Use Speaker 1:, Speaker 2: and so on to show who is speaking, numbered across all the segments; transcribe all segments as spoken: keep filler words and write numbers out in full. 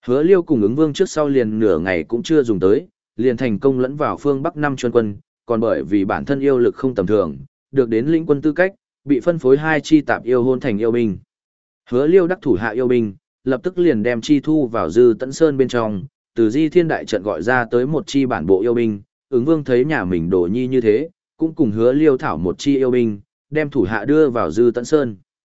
Speaker 1: Hứa Liêu cùng ứng vương trước sau liền nửa ngày cũng chưa dùng tới, liền thành công lẫn vào phương Bắc năm chuyên quân, còn bởi vì bản thân yêu lực không tầm thường, được đến lĩnh quân tư cách, bị phân phối hai chi tạp yêu hôn thành yêu binh. Hứa Liêu đắc thủ hạ yêu binh, lập tức liền đem chi thu vào Dư Tẫn Sơn bên trong, từ Di Thiên đại trận gọi ra tới một chi bản bộ yêu binh, ứng vương thấy nhà mình đồ nhi như thế, cũng cùng Hứa Liêu thảo một chi yêu binh, đem thủ hạ đưa vào Dư Tẫn Sơn.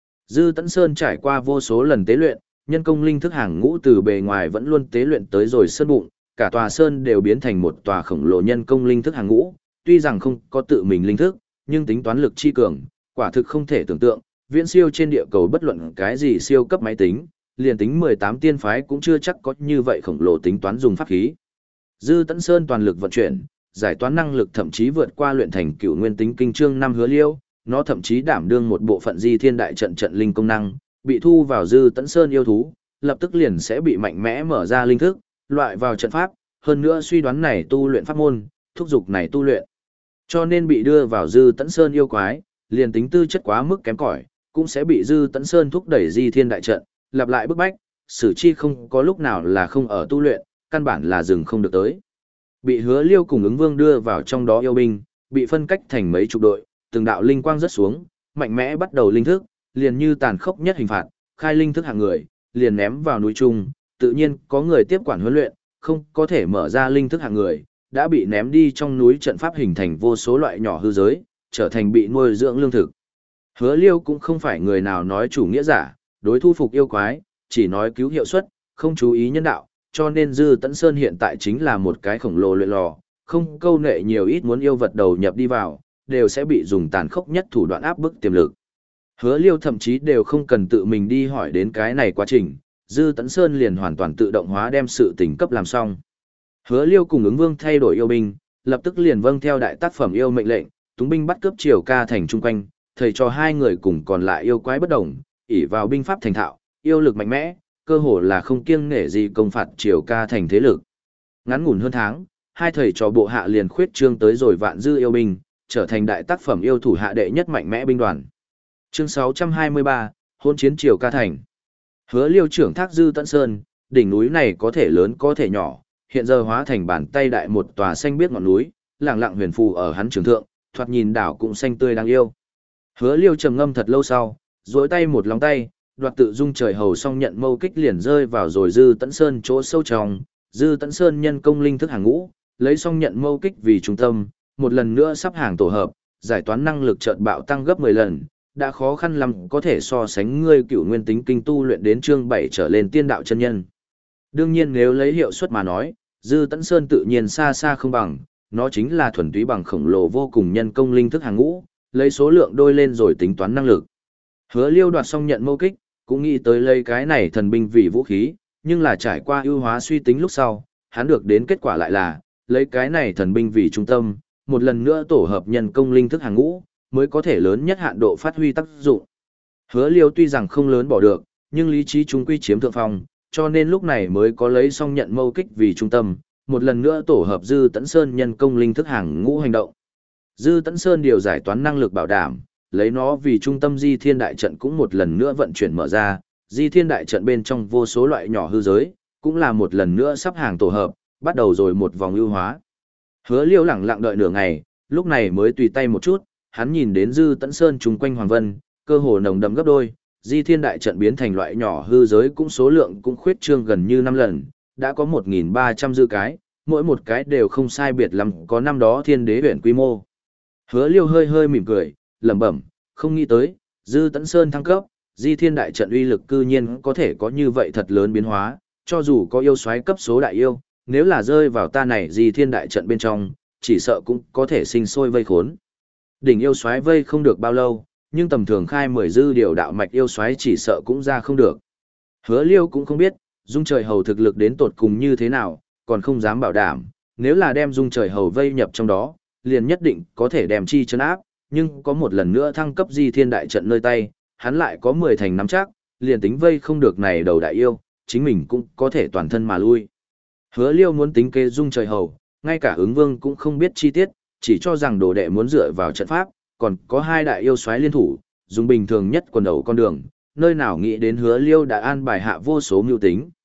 Speaker 1: Dư Tẫn Sơn trải qua vô số lần tế luyện, nhân công linh thức hàng ngũ từ bề ngoài vẫn luôn tế luyện tới rồi sơn bụng, cả tòa sơn đều biến thành một tòa khổng lồ nhân công linh thức hàng ngũ, tuy rằng không có tự mình linh thức, nhưng tính toán lực chi cường, quả thực không thể tưởng tượng, viễn siêu trên địa cầu bất luận cái gì siêu cấp máy tính, liền tính mười tám tiên phái cũng chưa chắc có như vậy khổng lồ tính toán dùng pháp khí. Dư Tẫn Sơn toàn lực vận chuyển, giải toán năng lực thậm chí vượt qua luyện thành cựu nguyên tính kinh chương năm Hứa Liêu, nó thậm chí đảm đương một bộ phận Di Thiên đại trận trận linh công năng, bị thu vào Dư Tẫn Sơn yêu thú, lập tức liền sẽ bị mạnh mẽ mở ra linh thức, loại vào trận pháp, hơn nữa suy đoán này tu luyện pháp môn, thúc dục này tu luyện. Cho nên bị đưa vào Dư Tẫn Sơn yêu quái, liền tính tư chất quá mức kém cỏi, cũng sẽ bị Dư Tẫn Sơn thúc đẩy Di Thiên đại trận, lặp lại bức bách, xử chi không có lúc nào là không ở tu luyện, căn bản là dừng không được tới. Bị Hứa Liêu cùng ứng vương đưa vào trong đó yêu binh, bị phân cách thành mấy chục đội, từng đạo linh quang rớt xuống, mạnh mẽ bắt đầu linh thức, liền như tàn khốc nhất hình phạt, khai linh thức hạng người, liền ném vào núi trung, tự nhiên có người tiếp quản huấn luyện, không có thể mở ra linh thức hạng người, đã bị ném đi trong núi trận pháp hình thành vô số loại nhỏ hư giới, trở thành bị nuôi dưỡng lương thực. Hứa Liêu cũng không phải người nào nói chủ nghĩa giả, đối thu phục yêu quái, chỉ nói cứu hiệu suất, không chú ý nhân đạo, cho nên Dư Tẫn Sơn hiện tại chính là một cái khổng lồ luyện lò, không câu nệ nhiều ít muốn yêu vật đầu nhập đi vào, đều sẽ bị dùng tàn khốc nhất thủ đoạn áp bức tiềm lực. Hứa Liêu thậm chí đều không cần tự mình đi hỏi đến cái này quá trình, Dư Tẫn Sơn liền hoàn toàn tự động hóa đem sự tình cấp làm xong. Hứa Liêu cùng ứng vương thay đổi yêu binh, lập tức liền vâng theo đại tác phẩm yêu mệnh lệnh, túng binh bắt cướp Triều Ca thành chung quanh, thầy cho hai người cùng còn lại yêu quái bất đồng, ỷ vào binh pháp thành thạo, yêu lực mạnh mẽ, cơ hồ là không kiêng nể gì công phạt Triều Ca thành thế lực. Ngắn ngủn hơn tháng, hai thầy trò bộ hạ liền khuyết trương tới rồi vạn dư yêu binh, trở thành đại tác phẩm yêu thủ hạ đệ nhất mạnh mẽ binh đoàn. Chương sáu trăm hai mươi ba, hôn chiến Triều Ca thành. Hứa Liêu trưởng thác Dư Tẫn Sơn, đỉnh núi này có thể lớn có thể nhỏ, hiện giờ hóa thành bàn tay đại một tòa xanh biếc ngọn núi, lặng lặng huyền phù ở hắn trường thượng, thoạt nhìn đảo cũng xanh tươi đáng yêu. Hứa Liêu trầm ngâm thật lâu sau, duỗi tay một lòng tay, đoạt tự dung trời hầu xong nhận mâu kích liền rơi vào rồi Dư Tẫn Sơn chỗ sâu trong, Dư Tẫn Sơn nhân công linh thức hàng ngũ, lấy xong nhận mâu kích vì trung tâm, một lần nữa sắp hàng tổ hợp, giải toán năng lực chợt bạo tăng gấp mười lần, đã khó khăn lắm có thể so sánh ngươi cựu nguyên tính kinh tu luyện đến chương bảy trở lên tiên đạo chân nhân. Đương nhiên nếu lấy hiệu suất mà nói, Dư Tẫn Sơn tự nhiên xa xa không bằng, nó chính là thuần túy bằng khổng lồ vô cùng nhân công linh thức hàng ngũ, lấy số lượng đôi lên rồi tính toán năng lực. Hứa Liêu đoạt xong nhận mâu kích, cũng nghĩ tới lấy cái này thần binh vì vũ khí, nhưng là trải qua ưu hóa suy tính lúc sau, hắn được đến kết quả lại là, lấy cái này thần binh vì trung tâm, một lần nữa tổ hợp nhân công linh thức hàng ngũ, mới có thể lớn nhất hạn độ phát huy tác dụng. Hứa Liêu tuy rằng không lớn bỏ được, nhưng lý trí chúng quy chiếm thượng phong, cho nên lúc này mới có lấy xong nhận mâu kích vì trung tâm, một lần nữa tổ hợp Dư Tẫn Sơn nhân công linh thức hàng ngũ hành động. Dư Tẫn Sơn điều giải toán năng lực bảo đảm, lấy nó vì trung tâm Di Thiên đại trận cũng một lần nữa vận chuyển mở ra, Di Thiên đại trận bên trong vô số loại nhỏ hư giới, cũng là một lần nữa sắp hàng tổ hợp, bắt đầu rồi một vòng ưu hóa. Hứa Liêu lẳng lặng đợi nửa ngày, lúc này mới tùy tay một chút, hắn nhìn đến Dư Tẫn Sơn chung quanh Hoàng Vân, cơ hồ nồng đậm gấp đôi, Di Thiên đại trận biến thành loại nhỏ hư giới cũng số lượng cũng khuyết trương gần như năm lần, đã có một nghìn ba trăm dư cái, mỗi một cái đều không sai biệt lắm có năm đó Thiên Đế huyện quy mô. Hứa Liêu hơi hơi mỉm cười, lẩm bẩm, không nghĩ tới, Dư Tẫn Sơn thăng cấp, Di Thiên đại trận uy lực cư nhiên có thể có như vậy thật lớn biến hóa, cho dù có yêu soái cấp số đại yêu, nếu là rơi vào ta này Di Thiên đại trận bên trong, chỉ sợ cũng có thể sinh sôi vây khốn. Đỉnh yêu soái vây không được bao lâu, nhưng tầm thường khai mười dư điều đạo mạch yêu soái chỉ sợ cũng ra không được. Hứa Liêu cũng không biết, Dung Trời Hầu thực lực đến tột cùng như thế nào, còn không dám bảo đảm, nếu là đem Dung Trời Hầu vây nhập trong đó, liền nhất định có thể đem chi trấn áp, nhưng có một lần nữa thăng cấp Di Thiên đại trận nơi tay, hắn lại có mười thành nắm chắc, liền tính vây không được này đầu đại yêu, chính mình cũng có thể toàn thân mà lui. Hứa Liêu muốn tính kế Dung Trời Hầu, ngay cả ứng vương cũng không biết chi tiết, chỉ cho rằng đồ đệ muốn dựa vào trận pháp, còn có hai đại yêu soái liên thủ, dùng bình thường nhất quần đầu con đường, nơi nào nghĩ đến Hứa Liêu đã an bài hạ vô số mưu tính.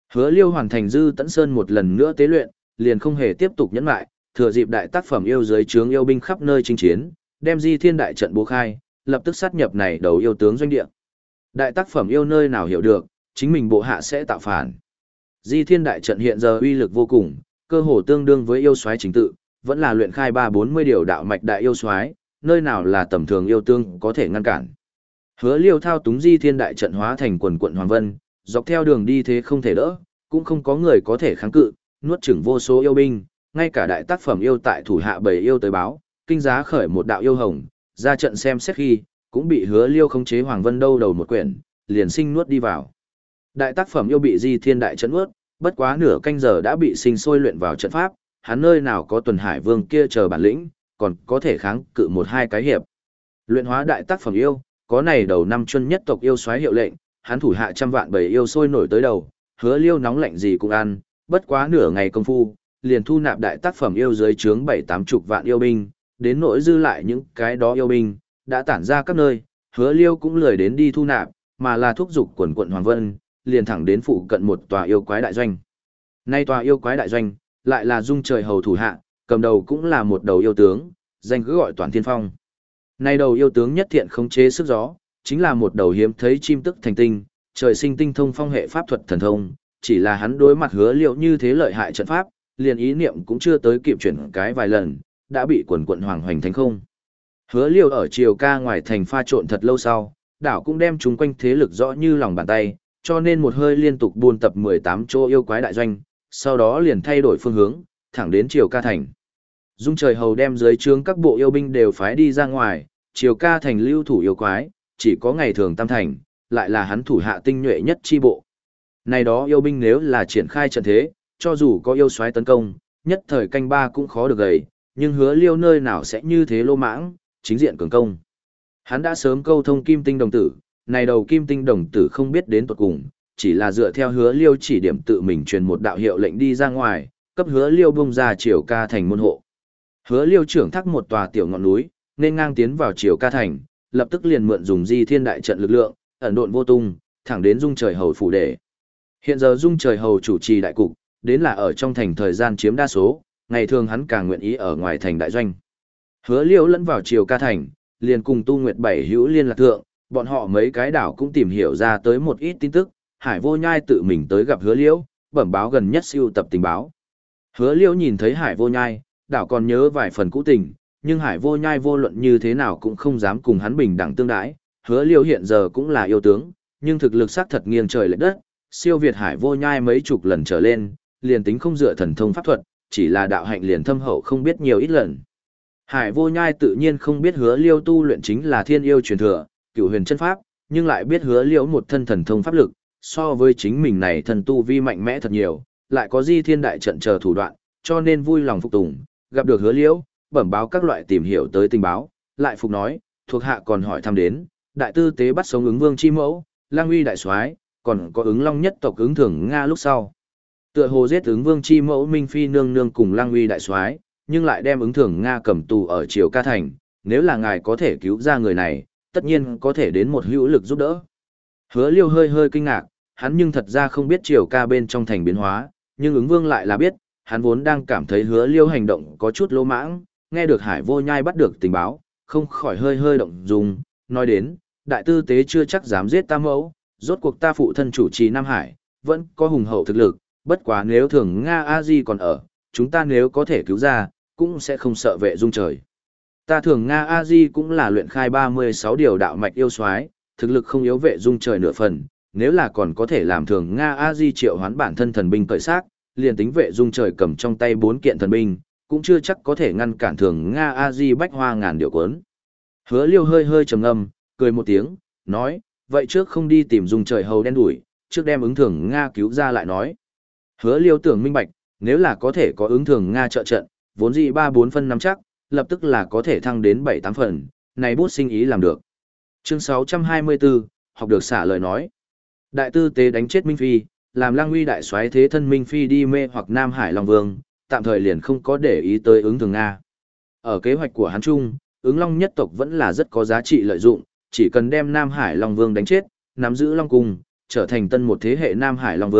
Speaker 1: Hứa Liêu hoàn thành Dư Tẫn Sơn một lần nữa tế luyện, liền không hề tiếp tục nhẫn lại, thừa dịp đại tác phẩm yêu dưới trướng yêu binh khắp nơi chinh chiến, đem Di Thiên đại trận bố khai, lập tức sát nhập này đầu yêu tướng doanh địa. Đại tác phẩm yêu nơi nào hiểu được, chính mình bộ hạ sẽ tạo phản. Di Thiên đại trận hiện giờ uy lực vô cùng, cơ hồ tương đương với yêu soái chính tự, vẫn là luyện khai ba bốn mươi điều đạo mạch đại yêu soái, nơi nào là tầm thường yêu tương có thể ngăn cản. Hứa Liêu thao túng Di Thiên đại trận hóa thành quần quận hoàng vân, dọc theo đường đi thế không thể đỡ, cũng không có người có thể kháng cự, nuốt chửng vô số yêu binh, ngay cả đại tác phẩm yêu tại thủ hạ bầy yêu tới báo, kinh giá khởi một đạo yêu hồng, ra trận xem xét khi, cũng bị Hứa Liêu khống chế hoàng vân đâu đầu một quyển, liền sinh nuốt đi vào. Đại tác phẩm yêu bị Di Thiên đại trận nuốt, bất quá nửa canh giờ đã bị sinh sôi luyện vào trận pháp, hắn nơi nào có Tuần Hải Vương kia chờ bản lĩnh, còn có thể kháng cự một hai cái hiệp. Luyện hóa đại tác phẩm yêu, có này đầu năm chuân nhất tộc yêu soái hiệu lệnh, hắn thủ hạ trăm vạn bầy yêu sôi nổi tới đầu, Hứa Liêu nóng lạnh gì cũng ăn, bất quá nửa ngày công phu, liền thu nạp đại tác phẩm yêu dưới trướng bảy tám chục vạn yêu binh, đến nỗi dư lại những cái đó yêu binh, đã tản ra các nơi, Hứa Liêu cũng lười đến đi thu nạp, mà là thúc giục quần quận Hoàng Vân, liền thẳng đến phụ cận một tòa yêu quái đại doanh. Nay tòa yêu quái đại doanh, lại là Dung Trời Hầu thủ hạ, cầm đầu cũng là một đầu yêu tướng, danh cứ gọi Toàn Thiên Phong. Nay đầu yêu tướng nhất thiện khống chế sức gió, chính là một đầu hiếm thấy chim tức thành tinh, trời sinh tinh thông phong hệ pháp thuật thần thông, chỉ là hắn đối mặt Hứa Liêu như thế lợi hại trận pháp, liền ý niệm cũng chưa tới kịp chuyển cái vài lần, đã bị quần quận hoàng hoành thành không. Hứa Liêu ở triều ca ngoài thành pha trộn thật lâu sau, đảo cũng đem chúng quanh thế lực rõ như lòng bàn tay, cho nên một hơi liên tục buôn tập mười tám chỗ yêu quái đại doanh, sau đó liền thay đổi phương hướng, thẳng đến triều ca thành. Dung Trời Hầu đem dưới trướng các bộ yêu binh đều phái đi ra ngoài, triều ca thành lưu thủ yêu quái, chỉ có ngày thường tam thành, lại là hắn thủ hạ tinh nhuệ nhất chi bộ. Này đó yêu binh nếu là triển khai trận thế, cho dù có yêu soái tấn công, nhất thời canh ba cũng khó được gầy, nhưng Hứa Liêu nơi nào sẽ như thế lô mãng, chính diện cường công. Hắn đã sớm câu thông Kim Tinh đồng tử, này đầu Kim Tinh đồng tử không biết đến tuột cùng, chỉ là dựa theo Hứa Liêu chỉ điểm tự mình truyền một đạo hiệu lệnh đi ra ngoài, cấp Hứa Liêu bung ra triều ca thành môn hộ. Hứa Liêu trưởng thác một tòa tiểu ngọn núi, nên ngang tiến vào triều ca thành, lập tức liền mượn dùng Di Thiên đại trận lực lượng, ẩn độn vô tung, thẳng đến Dung Trời Hầu phủ đệ. Hiện giờ Dung Trời Hầu chủ trì đại cục, đến là ở trong thành thời gian chiếm đa số, ngày thường hắn càng nguyện ý ở ngoài thành đại doanh. Hứa Liêu lẫn vào triều ca thành, liền cùng Tu Nguyệt Bảy hữu liên lạc thượng, bọn họ mấy cái đảo cũng tìm hiểu ra tới một ít tin tức, Hải Vô Nhai tự mình tới gặp Hứa Liêu, bẩm báo gần nhất siêu tập tình báo. Hứa Liêu nhìn thấy Hải Vô Nhai, đảo còn nhớ vài phần cũ tình, nhưng Hải Vô Nhai vô luận như thế nào cũng không dám cùng hắn bình đẳng tương đãi. Hứa Liêu hiện giờ cũng là yêu tướng, nhưng thực lực xác thật nghiêng trời lệch đất, siêu việt Hải Vô Nhai mấy chục lần trở lên, liền tính không dựa thần thông pháp thuật, chỉ là đạo hạnh liền thâm hậu không biết nhiều ít lần. Hải Vô Nhai tự nhiên không biết Hứa Liêu tu luyện chính là thiên yêu truyền thừa, Cửu Huyền chân pháp, nhưng lại biết Hứa Liêu một thân thần thông pháp lực, so với chính mình này thần tu vi mạnh mẽ thật nhiều, lại có Di Thiên đại trận chờ thủ đoạn, cho nên vui lòng phục tùng, gặp được Hứa Liêu, bẩm báo các loại tìm hiểu tới tình báo, lại phục nói, thuộc hạ còn hỏi thăm đến, đại tư tế bắt sống ứng vương chi mẫu, lang uy đại soái, còn có ứng long nhất tộc ứng thường Nga lúc sau. Tựa hồ giết ứng vương chi mẫu Minh Phi nương nương cùng lang uy đại soái, nhưng lại đem ứng thường Nga cầm tù ở triều ca thành, nếu là ngài có thể cứu ra người này, tất nhiên có thể đến một hữu lực giúp đỡ. Hứa Liêu hơi hơi kinh ngạc, hắn nhưng thật ra không biết triều ca bên trong thành biến hóa, nhưng ứng vương lại là biết, hắn vốn đang cảm thấy Hứa Liêu hành động có chút lỗ mãng, nghe được Hải Vô Nhai bắt được tình báo, không khỏi hơi hơi động dung, nói đến, đại tư tế chưa chắc dám giết ta mẫu, rốt cuộc ta phụ thân chủ trì Nam Hải, vẫn có hùng hậu thực lực, bất quá nếu thường Nga A Di còn ở, chúng ta nếu có thể cứu ra, cũng sẽ không sợ vệ Dung Trời. Ta thường Nga A Di cũng là luyện khai ba mươi sáu điều đạo mạch yêu soái, thực lực không yếu vệ Dung Trời nửa phần, nếu là còn có thể làm thường Nga A Di triệu hoán bản thân thần binh cởi xác, liền tính vệ Dung Trời cầm trong tay bốn kiện thần binh, cũng chưa chắc có thể ngăn cản thường Nga A Di bách hoa ngàn điều cuốn. Hứa Liêu hơi hơi trầm ngâm, cười một tiếng, nói, vậy trước không đi tìm Dung Trời Hầu đen đuổi, trước đem ứng thường Nga cứu ra lại nói. Hứa Liêu tưởng minh bạch, nếu là có thể có ứng thường Nga trợ trận, vốn dĩ ba bốn phân nắm chắc, lập tức là có thể thăng đến bảy tám phần, này bút sinh ý làm được. Chương sáu trăm hai mươi tư, học được xả lời nói. Đại tư tế đánh chết Minh Phi, làm Lang uy đại soái thế thân Minh Phi đi mê hoặc Nam Hải Long Vương, tạm thời liền không có để ý tới ứng thường Nga. Ở kế hoạch của hắn chung, ứng Long nhất tộc vẫn là rất có giá trị lợi dụng, chỉ cần đem Nam Hải Long Vương đánh chết, nắm giữ Long Cung, trở thành tân một thế hệ Nam Hải Long Vương,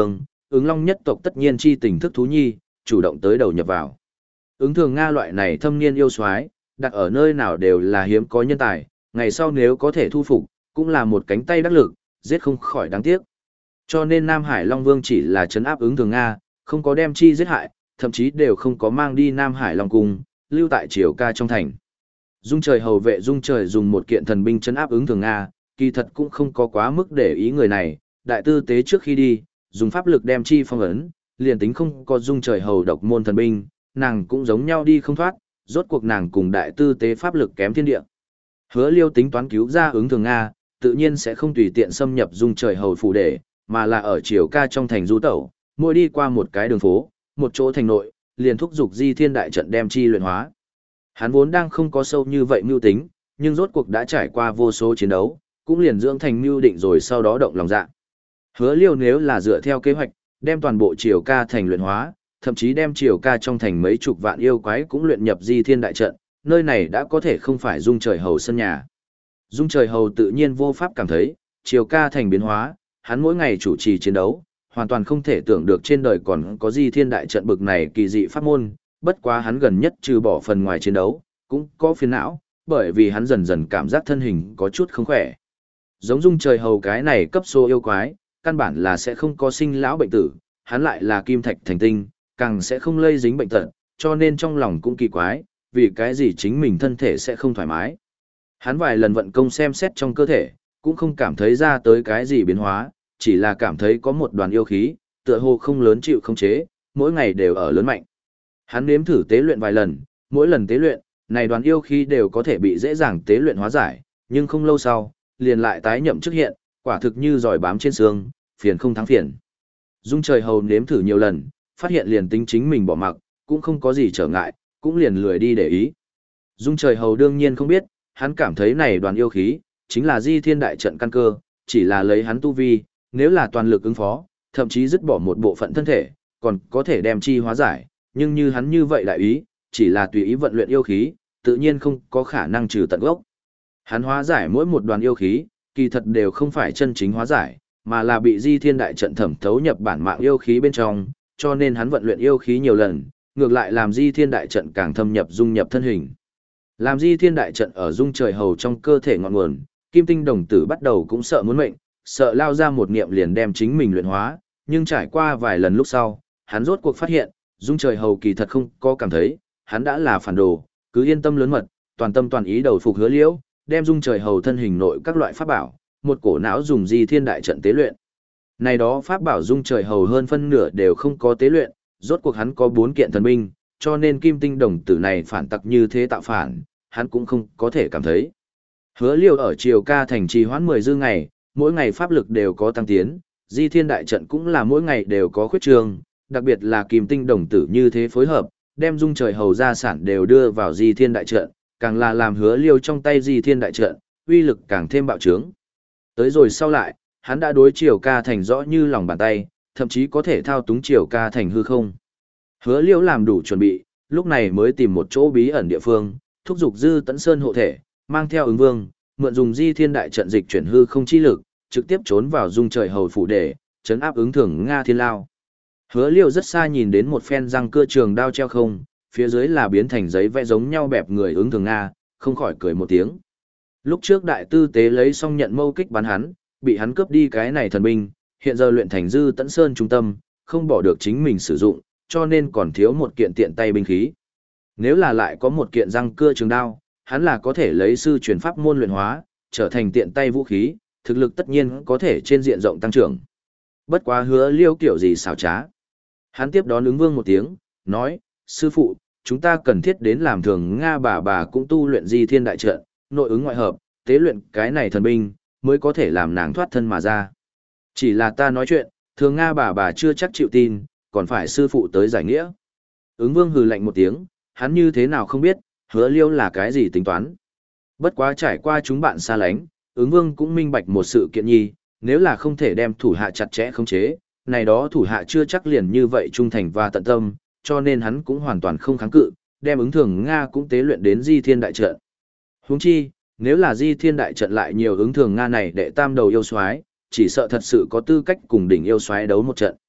Speaker 1: ứng long nhất tộc tất nhiên chi tình thức thú nhi, chủ động tới đầu nhập vào. Ứng thường Nga loại này thâm niên yêu soái đặt ở nơi nào đều là hiếm có nhân tài, ngày sau nếu có thể thu phục, cũng là một cánh tay đắc lực, giết không khỏi đáng tiếc. Cho nên Nam Hải Long Vương chỉ là trấn áp ứng thường Nga, không có đem chi giết hại, thậm chí đều không có mang đi Nam Hải Long Cung, lưu tại Triều Ca trong thành. Dung Trời hầu vệ Dung Trời dùng một kiện thần binh trấn áp ứng thường Nga, kỳ thật cũng không có quá mức để ý người này, đại tư tế trước khi đi, dùng pháp lực đem chi phong ấn, liền tính không có Dung Trời hầu độc môn thần binh, nàng cũng giống nhau đi không thoát, rốt cuộc nàng cùng đại tư tế pháp lực kém thiên địa. Hứa Liêu tính toán cứu ra ứng thường Nga, tự nhiên sẽ không tùy tiện xâm nhập Dung Trời hầu phủ để, mà là ở Triều Ca trong thành du tẩu, mỗi đi qua một cái đường phố, một chỗ thành nội, liền thúc giục Di Thiên đại trận đem chi luyện hóa. Hắn vốn đang không có sâu như vậy mưu tính, nhưng rốt cuộc đã trải qua vô số chiến đấu, cũng liền dưỡng thành mưu định rồi sau đó động lòng dạ. Hứa Liêu nếu là dựa theo kế hoạch, đem toàn bộ Triều Ca thành luyện hóa, thậm chí đem Triều Ca trong thành mấy chục vạn yêu quái cũng luyện nhập Di Thiên đại trận, nơi này đã có thể không phải Dung Trời hầu sân nhà. Dung Trời hầu tự nhiên vô pháp cảm thấy, Triều Ca thành biến hóa, hắn mỗi ngày chủ trì chiến đấu, hoàn toàn không thể tưởng được trên đời còn có Di Thiên đại trận bực này kỳ dị pháp môn, bất quá hắn gần nhất trừ bỏ phần ngoài chiến đấu, cũng có phiền não, bởi vì hắn dần dần cảm giác thân hình có chút không khỏe. Giống Dung Trời hầu cái này cấp số yêu quái, căn bản là sẽ không có sinh lão bệnh tử, hắn lại là kim thạch thành tinh, càng sẽ không lây dính bệnh tật, cho nên trong lòng cũng kỳ quái, vì cái gì chính mình thân thể sẽ không thoải mái. Hắn vài lần vận công xem xét trong cơ thể, cũng không cảm thấy ra tới cái gì biến hóa, chỉ là cảm thấy có một đoàn yêu khí, tựa hồ không lớn chịu không chế, mỗi ngày đều ở lớn mạnh. Hắn nếm thử tế luyện vài lần, mỗi lần tế luyện, này đoàn yêu khí đều có thể bị dễ dàng tế luyện hóa giải, nhưng không lâu sau, liền lại tái nhậm chức hiện, quả thực như giỏi bám trên xương, phiền không thắng phiền. Dung Trời hầu nếm thử nhiều lần, phát hiện liền tính chính mình bỏ mặc, cũng không có gì trở ngại, cũng liền lười đi để ý. Dung Trời hầu đương nhiên không biết, hắn cảm thấy này đoàn yêu khí, chính là Di Thiên đại trận căn cơ, chỉ là lấy hắn tu vi, nếu là toàn lực ứng phó, thậm chí dứt bỏ một bộ phận thân thể, còn có thể đem chi hóa giải, nhưng như hắn như vậy đại ý, chỉ là tùy ý vận luyện yêu khí, tự nhiên không có khả năng trừ tận gốc. Hắn hóa giải mỗi một đoàn yêu khí, kỳ thật đều không phải chân chính hóa giải, mà là bị Di Thiên đại trận thẩm thấu nhập bản mạng yêu khí bên trong, cho nên hắn vận luyện yêu khí nhiều lần, ngược lại làm Di Thiên đại trận càng thâm nhập dung nhập thân hình. Làm Di Thiên đại trận ở Dung Trời hầu trong cơ thể ngọn nguồn, Kim Tinh đồng tử bắt đầu cũng sợ muốn mệnh, sợ lao ra một niệm liền đem chính mình luyện hóa, nhưng trải qua vài lần lúc sau, hắn rốt cuộc phát hiện, Dung Trời hầu kỳ thật không có cảm thấy, hắn đã là phản đồ, cứ yên tâm lớn mật, toàn tâm toàn ý đầu phục Hứa Liễu, đem Dung Trời hầu thân hình nội các loại pháp bảo, một cổ não dùng Di Thiên đại trận tế luyện. Này đó pháp bảo Dung Trời hầu hơn phân nửa đều không có tế luyện, rốt cuộc hắn có bốn kiện thần binh, cho nên Kim Tinh đồng tử này phản tặc như thế tạo phản, hắn cũng không có thể cảm thấy. Hứa Liêu ở Triều Ca thành trì hoãn mười dư ngày, mỗi ngày pháp lực đều có tăng tiến, Di Thiên đại trận cũng là mỗi ngày đều có khuyết trường, đặc biệt là Kim Tinh đồng tử như thế phối hợp, đem Dung Trời hầu gia sản đều đưa vào Di Thiên đại trận, càng là làm Hứa Liêu trong tay Di Thiên đại trận, uy lực càng thêm bạo trướng. Tới rồi sau lại, hắn đã đối Triều Ca thành rõ như lòng bàn tay, thậm chí có thể thao túng Triều Ca thành hư không. Hứa Liêu làm đủ chuẩn bị, lúc này mới tìm một chỗ bí ẩn địa phương, thúc giục Dư Tấn Sơn hộ thể, mang theo ứng vương, mượn dùng Di Thiên đại trận dịch chuyển hư không chi lực, trực tiếp trốn vào Dung Trời hầu phủ để chấn áp ứng thường Nga Thiên Lao. Hứa Liêu rất xa nhìn đến một phen răng cưa trường đao treo không, phía dưới là biến thành giấy vẽ giống nhau bẹp người ứng thường Nga, không khỏi cười một tiếng. Lúc trước đại tư tế lấy xong nhận mâu kích bắn hắn, bị hắn cướp đi cái này thần binh, hiện giờ luyện thành Dư Tấn Sơn trung tâm, không bỏ được chính mình sử dụng, cho nên còn thiếu một kiện tiện tay binh khí. Nếu là lại có một kiện răng cưa trường đao, hắn là có thể lấy sư truyền pháp môn luyện hóa, trở thành tiện tay vũ khí, thực lực tất nhiên có thể trên diện rộng tăng trưởng. Bất quá Hứa Liêu kiểu gì xảo trá. Hắn tiếp đón ứng vương một tiếng, nói, sư phụ, chúng ta cần thiết đến làm thường Nga bà bà cũng tu luyện Di Thiên đại trận, nội ứng ngoại hợp, tế luyện cái này thần binh, mới có thể làm nàng thoát thân mà ra. Chỉ là ta nói chuyện, thường Nga bà bà chưa chắc chịu tin, còn phải sư phụ tới giải nghĩa. Ứng vương hừ lạnh một tiếng, hắn như thế nào không biết, Hứa Liêu là cái gì tính toán. Bất quá trải qua chúng bạn xa lánh, ứng vương cũng minh bạch một sự kiện nhi, nếu là không thể đem thủ hạ chặt chẽ khống chế, này đó thủ hạ chưa chắc liền như vậy trung thành và tận tâm, cho nên hắn cũng hoàn toàn không kháng cự, đem ứng thường Nga cũng tế luyện đến Di Thiên đại trận. Huống chi, nếu là Di Thiên đại trận lại nhiều ứng thường Nga này đệ tam đầu yêu soái, chỉ sợ thật sự có tư cách cùng đỉnh yêu soái đấu một trận.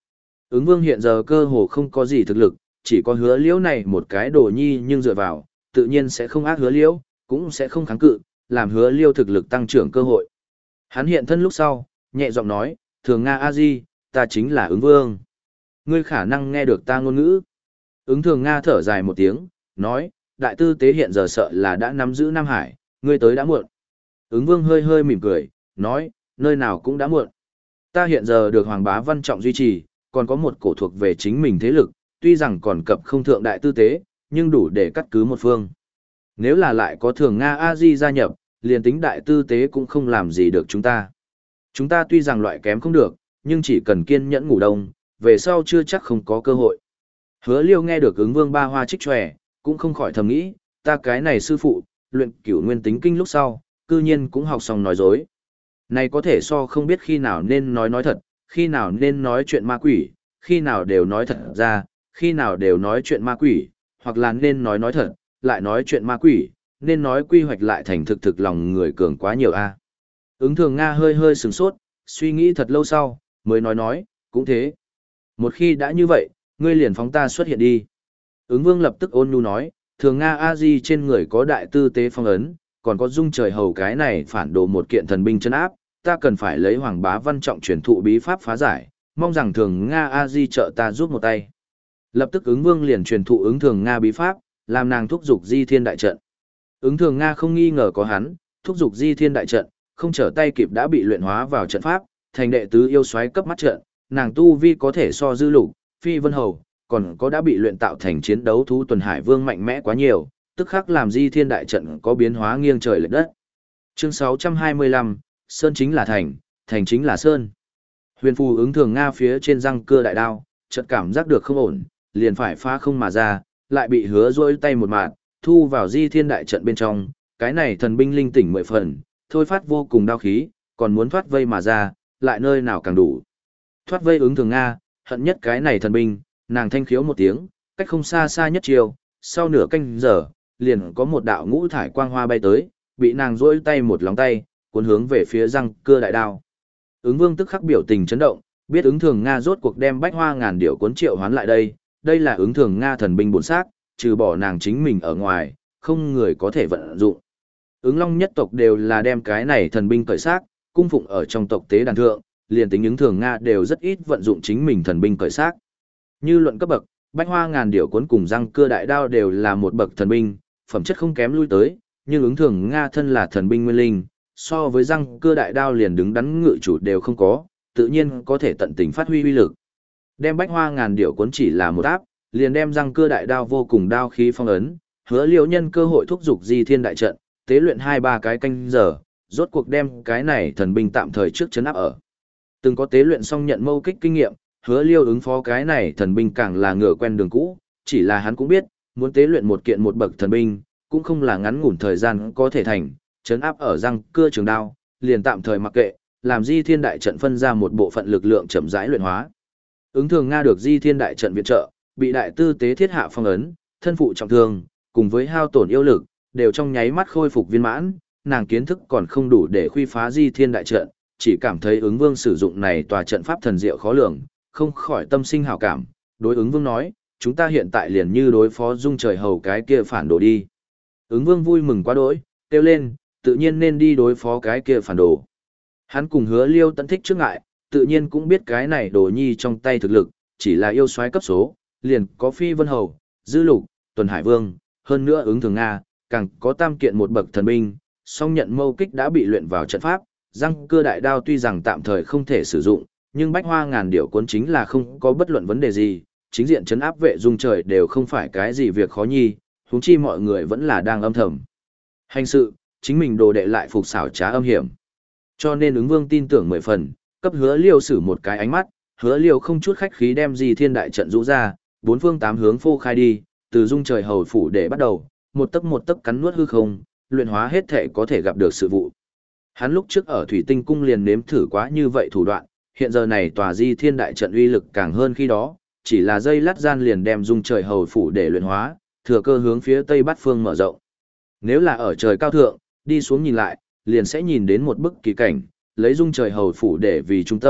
Speaker 1: Ứng vương hiện giờ cơ hồ không có gì thực lực, chỉ có hứa liễu này một cái đồ nhi nhưng dựa vào, tự nhiên sẽ không ác hứa liễu, cũng sẽ không kháng cự, làm hứa liêu thực lực tăng trưởng cơ hội. Hắn hiện thân lúc sau, nhẹ giọng nói, thường Nga A-di, ta chính là ứng vương. Ngươi khả năng nghe được ta ngôn ngữ. Ứng thường Nga thở dài một tiếng, nói, đại tư tế hiện giờ sợ là đã nắm giữ Nam Hải, ngươi tới đã muộn. Ứng vương hơi hơi mỉm cười, nói, nơi nào cũng đã muộn. Ta hiện giờ được Hoàng Bá Văn Trọng duy trì, còn có một cổ thuộc về chính mình thế lực, tuy rằng còn cập không thượng đại tư tế, nhưng đủ để cắt cứ một phương. Nếu là lại có thường Nga A-di gia nhập, liền tính đại tư tế cũng không làm gì được chúng ta. Chúng ta tuy rằng loại kém không được, nhưng chỉ cần kiên nhẫn ngủ đông, về sau chưa chắc không có cơ hội. Hứa liêu nghe được ứng vương ba hoa trích tròe, cũng không khỏi thầm nghĩ, ta cái này sư phụ, luyện cửu nguyên tính kinh lúc sau, cư nhiên cũng học xong nói dối. Này có thể so không biết khi nào nên nói nói thật, khi nào nên nói chuyện ma quỷ, khi nào đều nói thật ra, khi nào đều nói chuyện ma quỷ, hoặc là nên nói nói thật, lại nói chuyện ma quỷ, nên nói quy hoạch lại thành thực thực lòng người cường quá nhiều a. Ứng thường Nga hơi hơi sừng sốt, suy nghĩ thật lâu sau, mới nói nói, cũng thế. Một khi đã như vậy, ngươi liền phóng ta xuất hiện đi. Ứng vương lập tức ôn nhu nói, thường Nga A-di trên người có đại tư tế phong ấn, còn có dung trời hầu cái này phản đồ một kiện thần binh chân áp, ta cần phải lấy Hoàng Bá Văn Trọng truyền thụ bí pháp phá giải, mong rằng thường Nga A-di trợ ta giúp một tay. Lập tức ứng vương liền truyền thụ ứng thường Nga bí pháp, làm nàng thúc dục di thiên đại trận. Ứng thường Nga không nghi ngờ có hắn, thúc dục di thiên đại trận, không trở tay kịp đã bị luyện hóa vào trận pháp, thành đệ tứ yêu soái cấp mắt trận, nàng tu vi có thể so dư lục, phi vân hầu, còn có đã bị luyện tạo thành chiến đấu thú tuần hải vương mạnh mẽ quá nhiều, tức khắc làm di thiên đại trận có biến hóa nghiêng trời lệch đất. Chương sáu trăm hai mươi lăm, Sơn chính là thành, thành chính là Sơn. Huyền phù ứng thường Nga phía trên răng cưa đại đao, chợt cảm giác được không ổn, liền phải phá không mà ra, lại bị hứa rỗi tay một mạng, thu vào di thiên đại trận bên trong, cái này thần binh linh tỉnh mười phần, thôi phát vô cùng đao khí, còn muốn thoát vây mà ra, lại nơi nào càng đủ. Thoát vây ứng thường Nga, hận nhất cái này thần binh, nàng thanh khiếu một tiếng, cách không xa xa nhất chiều, sau nửa canh giờ, liền có một đạo ngũ thải quang hoa bay tới, bị nàng rỗi tay một lóng tay, cuốn hướng về phía răng cưa đại đao. Ứng vương tức khắc biểu tình chấn động, biết ứng thường Nga rốt cuộc đem bách hoa ngàn điểu cuốn triệu hoán lại đây, đây là ứng thường Nga thần binh bổn xác, trừ bỏ nàng chính mình ở ngoài, không người có thể vận dụng. Ứng long nhất tộc đều là đem cái này thần binh cởi xác, cung phụng ở trong tộc tế đàn thượng, liền tính ứng thường Nga đều rất ít vận dụng chính mình thần binh cởi xác. Như luận cấp bậc, bách hoa ngàn điểu cuốn cùng răng cưa đại đao đều là một bậc thần binh, phẩm chất không kém lui tới, nhưng ứng thường Nga thân là thần binh nguyên linh, so với răng cưa đại đao liền đứng đắn ngự chủ đều không có, tự nhiên có thể tận tình phát huy uy lực. Đem bách hoa ngàn điểu cuốn chỉ là một áp, liền đem răng cưa đại đao vô cùng đao khí phong ấn, hứa liễu nhân cơ hội thúc dục di thiên đại trận, tế luyện hai ba cái canh giờ, rốt cuộc đem cái này thần binh tạm thời trước chấn áp ở. Từng có tế luyện xong nhận mâu kích kinh nghiệm, hứa liêu ứng phó cái này thần binh càng là ngựa quen đường cũ, chỉ là hắn cũng biết, muốn tế luyện một kiện một bậc thần binh, cũng không là ngắn ngủn thời gian có thể thành, chấn áp ở răng cưa trường đao, liền tạm thời mặc kệ, làm di thiên đại trận phân ra một bộ phận lực lượng chậm rãi luyện hóa. Ứng thường Nga được di thiên đại trận viện trợ, bị đại tư tế thiết hạ phong ấn, thân phụ trọng thương, cùng với hao tổn yêu lực, đều trong nháy mắt khôi phục viên mãn, nàng kiến thức còn không đủ để khuy phá di thiên đại trận, chỉ cảm thấy ứng vương sử dụng này tòa trận pháp thần diệu khó lường, không khỏi tâm sinh hảo cảm, đối ứng vương nói, chúng ta hiện tại liền như đối phó dung trời hầu cái kia phản đồ đi. Ứng vương vui mừng quá đỗi, kêu lên, tự nhiên nên đi đối phó cái kia phản đồ. Hắn cùng hứa liêu tận thích trước ngại, tự nhiên cũng biết cái này đồ nhi trong tay thực lực, chỉ là yêu soái cấp số, liền có phi vân hầu, dư lục, tuần hải vương, hơn nữa ứng thường Nga, càng có tam kiện một bậc thần binh, song nhận mâu kích đã bị luyện vào trận pháp, răng cưa đại đao tuy rằng tạm thời không thể sử dụng, nhưng bách hoa ngàn điểu cuốn chính là không có bất luận vấn đề gì, chính diện chấn áp vệ dung trời đều không phải cái gì việc khó nhi, huống chi mọi người vẫn là đang âm thầm hành sự, chính mình đồ đệ lại phục xảo trá âm hiểm. Cho nên ứng vương tin tưởng mười phần, cấp hứa liêu sử một cái ánh mắt, hứa liêu không chút khách khí đem di thiên đại trận rũ ra, bốn phương tám hướng phô khai đi, từ dung trời hầu phủ để bắt đầu, một tấc một tấc cắn nuốt hư không, luyện hóa hết thể có thể gặp được sự vụ. Hắn lúc trước ở Thủy Tinh Cung liền nếm thử quá như vậy thủ đoạn, hiện giờ này tòa di thiên đại trận uy lực càng hơn khi đó, chỉ là dây lát gian liền đem dung trời hầu phủ để luyện hóa, thừa cơ hướng phía tây bát phương mở rộng. Nếu là ở trời cao thượng, đi xuống nhìn lại, liền sẽ nhìn đến một bức kỳ cảnh, lấy dung trời hầu phủ để vì trung tâm,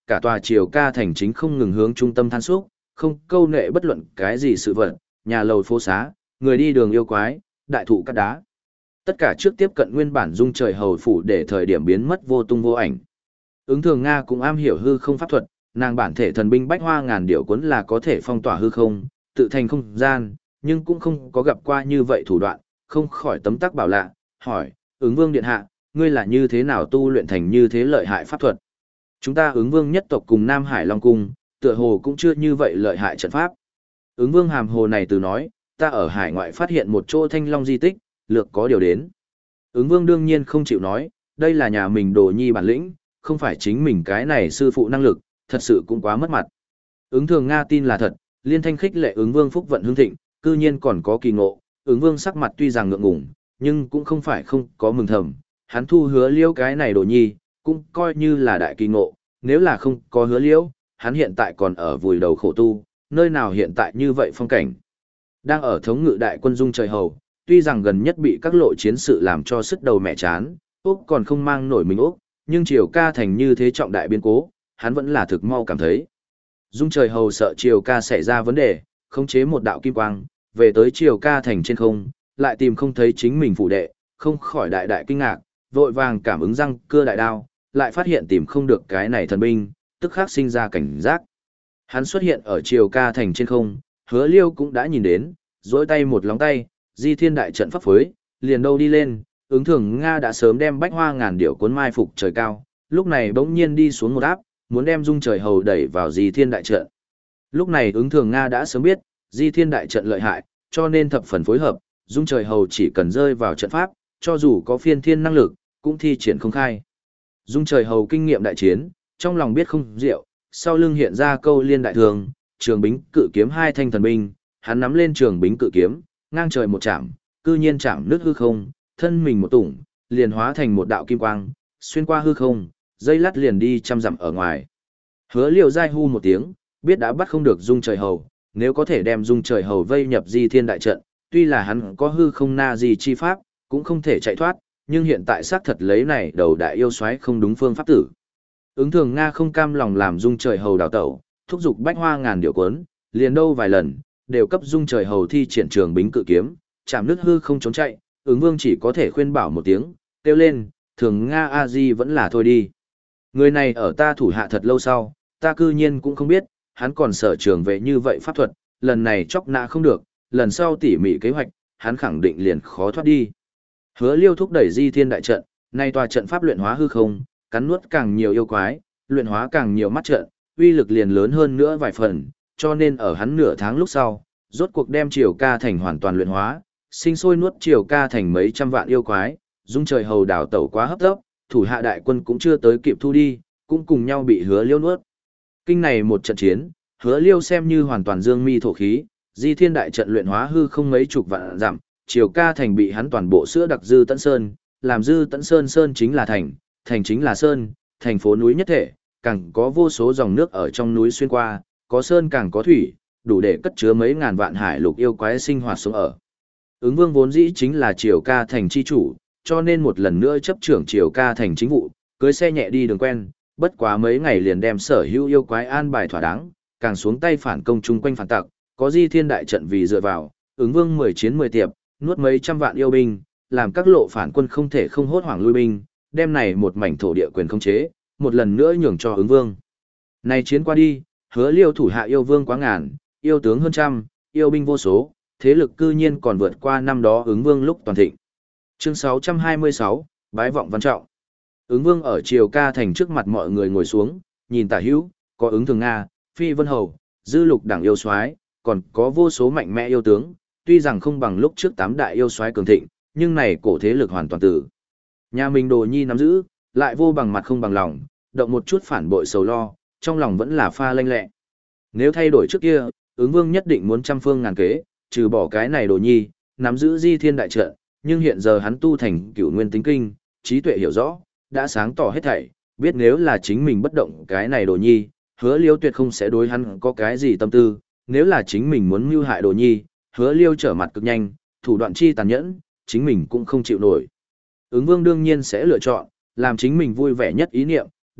Speaker 1: cả tòa triều ca thành chính không ngừng hướng trung tâm than xúc, không câu nệ bất luận cái gì sự vật, nhà lầu phố xá, người đi đường yêu quái, đại thụ cát đá. Tất cả trước tiếp cận nguyên bản dung trời hầu phủ để thời điểm biến mất vô tung vô ảnh. Ứng Thường Nga cũng am hiểu hư không pháp thuật, nàng bản thể thần binh bách hoa ngàn điệu cuốn là có thể phong tỏa hư không, tự thành không gian, nhưng cũng không có gặp qua như vậy thủ đoạn, không khỏi tấm tắc bảo lạ, hỏi, Ứng Vương điện hạ, ngươi là như thế nào tu luyện thành như thế lợi hại pháp thuật? Chúng ta Ứng Vương nhất tộc cùng Nam Hải Long cung, tựa hồ cũng chưa như vậy lợi hại trận pháp. Ứng Vương hàm hồ này từ nói, ta ở hải ngoại phát hiện một chỗ thanh long di tích, lược có điều đến. Ứng Vương đương nhiên không chịu nói, đây là nhà mình đồ nhi bản lĩnh, không phải chính mình cái này sư phụ năng lực, thật sự cũng quá mất mặt. Ứng Thường Nga tin là thật, liên thanh khích lệ Ứng Vương phúc vận hưng thịnh, cư nhiên còn có kỳ ngộ, Ứng Vương sắc mặt tuy rằng ngượng ngùng, nhưng cũng không phải không có mừng thầm, hắn thu hứa liễu cái này đồ nhi, cũng coi như là đại kỳ ngộ, nếu là không có hứa liễu, hắn hiện tại còn ở vùi đầu khổ tu, nơi nào hiện tại như vậy phong cảnh. Đang ở thống ngự đại quân dung trời hầu, tuy rằng gần nhất bị các lộ chiến sự làm cho sức đầu mẹ chán, Úc còn không mang nổi mình Úc, nhưng Triều ca thành như thế trọng đại biến cố, hắn vẫn là thực mau cảm thấy. Dung trời hầu sợ Triều ca xảy ra vấn đề, khống chế một đạo kim quang, về tới Triều ca thành trên không, lại tìm không thấy chính mình phụ đệ, không khỏi đại đại kinh ngạc, vội vàng cảm ứng răng cưa đại đao, lại phát hiện tìm không được cái này thần binh, tức khắc sinh ra cảnh giác. Hắn xuất hiện ở Triều ca thành trên không, Hứa Liêu cũng đã nhìn đến, duỗi tay một lóng tay, Di Thiên đại trận pháp phối, liền đâu đi lên, Ứng Thường Nga đã sớm đem bách hoa ngàn điểu cuốn mai phục trời cao, lúc này bỗng nhiên đi xuống một áp, muốn đem Dung trời hầu đẩy vào Di Thiên đại trận. Lúc này Ứng Thường Nga đã sớm biết, Di Thiên đại trận lợi hại, cho nên thập phần phối hợp, Dung trời hầu chỉ cần rơi vào trận pháp, cho dù có phiên thiên năng lực, cũng thi triển không khai. Dung trời hầu kinh nghiệm đại chiến, trong lòng biết không diệu, sau lưng hiện ra câu liên đại thường, trường bính cự kiếm hai thanh thần binh, hắn nắm lên trường bính cự kiếm, ngang trời một chạm, cư nhiên chạm nước hư không, thân mình một tủng, liền hóa thành một đạo kim quang, xuyên qua hư không, dây lát liền đi trăm dặm ở ngoài. Hứa Liêu giai hu một tiếng, biết đã bắt không được Dung trời hầu, nếu có thể đem Dung trời hầu vây nhập Di Thiên đại trận, tuy là hắn có hư không na gì chi pháp, cũng không thể chạy thoát, nhưng hiện tại xác thật lấy này đầu đại yêu soái không đúng phương pháp tử. Ứng Thường Nga không cam lòng làm Dung trời hầu đào tẩu, thúc giục bách hoa ngàn điệu cuốn, liền đâu vài lần, đều cấp Dung trời hầu thi triển trường bính cự kiếm, chạm nước hư không trốn chạy, Ứng Vương chỉ có thể khuyên bảo một tiếng, kêu lên, Thường Nga a di vẫn là thôi đi. Người này ở ta thủ hạ thật lâu sau, ta cư nhiên cũng không biết, hắn còn sở trường về như vậy pháp thuật, lần này chóc nạ không được, lần sau tỉ mỉ kế hoạch, hắn khẳng định liền khó thoát đi. Hứa Liêu thúc đẩy Di Thiên đại trận, nay tòa trận pháp luyện hóa hư không, cắn nuốt càng nhiều yêu quái, luyện hóa càng nhiều mắt trận, uy lực liền lớn hơn nữa vài phần, cho nên ở hắn nửa tháng lúc sau, rốt cuộc đem Triều ca thành hoàn toàn luyện hóa, sinh sôi nuốt Triều ca thành mấy trăm vạn yêu quái, Dung trời hầu đảo tẩu quá hấp tấp, thủ hạ đại quân cũng chưa tới kịp thu đi, cũng cùng nhau bị Hứa Liêu nuốt. Kinh này một trận chiến, Hứa Liêu xem như hoàn toàn dương mi thổ khí, Di Thiên đại trận luyện hóa hư không mấy chục vạn dặm, Triều ca thành bị hắn toàn bộ sữa đặc Dư Tẫn Sơn, làm Dư Tẫn Sơn sơn chính là thành, thành chính là sơn, thành phố núi nhất thể, càng có vô số dòng nước ở trong núi xuyên qua, có sơn càng có thủy, đủ để cất chứa mấy ngàn vạn hải lục yêu quái sinh hoạt sống ở. Ứng Vương vốn dĩ chính là Triều ca thành chi chủ, cho nên một lần nữa chấp trưởng Triều ca thành chính vụ, cưới xe nhẹ đi đường quen, bất quá mấy ngày liền đem sở hữu yêu quái an bài thỏa đáng, càng xuống tay phản công chung quanh phản tặc, có Di Thiên đại trận vì dựa vào, Ứng Vương mười chiến mười tiệp, nuốt mấy trăm vạn yêu binh, làm các lộ phản quân không thể không hốt hoảng lui binh, đem này một mảnh thổ địa quyền khống chế, một lần nữa nhường cho Ứng Vương. Này chiến qua đi, Hứa Liêu thủ hạ yêu vương quá ngàn, yêu tướng hơn trăm, yêu binh vô số, thế lực cư nhiên còn vượt qua năm đó Ứng Vương lúc toàn thịnh. Chương sáu trăm hai mươi sáu, Bái vọng văn trọng. Ứng Vương ở Triều ca thành trước mặt mọi người ngồi xuống, nhìn tả hữu, có Ứng Thường Nga, Phi Vân Hầu, Dư Lục đảng yêu soái, còn có vô số mạnh mẽ yêu tướng, tuy rằng không bằng lúc trước tám đại yêu soái cường thịnh, nhưng này cổ thế lực hoàn toàn tử. Nhà mình đồ nhi nắm giữ, lại vô bằng mặt không bằng lòng, động một chút phản bội sầu lo, trong lòng vẫn là pha lanh lẹ. Nếu thay đổi trước kia, Ứng Vương nhất định muốn trăm phương ngàn kế, trừ bỏ cái này đồ nhi, nắm giữ Di Thiên đại trận, nhưng hiện giờ hắn tu thành Cửu Nguyên Tính Kinh, trí tuệ hiểu rõ, đã sáng tỏ hết thảy, biết nếu là chính mình bất động cái này đồ nhi, Hứa Liêu tuyệt không sẽ đối hắn có cái gì tâm tư, nếu là chính mình muốn mưu hại đồ nhi, Hứa Liêu trở mặt cực nhanh, thủ đoạn chi tàn nhẫn, chính mình cũng không chịu nổi. Ứng Vương đương nhiên sẽ lựa chọn, làm chính mình vui vẻ nhất ý niệm,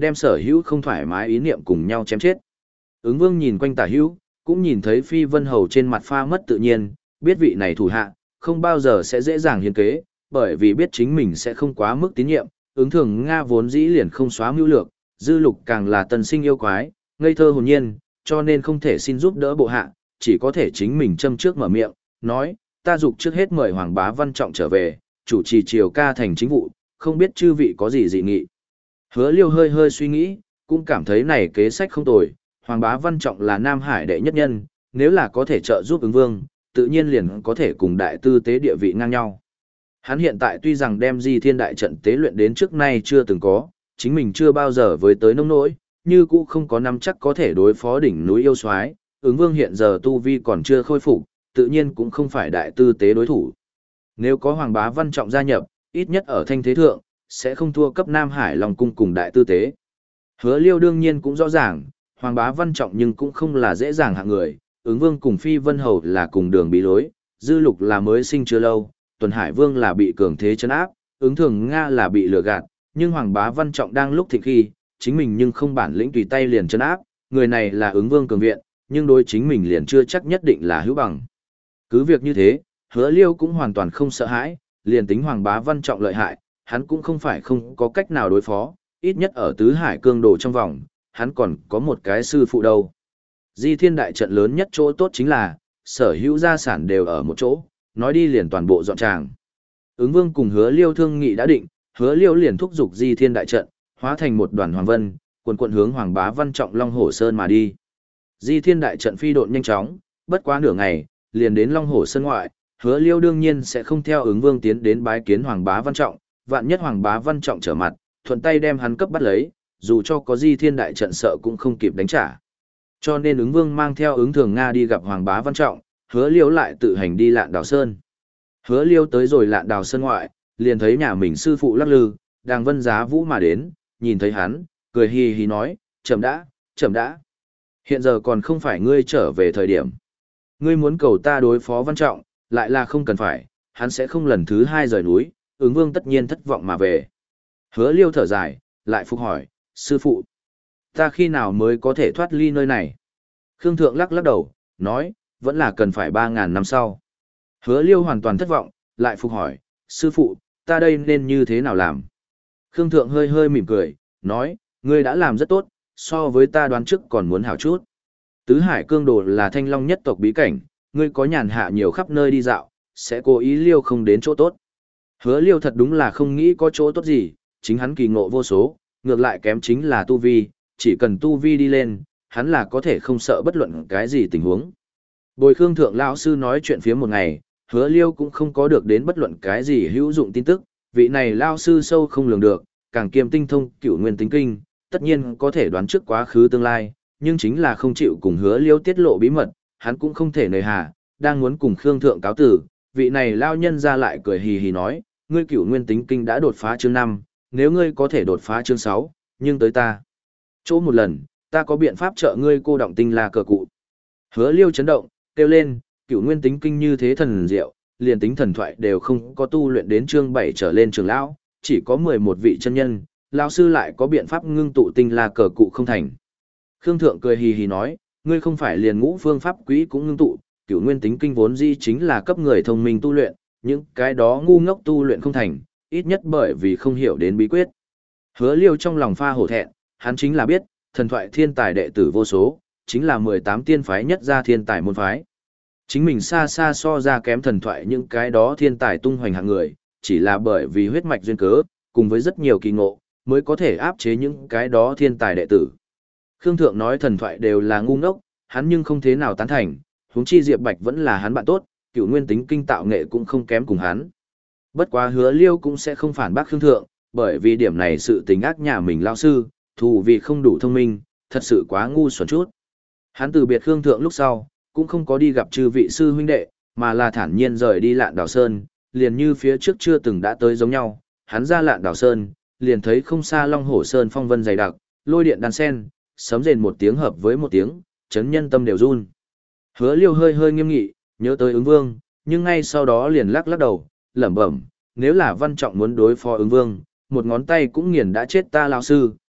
Speaker 1: đem sở hữu không thoải mái ý niệm cùng nhau chém chết. Ứng vương nhìn quanh tả hữu, cũng nhìn thấy Phi Vân Hầu trên mặt pha mất tự nhiên, biết vị này thủ hạ, không bao giờ sẽ dễ dàng hiến kế, bởi vì biết chính mình sẽ không quá mức tín nhiệm, ứng thường Nga vốn dĩ liền không xóa mưu lược, dư lục càng là tần sinh yêu quái, ngây thơ hồn nhiên, cho nên không thể xin giúp đỡ bộ hạ, chỉ có thể chính mình châm trước mở miệng, nói, ta dục trước hết mời Hoàng Bá Văn Trọng trở về, chủ trì triều ca thành chính vụ, không biết chư vị có gì dị nghị. Hứa Liêu hơi hơi suy nghĩ, cũng cảm thấy này kế sách không tồi, Hoàng Bá Văn Trọng là Nam Hải đệ nhất nhân, nếu là có thể trợ giúp ứng vương, tự nhiên liền có thể cùng đại tư tế địa vị ngang nhau. Hắn hiện tại tuy rằng đem Di Thiên đại trận tế luyện đến trước nay chưa từng có, chính mình chưa bao giờ với tới nông nỗi, như cũ không có nắm chắc có thể đối phó đỉnh núi yêu soái, ứng vương hiện giờ tu vi còn chưa khôi phục, tự nhiên cũng không phải đại tư tế đối thủ. Nếu có Hoàng Bá Văn Trọng gia nhập, ít nhất ở thanh thế thượng, sẽ không thua cấp Nam Hải Long cung cùng đại tư tế. Hứa Liêu đương nhiên cũng rõ ràng, Hoàng Bá Văn Trọng nhưng cũng không là dễ dàng hạng người, ứng vương cùng Phi Vân Hầu là cùng đường bí lối, dư lục là mới sinh chưa lâu, Tuần Hải Vương là bị cường thế chấn áp, ứng thường Nga là bị lừa gạt, nhưng Hoàng Bá Văn Trọng đang lúc thịnh khi, chính mình nhưng không bản lĩnh tùy tay liền chấn áp, người này là ứng vương cường viện, nhưng đối chính mình liền chưa chắc nhất định là hữu bằng. Cứ việc như thế, Hứa Liêu cũng hoàn toàn không sợ hãi, liền tính Hoàng Bá Văn Trọng lợi hại, hắn cũng không phải không có cách nào đối phó, ít nhất ở tứ hải cương đồ trong vòng, hắn còn có một cái sư phụ đâu. Di Thiên đại trận lớn nhất chỗ tốt chính là, sở hữu gia sản đều ở một chỗ, nói đi liền toàn bộ dọn tràng. Ứng vương cùng Hứa Liêu thương nghị đã định, Hứa Liêu liền thúc giục Di Thiên đại trận, hóa thành một đoàn hoàng vân, quần quận hướng Hoàng Bá Văn Trọng Long Hổ Sơn mà đi. Di Thiên đại trận phi độn nhanh chóng, bất quá nửa ngày, liền đến Long Hổ Sơn ngoại, Hứa Liêu đương nhiên sẽ không theo ứng vương tiến đến bái kiến Hoàng Bá Văn Trọng, vạn nhất Hoàng Bá Văn Trọng trở mặt, thuận tay đem hắn cấp bắt lấy, dù cho có Di Thiên đại trận sợ cũng không kịp đánh trả. Cho nên ứng vương mang theo ứng thường Nga đi gặp Hoàng Bá Văn Trọng, Hứa Liêu lại tự hành đi Lạn Đào Sơn. Hứa Liêu tới rồi Lạn Đào Sơn ngoại, liền thấy nhà mình sư phụ lắc lư, đang vân giá vũ mà đến, nhìn thấy hắn, cười hì hì nói, chậm đã, chậm đã. Hiện giờ còn không phải ngươi trở về thời điểm. Ngươi muốn cầu ta đối phó Văn Trọng, lại là không cần phải, hắn sẽ không lần thứ hai rời núi, ứng vương tất nhiên thất vọng mà về. Hứa Liêu thở dài, lại phục hỏi, sư phụ, ta khi nào mới có thể thoát ly nơi này? Khương Thượng lắc lắc đầu, nói, vẫn là cần phải ba ngàn năm sau. Hứa Liêu hoàn toàn thất vọng, lại phục hỏi, sư phụ, ta đây nên như thế nào làm? Khương Thượng hơi hơi mỉm cười, nói, ngươi đã làm rất tốt, so với ta đoán trước còn muốn hảo chút. Tứ Hải Cương Đồ là thanh long nhất tộc bí cảnh, ngươi có nhàn hạ nhiều khắp nơi đi dạo, sẽ cố ý Liêu không đến chỗ tốt. Hứa Liêu thật đúng là không nghĩ có chỗ tốt gì, chính hắn kỳ ngộ vô số, ngược lại kém chính là tu vi, chỉ cần tu vi đi lên, hắn là có thể không sợ bất luận cái gì tình huống. Bồi Khương Thượng lão sư nói chuyện phía một ngày, Hứa Liêu cũng không có được đến bất luận cái gì hữu dụng tin tức, vị này lão sư sâu không lường được, càng kiêm tinh thông cửu nguyên tính kinh, tất nhiên có thể đoán trước quá khứ tương lai, nhưng chính là không chịu cùng Hứa Liêu tiết lộ bí mật, hắn cũng không thể nề hà, đang muốn cùng Khương Thượng cáo tử, vị này lão nhân ra lại cười hì hì nói, ngươi cửu nguyên tính kinh đã đột phá chương năm, nếu ngươi có thể đột phá chương sáu, nhưng tới ta chỗ một lần, ta có biện pháp trợ ngươi cô động tinh la cờ cụ. Hứa Liêu chấn động, kêu lên, cửu nguyên tính kinh như thế thần diệu, liền tính thần thoại đều không có tu luyện đến chương bảy trở lên trường lão, chỉ có mười một vị chân nhân, lão sư lại có biện pháp ngưng tụ tinh la cờ cụ không thành. Khương Thượng cười hì hì nói, ngươi không phải liền ngũ phương pháp quý cũng ngưng tụ, cửu nguyên tính kinh vốn di chính là cấp người thông minh tu luyện, những cái đó ngu ngốc tu luyện không thành, ít nhất bởi vì không hiểu đến bí quyết. Hứa Liêu trong lòng pha hổ thẹn, hắn chính là biết, thần thoại thiên tài đệ tử vô số, chính là mười tám tiên phái nhất ra thiên tài môn phái. Chính mình xa xa so ra kém thần thoại những cái đó thiên tài tung hoành hạng người, chỉ là bởi vì huyết mạch duyên cớ, cùng với rất nhiều kỳ ngộ, mới có thể áp chế những cái đó thiên tài đệ tử. Khương Thượng nói thần thoại đều là ngu ngốc, hắn nhưng không thế nào tán thành, huống chi Diệp Bạch vẫn là hắn bạn tốt, cựu nguyên tính kinh tạo nghệ cũng không kém cùng hắn. Bất quá Hứa Liêu cũng sẽ không phản bác Khương Thượng, bởi vì điểm này sự tình ác nhà mình lao sư, thù vì không đủ thông minh, thật sự quá ngu xuẩn chút. Hắn từ biệt Khương Thượng lúc sau, cũng không có đi gặp chư vị sư huynh đệ, mà là thản nhiên rời đi Lạn Đào Sơn, liền như phía trước chưa từng đã tới giống nhau. Hắn ra Lạn Đào Sơn, liền thấy không xa Long Hổ Sơn phong vân dày đặc, lôi điện đan sen, sấm rền một tiếng hợp với một tiếng, chấn nhân tâm đều run. Hứa Liêu hơi hơi nghiêm nghị, nhớ tới ứng vương, nhưng ngay sau đó liền lắc lắc đầu, lẩm bẩm, nếu là Văn Trọng muốn đối phó ứng vương, một ngón tay cũng nghiền đã chết ta lão sư,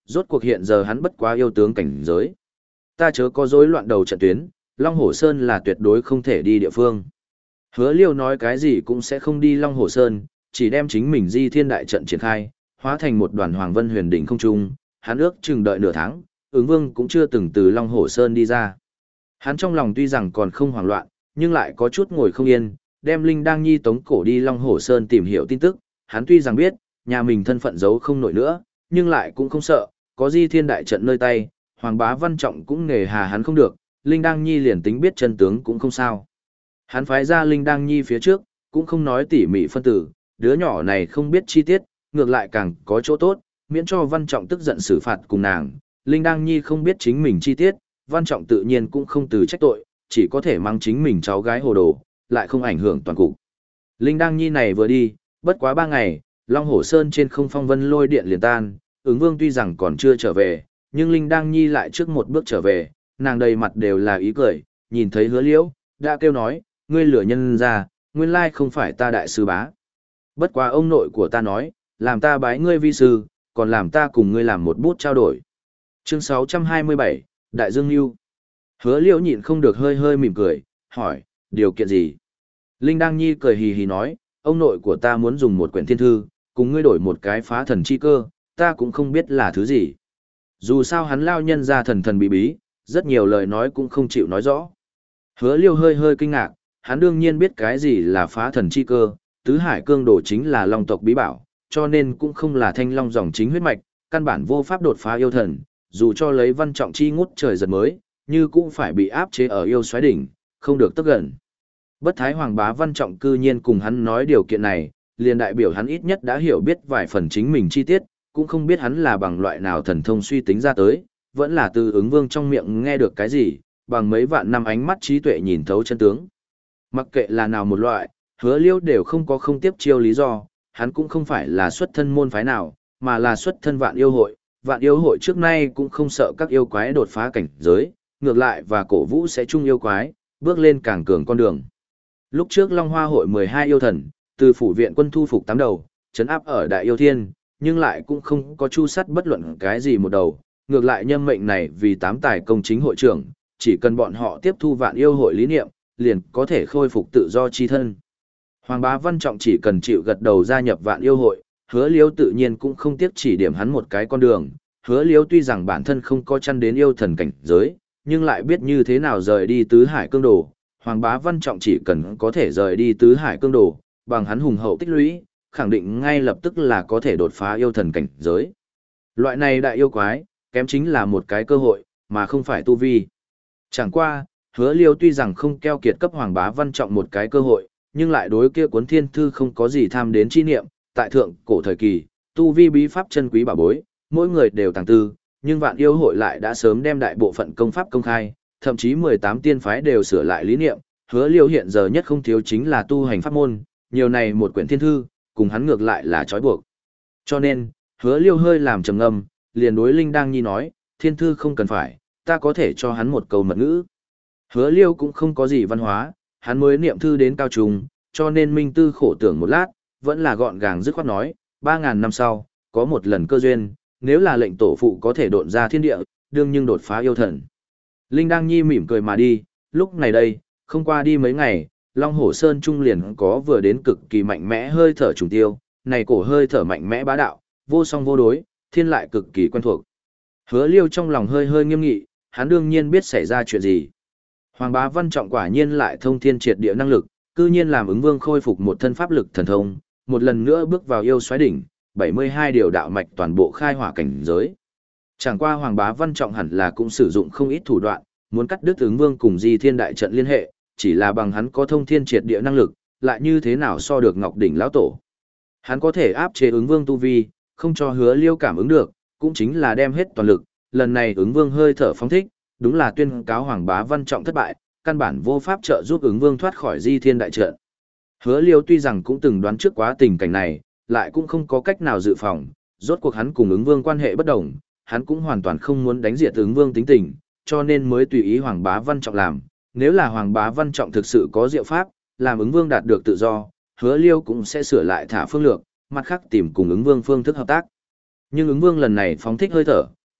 Speaker 1: rốt cuộc hiện giờ hắn bất quá yêu tướng cảnh giới. Ta chớ có rối loạn đầu trận tuyến, Long Hổ Sơn là tuyệt đối không thể đi địa phương. Hứa Liêu nói cái gì cũng sẽ không đi Long Hổ Sơn, chỉ đem chính mình di thiên đại trận triển khai, hóa thành một đoàn hoàng vân huyền đỉnh không trung, hắn ước chừng đợi nửa tháng, ứng vương cũng chưa từng từ Long Hổ Sơn đi ra. Hắn trong lòng tuy rằng còn không hoảng loạn, nhưng lại có chút ngồi không yên, đem Linh Đang Nhi tống cổ đi Long Hổ Sơn tìm hiểu tin tức, hắn tuy rằng biết, nhà mình thân phận giấu không nổi nữa, nhưng lại cũng không sợ, có di thiên đại trận nơi tay, Hoàng Bá Văn Trọng cũng nề hà hắn không được, Linh Đang Nhi liền tính biết chân tướng cũng không sao. Hắn phái ra Linh Đang Nhi phía trước, cũng không nói tỉ mỉ phân tử, đứa nhỏ này không biết chi tiết, ngược lại càng có chỗ tốt, miễn cho Văn Trọng tức giận xử phạt cùng nàng. Linh Đang Nhi không biết chính mình chi tiết, Văn Trọng tự nhiên cũng không từ trách tội, chỉ có thể mang chính mình cháu gái hồ đồ, lại không ảnh hưởng toàn cục. Linh Đang Nhi này vừa đi, bất quá ba ngày, Long Hổ Sơn trên không phong vân lôi điện liền tan, ứng vương tuy rằng còn chưa trở về, nhưng Linh Đang Nhi lại trước một bước trở về, nàng đầy mặt đều là ý cười, nhìn thấy Hứa Liễu, đã kêu nói, ngươi lửa nhân ra, nguyên lai không phải ta đại sư bá. Bất quá ông nội của ta nói, làm ta bái ngươi vi sư, còn làm ta cùng ngươi làm một bút trao đổi. Chương sáu trăm hai mươi bảy, Đại Dương Nưu. Hứa Liễu nhịn không được hơi hơi mỉm cười, hỏi, điều kiện gì? Linh Đang Nhi cười hì hì nói, ông nội của ta muốn dùng một quyển thiên thư, cùng ngươi đổi một cái phá thần chi cơ, ta cũng không biết là thứ gì. Dù sao hắn lao nhân ra thần thần bí bí, rất nhiều lời nói cũng không chịu nói rõ. Hứa Liêu hơi hơi kinh ngạc, hắn đương nhiên biết cái gì là phá thần chi cơ, tứ hải cương đồ chính là long tộc bí bảo, cho nên cũng không là thanh long dòng chính huyết mạch, căn bản vô pháp đột phá yêu thần, dù cho lấy Văn Trọng chi ngút trời giật mới, như cũng phải bị áp chế ở yêu xoáy đỉnh, không được tức gần. Bất Thái Hoàng Bá Văn Trọng cư nhiên cùng hắn nói điều kiện này, liền đại biểu hắn ít nhất đã hiểu biết vài phần chính mình chi tiết, cũng không biết hắn là bằng loại nào thần thông suy tính ra tới, vẫn là từ ứng vương trong miệng nghe được cái gì, bằng mấy vạn năm ánh mắt trí tuệ nhìn thấu chân tướng. Mặc kệ là nào một loại, Hứa Liêu đều không có không tiếp chiêu lý do, hắn cũng không phải là xuất thân môn phái nào, mà là xuất thân vạn yêu hội, vạn yêu hội trước nay cũng không sợ các yêu quái đột phá cảnh giới, ngược lại và cổ vũ sẽ chung yêu quái, bước lên càng cường con đường. Lúc trước Long Hoa hội mười hai yêu thần, từ phủ viện quân thu phục tám đầu, trấn áp ở Đại Yêu Thiên, nhưng lại cũng không có chu sắt bất luận cái gì một đầu, ngược lại nhâm mệnh này vì tám tài công chính hội trưởng, chỉ cần bọn họ tiếp thu vạn yêu hội lý niệm, liền có thể khôi phục tự do chi thân. Hoàng Bá Văn Trọng chỉ cần chịu gật đầu gia nhập vạn yêu hội, Hứa Liêu tự nhiên cũng không tiếc chỉ điểm hắn một cái con đường. Hứa Liêu tuy rằng bản thân không có chăn đến yêu thần cảnh giới, nhưng lại biết như thế nào rời đi tứ hải cương đồ. Hoàng Bá Văn Trọng chỉ cần có thể rời đi tứ hải cương đồ, bằng hắn hùng hậu tích lũy, khẳng định ngay lập tức là có thể đột phá yêu thần cảnh giới. Loại này đại yêu quái, kém chính là một cái cơ hội, mà không phải tu vi. Chẳng qua, Hứa Liêu tuy rằng không keo kiệt cấp Hoàng Bá Văn Trọng một cái cơ hội, nhưng lại đối kia cuốn thiên thư không có gì tham đến chi niệm, tại thượng cổ thời kỳ, tu vi bí pháp chân quý bảo bối, mỗi người đều tàng tư, nhưng vạn yêu hội lại đã sớm đem đại bộ phận công pháp công khai, thậm chí mười tám tiên phái đều sửa lại lý niệm, Hứa Liêu hiện giờ nhất không thiếu chính là tu hành pháp môn, nhiều này một quyển thiên thư, cùng hắn ngược lại là trói buộc. Cho nên, Hứa Liêu hơi làm trầm ngâm, liền đối Linh Đang Nhi nói, thiên thư không cần phải, ta có thể cho hắn một câu mật ngữ. Hứa Liêu cũng không có gì văn hóa, hắn mới niệm thư đến cao trung, cho nên minh tư khổ tưởng một lát, vẫn là gọn gàng dứt khoát nói, ba ngàn năm sau, có một lần cơ duyên, nếu là lệnh tổ phụ có thể độn ra thiên địa, đương nhưng đột phá yêu thần. Linh Đang Nhi mỉm cười mà đi, lúc này đây, không qua đi mấy ngày, Long Hổ Sơn Trung liền có vừa đến cực kỳ mạnh mẽ hơi thở trùng tiêu, này cổ hơi thở mạnh mẽ bá đạo, vô song vô đối, thiên lại cực kỳ quen thuộc. Hứa Liêu trong lòng hơi hơi nghiêm nghị, hắn đương nhiên biết xảy ra chuyện gì. Hoàng Bá Văn Trọng quả nhiên lại thông thiên triệt địa năng lực, cư nhiên làm ứng vương khôi phục một thân pháp lực thần thông, một lần nữa bước vào yêu xoáy đỉnh, bảy mươi hai điều đạo mạch toàn bộ khai hỏa cảnh giới. Chẳng qua Hoàng Bá Văn Trọng hẳn là cũng sử dụng không ít thủ đoạn, muốn cắt đứt ứng vương cùng Di Thiên đại trận liên hệ, chỉ là bằng hắn có thông thiên triệt địa năng lực, lại như thế nào so được Ngọc đỉnh lão tổ. Hắn có thể áp chế ứng vương tu vi, không cho Hứa Liêu cảm ứng được, cũng chính là đem hết toàn lực, lần này ứng vương hơi thở phóng thích, đúng là tuyên cáo Hoàng Bá Văn Trọng thất bại, căn bản vô pháp trợ giúp ứng vương thoát khỏi Di Thiên đại trận. Hứa Liêu tuy rằng cũng từng đoán trước quá tình cảnh này, lại cũng không có cách nào dự phòng, rốt cuộc hắn cùng ứng vương quan hệ bất đồng, hắn cũng hoàn toàn không muốn đánh diệt ứng vương tính tình, cho nên mới tùy ý Hoàng Bá Văn Trọng làm. Nếu là Hoàng Bá Văn Trọng thực sự có diệu pháp, làm ứng vương đạt được tự do, Hứa Liêu cũng sẽ sửa lại thả phương lược, mặt khác tìm cùng ứng vương phương thức hợp tác. Nhưng ứng vương lần này phóng thích hơi thở,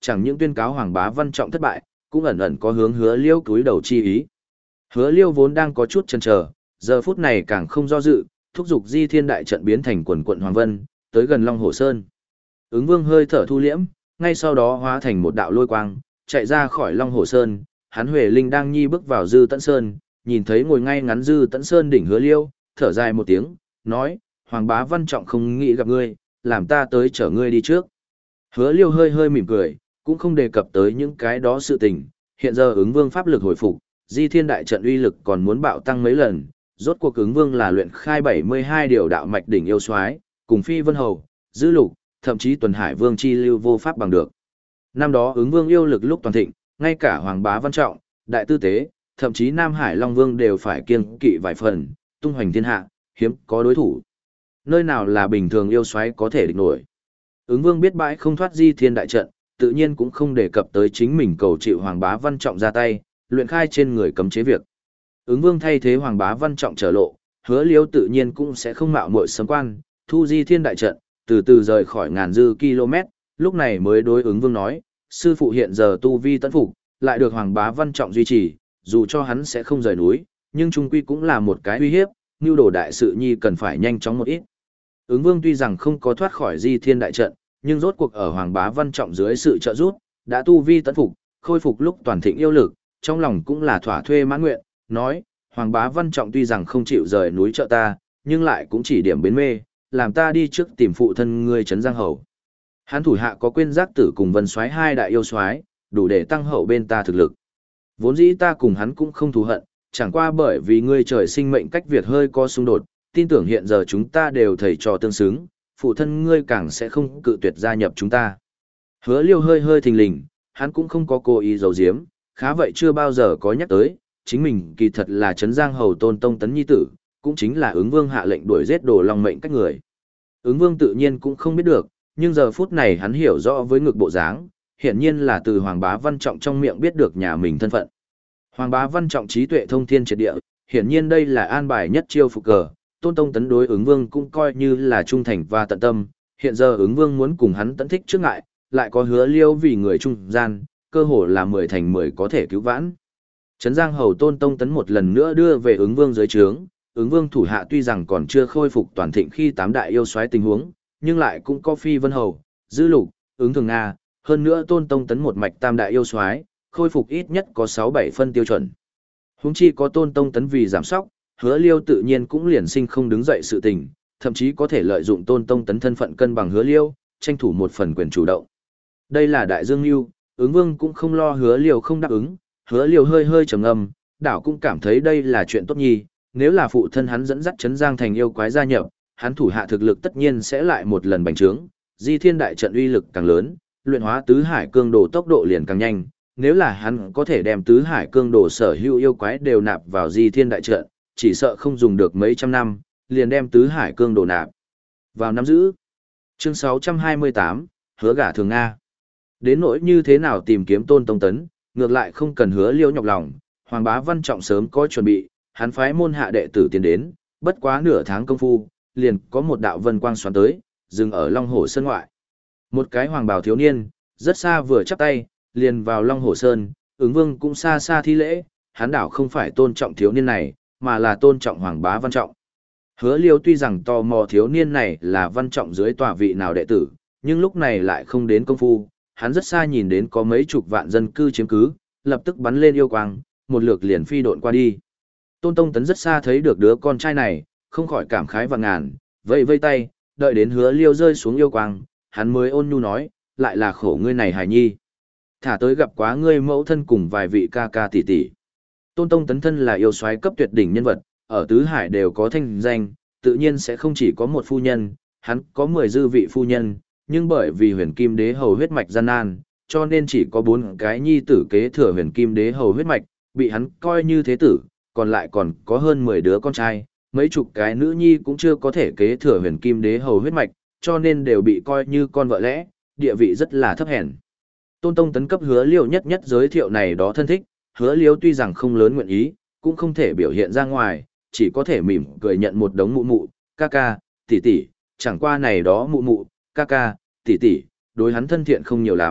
Speaker 1: chẳng những tuyên cáo Hoàng Bá Văn Trọng thất bại, cũng ẩn ẩn có hướng Hứa Liêu cúi đầu chi ý. Hứa Liêu vốn đang có chút chần chờ, giờ phút này càng không do dự, thúc giục Di Thiên đại trận biến thành quần quận Hoàng Vân, tới gần Long Hồ Sơn. Ứng Vương hơi thở thu liễm, ngay sau đó hóa thành một đạo lôi quang, chạy ra khỏi Long Hồ Sơn, hắn Huệ Linh đang nhi bước vào Dư Tẫn Sơn, nhìn thấy ngồi ngay ngắn Dư Tẫn Sơn đỉnh Hứa Liêu, thở dài một tiếng, nói: "Hoàng Bá Văn Trọng không nghĩ gặp ngươi, làm ta tới chở ngươi đi trước." Hứa Liêu hơi hơi mỉm cười, cũng không đề cập tới những cái đó sự tình, hiện giờ Ứng Vương pháp lực hồi phục, Di Thiên đại trận uy lực còn muốn bạo tăng mấy lần, rốt cuộc Ứng Vương là luyện khai bảy mươi hai điều đạo mạch đỉnh yêu soái, cùng Phi Vân Hầu, Dư Lục, thậm chí Tuần Hải Vương chi lưu vô pháp bằng được. Năm đó Ứng Vương yêu lực lúc toàn thịnh, ngay cả Hoàng Bá Văn Trọng, Đại Tư Tế, thậm chí Nam Hải Long Vương đều phải kiêng kỵ vài phần, tung hoành thiên hạ, hiếm có đối thủ. Nơi nào là bình thường yêu soái có thể địch nổi. Ứng Vương biết bãi không thoát Di Thiên đại trận, tự nhiên cũng không đề cập tới chính mình cầu chịu Hoàng Bá Văn Trọng ra tay, luyện khai trên người cấm chế việc. Ứng Vương thay thế Hoàng Bá Văn Trọng trở lộ, Hứa Liêu tự nhiên cũng sẽ không mạo muội sấm quan, thu Di Thiên đại trận, từ từ rời khỏi ngàn dư km, lúc này mới đối Ứng Vương nói: "Sư phụ hiện giờ tu vi tấn phục, lại được Hoàng Bá Văn Trọng duy trì, dù cho hắn sẽ không rời núi, nhưng trung quy cũng là một cái uy hiếp, nưu đồ đại sự nhi cần phải nhanh chóng một ít." Ứng Vương tuy rằng không có thoát khỏi Di Thiên đại trận, nhưng rốt cuộc ở Hoàng Bá Văn Trọng dưới sự trợ giúp, đã tu vi tấn phục, khôi phục lúc toàn thịnh yêu lực, trong lòng cũng là thỏa thuê mãn nguyện, nói: "Hoàng Bá Văn Trọng tuy rằng không chịu rời núi trợ ta, nhưng lại cũng chỉ điểm bến mê, làm ta đi trước tìm phụ thân ngươi trấn Giang Hầu. Hắn thủ hạ có Quyên Giác Tử cùng Vân Soái hai đại yêu soái, đủ để tăng hậu bên ta thực lực. Vốn dĩ ta cùng hắn cũng không thù hận, chẳng qua bởi vì ngươi trời sinh mệnh cách việc hơi có xung đột, tin tưởng hiện giờ chúng ta đều thầy trò tương xứng, phụ thân ngươi càng sẽ không cự tuyệt gia nhập chúng ta." Hứa Liêu hơi hơi thình lình, hắn cũng không có cố ý giấu giếm, khá vậy chưa bao giờ có nhắc tới, chính mình kỳ thật là Trấn Giang Hầu Tôn Tông Tấn nhi tử, cũng chính là Ứng Vương hạ lệnh đuổi giết Đồ Long mệnh cách người. Ứng Vương tự nhiên cũng không biết được, nhưng giờ phút này hắn hiểu rõ với ngực bộ dáng, hiển nhiên là từ Hoàng Bá Văn Trọng trong miệng biết được nhà mình thân phận. Hoàng Bá Văn Trọng trí tuệ thông thiên triệt địa, hiển nhiên đây là an bài nhất chiêu phục cờ, Tôn Tông Tấn đối Ứng Vương cũng coi như là trung thành và tận tâm, hiện giờ Ứng Vương muốn cùng hắn tận thích trước ngại, lại có Hứa Liêu vì người trung gian, cơ hồ là mười thành mười có thể cứu vãn. Trấn Giang Hầu Tôn Tông Tấn một lần nữa đưa về Ứng Vương dưới trướng, Ứng Vương thủ hạ tuy rằng còn chưa khôi phục toàn thịnh khi tám đại yêu soái tình huống, nhưng lại cũng có Phi Vân Hầu, Dư Lục, Ứng Thường Nga, hơn nữa Tôn Tông Tấn một mạch tam đại yêu soái, khôi phục ít nhất có sáu bảy phân tiêu chuẩn. Huống chi có Tôn Tông Tấn vì giảm sóc, Hứa Liêu tự nhiên cũng liền sinh không đứng dậy sự tình, thậm chí có thể lợi dụng Tôn Tông Tấn thân phận cân bằng Hứa Liêu, tranh thủ một phần quyền chủ động. Đây là đại dương mưu, Ứng Vương cũng không lo Hứa Liêu không đáp ứng, Hứa Liêu hơi hơi trầm ngâm, đảo cũng cảm thấy đây là chuyện tốt nhi, nếu là phụ thân hắn dẫn dắt Trấn Giang thành yêu quái gia nhập, hắn thủ hạ thực lực tất nhiên sẽ lại một lần bành trướng, Di Thiên đại trận uy lực càng lớn, luyện hóa tứ hải cương đồ tốc độ liền càng nhanh, nếu là hắn có thể đem tứ hải cương đồ sở hữu yêu quái đều nạp vào Di Thiên đại trận, chỉ sợ không dùng được mấy trăm năm, liền đem tứ hải cương đồ nạp vào nắm giữ. Chương sáu trăm hai mươi tám, Hứa gả Thường Nga. Đến nỗi như thế nào tìm kiếm Tôn Tông Tấn, ngược lại không cần Hứa Liêu nhọc lòng, Hoàng Bá Văn Trọng sớm có chuẩn bị, hắn phái môn hạ đệ tử tiến đến, bất quá nửa tháng công phu, liền có một đạo vân quang xoắn tới, dừng ở Long Hồ Sơn ngoại. Một cái hoàng bào thiếu niên, rất xa vừa chắp tay, liền vào Long Hồ Sơn, Ứng Vương cũng xa xa thi lễ, hắn đảo không phải tôn trọng thiếu niên này, mà là tôn trọng Hoàng Bá Văn Trọng. Hứa Liêu tuy rằng tò mò thiếu niên này là Văn Trọng dưới tòa vị nào đệ tử, nhưng lúc này lại không đến công phu, hắn rất xa nhìn đến có mấy chục vạn dân cư chiếm cứ, lập tức bắn lên yêu quang, một lượt liền phi độn qua đi. Tôn Tông Tấn rất xa thấy được đứa con trai này, không khỏi cảm khái vạn ngàn, vây vây tay, đợi đến Hứa Liêu rơi xuống yêu quang, hắn mới ôn nhu nói, lại là khổ ngươi này hài nhi. Thả tới gặp quá ngươi mẫu thân cùng vài vị ca ca tỷ tỷ. Tôn Tông Tấn thân là yêu soái cấp tuyệt đỉnh nhân vật, ở tứ hải đều có thanh danh, tự nhiên sẽ không chỉ có một phu nhân, hắn có mười dư vị phu nhân, nhưng bởi vì Huyền Kim Đế hầu huyết mạch gian nan, cho nên chỉ có bốn cái nhi tử kế thừa Huyền Kim Đế hầu huyết mạch, bị hắn coi như thế tử, còn lại còn có hơn mười đứa con trai, mấy chục cái nữ nhi cũng chưa có thể kế thừa Huyền Kim Đế hầu huyết mạch, cho nên đều bị coi như con vợ lẽ, địa vị rất là thấp hèn. Tôn Tông Tấn cấp Hứa Liêu nhất nhất giới thiệu này đó thân thích, Hứa Liêu tuy rằng không lớn nguyện ý, cũng không thể biểu hiện ra ngoài, chỉ có thể mỉm cười nhận một đống mụ mụ, ca ca, tỷ tỷ, chẳng qua này đó mụ mụ, ca ca, tỷ tỷ, đối hắn thân thiện không nhiều lắm,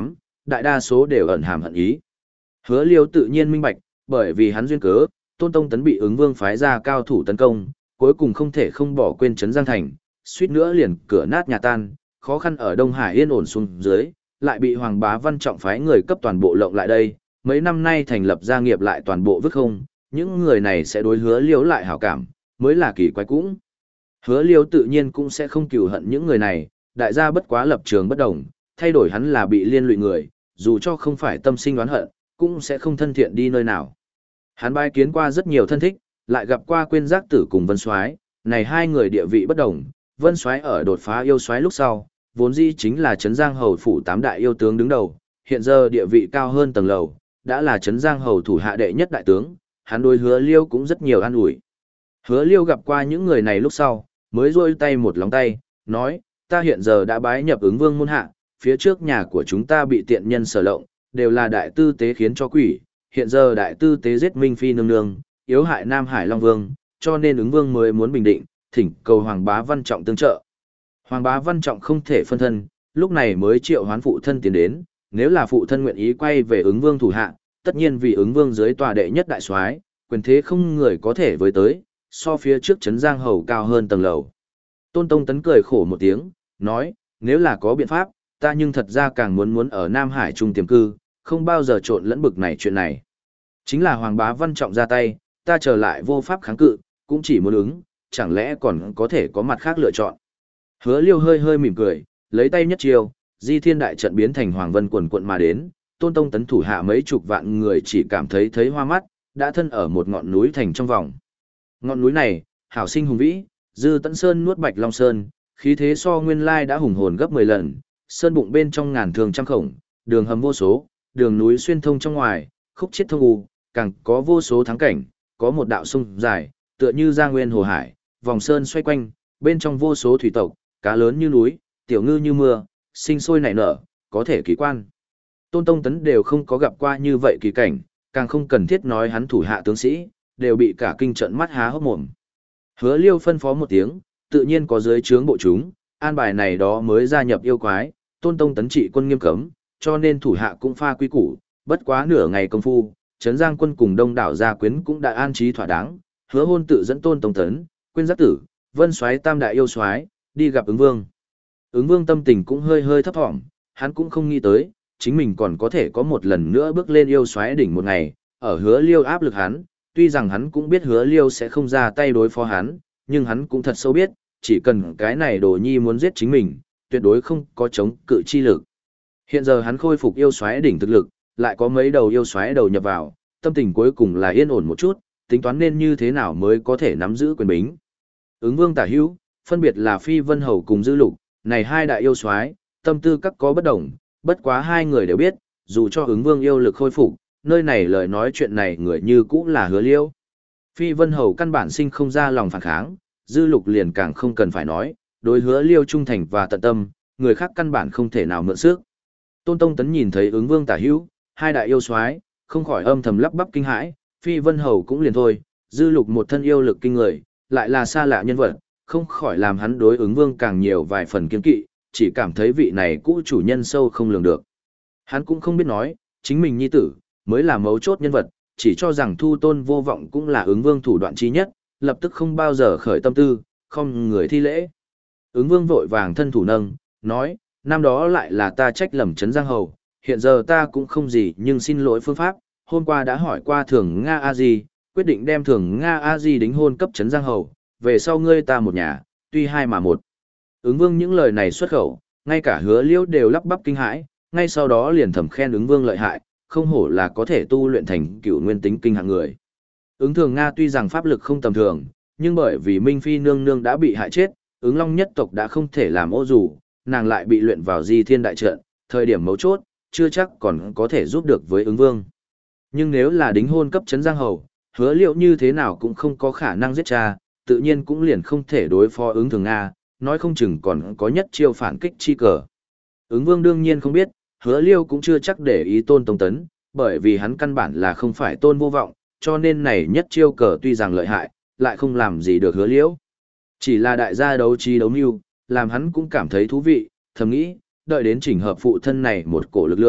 Speaker 1: đại đa số đều ẩn hàm hận ý. Hứa Liêu tự nhiên minh bạch, bởi vì hắn duyên cớ, Tôn Tông Tấn bị ứng vương phái ra cao thủ tấn công, cuối cùng không thể không bỏ quên trấn Giang Thành, suýt nữa liền cửa nát nhà tan, khó khăn ở Đông Hải yên ổn xuống dưới, lại bị Hoàng Bá Văn Trọng phái người cấp toàn bộ lộng lại đây, mấy năm nay thành lập gia nghiệp lại toàn bộ vứt không, những người này sẽ đối Hứa Liêu lại hảo cảm, mới là kỳ quái cũng. Hứa Liêu tự nhiên cũng sẽ không cừu hận những người này, đại gia bất quá lập trường bất đồng, thay đổi hắn là bị liên lụy người, dù cho không phải tâm sinh oán hận, cũng sẽ không thân thiện đi nơi nào. Hắn bái kiến qua rất nhiều thân thích, lại gặp qua Quyên Giác Tử cùng Vân Soái, này hai người địa vị bất đồng, Vân Soái ở đột phá yêu soái lúc sau, vốn dĩ chính là Trấn Giang Hầu phủ tám đại yêu tướng đứng đầu, hiện giờ địa vị cao hơn tầng lầu, đã là Trấn Giang Hầu thủ hạ đệ nhất đại tướng, hắn đối Hứa Liêu cũng rất nhiều an ủi. Hứa Liêu gặp qua những người này lúc sau, mới rôi tay một lòng tay, nói, ta hiện giờ đã bái nhập ứng vương môn hạ, phía trước nhà của chúng ta bị tiện nhân sở lộng, đều là đại tư tế khiến cho quỷ, hiện giờ đại tư tế giết Minh Phi nương nương, yếu hại Nam Hải Long Vương, cho nên ứng vương mới muốn bình định, thỉnh cầu Hoàng Bá Văn Trọng tương trợ. Hoàng Bá Văn Trọng không thể phân thân, lúc này mới triệu hoán phụ thân tiến đến, nếu là phụ thân nguyện ý quay về ứng vương thủ hạ, tất nhiên vì ứng vương dưới tòa đệ nhất đại soái, quyền thế không người có thể với tới, so phía trước Trấn Giang Hầu cao hơn tầng lầu. Tôn Tông Tấn cười khổ một tiếng, nói, nếu là có biện pháp, ta nhưng thật ra càng muốn muốn ở Nam Hải trung tiềm cư, không bao giờ trộn lẫn bực này chuyện này. Chính là Hoàng Bá Văn Trọng ra tay, ta trở lại vô pháp kháng cự, cũng chỉ muốn ứng, chẳng lẽ còn có thể có mặt khác lựa chọn. Hứa Liêu hơi hơi mỉm cười, lấy tay nhất chiêu, Di Thiên đại trận biến thành Hoàng Vân quần quận mà đến, Tôn Tông Tấn thủ hạ mấy chục vạn người chỉ cảm thấy thấy hoa mắt, đã thân ở một ngọn núi thành trong vòng. Ngọn núi này, hảo sinh hùng vĩ, Dư Tấn Sơn nuốt Bạch Long Sơn, khí thế so nguyên lai đã hùng hồn gấp mười lần, sơn bụng bên trong ngàn thường trăm khổng, đường hầm vô số, đường núi xuyên thông trong ngoài, khúc chiết thông u, càng có vô số thắng cảnh, có một đạo sông dài, tựa như Giang Nguyên hồ hải, vòng sơn xoay quanh, bên trong vô số thủy tộc, cá lớn như núi, tiểu ngư như mưa, sinh sôi nảy nở, có thể kỳ quan. Tôn Tông Tấn đều không có gặp qua như vậy kỳ cảnh, càng không cần thiết nói hắn thủ hạ tướng sĩ, đều bị cả kinh trận mắt há hốc mồm. Hứa Liêu phân phó một tiếng, tự nhiên có dưới trướng bộ chúng, an bài này đó mới gia nhập yêu quái, Tôn Tông Tấn trị quân nghiêm cấm, cho nên thủ hạ cũng pha quy củ, bất quá nửa ngày công phu, Trấn Giang quân cùng đông đảo gia quyến cũng đã an trí thỏa đáng, Hứa Hôn tự dẫn Tôn Tông Tấn, Quyên Giác Tử, Vân Soái tam đại yêu soái, đi gặp ứng vương. Ứng vương tâm tình cũng hơi hơi thấp thỏm, hắn cũng không nghĩ tới, chính mình còn có thể có một lần nữa bước lên yêu soái đỉnh một ngày, ở Hứa Liêu áp lực hắn, tuy rằng hắn cũng biết Hứa Liêu sẽ không ra tay đối phó hắn, nhưng hắn cũng thật sâu biết, chỉ cần cái này đồ nhi muốn giết chính mình, tuyệt đối không có chống cự chi lực. Hiện giờ hắn khôi phục yêu soái đỉnh thực lực, lại có mấy đầu yêu soái đầu nhập vào, tâm tình cuối cùng là yên ổn một chút, tính toán nên như thế nào mới có thể nắm giữ quyền bính. Ứng vương tả hữu, phân biệt là Phi Vân Hầu cùng Dư Lục, này hai đại yêu soái, tâm tư các có bất đồng, bất quá hai người đều biết, dù cho ứng vương yêu lực khôi phục, nơi này lời nói chuyện này người như cũng là Hứa Liêu. Phi Vân Hầu căn bản sinh không ra lòng phản kháng, Dư Lục liền càng không cần phải nói, đối Hứa Liêu trung thành và tận tâm, người khác căn bản không thể nào mượn sức. Tôn Tông Tấn nhìn thấy ứng vương tả hữu, hai đại yêu soái, không khỏi âm thầm lắp bắp kinh hãi, Phi Vân Hầu cũng liền thôi, Dư Lục một thân yêu lực kinh người, lại là xa lạ nhân vật, không khỏi làm hắn đối ứng vương càng nhiều vài phần kiên kỵ, chỉ cảm thấy vị này cũ chủ nhân sâu không lường được. Hắn cũng không biết nói, chính mình nhi tử, mới là mấu chốt nhân vật, chỉ cho rằng thu tôn vô vọng cũng là ứng vương thủ đoạn chí nhất, lập tức không bao giờ khởi tâm tư, không người thi lễ. Ứng vương vội vàng thân thủ nâng, nói, năm đó lại là ta trách lầm Trấn Giang Hầu, hiện giờ ta cũng không gì nhưng xin lỗi phương pháp, hôm qua đã hỏi qua thường Nga A Di, quyết định đem thường Nga A Di đính hôn cấp Trấn Giang Hầu, về sau ngươi ta một nhà, tuy hai mà một. Ứng vương những lời này xuất khẩu, ngay cả Hứa Liêu đều lắp bắp kinh hãi, ngay sau đó liền thầm khen ứng vương lợi hại, không hổ là có thể tu luyện thành cựu nguyên tính kinh hạng người. Ứng thường Nga tuy rằng pháp lực không tầm thường, nhưng bởi vì Minh Phi nương nương đã bị hại chết, ứng long nhất tộc đã không thể làm ô dù, nàng lại bị luyện vào Di Thiên đại trận, thời điểm mấu chốt, chưa chắc còn có thể giúp được với ứng vương. Nhưng nếu là đính hôn cấp Trấn Giang Hầu, Hứa Liêu như thế nào cũng không có khả năng giết cha, tự nhiên cũng liền không thể đối phó ứng thường Nga, nói không chừng còn có nhất chiêu phản kích chi cờ. Ứng vương đương nhiên không biết, Hứa Liêu cũng chưa chắc để ý Tôn Tông Tấn, bởi vì hắn căn bản là không phải Tôn vô vọng, cho nên này nhất chiêu cờ tuy rằng lợi hại, lại không làm gì được Hứa Liêu. Chỉ là đại gia đấu trí đấu mưu, làm hắn cũng cảm thấy thú vị, thầm nghĩ, đợi đến chỉnh hợp phụ thân này một cổ lực lượng,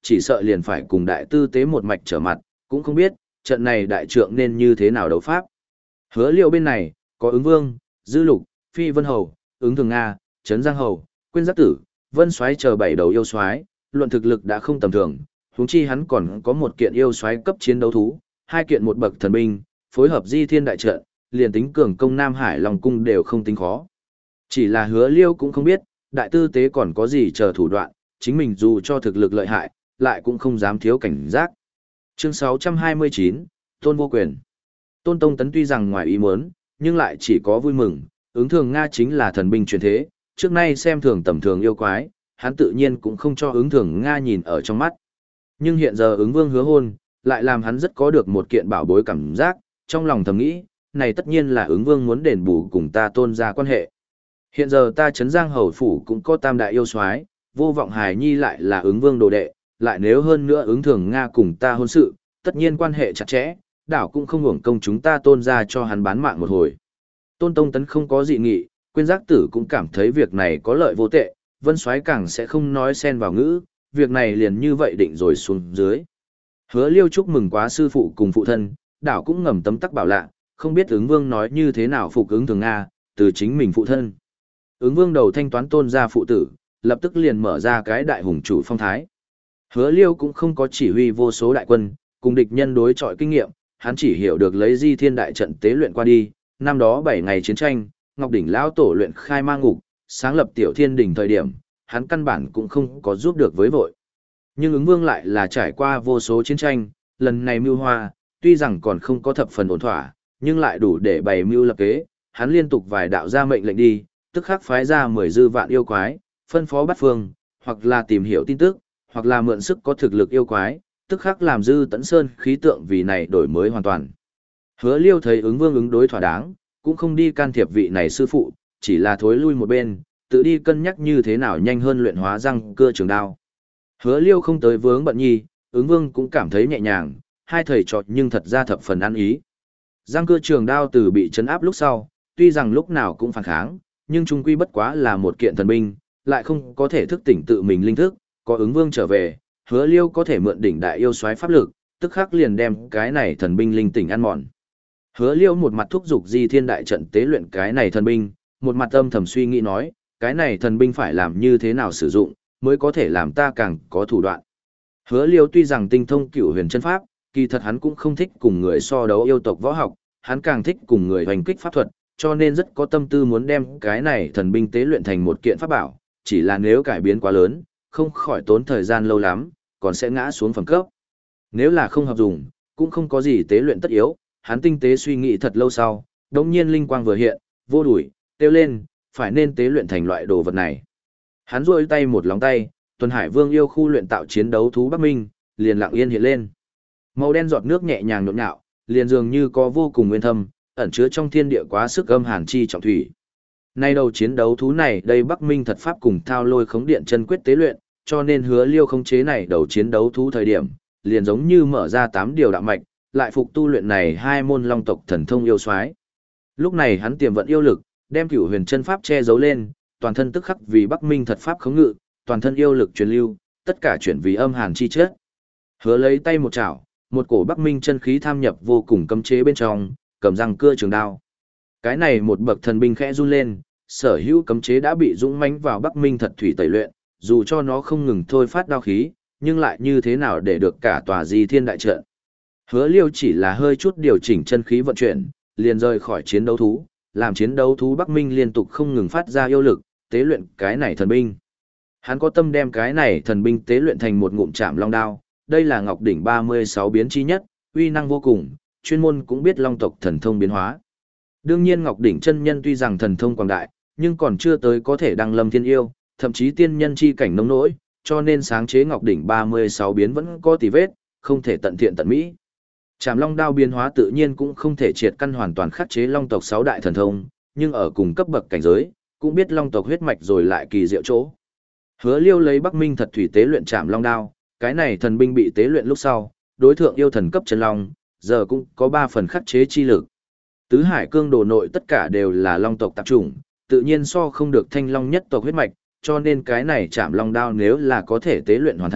Speaker 1: chỉ sợ liền phải cùng đại tư tế một mạch trở mặt, cũng không biết, trận này đại trượng nên như thế nào đấu pháp. Hứa Liêu bên này, có ứng vương, dư lục, phi vân hầu, ứng thường Nga, trấn giang hầu, quyên giác tử, vân soái chờ bảy đầu yêu soái, luận thực lực đã không tầm thường, huống chi hắn còn có một kiện yêu soái cấp chiến đấu thú, hai kiện một bậc thần binh, phối hợp di thiên đại trận, liền tính cường công Nam Hải Long cung đều không tính khó. Chỉ là Hứa Liêu cũng không biết, đại tư tế còn có gì chờ thủ đoạn, chính mình dù cho thực lực lợi hại, lại cũng không dám thiếu cảnh giác. Chương sáu trăm hai mươi chín, Tôn Vô Quyền. Tôn Tông Tấn tuy rằng ngoài ý muốn, nhưng lại chỉ có vui mừng, ứng thường Nga chính là thần binh truyền thế, trước nay xem thường tầm thường yêu quái, hắn tự nhiên cũng không cho ứng thường Nga nhìn ở trong mắt. Nhưng hiện giờ ứng vương hứa hôn, lại làm hắn rất có được một kiện bảo bối cảm giác, trong lòng thầm nghĩ, này tất nhiên là ứng vương muốn đền bù cùng ta Tôn ra quan hệ. Hiện giờ ta Trấn Giang Hầu Phủ cũng có tam đại yêu soái, vô vọng hài nhi lại là ứng vương đồ đệ, lại nếu hơn nữa ứng thường Nga cùng ta hôn sự, tất nhiên quan hệ chặt chẽ, đảo cũng không hưởng công chúng ta Tôn ra cho hắn bán mạng một hồi. Tôn Tông Tấn không có dị nghị, quyên giác tử cũng cảm thấy việc này có lợi vô tệ, vân soái càng sẽ không nói xen vào ngữ, việc này liền như vậy định rồi xuống dưới. Hứa Liêu chúc mừng quá sư phụ cùng phụ thân, đảo cũng ngầm tấm tắc bảo lạ, không biết ứng vương nói như thế nào phục ứng thường Nga, từ chính mình phụ thân. Ứng vương đầu thanh toán Tôn gia phụ tử, lập tức liền mở ra cái đại hùng chủ phong thái. Hứa Liêu cũng không có chỉ huy vô số đại quân, cùng địch nhân đối chọi kinh nghiệm, hắn chỉ hiểu được lấy di thiên đại trận tế luyện qua đi, năm đó bảy ngày chiến tranh, Ngọc Đỉnh lão tổ luyện khai ma ngục, sáng lập tiểu thiên đỉnh thời điểm, hắn căn bản cũng không có giúp được với vội. Nhưng ứng vương lại là trải qua vô số chiến tranh, lần này mưu hoa, tuy rằng còn không có thập phần ổn thỏa, nhưng lại đủ để bày mưu lập kế, hắn liên tục vài đạo ra mệnh lệnh đi, tức khắc phái ra mười dư vạn yêu quái, phân phó bắt phương, hoặc là tìm hiểu tin tức, hoặc là mượn sức có thực lực yêu quái, tức khắc làm dư tấn sơn khí tượng vì này đổi mới hoàn toàn. Hứa Liêu thấy ứng vương ứng đối thỏa đáng, cũng không đi can thiệp vị này sư phụ, chỉ là thối lui một bên, tự đi cân nhắc như thế nào nhanh hơn luyện hóa răng cưa trường đao. Hứa Liêu không tới vướng bận nhi, ứng vương cũng cảm thấy nhẹ nhàng, hai thầy trò nhưng thật ra thập phần ăn ý. Răng cưa trường đao từ bị trấn áp lúc sau, tuy rằng lúc nào cũng phản kháng, nhưng trung quy bất quá là một kiện thần binh, lại không có thể thức tỉnh tự mình linh thức, có ứng vương trở về, Hứa Liêu có thể mượn đỉnh đại yêu soái pháp lực, tức khắc liền đem cái này thần binh linh tỉnh ăn mòn. Hứa Liêu một mặt thúc giục di thiên đại trận tế luyện cái này thần binh, một mặt âm thầm suy nghĩ nói, cái này thần binh phải làm như thế nào sử dụng, mới có thể làm ta càng có thủ đoạn. Hứa Liêu tuy rằng tinh thông cửu huyền chân pháp, kỳ thật hắn cũng không thích cùng người so đấu yêu tộc võ học, hắn càng thích cùng người hoành kích pháp thuật, cho nên rất có tâm tư muốn đem cái này thần binh tế luyện thành một kiện pháp bảo, chỉ là nếu cải biến quá lớn, không khỏi tốn thời gian lâu lắm, còn sẽ ngã xuống phẩm cấp. Nếu là không hợp dùng, cũng không có gì tế luyện tất yếu, hắn tinh tế suy nghĩ thật lâu sau, đống nhiên linh quang vừa hiện, vô đuổi, kêu lên, phải nên tế luyện thành loại đồ vật này. Hắn rôi tay một lóng tay, Tuần Hải Vương yêu khu luyện tạo chiến đấu thú Bắc Minh, liền lặng yên hiện lên. Màu đen giọt nước nhẹ nhàng nhộn nhạo, liền dường như có vô cùng nguyên thâm, ẩn chứa trong thiên địa quá sức âm hàn chi trọng thủy. Nay đầu chiến đấu thú này đây Bắc Minh thật pháp cùng thao lôi khống điện chân quyết tế luyện, cho nên Hứa Liêu khống chế này đầu chiến đấu thú thời điểm, liền giống như mở ra tám điều đạo mạch, lại phục tu luyện này hai môn long tộc thần thông yêu soái. Lúc này hắn tiềm vận yêu lực, đem cửu huyền chân pháp che giấu lên, toàn thân tức khắc vì Bắc Minh thật pháp khống ngự, toàn thân yêu lực truyền lưu, tất cả chuyển vì âm hàn chi chất. Hứa lấy tay một chảo, một cổ Bắc Minh chân khí tham nhập vô cùng cấm chế bên trong, cầm răng cưa trường đao. Cái này một bậc thần binh khẽ run lên, sở hữu cấm chế đã bị dũng mãnh vào Bắc Minh thật thủy tẩy luyện, dù cho nó không ngừng thôi phát đao khí, nhưng lại như thế nào để được cả tòa di thiên đại trận. Hứa Liêu chỉ là hơi chút điều chỉnh chân khí vận chuyển, liền rời khỏi chiến đấu thú, làm chiến đấu thú Bắc Minh liên tục không ngừng phát ra yêu lực, tế luyện cái này thần binh. Hắn có tâm đem cái này thần binh tế luyện thành một ngụm chạm long đao, đây là Ngọc Đỉnh ba mươi sáu biến chi nhất, uy năng vô cùng, chuyên môn cũng biết long tộc thần thông biến hóa. Đương nhiên Ngọc Đỉnh chân nhân tuy rằng thần thông quảng đại, nhưng còn chưa tới có thể đăng lâm thiên yêu, thậm chí tiên nhân chi cảnh nông nỗi, cho nên sáng chế Ngọc Đỉnh ba mươi sáu biến vẫn có tì vết, không thể tận thiện tận mỹ. Trảm long đao biến hóa tự nhiên cũng không thể triệt căn hoàn toàn khắc chế long tộc sáu đại thần thông, nhưng ở cùng cấp bậc cảnh giới, cũng biết long tộc huyết mạch rồi lại kỳ diệu chỗ. Hứa Liêu lấy Bắc Minh thật thủy tế luyện trảm long đao, cái này thần binh bị tế luyện lúc sau, đối thượng yêu thần cấp chân long, giờ cũng có ba phần khắc chế chi lực. Tứ hải cương đồ nội tất cả đều là long tộc tạp chủng, tự nhiên so không được thanh long nhất tộc huyết mạch, cho nên cái này trảm long đao nếu là có thể tế luyện hoàn thành,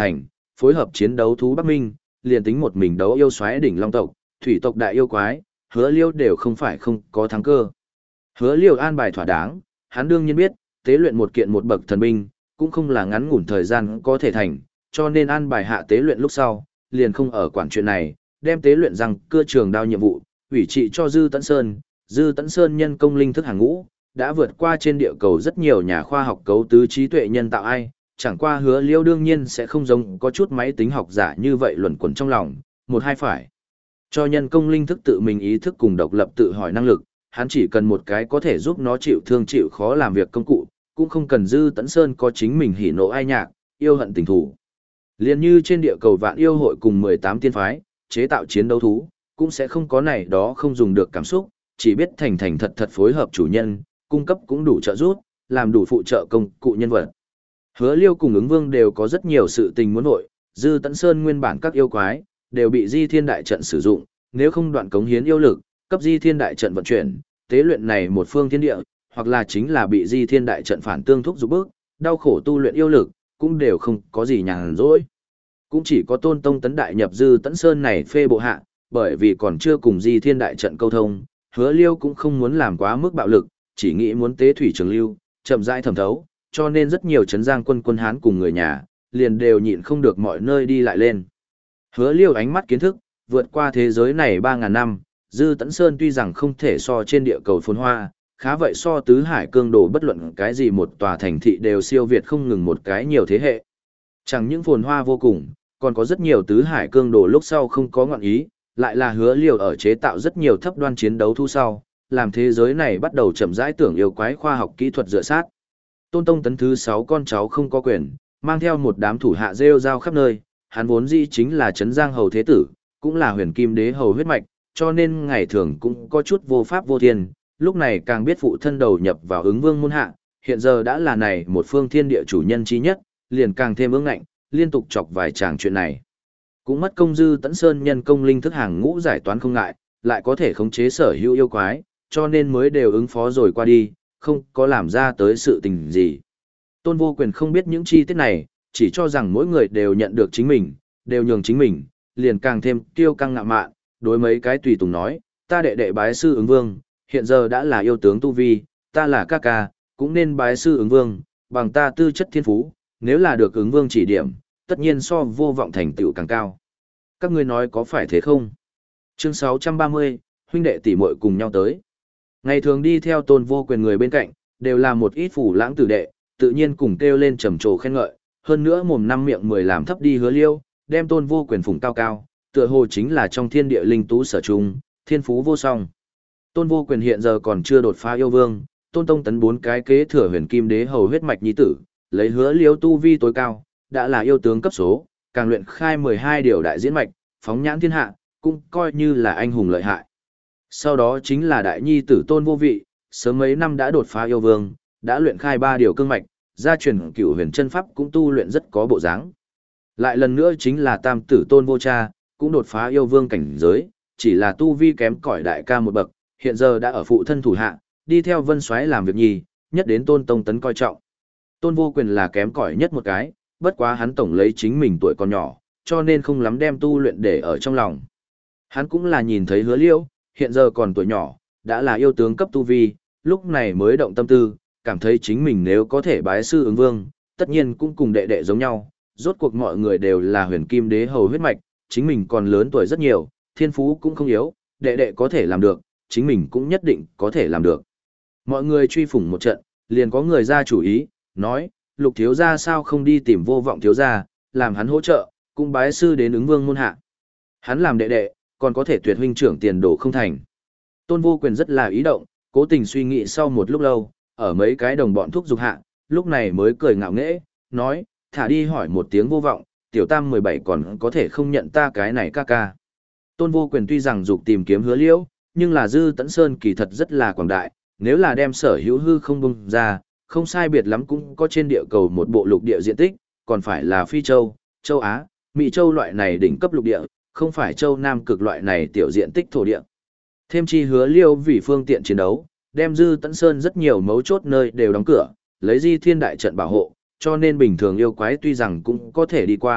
Speaker 1: phối hợp chiến đấu thú Bắc Minh, liền tính một mình đấu yêu xoáy đỉnh long tộc, thủy tộc đại yêu quái, Hứa Liêu đều không phải không có thắng cơ. Hứa Liêu an bài thỏa đáng, hắn đương nhiên biết, tế luyện một kiện một bậc thần binh, cũng không là ngắn ngủn thời gian có thể thành, cho nên an bài hạ tế luyện lúc sau, liền không ở quản chuyện này, đem tế luyện rằng cưa trường đao nhiệm vụ, ủy trị cho Dư Tấn Sơn. Dư Tấn Sơn nhân công linh thức hàng ngũ, đã vượt qua trên địa cầu rất nhiều nhà khoa học cấu tứ trí tuệ nhân tạo ai, chẳng qua Hứa Liêu đương nhiên sẽ không giống có chút máy tính học giả như vậy luẩn quẩn trong lòng, một hai phải. Cho nhân công linh thức tự mình ý thức cùng độc lập tự hỏi năng lực, hắn chỉ cần một cái có thể giúp nó chịu thương chịu khó làm việc công cụ, cũng không cần Dư Tấn Sơn có chính mình hỉ nộ ai nhạc, yêu hận tình thủ. Liên như trên địa cầu vạn yêu hội cùng mười tám tiên phái, chế tạo chiến đấu thú, cũng sẽ không có này đó không dùng được cảm xúc, chỉ biết thành thành thật thật phối hợp chủ nhân, cung cấp cũng đủ trợ giúp, làm đủ phụ trợ công cụ nhân vật. Hứa Liêu cùng ứng vương đều có rất nhiều sự tình muốn nội, Dư Tấn Sơn nguyên bản các yêu quái, đều bị Di Thiên Đại Trận sử dụng, nếu không đoạn cống hiến yêu lực, cấp Di Thiên Đại Trận vận chuyển, tế luyện này một phương thiên địa, hoặc là chính là bị Di Thiên Đại Trận phản tương thúc giúp bước, đau khổ tu luyện yêu lực, cũng đều không có gì nhàn rỗi. Cũng chỉ có Tôn Tông Tấn đại nhập Dư Tấn Sơn này phê bộ hạ, bởi vì còn chưa cùng Di Thiên Đại Trận câu thông, Hứa Liêu cũng không muốn làm quá mức bạo lực, chỉ nghĩ muốn tế thủy trường lưu, chậm rãi thẩm thấu, cho nên rất nhiều trấn giang quân quân Hán cùng người nhà, liền đều nhịn không được mọi nơi đi lại lên. Hứa Liêu ánh mắt kiến thức, vượt qua thế giới này ba ngàn năm, Dư Tấn Sơn tuy rằng không thể so trên địa cầu phồn hoa, khá vậy so tứ hải cương đồ bất luận cái gì một tòa thành thị đều siêu việt không ngừng một cái nhiều thế hệ. Chẳng những phồn hoa vô cùng, còn có rất nhiều tứ hải cương đồ lúc sau không có ngọn ý, lại là Hứa Liêu ở chế tạo rất nhiều thấp đoan chiến đấu thu sau, làm thế giới này bắt đầu chậm rãi tưởng yêu quái khoa học kỹ thuật dựa sát. Tôn Tông Tấn thứ sáu con cháu không có quyền, mang theo một đám thủ hạ rêu rao khắp nơi, hắn vốn dĩ chính là Trấn Giang hầu thế tử, cũng là Huyền Kim đế hầu huyết mạch, cho nên ngày thường cũng có chút vô pháp vô thiên, lúc này càng biết phụ thân đầu nhập vào ứng vương môn hạ, hiện giờ đã là này một phương thiên địa chủ nhân chí nhất, liền càng thêm ương ngạnh, liên tục chọc vài chàng chuyện này. Cũng mất công Dư Tấn Sơn nhân công linh thức hàng ngũ giải toán không ngại, lại có thể khống chế sở hữu yêu quái, cho nên mới đều ứng phó rồi qua đi, không có làm ra tới sự tình gì. Tôn Vô Quyền không biết những chi tiết này, chỉ cho rằng mỗi người đều nhận được chính mình, đều nhường chính mình, liền càng thêm kiêu căng ngạo mạn, đối mấy cái tùy tùng nói, ta đệ đệ bái sư ứng vương, hiện giờ đã là yêu tướng tu vi, ta là ca ca, cũng nên bái sư ứng vương, bằng ta tư chất thiên phú, nếu là được ứng vương chỉ điểm, tất nhiên so vô vọng thành tựu càng cao. Các ngươi nói có phải thế không? Chương sáu trăm ba mươi, huynh đệ tỷ muội cùng nhau tới. Ngày thường đi theo Tôn Vô Quyền người bên cạnh, đều là một ít phủ lãng tử đệ, tự nhiên cùng kêu lên trầm trồ khen ngợi, hơn nữa mồm năm miệng mười làm thấp đi Hứa Liêu, đem Tôn Vô Quyền phụng cao cao, tựa hồ chính là trong thiên địa linh tú sở trung, thiên phú vô song. Tôn Vô Quyền hiện giờ còn chưa đột phá yêu vương, Tôn Tông Tấn bốn cái kế thừa Huyền Kim đế hầu huyết mạch nhi tử, lấy Hứa Liêu tu vi tối cao, đã là yêu tướng cấp số, càng luyện khai mười hai điều đại diễn mạch, phóng nhãn thiên hạ, cũng coi như là anh hùng lợi hại. Sau đó chính là đại nhi tử Tôn Vô Vị, sớm mấy năm đã đột phá yêu vương, đã luyện khai ba điều cương mạch, gia truyền cửu huyền chân pháp cũng tu luyện rất có bộ dáng. Lại lần nữa chính là tam tử Tôn Vô Cha, cũng đột phá yêu vương cảnh giới, chỉ là tu vi kém cỏi đại ca một bậc, hiện giờ đã ở phụ thân thủ hạ, đi theo Vân Soái làm việc nhì, nhất đến Tôn Tông Tấn coi trọng. Tôn Vô Quyền là kém cỏi nhất một cái, bất quá hắn tổng lấy chính mình tuổi còn nhỏ, cho nên không lắm đem tu luyện để ở trong lòng. Hắn cũng là nhìn thấy Hứa Liêu, hiện giờ còn tuổi nhỏ, đã là yêu tướng cấp tu vi, lúc này mới động tâm tư, cảm thấy chính mình nếu có thể bái sư ứng vương, tất nhiên cũng cùng đệ đệ giống nhau, rốt cuộc mọi người đều là Huyền Kim đế hầu huyết mạch, chính mình còn lớn tuổi rất nhiều, thiên phú cũng không yếu, đệ đệ có thể làm được, chính mình cũng nhất định có thể làm được. Mọi người truy phủng một trận, liền có người ra chủ ý, nói, Lục thiếu gia sao không đi tìm Vô Vọng thiếu gia, làm hắn hỗ trợ, cũng bái sư đến ứng vương môn hạ. Hắn làm đệ đệ, còn có thể tuyệt huynh trưởng tiền đồ không thành. Tôn Vô Quyền rất là ý động, cố tình suy nghĩ sau một lúc lâu, ở mấy cái đồng bọn thúc giục hạ, lúc này mới cười ngạo nghễ, nói, thả đi hỏi một tiếng Vô Vọng, tiểu tam mười bảy còn có thể không nhận ta cái này ca ca. Tôn Vô Quyền tuy rằng dục tìm kiếm Hứa Liễu, nhưng là Dư Tấn Sơn kỳ thật rất là quảng đại, nếu là đem sở hữu hư không bung ra, không sai biệt lắm cũng có trên địa cầu một bộ lục địa diện tích, còn phải là Phi Châu, Châu Á, Mỹ Châu loại này đỉnh cấp lục địa, không phải Châu Nam cực loại này tiểu diện tích thổ địa. Thêm chi Hứa Liêu vì phương tiện chiến đấu, đem Dư Tấn Sơn rất nhiều mấu chốt nơi đều đóng cửa, lấy Di Thiên Đại trận bảo hộ, cho nên bình thường yêu quái tuy rằng cũng có thể đi qua,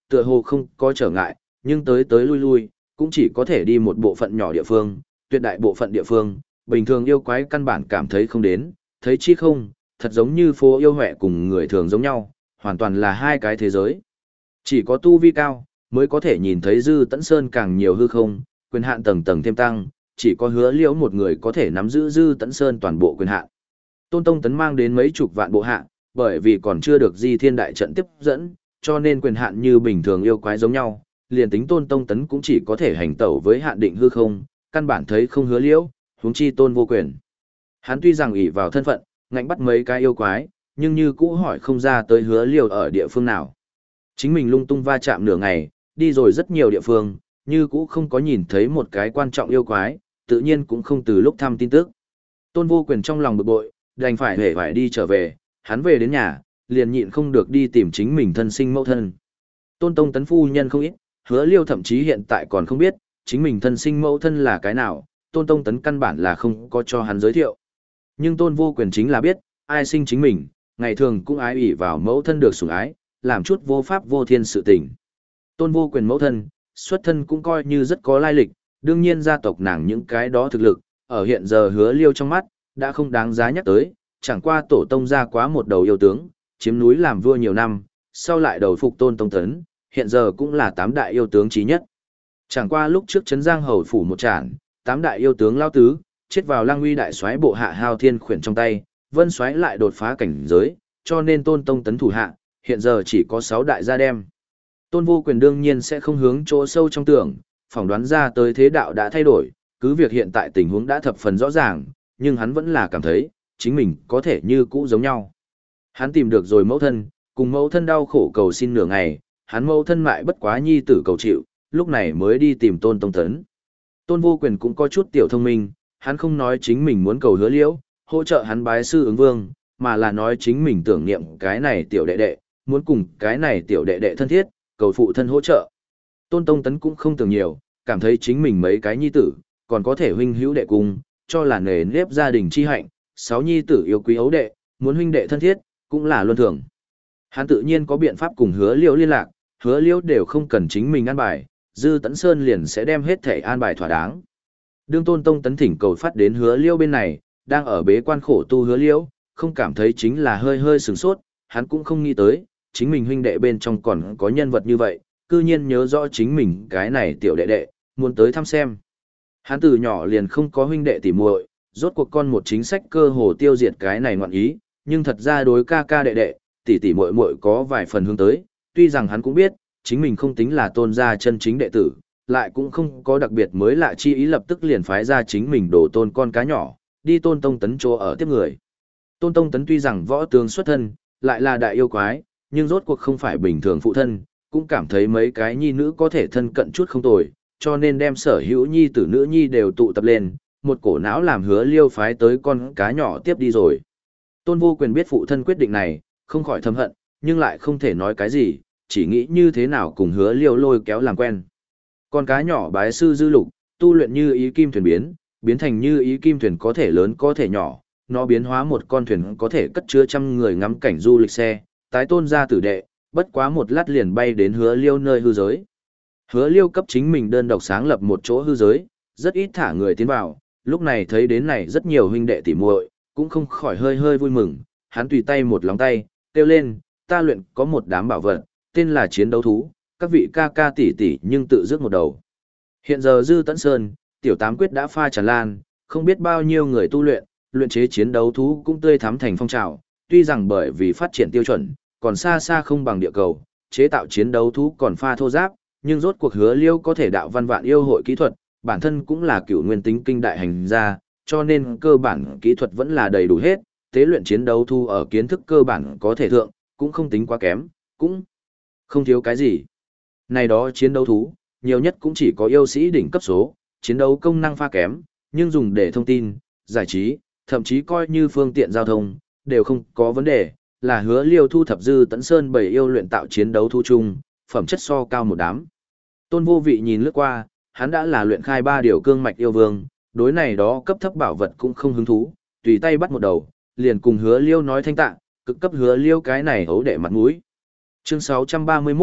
Speaker 1: tựa hồ không có trở ngại, nhưng tới tới lui lui, cũng chỉ có thể đi một bộ phận nhỏ địa phương, tuyệt đại bộ phận địa phương, bình thường yêu quái căn bản cảm thấy không đến, thấy chi không, thật giống như phố yêu hẹ cùng người thường giống nhau, hoàn toàn là hai cái thế giới. Chỉ có tu vi cao, mới có thể nhìn thấy Dư Tẫn Sơn càng nhiều hư không, quyền hạn tầng tầng thêm tăng, chỉ có Hứa Liễu một người có thể nắm giữ Dư Tẫn Sơn toàn bộ quyền hạn. Tôn Tông Tấn mang đến mấy chục vạn bộ hạ, bởi vì còn chưa được Di Thiên đại trận tiếp dẫn, cho nên quyền hạn như bình thường yêu quái giống nhau, liền tính Tôn Tông Tấn cũng chỉ có thể hành tẩu với hạn định hư không, căn bản thấy không Hứa Liễu, huống chi Tôn Vô Quyền. Hắn tuy rằng ỷ vào thân phận, ngạnh bắt mấy cái yêu quái, nhưng như cũ hỏi không ra tới Hứa Liễu ở địa phương nào. Chính mình lung tung va chạm nửa ngày, đi rồi rất nhiều địa phương, như cũ không có nhìn thấy một cái quan trọng yêu quái, tự nhiên cũng không từ lúc thăm tin tức. Tôn Vô Quyền trong lòng bực bội, đành phải hề phải đi trở về, hắn về đến nhà, liền nhịn không được đi tìm chính mình thân sinh mẫu thân. Tôn Tông Tấn phu nhân không ít, Hứa Liêu thậm chí hiện tại còn không biết, chính mình thân sinh mẫu thân là cái nào, Tôn Tông Tấn căn bản là không có cho hắn giới thiệu. Nhưng Tôn Vô Quyền chính là biết, ai sinh chính mình, ngày thường cũng ái ủy vào mẫu thân được sủng ái, làm chút vô pháp vô thiên sự tình. Tôn Vô Quyền mẫu thân, xuất thân cũng coi như rất có lai lịch, đương nhiên gia tộc nàng những cái đó thực lực, ở hiện giờ Hứa Liêu trong mắt, đã không đáng giá nhắc tới, chẳng qua tổ tông ra quá một đầu yêu tướng, chiếm núi làm vua nhiều năm, sau lại đầu phục Tôn Tông Tấn, hiện giờ cũng là tám đại yêu tướng chí nhất. Chẳng qua lúc trước Trấn Giang Hầu phủ một trản, tám đại yêu tướng lao tứ, chết vào Lang Uy đại soái bộ hạ Hao Thiên khuyển trong tay, Vân soái lại đột phá cảnh giới, cho nên Tôn Tông Tấn thủ hạ, hiện giờ chỉ có sáu đại gia đem. Tôn Vô Quyền đương nhiên sẽ không hướng chỗ sâu trong tưởng, phỏng đoán ra tới thế đạo đã thay đổi, cứ việc hiện tại tình huống đã thập phần rõ ràng, nhưng hắn vẫn là cảm thấy, chính mình có thể như cũ giống nhau. Hắn tìm được rồi mẫu thân, cùng mẫu thân đau khổ cầu xin nửa ngày, hắn mẫu thân mại bất quá nhi tử cầu chịu, lúc này mới đi tìm Tôn Tông Tấn. Tôn Vô Quyền cũng có chút tiểu thông minh, hắn không nói chính mình muốn cầu Hứa Liễu, hỗ trợ hắn bái sư ứng vương, mà là nói chính mình tưởng niệm cái này tiểu đệ đệ, muốn cùng cái này tiểu đệ đệ thân thiết, cầu phụ thân hỗ trợ. Tôn Tông Tấn cũng không tưởng nhiều, cảm thấy chính mình mấy cái nhi tử, còn có thể huynh hữu đệ cùng, cho là nề nếp gia đình chi hạnh, sáu nhi tử yêu quý ấu đệ, muốn huynh đệ thân thiết, cũng là luân thường. Hắn tự nhiên có biện pháp cùng Hứa Liễu liên lạc, Hứa Liễu đều không cần chính mình an bài, Dư Tẫn Sơn liền sẽ đem hết thể an bài thỏa đáng. Đương Tôn Tông Tấn thỉnh cầu phát đến Hứa Liễu bên này, đang ở bế quan khổ tu Hứa Liễu, không cảm thấy chính là hơi hơi sửng sốt, hắn cũng không nghĩ tới, chính mình huynh đệ bên trong còn có nhân vật như vậy, cư nhiên nhớ rõ chính mình cái này tiểu đệ đệ, muốn tới thăm xem. Hắn từ nhỏ liền không có huynh đệ tỉ muội, rốt cuộc con một chính sách cơ hồ tiêu diệt cái này ngoạn ý, nhưng thật ra đối ca ca đệ đệ, tỷ tỷ muội muội có vài phần hướng tới, tuy rằng hắn cũng biết, chính mình không tính là tôn gia chân chính đệ tử, lại cũng không có đặc biệt mới lạ chi ý lập tức liền phái ra chính mình đổ tôn con cá nhỏ, đi Tôn Tông Tấn chỗ ở tiếp người. Tôn Tông Tấn tuy rằng võ tướng xuất thân, lại là đại yêu quái, nhưng rốt cuộc không phải bình thường phụ thân, cũng cảm thấy mấy cái nhi nữ có thể thân cận chút không tồi, cho nên đem sở hữu nhi tử nữ nhi đều tụ tập lên, một cổ não làm Hứa Liêu phái tới con cá nhỏ tiếp đi rồi. Tôn Vô Quyền biết phụ thân quyết định này, không khỏi thầm hận, nhưng lại không thể nói cái gì, chỉ nghĩ như thế nào cùng Hứa Liêu lôi kéo làm quen. Con cá nhỏ bái sư Dư Lục, tu luyện như ý kim thuyền biến, biến thành như ý kim thuyền có thể lớn có thể nhỏ, nó biến hóa một con thuyền có thể cất chứa trăm người ngắm cảnh du lịch xe, tái tôn ra tử đệ, bất quá một lát liền bay đến Hứa Liêu nơi hư giới. Hứa Liêu cấp chính mình đơn độc sáng lập một chỗ hư giới, rất ít thả người tiến vào, lúc này thấy đến này rất nhiều huynh đệ tỉ muội, cũng không khỏi hơi hơi vui mừng, hắn tùy tay một lòng tay, kêu lên, ta luyện có một đám bảo vật, tên là chiến đấu thú, các vị ca ca tỷ tỷ nhưng tự rước một đầu. Hiện giờ Dư Tẫn Sơn, tiểu tám quyết đã pha tràn lan, không biết bao nhiêu người tu luyện, luyện chế chiến đấu thú cũng tươi thắm thành phong trào, tuy rằng bởi vì phát triển tiêu chuẩn, còn xa xa không bằng địa cầu, chế tạo chiến đấu thú còn pha thô giáp, nhưng rốt cuộc Hứa Liêu có thể đạo văn vạn yêu hội kỹ thuật, bản thân cũng là cựu nguyên tính kinh đại hành gia, cho nên cơ bản kỹ thuật vẫn là đầy đủ hết, tế luyện chiến đấu thú ở kiến thức cơ bản có thể thượng, cũng không tính quá kém, cũng không thiếu cái gì. Này đó chiến đấu thú, nhiều nhất cũng chỉ có yêu sĩ đỉnh cấp số, chiến đấu công năng pha kém, nhưng dùng để thông tin, giải trí, thậm chí coi như phương tiện giao thông, đều không có vấn đề, là Hứa Liêu thu thập Dư Tẫn Sơn bảy yêu luyện tạo chiến đấu thú chung, phẩm chất so cao một đám. Tôn Vô Vị nhìn lướt qua, hắn đã là luyện khai ba điều cương mạch yêu vương, đối này đó cấp thấp bảo vật cũng không hứng thú, tùy tay bắt một đầu, liền cùng Hứa Liêu nói thanh tạ, cực cấp Hứa Liêu cái này hấu đệ mặt mũi. Chương sáu trăm ba mươi mốt,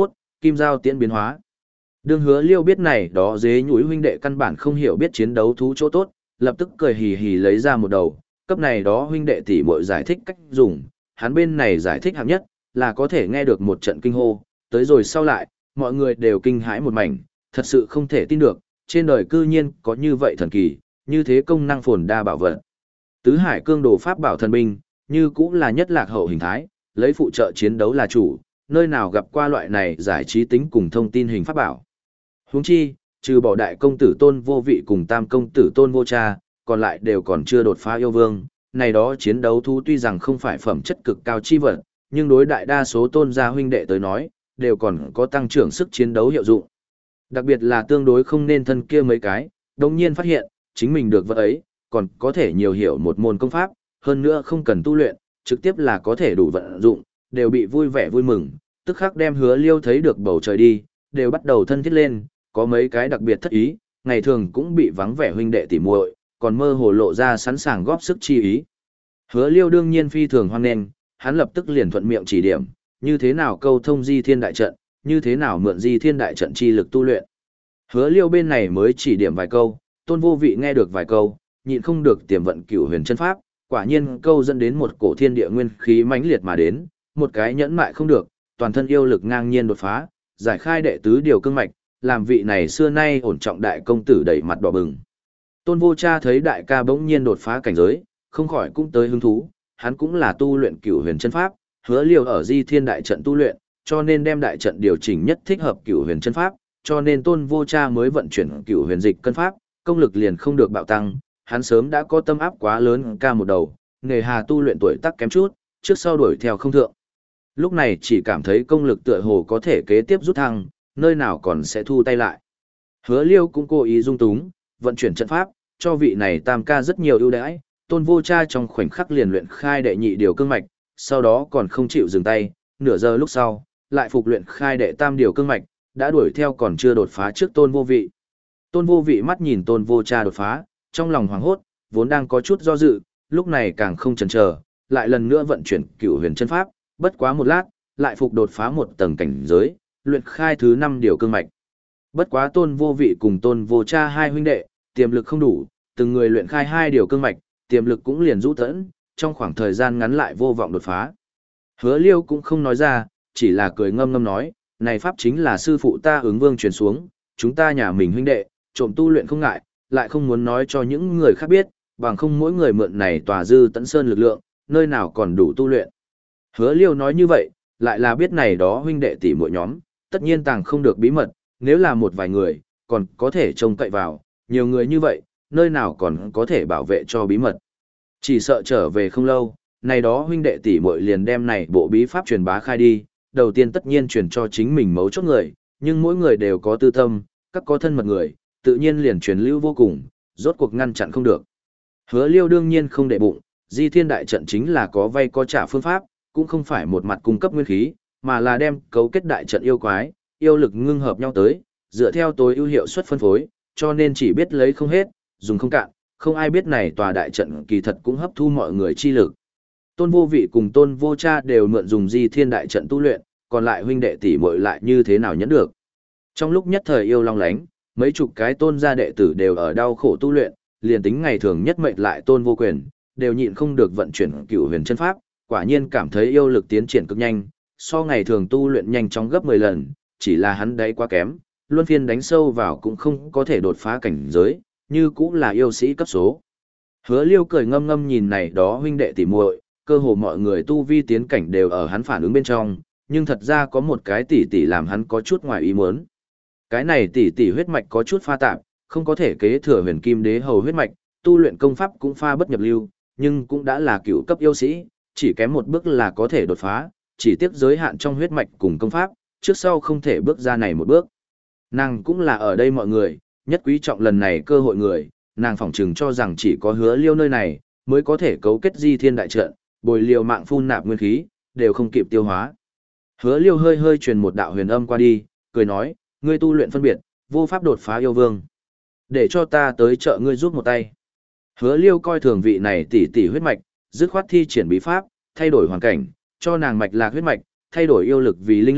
Speaker 1: Kim giao tiễn biến hóa. Đương Hứa Liêu biết này đó dế nhũi huynh đệ căn bản không hiểu biết chiến đấu thú chỗ tốt, lập tức cười hì hì lấy ra một đầu, cấp này đó huynh đệ tỷ muội giải thích cách dùng, hắn bên này giải thích hạng nhất, là có thể nghe được một trận kinh hô, tới rồi sau lại, mọi người đều kinh hãi một mảnh, thật sự không thể tin được, trên đời cư nhiên có như vậy thần kỳ, như thế công năng phồn đa bảo vật. Tứ Hải Cương Đồ pháp bảo thần binh, như cũng là nhất lạc hậu hình thái, lấy phụ trợ chiến đấu là chủ, nơi nào gặp qua loại này giải trí tính cùng thông tin hình pháp bảo. Huống chi, trừ bỏ đại công tử Tôn Vô Vị cùng tam công tử Tôn Vô Cha, còn lại đều còn chưa đột phá yêu vương, này đó chiến đấu thú tuy rằng không phải phẩm chất cực cao chi vật, nhưng đối đại đa số tôn gia huynh đệ tới nói, đều còn có tăng trưởng sức chiến đấu hiệu dụng. Đặc biệt là tương đối không nên thân kia mấy cái, đồng nhiên phát hiện, chính mình được vật ấy, còn có thể nhiều hiểu một môn công pháp, hơn nữa không cần tu luyện, trực tiếp là có thể đủ vận dụng, đều bị vui vẻ vui mừng, tức khắc đem Hứa Liêu thấy được bầu trời đi, đều bắt đầu thân thiết lên, có mấy cái đặc biệt thất ý, ngày thường cũng bị vắng vẻ huynh đệ tỉ muội, còn mơ hồ lộ ra sẵn sàng góp sức chi ý. Hứa Liêu đương nhiên phi thường hoan nghênh, hắn lập tức liền thuận miệng chỉ điểm, như thế nào câu thông Di Thiên đại trận, như thế nào mượn Di Thiên đại trận chi lực tu luyện. Hứa Liêu bên này mới chỉ điểm vài câu, Tôn Vô Vị nghe được vài câu, nhịn không được tiềm vận Cửu Huyền chân pháp, quả nhiên câu dẫn đến một cổ thiên địa nguyên khí mãnh liệt mà đến, một cái nhẫn mại không được, toàn thân yêu lực ngang nhiên đột phá, giải khai đệ tứ điều cương mạch, làm vị này xưa nay ổn trọng đại công tử đẩy mặt đỏ bừng. Tôn Vô Cha thấy đại ca bỗng nhiên đột phá cảnh giới, không khỏi cũng tới hứng thú, hắn cũng là tu luyện Cửu Huyền chân pháp, Hứa Liêu ở Di Thiên đại trận tu luyện, cho nên đem đại trận điều chỉnh nhất thích hợp Cửu Huyền chân pháp, cho nên Tôn Vô Cha mới vận chuyển Cửu Huyền dịch cân pháp, công lực liền không được bạo tăng, hắn sớm đã có tâm áp quá lớn ca một đầu, nghề hà tu luyện tuổi tác kém chút, trước sau đuổi theo không thượng. Lúc này chỉ cảm thấy công lực tựa hồ có thể kế tiếp rút thăng, nơi nào còn sẽ thu tay lại. Hứa Liêu cũng cố ý dung túng, vận chuyển trận pháp, cho vị này tam ca rất nhiều ưu đãi, Tôn Vô Cha trong khoảnh khắc liền luyện khai đệ nhị điều cương mạch, sau đó còn không chịu dừng tay, nửa giờ lúc sau, lại phục luyện khai đệ tam điều cương mạch, đã đuổi theo còn chưa đột phá trước Tôn Vô Vị. Tôn Vô Vị mắt nhìn Tôn Vô Cha đột phá, trong lòng hoảng hốt, vốn đang có chút do dự, lúc này càng không chần chờ, lại lần nữa vận chuyển Cửu Huyền chân pháp, bất quá một lát, lại phục đột phá một tầng cảnh giới, luyện khai thứ năm điều cương mạch. Bất quá Tôn Vô Vị cùng Tôn Vô Cha hai huynh đệ, tiềm lực không đủ, từng người luyện khai hai điều cương mạch, tiềm lực cũng liền rũ tẫn, trong khoảng thời gian ngắn lại vô vọng đột phá. Hứa Liêu cũng không nói ra, chỉ là cười ngâm ngâm nói, này pháp chính là sư phụ ta ứng vương truyền xuống, chúng ta nhà mình huynh đệ, trộm tu luyện không ngại, lại không muốn nói cho những người khác biết, bằng không mỗi người mượn này tòa dư tận sơn lực lượng, nơi nào còn đủ tu luyện. Hứa Liêu nói như vậy, lại là biết này đó huynh đệ tỷ muội nhóm, tất nhiên tàng không được bí mật, nếu là một vài người, còn có thể trông cậy vào, nhiều người như vậy, nơi nào còn có thể bảo vệ cho bí mật. Chỉ sợ trở về không lâu, này đó huynh đệ tỷ muội liền đem này bộ bí pháp truyền bá khai đi, đầu tiên tất nhiên truyền cho chính mình mấu chốt người, nhưng mỗi người đều có tư tâm, các có thân mật người, tự nhiên liền truyền lưu vô cùng, rốt cuộc ngăn chặn không được. Hứa Liêu đương nhiên không để bụng, Di Thiên đại trận chính là có vay có trả phương pháp, cũng không phải một mặt cung cấp nguyên khí, mà là đem cấu kết đại trận yêu quái, yêu lực ngưng hợp nhau tới, dựa theo tối ưu hiệu suất phân phối, cho nên chỉ biết lấy không hết, dùng không cạn, không ai biết này tòa đại trận kỳ thật cũng hấp thu mọi người chi lực. Tôn Vô Vị cùng Tôn Vô Cha đều mượn dùng Di Thiên đại trận tu luyện, còn lại huynh đệ tỷ muội lại như thế nào nhẫn được. Trong lúc nhất thời yêu long lánh, mấy chục cái tôn gia đệ tử đều ở đau khổ tu luyện, liền tính ngày thường nhất mệnh lại Tôn Vô Quyền, đều nhịn không được vận chuyển Cửu Huyền chân pháp, quả nhiên cảm thấy yêu lực tiến triển cực nhanh, so ngày thường tu luyện nhanh chóng gấp mười lần, chỉ là hắn đấy quá kém, luân phiên đánh sâu vào cũng không có thể đột phá cảnh giới, như cũng là yêu sĩ cấp số. Hứa Liêu cười ngâm ngâm nhìn này đó huynh đệ tỷ muội, cơ hồ mọi người tu vi tiến cảnh đều ở hắn phản ứng bên trong, nhưng thật ra có một cái tỷ tỷ làm hắn có chút ngoài ý muốn. Cái này tỷ tỷ huyết mạch có chút pha tạp, không có thể kế thừa Huyền Kim Đế hầu huyết mạch, tu luyện công pháp cũng pha bất nhập lưu, nhưng cũng đã là cựu cấp yêu sĩ, chỉ kém một bước là có thể đột phá, chỉ tiếc giới hạn trong huyết mạch cùng công pháp, trước sau không thể bước ra này một bước. Nàng cũng là ở đây mọi người, nhất quý trọng lần này cơ hội người, nàng phỏng chừng cho rằng chỉ có Hứa Liêu nơi này, mới có thể cấu kết Di Thiên đại trận, bồi liều mạng phun nạp nguyên khí, đều không kịp tiêu hóa. Hứa Liêu hơi hơi truyền một đạo huyền âm qua đi, cười nói, ngươi tu luyện phân biệt, vô pháp đột phá yêu vương. Để cho ta tới trợ ngươi giúp một tay. Hứa Liêu coi thường vị này tỷ tỷ huyết mạch, dứt khoát thi triển bí pháp, thay đổi hoàn cảnh, cho nàng mạch lạc huyết mạch, thay đổi yêu lực vì linh lực,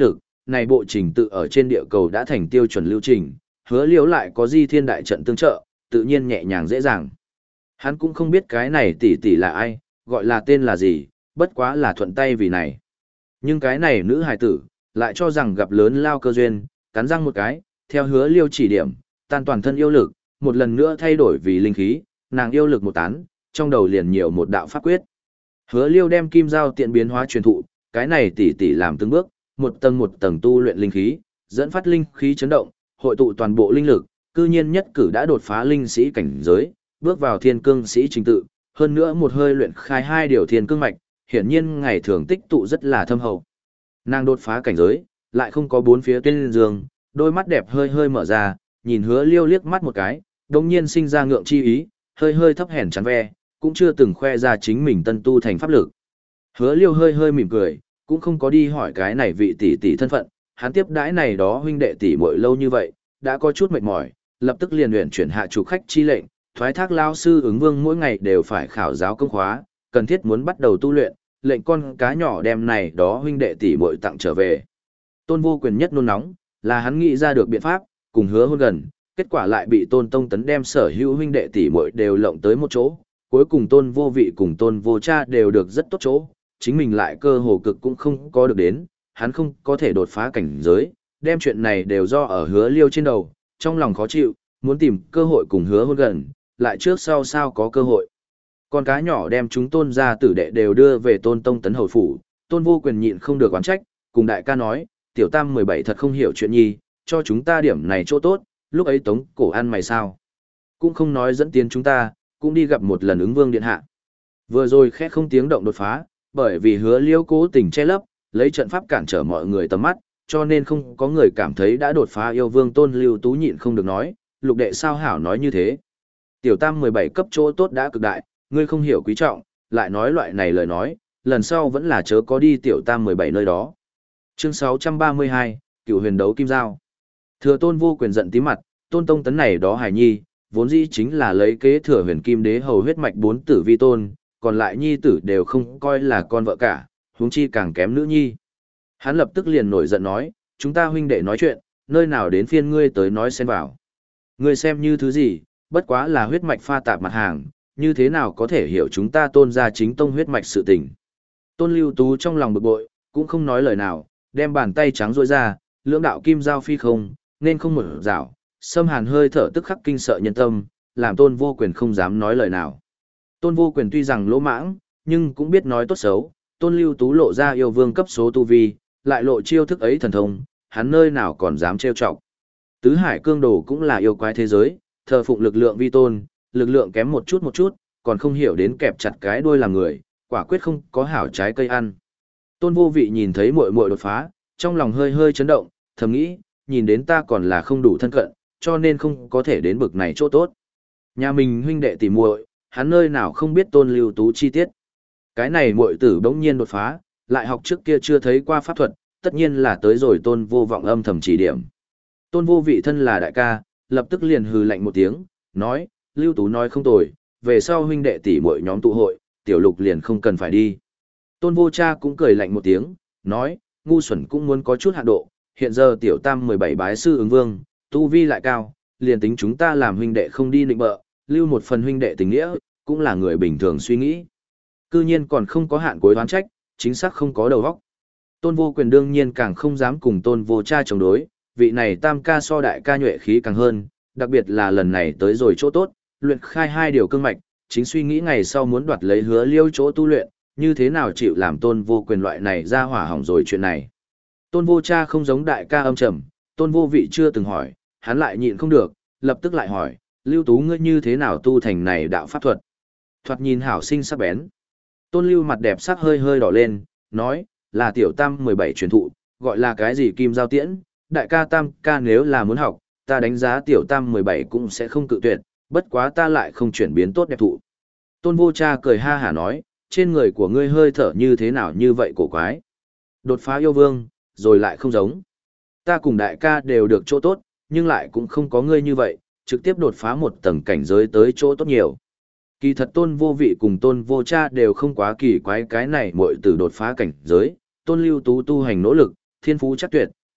Speaker 1: này bộ trình tự ở trên địa cầu đã thành tiêu chuẩn lưu trình, hứa liễu lại có di thiên đại trận tương trợ, tự nhiên nhẹ nhàng dễ dàng. Hắn cũng không biết cái này tỷ tỷ là ai, gọi là tên là gì, bất quá là thuận tay vì này. Nhưng cái này nữ hài tử, lại cho rằng gặp lớn lao cơ duyên, cắn răng một cái, theo hứa liêu chỉ điểm, tan toàn thân yêu lực, một lần nữa thay đổi vì linh khí, nàng yêu lực một tán, trong đầu liền nhiều một đạo pháp quyết. Hứa liêu đem kim giao tiện biến hóa truyền thụ, cái này tỷ tỷ làm từng bước, một tầng một tầng tu luyện linh khí, dẫn phát linh khí chấn động, hội tụ toàn bộ linh lực, cư nhiên nhất cử đã đột phá linh sĩ cảnh giới, bước vào thiên cương sĩ trình tự, hơn nữa một hơi luyện khai hai điều thiên cương mạch, hiển nhiên ngày thường tích tụ rất là thâm hậu. Nàng đột phá cảnh giới, lại không có bốn phía tuyên dương, đôi mắt đẹp hơi hơi mở ra, nhìn hứa liêu liếc mắt một cái, đồng nhiên sinh ra ngượng chi ý, hơi hơi thấp hèn chán ve, cũng chưa từng khoe ra chính mình tân tu thành pháp lực. Hứa liêu hơi hơi mỉm cười, cũng không có đi hỏi cái này vị tỷ tỷ thân phận, hắn tiếp đãi này đó huynh đệ tỷ muội lâu như vậy, đã có chút mệt mỏi, lập tức liền luyện chuyển hạ chủ khách chi lệnh, thoái thác lao sư ứng vương mỗi ngày đều phải khảo giáo công khóa, cần thiết muốn bắt đầu tu luyện, lệnh con cá nhỏ đem này đó huynh đệ tỷ muội tặng trở về. Tôn Vô Quyền nhất nôn nóng, là hắn nghĩ ra được biện pháp, cùng hứa hôn gần, kết quả lại bị Tôn Tông Tấn đem sở hữu huynh đệ tỷ muội đều lộng tới một chỗ, cuối cùng Tôn Vô Vị cùng Tôn Vô Cha đều được rất tốt chỗ, chính mình lại cơ hồ cực cũng không có được đến, hắn không có thể đột phá cảnh giới, đem chuyện này đều do ở hứa liêu trên đầu, trong lòng khó chịu, muốn tìm cơ hội cùng hứa hôn gần, lại trước sau sao có cơ hội. Con cá nhỏ đem chúng Tôn gia tử đệ đều đưa về Tôn Tông Tấn hầu phủ, Tôn Vô Quyền nhịn không được oán trách, cùng đại ca nói, tiểu tam mười bảy thật không hiểu chuyện nhi, cho chúng ta điểm này chỗ tốt, lúc ấy tống cổ ăn mày sao. Cũng không nói dẫn tiến chúng ta, cũng đi gặp một lần ứng vương điện hạ. Vừa rồi khẽ không tiếng động đột phá, bởi vì hứa liêu cố tình che lấp, lấy trận pháp cản trở mọi người tầm mắt, cho nên không có người cảm thấy đã đột phá yêu vương Tôn Lưu Tú nhịn không được nói, lục đệ sao hảo nói như thế. Tiểu tam mười bảy cấp chỗ tốt đã cực đại, ngươi không hiểu quý trọng, lại nói loại này lời nói, lần sau vẫn là chớ có đi tiểu tam mười bảy nơi đó. Chương sáu trăm ba mươi hai, Cựu huyền đấu kim giao. Thừa Tôn Vô Quyền giận tí mặt, Tôn Tông Tấn này đó hài nhi, vốn dĩ chính là lấy kế thừa huyền kim đế hầu huyết mạch bốn tử vi tôn, còn lại nhi tử đều không coi là con vợ cả, huống chi càng kém nữ nhi. Hắn lập tức liền nổi giận nói, chúng ta huynh đệ nói chuyện, nơi nào đến phiên ngươi tới nói xen vào. Ngươi xem như thứ gì, bất quá là huyết mạch pha tạp mặt hàng, như thế nào có thể hiểu chúng ta Tôn gia chính tông huyết mạch sự tình. Tôn Lưu Tú trong lòng bực bội, cũng không nói lời nào, đem bàn tay trắng rỗi ra, lưỡng đạo kim giao phi không, nên không một rảo, xâm hàn hơi thở tức khắc kinh sợ nhân tâm, làm Tôn Vô Quyền không dám nói lời nào. Tôn Vô Quyền tuy rằng lỗ mãng, nhưng cũng biết nói tốt xấu, Tôn Lưu Tú lộ ra yêu vương cấp số tu vi, lại lộ chiêu thức ấy thần thông, hắn nơi nào còn dám trêu chọc. Tứ Hải Cương Đồ cũng là yêu quái thế giới, thờ phụng lực lượng vi tôn, lực lượng kém một chút một chút, còn không hiểu đến kẹp chặt cái đuôi làm người, quả quyết không có hảo trái cây ăn. Tôn Vô Vị nhìn thấy muội muội đột phá, trong lòng hơi hơi chấn động, thầm nghĩ, nhìn đến ta còn là không đủ thân cận, cho nên không có thể đến bực này chỗ tốt. Nhà mình huynh đệ tỉ muội, hắn nơi nào không biết Tôn Lưu Tú chi tiết. Cái này muội tử bỗng nhiên đột phá, lại học trước kia chưa thấy qua pháp thuật, tất nhiên là tới rồi Tôn Vô Vọng âm thầm chỉ điểm. Tôn Vô Vị thân là đại ca, lập tức liền hừ lạnh một tiếng, nói, Lưu Tú nói không tồi, về sau huynh đệ tỷ muội nhóm tụ hội, tiểu lục liền không cần phải đi. Tôn Vô Cha cũng cười lạnh một tiếng, nói, ngu xuẩn cũng muốn có chút hạn độ, hiện giờ tiểu tam mười bảy bái sư ứng vương, tu vi lại cao, liền tính chúng ta làm huynh đệ không đi nịnh bợ, lưu một phần huynh đệ tình nghĩa, cũng là người bình thường suy nghĩ. Cư nhiên còn không có hạn cuối đoán trách, chính xác không có đầu óc. Tôn Vô Quyền đương nhiên càng không dám cùng Tôn Vô Cha chống đối, vị này tam ca so đại ca nhuệ khí càng hơn, đặc biệt là lần này tới rồi chỗ tốt, luyện khai hai điều cương mạch, chính suy nghĩ ngày sau muốn đoạt lấy hứa liêu chỗ tu luyện, như thế nào chịu làm Tôn Vô Quyền loại này ra hỏa hỏng rồi chuyện này. Tôn Vô Cha không giống đại ca âm trầm, Tôn Vô Vị chưa từng hỏi, hắn lại nhịn không được, lập tức lại hỏi, Lưu Tú ngươi như thế nào tu thành này đạo pháp thuật. Thoạt nhìn hảo sinh sắc bén. Tôn Lưu mặt đẹp sắc hơi hơi đỏ lên, nói, là tiểu tam mười bảy truyền thụ, gọi là cái gì kim giao tiễn, đại ca tam ca nếu là muốn học, ta đánh giá tiểu tam mười bảy cũng sẽ không cự tuyệt, bất quá ta lại không chuyển biến tốt đẹp thụ. Tôn Vô Cha cười ha hả nói, trên người của ngươi hơi thở như thế nào như vậy cổ quái. Đột phá yêu vương, rồi lại không giống. Ta cùng đại ca đều được chỗ tốt, nhưng lại cũng không có ngươi như vậy, trực tiếp đột phá một tầng cảnh giới tới chỗ tốt nhiều. Kỳ thật Tôn Vô Vị cùng Tôn Vô Cha đều không quá kỳ quái cái này muội tử đột phá cảnh giới, Tôn Lưu Tú tu hành nỗ lực, thiên phú chắc tuyệt,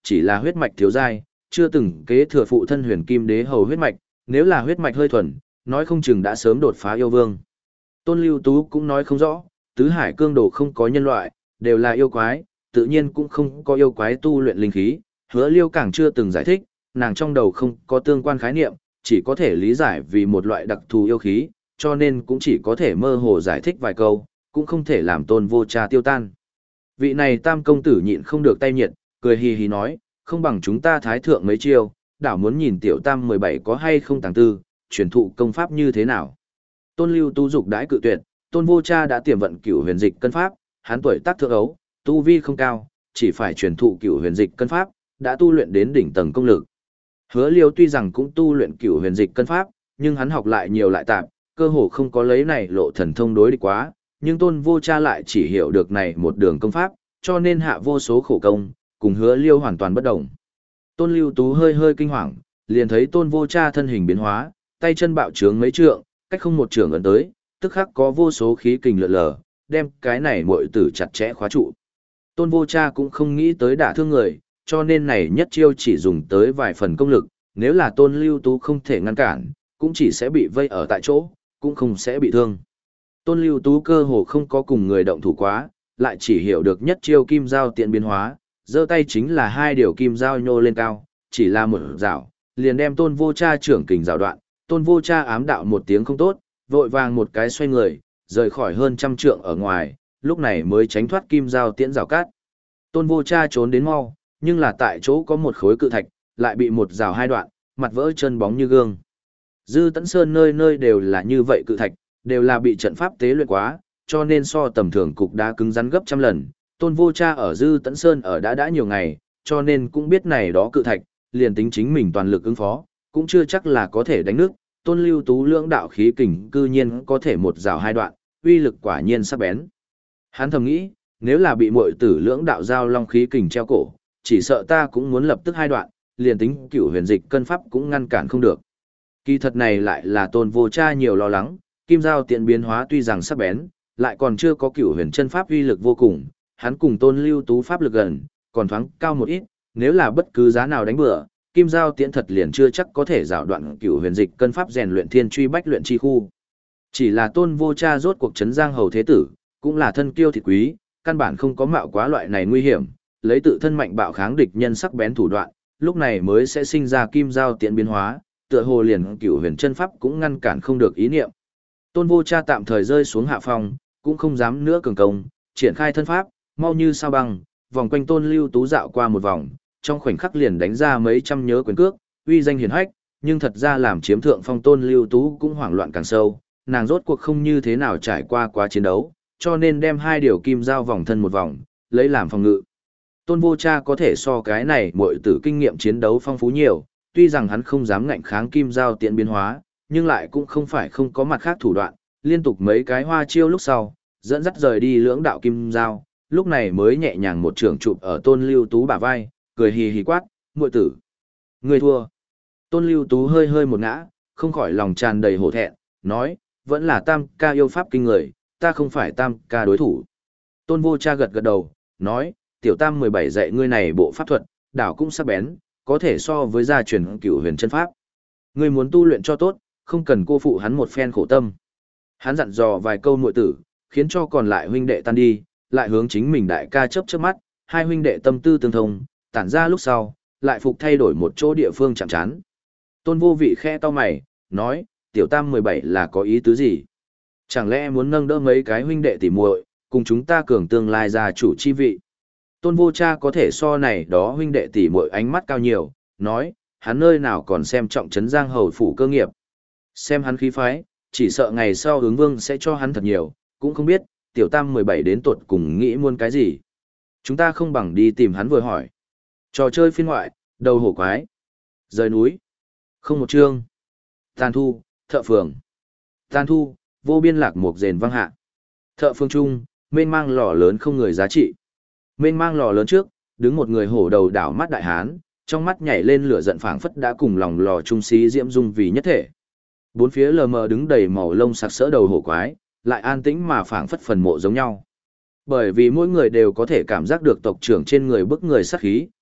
Speaker 1: chỉ là huyết mạch thiếu giai, chưa từng kế thừa phụ thân huyền kim đế hầu huyết mạch, nếu là huyết mạch hơi thuần, nói không chừng đã sớm đột phá yêu vương. Tôn Lưu Tú cũng nói không rõ, tứ hải cương đồ không có nhân loại, đều là yêu quái, tự nhiên cũng không có yêu quái tu luyện linh khí, Hứa Liêu càng chưa từng giải thích, nàng trong đầu không có tương quan khái niệm, chỉ có thể lý giải vì một loại đặc thù yêu khí, cho nên cũng chỉ có thể mơ hồ giải thích vài câu, cũng không thể làm Tôn Vô Cha tiêu tan. Vị này tam công tử nhịn không được tay nhiệt, cười hì hì nói, không bằng chúng ta thái thượng mấy chiêu, đảo muốn nhìn tiểu tam mười bảy có hay không tàng tư, truyền thụ công pháp như thế nào. Tôn Lưu Tú dục đãi cự tuyệt, Tôn Vô Cha đã tiềm vận cửu huyền dịch cân pháp, hắn tuổi tác thượng ấu, tu vi không cao, chỉ phải truyền thụ cửu huyền dịch cân pháp, đã tu luyện đến đỉnh tầng công lực. Hứa Liêu tuy rằng cũng tu luyện cửu huyền dịch cân pháp, nhưng hắn học lại nhiều lại tạp, cơ hồ không có lấy này lộ thần thông đối địch quá, nhưng Tôn Vô Cha lại chỉ hiểu được này một đường công pháp, cho nên hạ vô số khổ công, cùng Hứa Liêu hoàn toàn bất đồng. Tôn Lưu Tú hơi hơi kinh hoàng, liền thấy Tôn Vô Cha thân hình biến hóa, tay chân bạo trướng mấy trượng, cách không một trường ấn tới, tức khắc có vô số khí kình lượn lờ, đem cái này muội tử chặt chẽ khóa trụ. Tôn Vô Cha cũng không nghĩ tới đả thương người, cho nên này nhất chiêu chỉ dùng tới vài phần công lực, nếu là Tôn Lưu Tú không thể ngăn cản, cũng chỉ sẽ bị vây ở tại chỗ, cũng không sẽ bị thương. Tôn Lưu Tú cơ hồ không có cùng người động thủ quá, lại chỉ hiểu được nhất chiêu kim dao tiện biến hóa, giơ tay chính là hai điều kim dao nhô lên cao, chỉ là một rảo, liền đem Tôn Vô Cha trưởng kình rào đoạn. Tôn Vô Cha ám đạo một tiếng không tốt, vội vàng một cái xoay người, rời khỏi hơn trăm trượng ở ngoài, lúc này mới tránh thoát kim dao tiễn rào cát. Tôn Vô Cha trốn đến mau, nhưng là tại chỗ có một khối cự thạch, lại bị một rào hai đoạn, mặt vỡ chân bóng như gương. Dư Tẫn Sơn nơi nơi đều là như vậy cự thạch, đều là bị trận pháp tế luyện quá, cho nên so tầm thường cục đá cứng rắn gấp trăm lần. Tôn Vô Cha ở Dư Tẫn Sơn ở đã đã nhiều ngày, cho nên cũng biết này đó cự thạch, liền tính chính mình toàn lực ứng phó, cũng chưa chắc là có thể đánh nước. Tôn Lưu Tú lưỡng đạo khí kình cư nhiên có thể một rào hai đoạn, uy lực quả nhiên sắc bén. Hắn thầm nghĩ, nếu là bị muội tử lưỡng đạo giao long khí kình treo cổ, chỉ sợ ta cũng muốn lập tức hai đoạn, liền tính cửu huyền dịch cân pháp cũng ngăn cản không được. Kỳ thật này lại là Tôn Vô Cha nhiều lo lắng, kim giao tiện biến hóa tuy rằng sắc bén, lại còn chưa có cửu huyền chân pháp uy lực vô cùng, hắn cùng Tôn Lưu Tú pháp lực gần, còn thoáng cao một ít, nếu là bất cứ giá nào đánh bừa, kim giao tiễn thật liền chưa chắc có thể rào đoạn cửu huyền dịch cân pháp rèn luyện thiên truy bách luyện chi khu. Chỉ là Tôn Vô Cha rốt cuộc trấn giang hầu thế tử, cũng là thân kiêu thịt quý, căn bản không có mạo quá loại này nguy hiểm, lấy tự thân mạnh bạo kháng địch nhân sắc bén thủ đoạn, lúc này mới sẽ sinh ra kim giao tiễn biến hóa, tựa hồ liền cửu huyền chân pháp cũng ngăn cản không được ý niệm. Tôn Vô Cha tạm thời rơi xuống hạ phong, cũng không dám nữa cường công, triển khai thân pháp, mau như sao băng, vòng quanh Tôn Lưu Tú dạo qua một vòng, trong khoảnh khắc liền đánh ra mấy trăm nhớ quyền cước, uy danh hiển hách, nhưng thật ra làm chiếm thượng phong Tôn Lưu Tú cũng hoảng loạn càng sâu, nàng rốt cuộc không như thế nào trải qua quá chiến đấu, cho nên đem hai điều kim dao vòng thân một vòng, lấy làm phòng ngự. Tôn Vô Cha có thể so cái này muội tử kinh nghiệm chiến đấu phong phú nhiều, tuy rằng hắn không dám ngạnh kháng kim dao tiện biến hóa, nhưng lại cũng không phải không có mặt khác thủ đoạn, liên tục mấy cái hoa chiêu lúc sau, dẫn dắt rời đi lưỡng đạo kim dao, lúc này mới nhẹ nhàng một trường chụp ở Tôn Lưu Tú bả vai, cười hì hì quát, muội tử, ngươi thua. Tôn Lưu Tú hơi hơi một ngã, không khỏi lòng tràn đầy hổ thẹn, nói, vẫn là tam ca yêu pháp kinh người, ta không phải tam ca đối thủ. Tôn Vô Cha gật gật đầu, nói, tiểu tam mười bảy dạy ngươi này bộ pháp thuật, đảo cũng sắc bén, có thể so với gia truyền cửu huyền chân pháp. Ngươi muốn tu luyện cho tốt, không cần cô phụ hắn một phen khổ tâm. Hắn dặn dò vài câu muội tử, khiến cho còn lại huynh đệ tan đi, lại hướng chính mình đại ca chớp chớp mắt, hai huynh đệ tâm tư tương thông, tản ra lúc sau, lại phục thay đổi một chỗ địa phương chạm chán. Tôn Vô Vị khe to mày, nói, tiểu tam mười bảy là có ý tứ gì? Chẳng lẽ muốn nâng đỡ mấy cái huynh đệ tỉ muội, cùng chúng ta cường tương lai gia chủ chi vị? Tôn Vô Cha có thể so này đó huynh đệ tỉ muội ánh mắt cao nhiều, nói, hắn nơi nào còn xem trọng trấn giang hầu phủ cơ nghiệp. Xem hắn khí phái, chỉ sợ ngày sau hướng vương sẽ cho hắn thật nhiều, cũng không biết, tiểu tam mười bảy đến tuột cùng nghĩ muốn cái gì. Chúng ta không bằng đi tìm hắn vừa hỏi. Trò chơi phiên ngoại, đầu hổ quái, rời núi, không một chương, tàn thu, thợ phường, tàn thu, vô biên lạc mục rền vang hạ. Thợ phường trung, mênh mang lò lớn không người giá trị. Mênh mang lò lớn trước, đứng một người hổ đầu đảo mắt đại hán, trong mắt nhảy lên lửa giận phảng phất đã cùng lòng lò trung xí diễm dung vì nhất thể. Bốn phía lờ mờ đứng đầy màu lông sặc sỡ đầu hổ quái, lại an tĩnh mà phảng phất phần mộ giống nhau. Bởi vì mỗi người đều có thể cảm giác được tộc trưởng trên người bức người sát khí,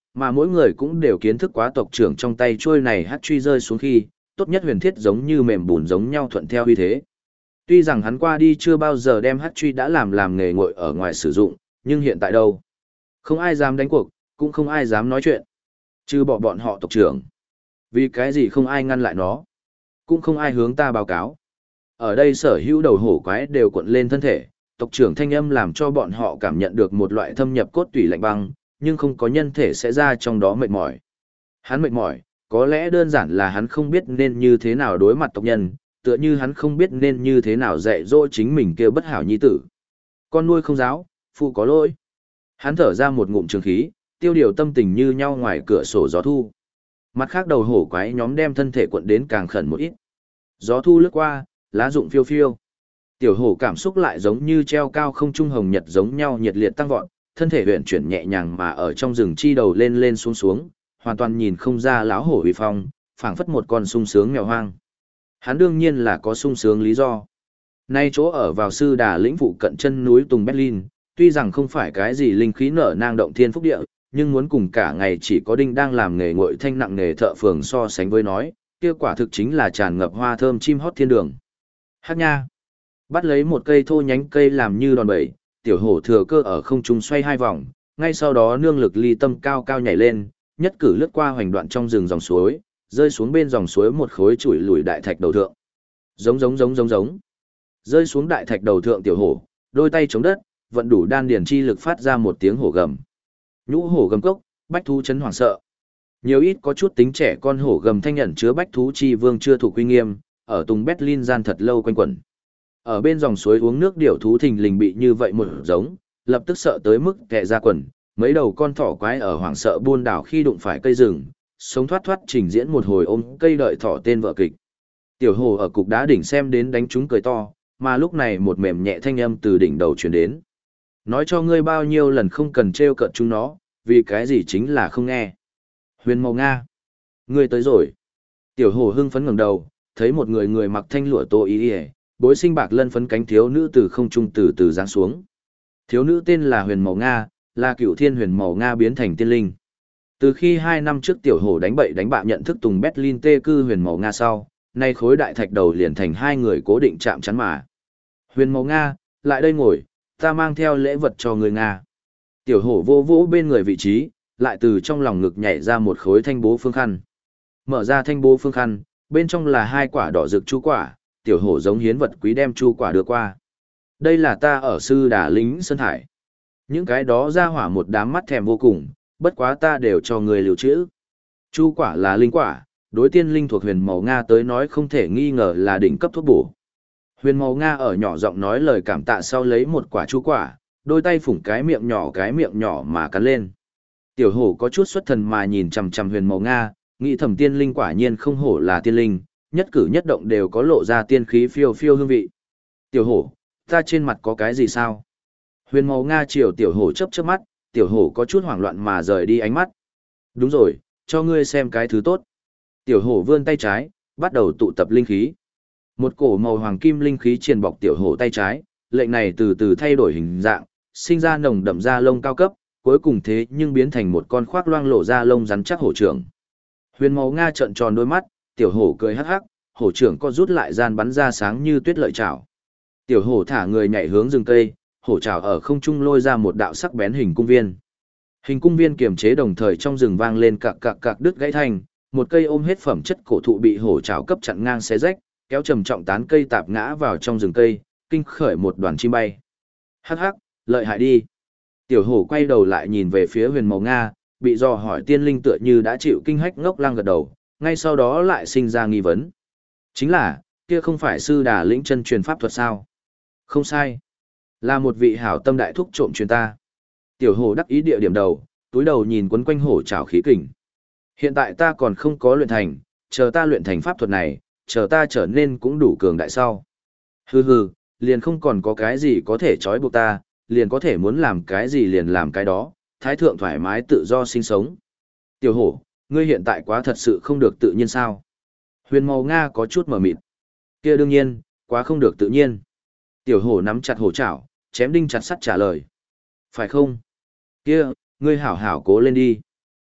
Speaker 1: Mà mỗi người cũng đều kiến thức quá tộc trưởng trong tay trôi này hát truy rơi xuống khi, tốt nhất huyền thiết giống như mềm bùn giống nhau thuận theo uy thế. Tuy rằng hắn qua đi chưa bao giờ đem hát truy đã làm làm nghề ngội ở ngoài sử dụng, nhưng hiện tại đâu? Không ai dám đánh cuộc, cũng không ai dám nói chuyện. Trừ bỏ bọn họ tộc trưởng. Vì cái gì không ai ngăn lại nó? Cũng không ai hướng ta báo cáo. Ở đây sở hữu đầu hổ quái đều cuộn lên thân thể, tộc trưởng thanh âm làm cho bọn họ cảm nhận được một loại thâm nhập cốt tủy lạnh băng, nhưng không có nhân thể sẽ ra trong đó mệt mỏi. Hắn mệt mỏi, có lẽ đơn giản là hắn không biết nên như thế nào đối mặt tộc nhân, tựa như hắn không biết nên như thế nào dạy dỗ chính mình kêu bất hảo nhi tử. Con nuôi không giáo, phụ có lỗi. Hắn thở ra một ngụm trường khí, tiêu điều tâm tình như nhau ngoài cửa sổ gió thu. Mặt khác đầu hổ quái nhóm đem thân thể cuộn đến càng khẩn một ít. Gió thu lướt qua, lá rụng phiêu phiêu. Tiểu hổ cảm xúc lại giống như treo cao không trung hồng nhật giống nhau nhiệt liệt tăng vọt, thân thể huyền chuyển nhẹ nhàng mà ở trong rừng chi đầu lên lên xuống xuống, hoàn toàn nhìn không ra láo hổ uy phong, phảng phất một con sung sướng mèo hoang. Hắn đương nhiên là có sung sướng lý do. Nay chỗ ở vào sư đà lĩnh phụ cận chân núi Tùng Berlin, tuy rằng không phải cái gì linh khí nở nang động thiên phúc địa, nhưng muốn cùng cả ngày chỉ có đinh đang làm nghề ngội thanh nặng nghề thợ phường so sánh với nói, kia quả thực chính là tràn ngập hoa thơm chim hót thiên đường. Hát nha! Bắt lấy một cây thô nhánh cây làm như đòn bẩy, tiểu hổ thừa cơ ở không trung xoay hai vòng, ngay sau đó nương lực ly tâm cao cao nhảy lên, nhất cử lướt qua hoành đoạn trong rừng dòng suối, rơi xuống bên dòng suối một khối chuỗi lùi đại thạch đầu thượng. Giống giống giống giống giống. Rơi xuống đại thạch đầu thượng tiểu hổ, đôi tay chống đất, vận đủ đan điền chi lực phát ra một tiếng hổ gầm. Nhũ hổ gầm cốc, bách thú chấn hoảng sợ. Nhiều ít có chút tính trẻ con hổ gầm thanh nhận chứa bách thú chi vương chưa thủ quy nghiêm, ở Tùng Berlin gian thật lâu quanh quẩn. Ở bên dòng suối uống nước điểu thú thình lình bị như vậy một giống, lập tức sợ tới mức kẹ ra quần, mấy đầu con thỏ quái ở hoảng sợ buôn đảo khi đụng phải cây rừng, sống thoát thoát trình diễn một hồi ôm cây đợi thỏ tên vợ kịch. Tiểu hồ ở cục đá đỉnh xem đến đánh chúng cười to, mà lúc này một mềm nhẹ thanh âm từ đỉnh đầu truyền đến. Nói cho ngươi bao nhiêu lần không cần trêu cợt chúng nó, vì cái gì chính là không nghe. Huyền Màu Nga, ngươi tới rồi. Tiểu hồ hưng phấn ngẩng đầu, thấy một người người mặc thanh lụa tô y y, bối sinh bạc lân phấn cánh thiếu nữ từ không trung từ từ giáng xuống. Thiếu nữ tên là Huyền Màu Nga, là cựu thiên Huyền Màu Nga biến thành tiên linh. Từ khi hai năm trước tiểu hổ đánh bậy đánh bạ nhận thức Tùng Berlin tê cư Huyền Màu Nga sau, nay khối đại thạch đầu liền thành hai người cố định chạm chắn mà. Huyền Màu Nga, lại đây ngồi, ta mang theo lễ vật cho người Nga. Tiểu hổ vô vỗ bên người vị trí, lại từ trong lòng ngực nhảy ra một khối thanh bố phương khăn. Mở ra thanh bố phương khăn, bên trong là hai quả đỏ rực chu quả, tiểu hổ giống hiến vật quý đem chu quả đưa qua. Đây là ta ở sư đà lính Sơn Hải. Những cái đó ra hỏa một đám mắt thèm vô cùng, bất quá ta đều cho người lưu trữ. Chu quả là linh quả, đối tiên linh thuộc Huyền Màu Nga tới nói không thể nghi ngờ là đỉnh cấp thuốc bổ. Huyền Màu Nga ở nhỏ giọng nói lời cảm tạ sau lấy một quả chu quả, đôi tay phủng cái miệng nhỏ cái miệng nhỏ mà cắn lên. Tiểu hổ có chút xuất thần mà nhìn chằm chằm Huyền Màu Nga, nghĩ thầm tiên linh quả nhiên không hổ là tiên linh, nhất cử nhất động đều có lộ ra tiên khí phiêu phiêu hương vị. Tiểu hổ, ta trên mặt có cái gì sao? Huyền Màu Nga chiều tiểu hổ chớp chớp mắt, tiểu hổ có chút hoảng loạn mà rời đi ánh mắt. Đúng rồi, cho ngươi xem cái thứ tốt. Tiểu hổ vươn tay trái, bắt đầu tụ tập linh khí. Một cổ màu hoàng kim linh khí truyền bọc tiểu hổ tay trái, lệnh này từ từ thay đổi hình dạng, sinh ra nồng đậm da lông cao cấp, cuối cùng thế nhưng biến thành một con khoác loang lộ da lông rắn chắc hổ trưởng. Huyền Màu Nga trợn tròn đôi mắt, tiểu hổ cười hắc hắc, hổ trưởng co rút lại gian bắn ra sáng như tuyết lợi chảo. Tiểu hổ thả người nhảy hướng rừng cây, hổ chảo ở không trung lôi ra một đạo sắc bén hình cung viên. Hình cung viên kiềm chế đồng thời trong rừng vang lên cạc cạc cạc đứt gãy thành, một cây ôm hết phẩm chất cổ thụ bị hổ chảo cấp chặn ngang xé rách, kéo trầm trọng tán cây tạp ngã vào trong rừng cây, kinh khởi một đoàn chim bay. Hắc hắc, lợi hại đi. Tiểu hổ quay đầu lại nhìn về phía Huyền Màu Nga, bị dò hỏi tiên linh tựa như đã chịu kinh hách ngốc lăng gật đầu, ngay sau đó lại sinh ra nghi vấn. Chính là, kia không phải sư đà lĩnh chân truyền pháp thuật sao? Không sai. Là một vị hảo tâm đại thúc trộm truyền ta. Tiểu hổ đắc ý địa điểm đầu, túi đầu nhìn quấn quanh hổ trảo khí kình. Hiện tại ta còn không có luyện thành, chờ ta luyện thành pháp thuật này, chờ ta trở nên cũng đủ cường đại sau. Hừ hừ, liền không còn có cái gì có thể trói buộc ta, liền có thể muốn làm cái gì liền làm cái đó, thái thượng thoải mái tự do sinh sống. Tiểu hổ, ngươi hiện tại quá thật sự không được tự nhiên sao? Huyền Màu Nga có chút mờ mịt. Kia đương nhiên, quá không được tự nhiên. Tiểu hổ nắm chặt hổ chảo, chém đinh chặt sắt trả lời. Phải không? Kia, ngươi hảo hảo cố lên đi.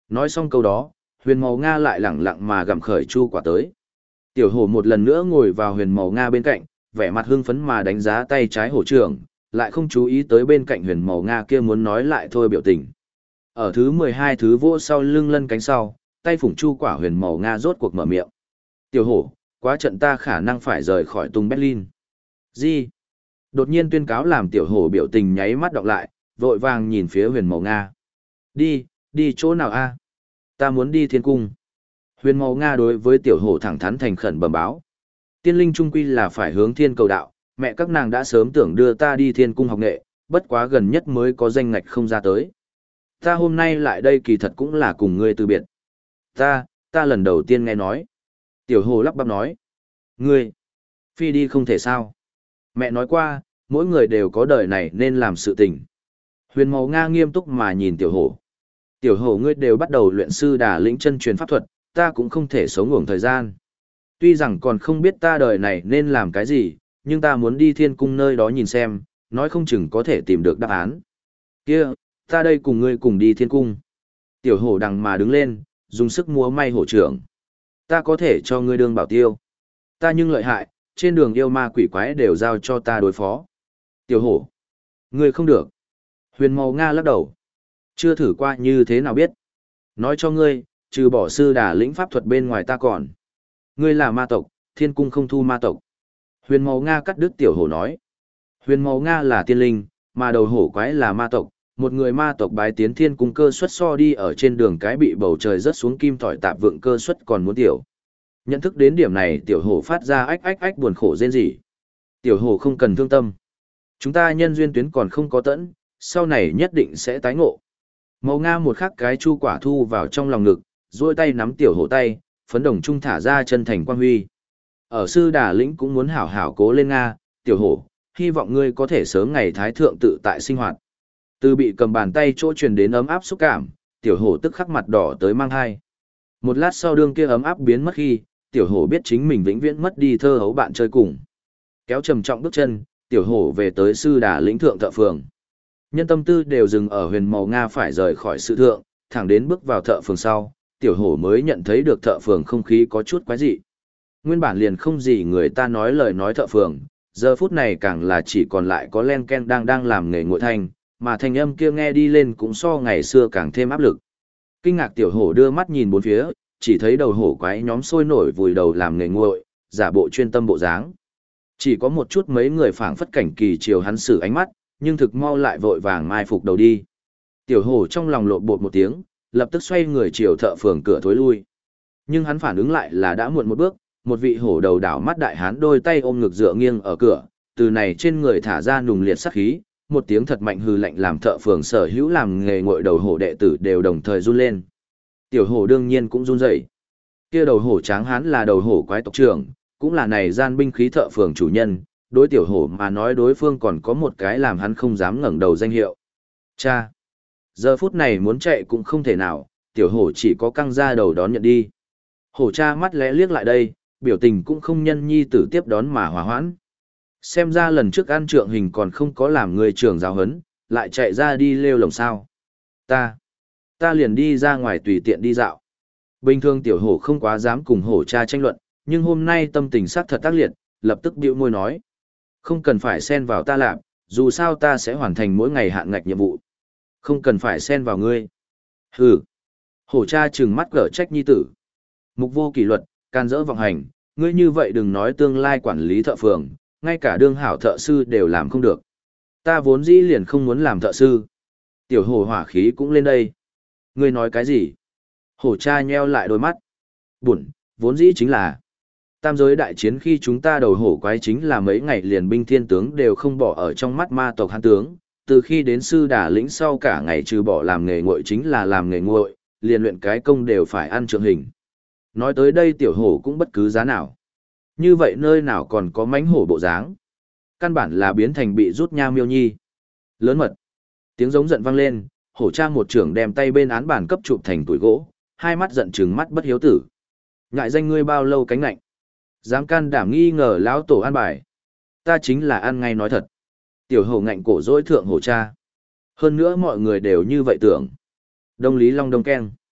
Speaker 1: Nói xong câu đó, huyền màu Nga lại lẳng lặng mà gặm khởi chu quả tới. Tiểu hổ một lần nữa ngồi vào huyền màu Nga bên cạnh, vẻ mặt hưng phấn mà đánh giá tay trái hổ trưởng, lại không chú ý tới bên cạnh huyền màu Nga kia muốn nói lại thôi biểu tình. Ở thứ mười hai thứ vỗ sau lưng lân cánh sau, tay phủng chu quả huyền màu Nga rốt cuộc mở miệng. Tiểu hổ, quá trận ta khả năng phải rời khỏi tung Berlin. Gì? Đột nhiên tuyên cáo làm tiểu hổ biểu tình nháy mắt đọc lại, vội vàng nhìn phía huyền màu Nga. Đi, đi chỗ nào a? Ta muốn đi thiên cung. Huyền màu Nga đối với tiểu hổ thẳng thắn thành khẩn bẩm báo. Tiên linh trung quy là phải hướng thiên cầu đạo, mẹ các nàng đã sớm tưởng đưa ta đi thiên cung học nghệ, bất quá gần nhất mới có danh ngạch không ra tới. Ta hôm nay lại đây kỳ thật cũng là cùng ngươi từ biệt. Ta, ta lần đầu tiên nghe nói. Tiểu hổ lắp bắp nói. Ngươi, phi đi không thể sao. Mẹ nói qua, mỗi người đều có đời này nên làm sự tình. Huyền màu Nga nghiêm túc mà nhìn tiểu hổ. Tiểu hổ ngươi đều bắt đầu luyện sư đà lĩnh chân truyền pháp thuật, ta cũng không thể sống ngủng thời gian. Tuy rằng còn không biết ta đời này nên làm cái gì, nhưng ta muốn đi thiên cung nơi đó nhìn xem, nói không chừng có thể tìm được đáp án. Kia, ta đây cùng ngươi cùng đi thiên cung. Tiểu hổ đằng mà đứng lên, dùng sức múa may hổ trưởng. Ta có thể cho ngươi đương bảo tiêu. Ta nhưng lợi hại, trên đường yêu ma quỷ quái đều giao cho ta đối phó. Tiểu hổ, ngươi không được. Huyền màu Nga lắc đầu. Chưa thử qua như thế nào biết. Nói cho ngươi, trừ bỏ sư đà lĩnh pháp thuật bên ngoài ta còn. Ngươi là ma tộc, thiên cung không thu ma tộc. Huyền màu Nga cắt đứt tiểu hổ nói. Huyền màu Nga là tiên linh, mà đầu hổ quái là ma tộc. Một người ma tộc bái tiến thiên cung cơ suất so đi ở trên đường cái bị bầu trời rớt xuống kim tỏi tạp vượng cơ suất còn muốn tiểu. Nhận thức đến điểm này tiểu hổ phát ra ách ách ách buồn khổ rên rỉ. Tiểu hổ không cần thương tâm. Chúng ta nhân duyên tuyến còn không có tẫn, sau này nhất định sẽ tái ngộ. Màu Nga một khắc cái chu quả thu vào trong lòng ngực, duỗi tay nắm tiểu hổ tay, phấn đồng trung thả ra chân thành quang huy. Ở sư đà lĩnh cũng muốn hảo hảo cố lên Nga, tiểu hổ, hy vọng ngươi có thể sớm ngày thái thượng tự tại sinh hoạt. Từ bị cầm bàn tay chỗ truyền đến ấm áp xúc cảm, tiểu hổ tức khắc mặt đỏ tới mang hai. Một lát sau đương kia ấm áp biến mất khi, tiểu hổ biết chính mình vĩnh viễn mất đi thơ hấu bạn chơi cùng. Kéo trầm trọng bước chân, tiểu hổ về tới sư đà lĩnh thượng thợ phường. Nhân tâm tư đều dừng ở huyền màu Nga phải rời khỏi sự thượng, thẳng đến bước vào thợ phường sau, tiểu hổ mới nhận thấy được thợ phường không khí có chút quái dị. Nguyên bản liền không gì người ta nói lời nói thợ phường, giờ phút này càng là chỉ còn lại có len ken đang đang làm nghề ngội thanh, mà thanh âm kia nghe đi lên cũng so ngày xưa càng thêm áp lực. Kinh ngạc tiểu hổ đưa mắt nhìn bốn phía, chỉ thấy đầu hổ quái nhóm sôi nổi vùi đầu làm nghề nguội, giả bộ chuyên tâm bộ dáng. Chỉ có một chút mấy người phảng phất cảnh kỳ chiều hắn xử ánh mắt, nhưng thực mau lại vội vàng mai phục đầu đi. Tiểu hổ trong lòng lộn bột một tiếng, lập tức xoay người chiều thợ phường cửa thối lui. Nhưng hắn phản ứng lại là đã muộn một bước, một vị hổ đầu đảo mắt đại hán đôi tay ôm ngực dựa nghiêng ở cửa, từ này trên người thả ra nùng liệt sát khí, một tiếng thật mạnh hư lạnh làm thợ phường sở hữu làm nghề ngội đầu hổ đệ tử đều đồng thời run lên. Tiểu hổ đương nhiên cũng run rẩy. Kia đầu hổ tráng hán là đầu hổ quái tộc trưởng, cũng là này gian binh khí thợ phường chủ nhân, đối tiểu hổ mà nói đối phương còn có một cái làm hắn không dám ngẩng đầu danh hiệu. Cha! Giờ phút này muốn chạy cũng không thể nào, tiểu hổ chỉ có căng ra đầu đón nhận đi. Hổ cha mắt lẽ liếc lại đây, biểu tình cũng không nhân nhi tử tiếp đón mà hòa hoãn. Xem ra lần trước ăn trượng hình còn không có làm người trưởng giáo hấn, lại chạy ra đi lêu lồng sao. Ta! Ta liền đi ra ngoài tùy tiện đi dạo. Bình thường tiểu hổ không quá dám cùng hổ cha tranh luận, nhưng hôm nay tâm tình sắc thật tác liệt, lập tức bĩu môi nói. Không cần phải xen vào ta làm, dù sao ta sẽ hoàn thành mỗi ngày hạn ngạch nhiệm vụ. Không cần phải xen vào ngươi. Hừ. Hổ cha trừng mắt gở trách nhi tử. Mục vô kỷ luật, can dỡ vọng hành, ngươi như vậy đừng nói tương lai quản lý thợ phường, ngay cả đương hảo thợ sư đều làm không được. Ta vốn dĩ liền không muốn làm thợ sư. Tiểu hổ hỏa khí cũng lên đây. Ngươi nói cái gì? Hổ cha nheo lại đôi mắt. Buồn, vốn dĩ chính là tam giới đại chiến khi chúng ta đầu hổ quái chính là mấy ngày liền binh thiên tướng đều không bỏ ở trong mắt ma tộc hán tướng, từ khi đến sư đà lĩnh sau cả ngày trừ bỏ làm nghề nguội chính là làm nghề nguội, liền luyện cái công đều phải ăn trượng hình. Nói tới đây tiểu hổ cũng bất cứ giá nào. Như vậy nơi nào còn có mánh hổ bộ dáng? Căn bản là biến thành bị rút nha miêu nhi. Lớn mật. Tiếng giống giận vang lên, hổ cha một trưởng đem tay bên án bàn cấp chụp thành tuổi gỗ, hai mắt giận trừng mắt bất hiếu tử. Ngại danh ngươi bao lâu cánh lạnh. Dám can đảm nghi ngờ lão tổ an bài. Ta chính là ăn ngay nói thật. Tiểu hổ ngạnh cổ dỗi thượng hổ cha. Hơn nữa mọi người đều như vậy tưởng. Đông Lý Long Đông Ken.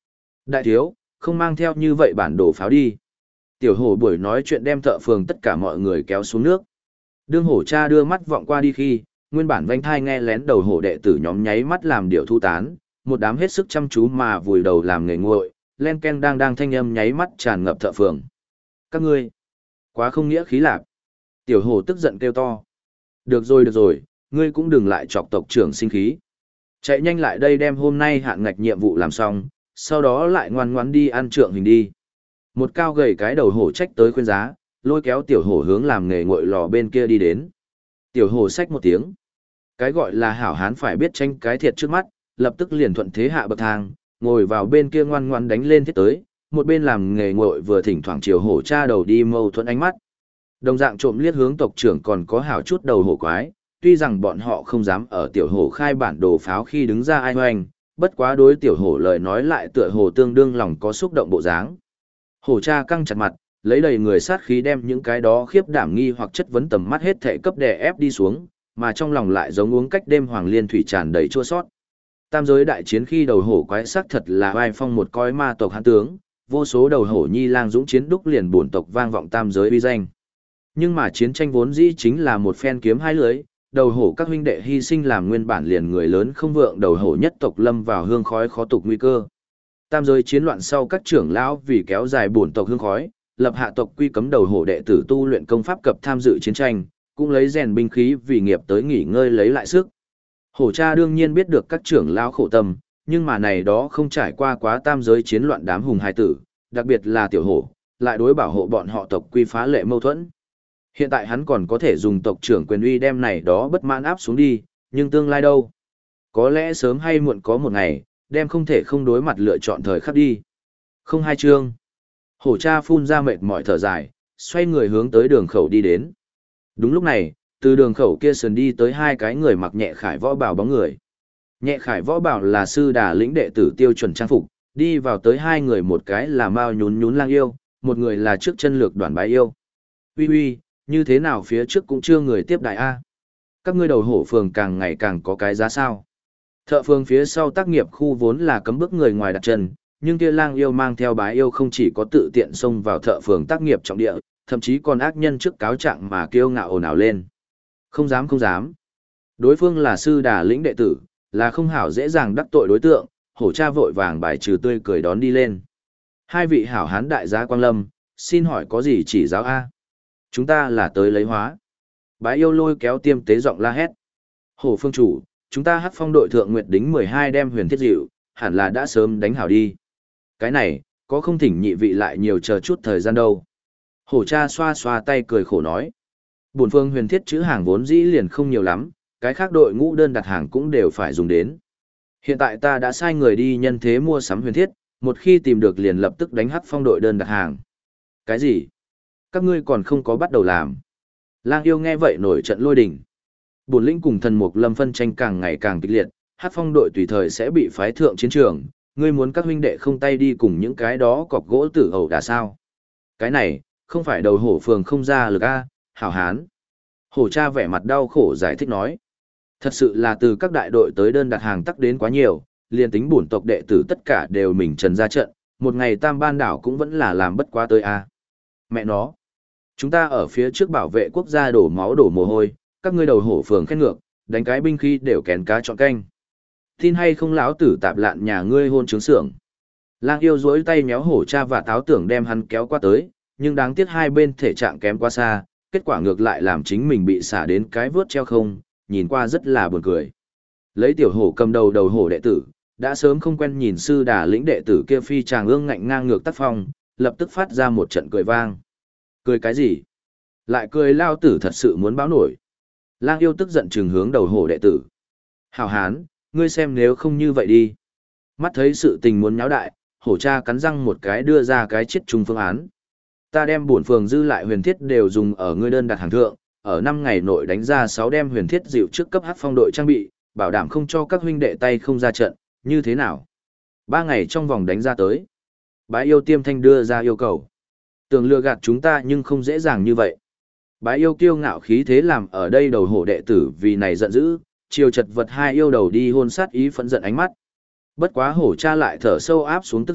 Speaker 1: Đại thiếu, không mang theo như vậy bản đồ pháo đi. Tiểu hổ buổi nói chuyện đem thợ phường tất cả mọi người kéo xuống nước. Đương hổ cha đưa mắt vọng qua đi khi, nguyên bản vanh thai nghe lén đầu hổ đệ tử nhóm nháy mắt làm điệu thu tán, một đám hết sức chăm chú mà vùi đầu làm nghề nguội, len ken đang đang thanh âm nháy mắt tràn ngập thợ phường. Các ngươi, quá không nghĩa khí lạc. Tiểu hổ tức giận kêu to. Được rồi được rồi, ngươi cũng đừng lại chọc tộc trưởng sinh khí. Chạy nhanh lại đây đem hôm nay hạn ngạch nhiệm vụ làm xong, sau đó lại ngoan ngoãn đi ăn trượng hình đi. Một cao gầy cái đầu hổ trách tới khuyên giá, lôi kéo tiểu hổ hướng làm nghề nguội lò bên kia đi đến. Tiểu hổ xách một tiếng. Cái gọi là hảo hán phải biết tranh cái thiệt trước mắt, lập tức liền thuận thế hạ bậc thang, ngồi vào bên kia ngoan ngoãn đánh lên thiết tới, một bên làm nghề nguội vừa thỉnh thoảng chiều hổ cha đầu đi mâu thuẫn ánh mắt. Đồng dạng trộm liếc hướng tộc trưởng còn có hảo chút đầu hổ quái, tuy rằng bọn họ không dám ở tiểu hổ khai bản đồ pháo khi đứng ra ai hoành, bất quá đối tiểu hổ lời nói lại tựa hồ tương đương lòng có xúc động bộ dáng. Hổ cha căng chặt mặt, lấy đầy người sát khí đem những cái đó khiếp đảm nghi hoặc chất vấn tầm mắt hết thể cấp đè ép đi xuống, mà trong lòng lại giống uống cách đêm hoàng liên thủy tràn đầy chua sót. Tam giới đại chiến khi đầu hổ quái sắc thật là vai phong một coi ma tộc hán tướng, vô số đầu hổ nhi lang dũng chiến đúc liền bổn tộc vang vọng tam giới uy danh. Nhưng mà chiến tranh vốn dĩ chính là một phen kiếm hai lưới, đầu hổ các huynh đệ hy sinh làm nguyên bản liền người lớn không vượng đầu hổ nhất tộc lâm vào hương khói khó tục nguy cơ. Tam giới chiến loạn sau các trưởng lão vì kéo dài bổn tộc hương khói, lập hạ tộc quy cấm đầu hổ đệ tử tu luyện công pháp cập tham dự chiến tranh, cũng lấy rèn binh khí vì nghiệp tới nghỉ ngơi lấy lại sức. Hổ cha đương nhiên biết được các trưởng lão khổ tâm, nhưng mà này đó không trải qua quá tam giới chiến loạn đám hùng hài tử, đặc biệt là tiểu hổ, lại đối bảo hộ bọn họ tộc quy phá lệ mâu thuẫn. Hiện tại hắn còn có thể dùng tộc trưởng quyền uy đem này đó bất mãn áp xuống đi, nhưng tương lai đâu? Có lẽ sớm hay muộn có một ngày, đem không thể không đối mặt lựa chọn thời khắc đi. Không hai chương. Hổ cha phun ra mệt mỏi thở dài, xoay người hướng tới đường khẩu đi đến. Đúng lúc này, từ đường khẩu kia sườn đi tới hai cái người mặc nhẹ khải võ bào bóng người. Nhẹ khải võ bào là sư đà lĩnh đệ tử tiêu chuẩn trang phục, đi vào tới hai người một cái là mao nhún nhún lang yêu, một người là trước chân lược đoàn bái yêu. Uy uy, như thế nào phía trước cũng chưa người tiếp đại A. Các ngươi đầu hổ phường càng ngày càng có cái giá sao. Thợ phường phía sau tác nghiệp khu vốn là cấm bước người ngoài đặt chân, nhưng kia lang yêu mang theo bái yêu không chỉ có tự tiện xông vào thợ phường tác nghiệp trọng địa, thậm chí còn ác nhân trước cáo trạng mà kêu ngạo ồn ào lên. Không dám không dám. Đối phương là sư đà lĩnh đệ tử, là không hảo dễ dàng đắc tội đối tượng, hổ cha vội vàng bài trừ tươi cười đón đi lên. Hai vị hảo hán đại gia Quang Lâm, xin hỏi có gì chỉ giáo A? Chúng ta là tới lấy hóa. Bái yêu lôi kéo tiêm tế giọng la hét. Hổ phương chủ, chúng ta hắc phong đội thượng nguyệt đính mười hai đem huyền thiết dịu, hẳn là đã sớm đánh hảo đi. Cái này, có không thỉnh nhị vị lại nhiều chờ chút thời gian đâu. Hổ cha xoa xoa tay cười khổ nói. Bổn phương huyền thiết chữ hàng vốn dĩ liền không nhiều lắm, cái khác đội ngũ đơn đặt hàng cũng đều phải dùng đến. Hiện tại ta đã sai người đi nhân thế mua sắm huyền thiết, một khi tìm được liền lập tức đánh hắc phong đội đơn đặt hàng. Cái gì? Các ngươi còn không có bắt đầu làm. Lang yêu nghe vậy nổi trận lôi đình. Bổn lĩnh cùng thần mục lâm phân tranh càng ngày càng kịch liệt, hắc phong đội tùy thời sẽ bị phái thượng chiến trường, ngươi muốn các huynh đệ không tay đi cùng những cái đó cọc gỗ tử ẩu đả sao. Cái này, không phải đầu hổ phường không ra lực a, hảo hán. Hổ cha vẻ mặt đau khổ giải thích nói. Thật sự là từ các đại đội tới đơn đặt hàng tắc đến quá nhiều, liền tính bổn tộc đệ tử tất cả đều mình trần ra trận, một ngày tam ban đảo cũng vẫn là làm bất quá tới a. Mẹ nó. Chúng ta ở phía trước bảo vệ quốc gia đổ máu đổ mồ hôi, các ngươi đầu hổ phường khen ngược, đánh cái binh khí đều kén cá chọn canh. Tin hay không lão tử tạp lạn nhà ngươi hôn trướng xưởng. Lang yêu duỗi tay méo hổ cha và táo tưởng đem hắn kéo qua tới, nhưng đáng tiếc hai bên thể trạng kém quá xa, kết quả ngược lại làm chính mình bị xả đến cái vớt treo không, nhìn qua rất là buồn cười. Lấy tiểu hổ cầm đầu đầu hổ đệ tử, đã sớm không quen nhìn sư đà lĩnh đệ tử kia phi tràng ương ngạnh ngang ngược tác phong, lập tức phát ra một trận cười vang. Cười cái gì? Lại cười lao tử thật sự muốn báo nổi. Lang yêu tức giận trừng hướng đầu hổ đệ tử. Hảo hán, ngươi xem nếu không như vậy đi. Mắt thấy sự tình muốn nháo đại, hổ cha cắn răng một cái đưa ra cái chết chung phương án. Ta đem bổn phường dư lại huyền thiết đều dùng ở ngươi đơn đặt hàng thượng, ở năm ngày nội đánh ra sáu đem huyền thiết dịu trước cấp hắc phong đội trang bị, bảo đảm không cho các huynh đệ tay không ra trận, như thế nào? Ba ngày trong vòng đánh ra tới. Bái yêu tiêm thanh đưa ra yêu cầu. Tưởng lừa gạt chúng ta nhưng không dễ dàng như vậy. Bái yêu kiêu ngạo khí thế làm ở đây đầu hổ đệ tử vì này giận dữ, chiều chật vật hai yêu đầu đi hôn sát ý phẫn giận ánh mắt. Bất quá hổ cha lại thở sâu áp xuống tức giận,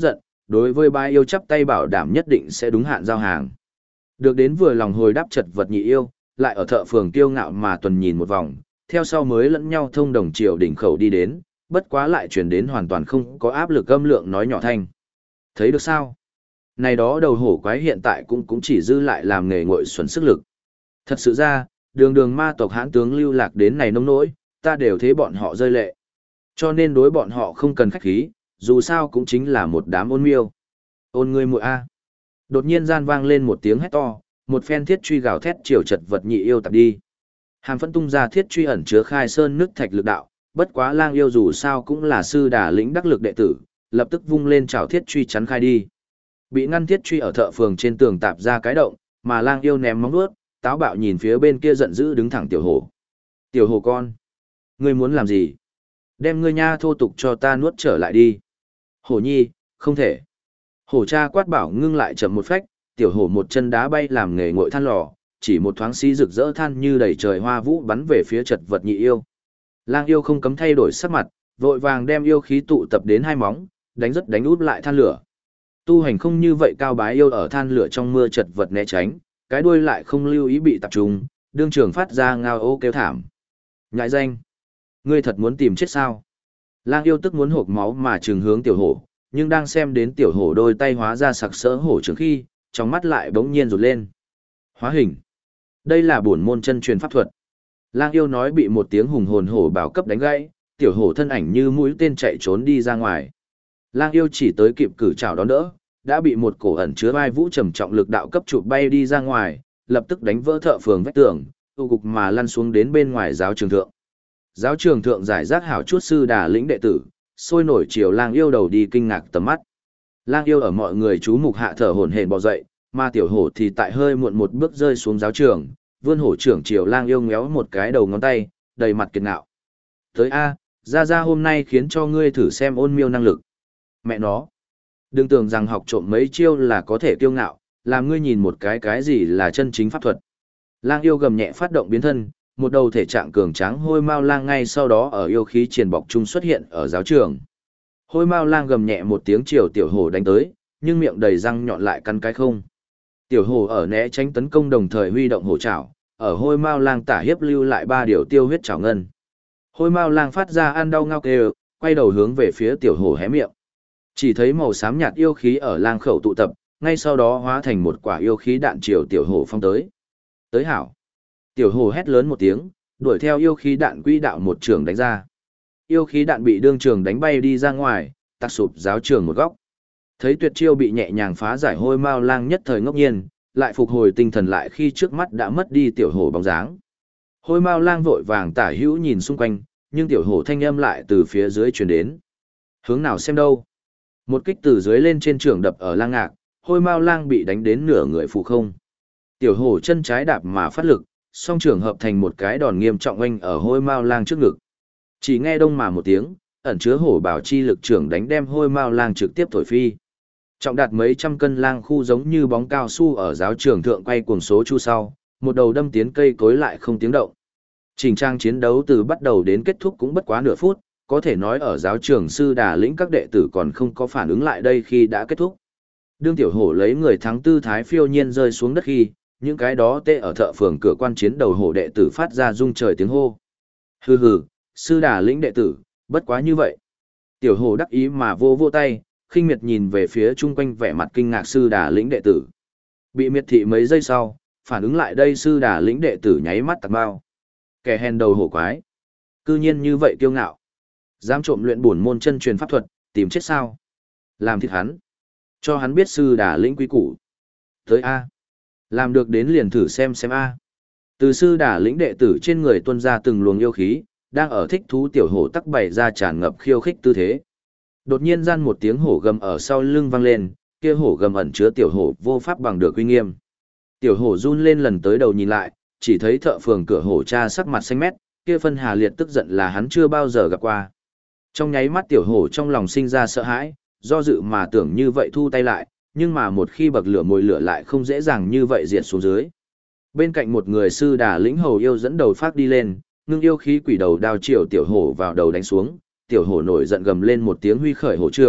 Speaker 1: đối với ba yêu chắp tay bảo đảm nhất định sẽ đúng hạn giao hàng. Được đến vừa lòng hồi đáp chật vật nhị yêu, lại ở thợ phường kiêu ngạo mà tuần nhìn một vòng, theo sau mới lẫn nhau thông đồng triều đỉnh khẩu đi đến, bất quá lại chuyển đến hoàn toàn không có áp lực âm lượng nói nhỏ thanh. Thấy được sao? Này đó đầu hổ quái hiện tại cũng cũng chỉ dư lại làm nghề ngội xuẩn sức lực. Thật sự ra, đường đường ma tộc hãn tướng lưu lạc đến này nông nỗi, ta đều thấy bọn họ rơi lệ. Cho nên đối bọn họ không cần khách khí, dù sao cũng chính là một đám ôn miêu. Ôn ngươi muội a. Đột nhiên gian vang lên một tiếng hét to, một phen thiết truy gào thét chiều chật vật nhị yêu tập đi. Hàm Phẫn tung ra thiết truy ẩn chứa khai sơn nước thạch lực đạo, bất quá lang yêu dù sao cũng là sư đà lĩnh đắc lực đệ tử, lập tức vung lên chảo thiết truy chắn khai đi. Bị ngăn thiết truy ở thợ phường trên tường tạp ra cái động, mà lang yêu ném móng vuốt, táo bạo nhìn phía bên kia giận dữ đứng thẳng tiểu hổ. Tiểu hổ con, ngươi muốn làm gì? Đem ngươi nha thô tục cho ta nuốt trở lại đi. Hổ nhi, không thể. Hổ cha quát bảo ngưng lại chậm một phách, tiểu hổ một chân đá bay làm nghề ngội than lò, chỉ một thoáng xí rực rỡ than như đầy trời hoa vũ bắn về phía chật vật nhị yêu. Lang yêu không cấm thay đổi sắc mặt, vội vàng đem yêu khí tụ tập đến hai móng, đánh rất đánh út lại than lửa. Tu hành không như vậy cao bái yêu ở than lửa trong mưa chật vật né tránh, cái đuôi lại không lưu ý bị tập trung, đương trường phát ra ngao ô kêu thảm. Ngại danh, ngươi thật muốn tìm chết sao? Lang yêu tức muốn hộc máu mà trừng hướng tiểu hổ, nhưng đang xem đến tiểu hổ đôi tay hóa ra sặc sỡ hổ trường khi, trong mắt lại bỗng nhiên rụt lên. Hóa hình. Đây là bổn môn chân truyền pháp thuật. Lang yêu nói bị một tiếng hùng hồn hổ bảo cấp đánh gãy, tiểu hổ thân ảnh như mũi tên chạy trốn đi ra ngoài. Lang yêu chỉ tới kịp cử chảo đón đỡ, đã bị một cổ ẩn chứa vai vũ trầm trọng lực đạo cấp chụp bay đi ra ngoài, lập tức đánh vỡ thợ phường vách tường, tu cục mà lăn xuống đến bên ngoài giáo trường thượng. Giáo trường thượng giải rác hảo chút sư đà lĩnh đệ tử, sôi nổi chiều lang yêu đầu đi kinh ngạc tầm mắt. Lang yêu ở mọi người chú mục hạ thở hổn hển bò dậy, mà tiểu hổ thì tại hơi muộn một bước rơi xuống giáo trường, vươn hổ trưởng chiều lang yêu ngéo một cái đầu ngón tay, đầy mặt kiệt ngạo. Tới A, ra ra hôm nay khiến cho ngươi thử xem ôn miêu năng lực. Mẹ nó, đừng tưởng rằng học trộm mấy chiêu là có thể kiêu ngạo, làm ngươi nhìn một cái cái gì là chân chính pháp thuật. Lang yêu gầm nhẹ phát động biến thân, một đầu thể trạng cường tráng hôi mao lang ngay sau đó ở yêu khí triền bọc trung xuất hiện ở giáo trường. Hôi mao lang gầm nhẹ một tiếng chiều tiểu hổ đánh tới, nhưng miệng đầy răng nhọn lại căn cái không. Tiểu hổ ở né tránh tấn công đồng thời huy động hổ trảo, ở hôi mao lang tả hiếp lưu lại ba điều tiêu huyết trảo ngân. Hôi mao lang phát ra ăn đau ngao kêu, quay đầu hướng về phía tiểu hổ hé miệng. Chỉ thấy màu xám nhạt yêu khí ở lang khẩu tụ tập, ngay sau đó hóa thành một quả yêu khí đạn chiều tiểu hổ phong tới. Tới hảo. Tiểu hổ hét lớn một tiếng, đuổi theo yêu khí đạn quỹ đạo một trường đánh ra. Yêu khí đạn bị đương trường đánh bay đi ra ngoài, tạc sụp giáo trường một góc. Thấy tuyệt chiêu bị nhẹ nhàng phá giải hôi mao lang nhất thời ngốc nhiên, lại phục hồi tinh thần lại khi trước mắt đã mất đi tiểu hổ bóng dáng. Hôi mao lang vội vàng tả hữu nhìn xung quanh, nhưng tiểu hổ thanh âm lại từ phía dưới truyền đến. Hướng nào xem đâu? Một kích từ dưới lên trên trường đập ở lang ngạc, hôi mao lang bị đánh đến nửa người phụ không. Tiểu hổ chân trái đạp mà phát lực, song trường hợp thành một cái đòn nghiêm trọng oanh ở hôi mao lang trước ngực. Chỉ nghe đông mà một tiếng, ẩn chứa hổ bảo chi lực trưởng đánh đem hôi mao lang trực tiếp thổi phi. Trọng đạt mấy trăm cân lang khu giống như bóng cao su ở giáo trường thượng quay cuồng số chu sau, một đầu đâm tiến cây cối lại không tiếng động. Trình trang chiến đấu từ bắt đầu đến kết thúc cũng bất quá nửa phút, có thể nói ở giáo trường sư đà lĩnh các đệ tử còn không có phản ứng lại đây khi đã kết thúc. Đương tiểu hổ lấy người thắng tư thái phiêu nhiên rơi xuống đất khi, những cái đó tê ở thợ phường cửa quan chiến đầu hổ đệ tử phát ra rung trời tiếng hô. Hừ hừ, sư đà lĩnh đệ tử, bất quá như vậy. Tiểu hổ đắc ý mà vô vô tay, khinh miệt nhìn về phía chung quanh vẻ mặt kinh ngạc sư đà lĩnh đệ tử. Bị miệt thị mấy giây sau, phản ứng lại đây sư đà lĩnh đệ tử nháy mắt tạc bao. Kẻ hèn đầu hổ quái. Cư nhiên như vậy kiêu ngạo. Dám trộm luyện bổn môn chân truyền pháp thuật, tìm chết sao? Làm thịt hắn. Cho hắn biết sư đà lĩnh quý củ. Tới A. Làm được đến liền thử xem xem A. Từ sư đà lĩnh đệ tử trên người tuôn ra từng luồng yêu khí, đang ở thích thú tiểu hổ tắc bày ra tràn ngập khiêu khích tư thế. Đột nhiên gian một tiếng hổ gầm ở sau lưng vang lên, kia hổ gầm ẩn chứa tiểu hổ vô pháp bằng được uy nghiêm. Tiểu hổ run lên lần tới đầu nhìn lại, chỉ thấy thợ phường cửa hổ cha sắc mặt xanh mét, kia phân hà liệt tức giận là hắn chưa bao giờ gặp qua. Trong nháy mắt tiểu hổ trong lòng sinh ra sợ hãi, do dự mà tưởng như vậy thu tay lại, nhưng mà một khi bậc lửa mồi lửa lại không dễ dàng như vậy diệt xuống dưới. Bên cạnh một người sư đà lĩnh hầu yêu dẫn đầu phát đi lên, ngưng yêu khí quỷ đầu đao chiều tiểu hổ vào đầu đánh xuống, tiểu hổ nổi giận gầm lên một tiếng huy khởi hổ trường,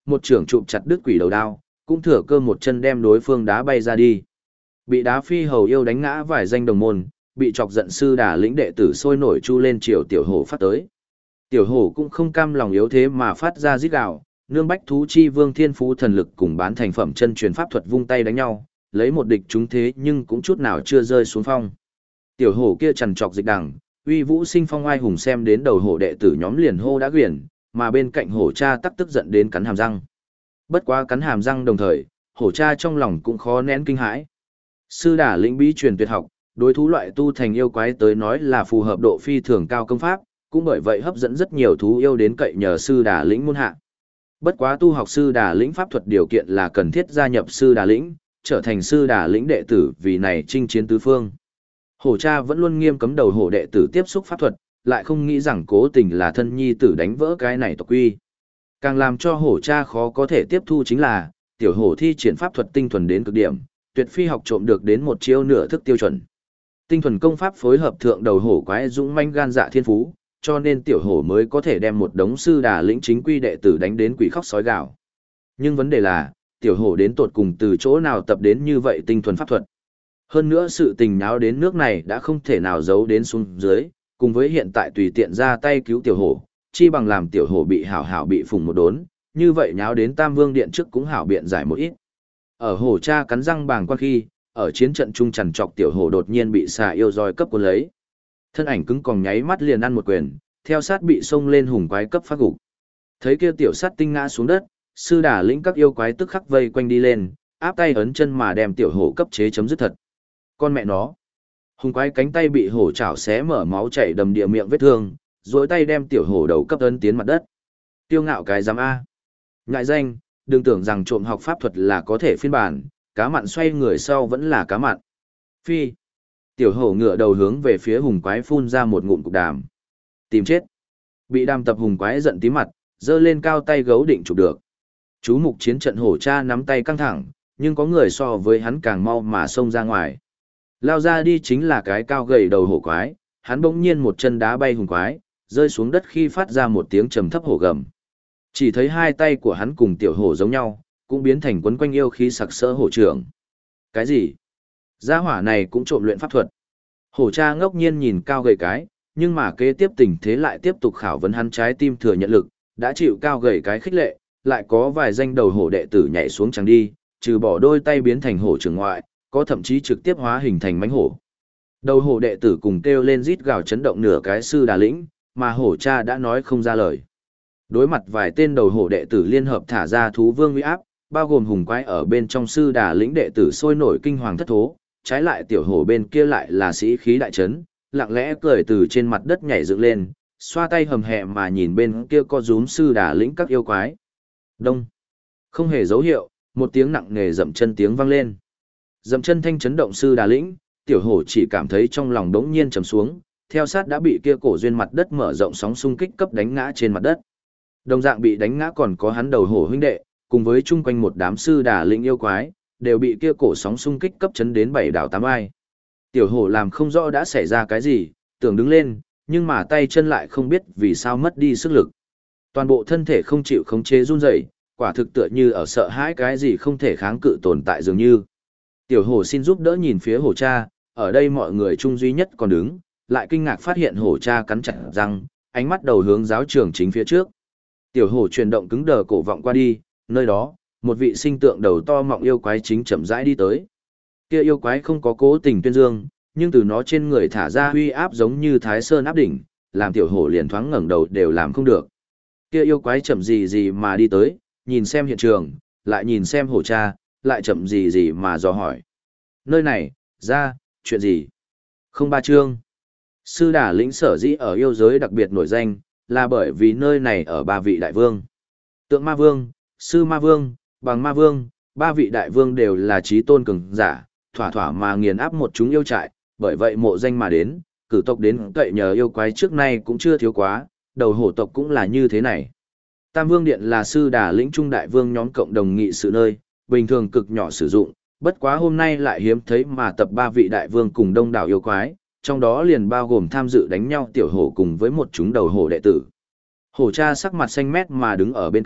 Speaker 1: một trưởng chụp chặt đứt quỷ đầu đao, cũng thừa cơ một chân đem đối phương đá bay ra đi. Bị đá phi hầu yêu đánh ngã vài danh đồng môn, bị chọc giận sư đà lĩnh đệ tử sôi nổi chu lên chiều tiểu hổ phát tới. Tiểu hổ cũng không cam lòng yếu thế mà phát ra rít gào, nương bách thú chi vương thiên phú thần lực cùng bán thành phẩm chân truyền pháp thuật vung tay đánh nhau, lấy một địch chúng thế nhưng cũng chút nào chưa rơi xuống phong. Tiểu hổ kia chằn trọc dịch đằng, uy vũ sinh phong oai hùng xem đến đầu hổ đệ tử nhóm liền hô đã quyển, mà bên cạnh hổ cha tắc tức giận đến cắn hàm răng. Bất quá cắn hàm răng đồng thời, hổ cha trong lòng cũng khó nén kinh hãi. Sư đà lĩnh bí truyền tuyệt học, đối thú loại tu thành yêu quái tới nói là phù hợp độ phi thường cao công pháp, cũng bởi vậy hấp dẫn rất nhiều thú yêu đến cậy nhờ sư đà lĩnh môn hạ. Bất quá tu học sư đà lĩnh pháp thuật điều kiện là cần thiết gia nhập sư đà lĩnh, trở thành sư đà lĩnh đệ tử vì này chinh chiến tứ phương. Hổ cha vẫn luôn nghiêm cấm đầu hổ đệ tử tiếp xúc pháp thuật, lại không nghĩ rằng cố tình là thân nhi tử đánh vỡ cái này tộc quy. Càng làm cho hổ cha khó có thể tiếp thu chính là, tiểu hổ thi triển pháp thuật tinh thuần đến cực điểm, tuyệt phi học trộm được đến một chiêu nửa thức tiêu chuẩn. Tinh thuần công pháp phối hợp thượng đầu hổ quái dũng manh gan dạ thiên phú, cho nên tiểu hổ mới có thể đem một đống sư đà lĩnh chính quy đệ tử đánh đến quỷ khóc sói gào. Nhưng vấn đề là, tiểu hổ đến tột cùng từ chỗ nào tập đến như vậy tinh thuần pháp thuật. Hơn nữa sự tình nháo đến nước này đã không thể nào giấu đến xuống dưới, cùng với hiện tại tùy tiện ra tay cứu tiểu hổ, chi bằng làm tiểu hổ bị hảo hảo bị phùng một đốn, như vậy nháo đến Tam Vương Điện trước cũng hảo biện giải một ít. Ở hổ cha cắn răng bàng quan khi, ở chiến trận trung trằn trọc tiểu hổ đột nhiên bị xà yêu roi cấp cuốn lấy. Thân ảnh cứng còng nháy mắt liền ăn một quyền, theo sát bị xông lên hùng quái cấp phát gục. Thấy kia tiểu sát tinh ngã xuống đất, sư đà lĩnh các yêu quái tức khắc vây quanh đi lên, áp tay ấn chân mà đem tiểu hổ cấp chế chấm dứt thật. Con mẹ nó. Hùng quái cánh tay bị hổ chảo xé mở máu chảy đầm địa miệng vết thương, duỗi tay đem tiểu hổ đầu cấp ấn tiến mặt đất. Tiêu ngạo cái giám A. Ngại danh, đừng tưởng rằng trộm học pháp thuật là có thể phiên bản, cá mặn xoay người sau vẫn là cá mặn. Phi. Tiểu hổ ngựa đầu hướng về phía hùng quái phun ra một ngụm cục đàm. Tìm chết. Bị đàm tập hùng quái giận tí mặt, giơ lên cao tay gấu định chụp được. Chú mục chiến trận hổ cha nắm tay căng thẳng, nhưng có người so với hắn càng mau mà xông ra ngoài. Lao ra đi chính là cái cao gầy đầu hổ quái, hắn bỗng nhiên một chân đá bay hùng quái, rơi xuống đất khi phát ra một tiếng trầm thấp hổ gầm. Chỉ thấy hai tay của hắn cùng tiểu hổ giống nhau, cũng biến thành quấn quanh yêu khí sặc sỡ hổ trưởng. Cái gì? Gia hỏa này cũng trộm luyện pháp thuật. Hổ cha ngốc nhiên nhìn cao gầy cái, nhưng mà kế tiếp tình thế lại tiếp tục khảo vấn hắn trái tim thừa nhận lực, đã chịu cao gầy cái khích lệ, lại có vài danh đầu hổ đệ tử nhảy xuống chẳng đi, trừ bỏ đôi tay biến thành hổ trưởng ngoại, có thậm chí trực tiếp hóa hình thành mãnh hổ. Đầu hổ đệ tử cùng kêu lên rít gào chấn động nửa cái sư đà lĩnh, mà hổ cha đã nói không ra lời. Đối mặt vài tên đầu hổ đệ tử liên hợp thả ra thú vương uy áp, bao gồm hùng quái ở bên trong sư đà lĩnh đệ tử sôi nổi kinh hoàng thất thố, trái lại tiểu hổ bên kia lại là sĩ khí đại trấn, lặng lẽ cười từ trên mặt đất nhảy dựng lên, xoa tay hầm hẹ mà nhìn bên kia co rúm sư đà lĩnh các yêu quái. Đông. Không hề dấu hiệu, một tiếng nặng nề dậm chân tiếng vang lên. Dậm chân thanh chấn động sư đà lĩnh, tiểu hổ chỉ cảm thấy trong lòng đống nhiên trầm xuống, theo sát đã bị kia cổ duyên mặt đất mở rộng sóng xung kích cấp đánh ngã trên mặt đất. Đồng dạng bị đánh ngã còn có hắn đầu hổ huynh đệ, cùng với chung quanh một đám sư đà lĩnh yêu quái, đều bị kia cổ sóng xung kích cấp chấn đến bảy đảo tám ai. Tiểu hổ làm không rõ đã xảy ra cái gì, tưởng đứng lên, nhưng mà tay chân lại không biết vì sao mất đi sức lực. Toàn bộ thân thể không chịu khống chế run rẩy, quả thực tựa như ở sợ hãi cái gì không thể kháng cự tồn tại dường như. Tiểu hổ xin giúp đỡ nhìn phía hổ cha, ở đây mọi người chung duy nhất còn đứng, lại kinh ngạc phát hiện hổ cha cắn chặt răng, ánh mắt đầu hướng giáo trường chính phía trước. Tiểu hổ chuyển động cứng đờ cổ vọng qua đi, nơi đó, một vị sinh tượng đầu to mọng yêu quái chính chậm rãi đi tới. Kia yêu quái không có cố tình tuyên dương, nhưng từ nó trên người thả ra uy áp giống như Thái Sơn áp đỉnh, làm tiểu hổ liền thoáng ngẩng đầu đều làm không được. Kia yêu quái chậm gì gì mà đi tới, nhìn xem hiện trường, lại nhìn xem hổ cha, lại chậm gì gì mà dò hỏi. Nơi này, ra, chuyện gì? Không ba chương. Sư đà lĩnh sở dĩ ở yêu giới đặc biệt nổi danh, là bởi vì nơi này ở ba vị đại vương. Tượng ma vương, sư ma vương, bằng ma vương, ba vị đại vương đều là trí tôn cường giả, thỏa thỏa mà nghiền áp một chúng yêu trại, bởi vậy mộ danh mà đến, cử tộc đến cậy nhờ yêu quái trước nay cũng chưa thiếu quá, đầu hổ tộc cũng là như thế này. Tam Vương Điện là sư đà lĩnh trung đại vương nhóm cộng đồng nghị sự nơi, bình thường cực nhỏ sử dụng, bất quá hôm nay lại hiếm thấy mà tập ba vị đại vương cùng đông đảo yêu quái, trong đó liền bao gồm tham dự đánh nhau tiểu hổ cùng với một chúng đầu hổ đệ tử. Hổ cha sắc mặt xanh mét mà đứng ở bên cạnh,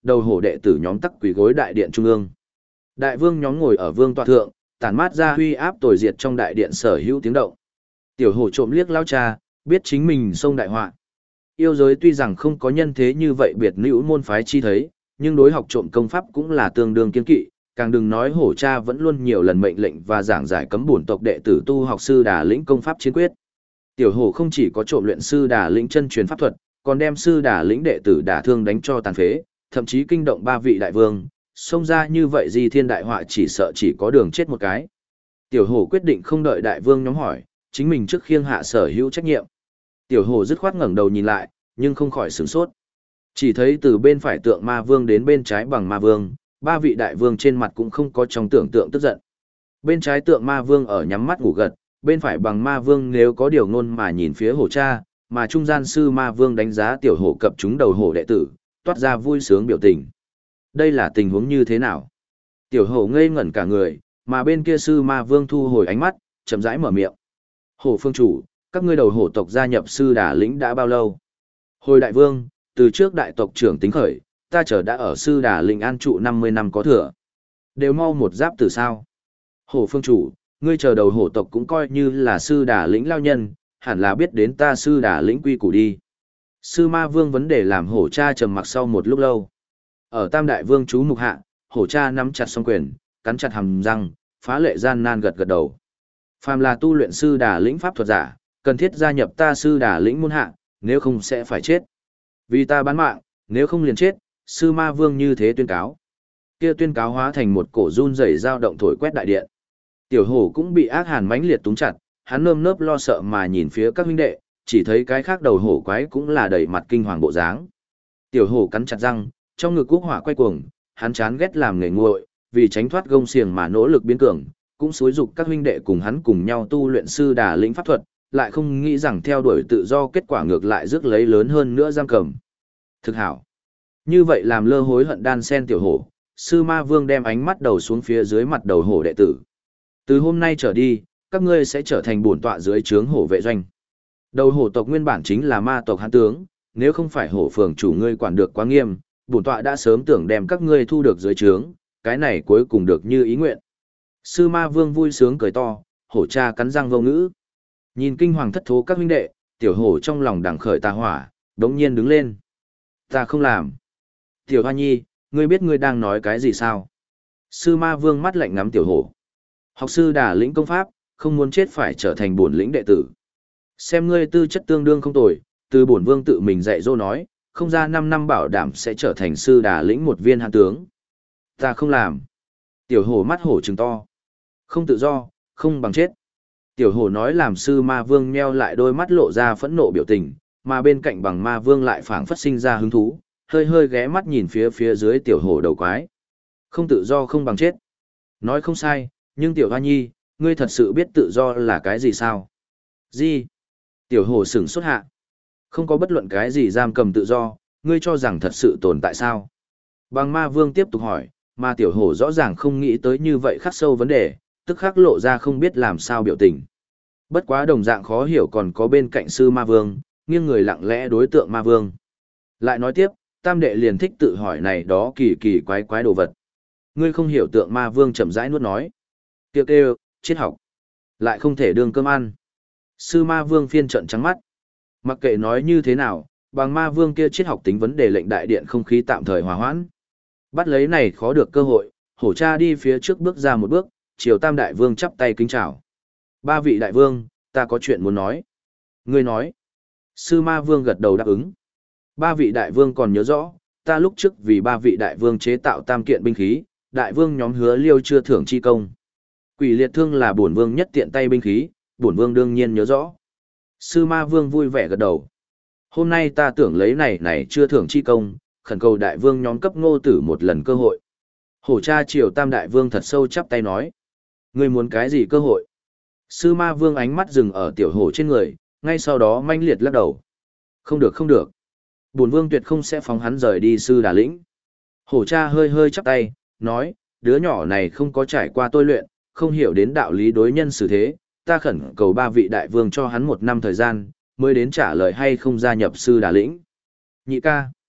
Speaker 1: đầu hổ đệ tử nhóm tắc quỳ gối đại điện trung ương. Đại vương nhóm ngồi ở vương tọa thượng, tản mát ra huy áp tồi diệt trong đại điện sở hữu tiếng động. Tiểu hổ trộm liếc lao cha, biết chính mình xông đại họa. Yêu giới tuy rằng không có nhân thế như vậy biệt nữ môn phái chi thấy, nhưng đối học trộm công pháp cũng là tương đương kiên kỵ, càng đừng nói hổ cha vẫn luôn nhiều lần mệnh lệnh và giảng giải cấm bổn tộc đệ tử tu học sư Đà lĩnh công pháp chiến quyết. Tiểu hổ không chỉ có trộm luyện sư Đà lĩnh chân truyền pháp thuật, còn đem sư Đà lĩnh đệ tử đả thương đánh cho tàn phế, thậm chí kinh động ba vị đại vương, xông ra như vậy di thiên đại họa chỉ sợ chỉ có đường chết một cái. Tiểu hổ quyết định không đợi đại vương nhóm hỏi, chính mình trước khiêng hạ sở hữu trách nhiệm. Tiểu hổ dứt khoát ngẩng đầu nhìn lại, nhưng không khỏi sửng sốt. Chỉ thấy từ bên phải tượng ma vương đến bên trái bằng ma vương, ba vị đại vương trên mặt cũng không có trong tưởng tượng tức giận. Bên trái tượng ma vương ở nhắm mắt ngủ gật, bên phải bằng ma vương nếu có điều ngôn mà nhìn phía hổ cha, mà trung gian sư ma vương đánh giá tiểu hổ cập chúng đầu hổ đệ tử, toát ra vui sướng biểu tình. Đây là tình huống như thế nào? Tiểu hổ ngây ngẩn cả người, mà bên kia sư ma vương thu hồi ánh mắt, chậm rãi mở miệng. Hổ phương chủ, các ngươi đầu hổ tộc gia nhập sư Đà lĩnh đã bao lâu? Hồi đại vương, từ trước đại tộc trưởng tính khởi, ta chờ đã ở sư Đà lĩnh an trụ năm mươi năm có thừa. Đều mau một giáp từ sao? Hổ phương chủ, ngươi chờ đầu hổ tộc cũng coi như là sư Đà lĩnh lao nhân, hẳn là biết đến ta sư Đà lĩnh quy củ đi. Sư ma vương vấn đề làm hổ cha trầm mặc sau một lúc lâu. Ở tam đại vương chú mục hạ, hổ cha nắm chặt song quyền, cắn chặt hàm răng, phá lệ gian nan gật gật đầu. Phàm là tu luyện sư Đà lĩnh pháp thuật giả, cần thiết gia nhập ta sư Đà lĩnh môn hạ, nếu không sẽ phải chết. Vì ta bán mạng, nếu không liền chết, sư ma vương như thế tuyên cáo. Kia tuyên cáo hóa thành một cổ run rẩy dao động thổi quét đại điện. Tiểu hổ cũng bị ác hàn mãnh liệt túng chặt, hắn nơm nớp lo sợ mà nhìn phía các huynh đệ, chỉ thấy cái khác đầu hổ quái cũng là đầy mặt kinh hoàng bộ dáng. Tiểu hổ cắn chặt răng, trong ngực quốc hỏa quay cuồng, hắn chán ghét làm nghề nguội, vì tránh thoát gông xiềng mà nỗ lực biến cường, cũng xúi dục các huynh đệ cùng hắn cùng nhau tu luyện sư Đà lĩnh pháp thuật, lại không nghĩ rằng theo đuổi tự do kết quả ngược lại rước lấy lớn hơn nữa giam cầm. Thực hảo. Như vậy làm lơ hối hận đan sen tiểu hổ, sư ma vương đem ánh mắt đầu xuống phía dưới mặt đầu hổ đệ tử. Từ hôm nay trở đi, các ngươi sẽ trở thành bổn tọa dưới trướng hổ vệ doanh. Đầu hổ tộc nguyên bản chính là ma tộc hán tướng, nếu không phải hổ phường chủ ngươi quản được quá nghiêm, bổn tọa đã sớm tưởng đem các ngươi thu được dưới trướng, cái này cuối cùng được như ý nguyện. Sư ma vương vui sướng cười to, hổ cha cắn răng vô ngữ. Nhìn kinh hoàng thất thố các huynh đệ, tiểu hổ trong lòng đằng khởi tà hỏa, đống nhiên đứng lên. Ta không làm. Tiểu hoa nhi, ngươi biết ngươi đang nói cái gì sao? Sư ma vương mắt lạnh ngắm tiểu hổ. Học sư Đà lĩnh công pháp, không muốn chết phải trở thành bổn lĩnh đệ tử. Xem ngươi tư chất tương đương không tồi, từ bổn vương tự mình dạy dỗ nói, không ra năm năm bảo đảm sẽ trở thành sư Đà lĩnh một viên hạng tướng. Ta không làm. Tiểu hổ mắt hổ trừng to. Không tự do, không bằng chết. Tiểu hổ nói làm sư ma vương nheo lại đôi mắt lộ ra phẫn nộ biểu tình, mà bên cạnh bằng ma vương lại phảng phất sinh ra hứng thú, hơi hơi ghé mắt nhìn phía phía dưới tiểu hổ đầu quái. Không tự do không bằng chết. Nói không sai, nhưng tiểu hoa nhi, ngươi thật sự biết tự do là cái gì sao? Gì? Tiểu hổ sửng sốt hạ. Không có bất luận cái gì giam cầm tự do, ngươi cho rằng thật sự tồn tại sao? Bằng ma vương tiếp tục hỏi, mà tiểu hổ rõ ràng không nghĩ tới như vậy khắc sâu vấn đề, tức khắc lộ ra không biết làm sao biểu tình. Bất quá đồng dạng khó hiểu còn có bên cạnh sư ma vương, nghiêng người lặng lẽ đối tượng ma vương. Lại nói tiếp, tam đệ liền thích tự hỏi này đó kỳ kỳ quái quái đồ vật. Ngươi không hiểu tượng ma vương chậm rãi nuốt nói. Kêu kêu, triết học. Lại không thể đương cơm ăn. Sư ma vương phiên trận trắng mắt. Mặc kệ nói như thế nào, bằng ma vương kia triết học tính vấn đề lệnh đại điện không khí tạm thời hòa hoãn. Bắt lấy này khó được cơ hội, hổ cha đi phía trước bước ra một bước, chiều tam đại vương chắp tay kính chào. Ba vị đại vương, ta có chuyện muốn nói. Ngươi nói. Sư ma vương gật đầu đáp ứng. Ba vị đại vương còn nhớ rõ, ta lúc trước vì ba vị đại vương chế tạo tam kiện binh khí, đại vương nhóm hứa liêu chưa thưởng chi công. Quỷ liệt thương là bổn vương nhất tiện tay binh khí, bổn vương đương nhiên nhớ rõ. Sư ma vương vui vẻ gật đầu. Hôm nay ta tưởng lấy này này chưa thưởng chi công, khẩn cầu đại vương nhóm cấp ngô tử một lần cơ hội. Hổ cha triều tam đại vương thật sâu chắp tay nói. Ngươi muốn cái gì cơ hội? Sư ma vương ánh mắt dừng ở tiểu hổ trên người, ngay sau đó manh liệt lắc đầu. Không được không được. Bổn vương tuyệt không sẽ phóng hắn rời đi sư Đà lĩnh. Hổ cha hơi hơi chắp tay, nói, đứa nhỏ này không có trải qua tôi luyện, không hiểu đến đạo lý đối nhân xử thế, ta khẩn cầu ba vị đại vương cho hắn một năm thời gian, mới đến trả lời hay không gia nhập sư Đà lĩnh. Nhị ca.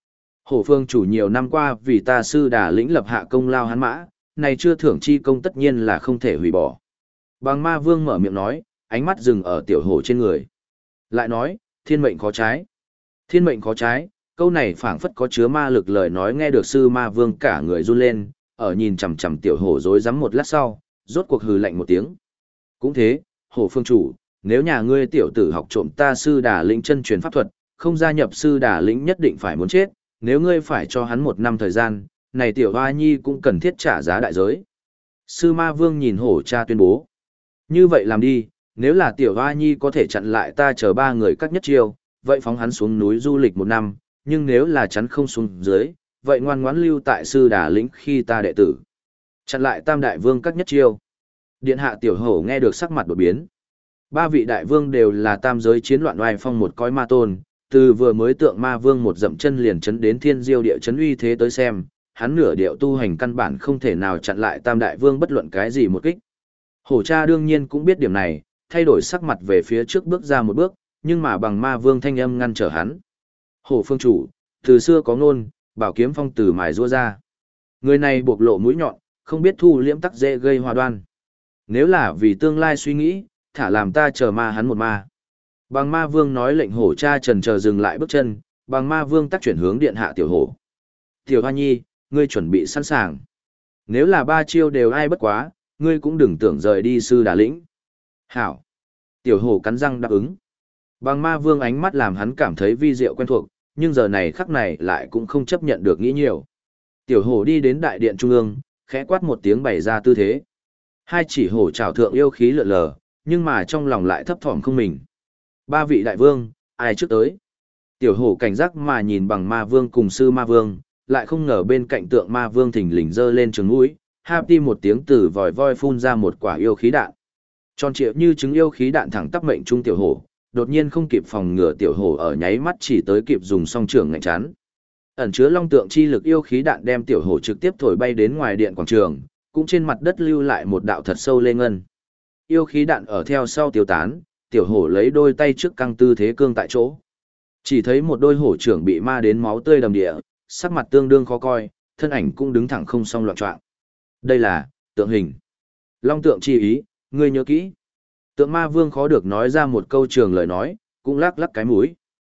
Speaker 1: Hổ phương chủ nhiều năm qua vì ta sư đà lĩnh lập hạ công lao hắn mã, này chưa thưởng chi công tất nhiên là không thể hủy bỏ. Bằng ma vương mở miệng nói, ánh mắt dừng ở tiểu hổ trên người. Lại nói, thiên mệnh khó trái. Thiên mệnh khó trái, câu này phảng phất có chứa ma lực lời nói nghe được sư ma vương cả người run lên, ở nhìn chằm chằm tiểu hổ rối rắm một lát sau, rốt cuộc hừ lạnh một tiếng. Cũng thế, hổ phương chủ, nếu nhà ngươi tiểu tử học trộm ta sư đà lĩnh chân truyền pháp thuật, không gia nhập sư đà lĩnh nhất định phải muốn chết, nếu ngươi phải cho hắn một năm thời gian, này tiểu hoa nhi cũng cần thiết trả giá đại giới. Sư ma vương nhìn hổ cha tuyên bố. Như vậy làm đi, nếu là tiểu hoa nhi có thể chặn lại ta chờ ba người các nhất chiêu, vậy phóng hắn xuống núi du lịch một năm, nhưng nếu là chắn không xuống dưới, vậy ngoan ngoãn lưu tại sư đà lĩnh khi ta đệ tử. Chặn lại tam đại vương các nhất chiêu. Điện hạ tiểu hổ nghe được sắc mặt đột biến. Ba vị đại vương đều là tam giới chiến loạn oai phong một coi ma tôn, từ vừa mới tượng ma vương một dậm chân liền chấn đến thiên diêu địa chấn uy thế tới xem, hắn nửa điệu tu hành căn bản không thể nào chặn lại tam đại vương bất luận cái gì một kích. Hổ cha đương nhiên cũng biết điểm này, thay đổi sắc mặt về phía trước bước ra một bước, nhưng mà bằng ma vương thanh âm ngăn trở hắn. Hổ phương chủ, từ xưa có ngôn, bảo kiếm phong từ mài rua ra. Người này buộc lộ mũi nhọn, không biết thu liễm tắc dễ gây hòa đoan. Nếu là vì tương lai suy nghĩ, thả làm ta chờ ma hắn một ma. Bằng ma vương nói lệnh hổ cha trần chờ dừng lại bước chân, bằng ma vương tắc chuyển hướng điện hạ tiểu hổ. Tiểu hoa nhi, ngươi chuẩn bị sẵn sàng. Nếu là ba chiêu đều ai bất quá, ngươi cũng đừng tưởng rời đi sư đà lĩnh. Hảo. Tiểu hổ cắn răng đáp ứng. Bằng ma vương ánh mắt làm hắn cảm thấy vi diệu quen thuộc, nhưng giờ này khắc này lại cũng không chấp nhận được nghĩ nhiều. Tiểu hổ đi đến đại điện trung ương, khẽ quát một tiếng bày ra tư thế. Hai chỉ hổ trảo thượng yêu khí lượn lờ, nhưng mà trong lòng lại thấp thỏm không mình. Ba vị đại vương, ai trước tới? Tiểu hổ cảnh giác mà nhìn bằng ma vương cùng sư ma vương, lại không ngờ bên cạnh tượng ma vương thình lình giơ lên trường mũi, hạp đi một tiếng từ vòi voi phun ra một quả yêu khí đạn. Tròn trịa như trứng yêu khí đạn thẳng tắp mệnh trung tiểu hổ, đột nhiên không kịp phòng ngừa tiểu hổ ở nháy mắt chỉ tới kịp dùng song trường ngạnh chắn. Ẩn chứa long tượng chi lực yêu khí đạn đem tiểu hổ trực tiếp thổi bay đến ngoài điện quảng trường, cũng trên mặt đất lưu lại một đạo thật sâu lê ngân. Yêu khí đạn ở theo sau tiêu tán, tiểu hổ lấy đôi tay trước căng tư thế cương tại chỗ. Chỉ thấy một đôi hổ trưởng bị ma đến máu tươi đầm địa, sắc mặt tương đương khó coi, thân ảnh cũng đứng thẳng không song loạn choạng. Đây là tượng hình. Long tượng chi ý, ngươi nhớ kỹ. Tượng ma vương khó được nói ra một câu trường lời nói, cũng lắc lắc cái mũi.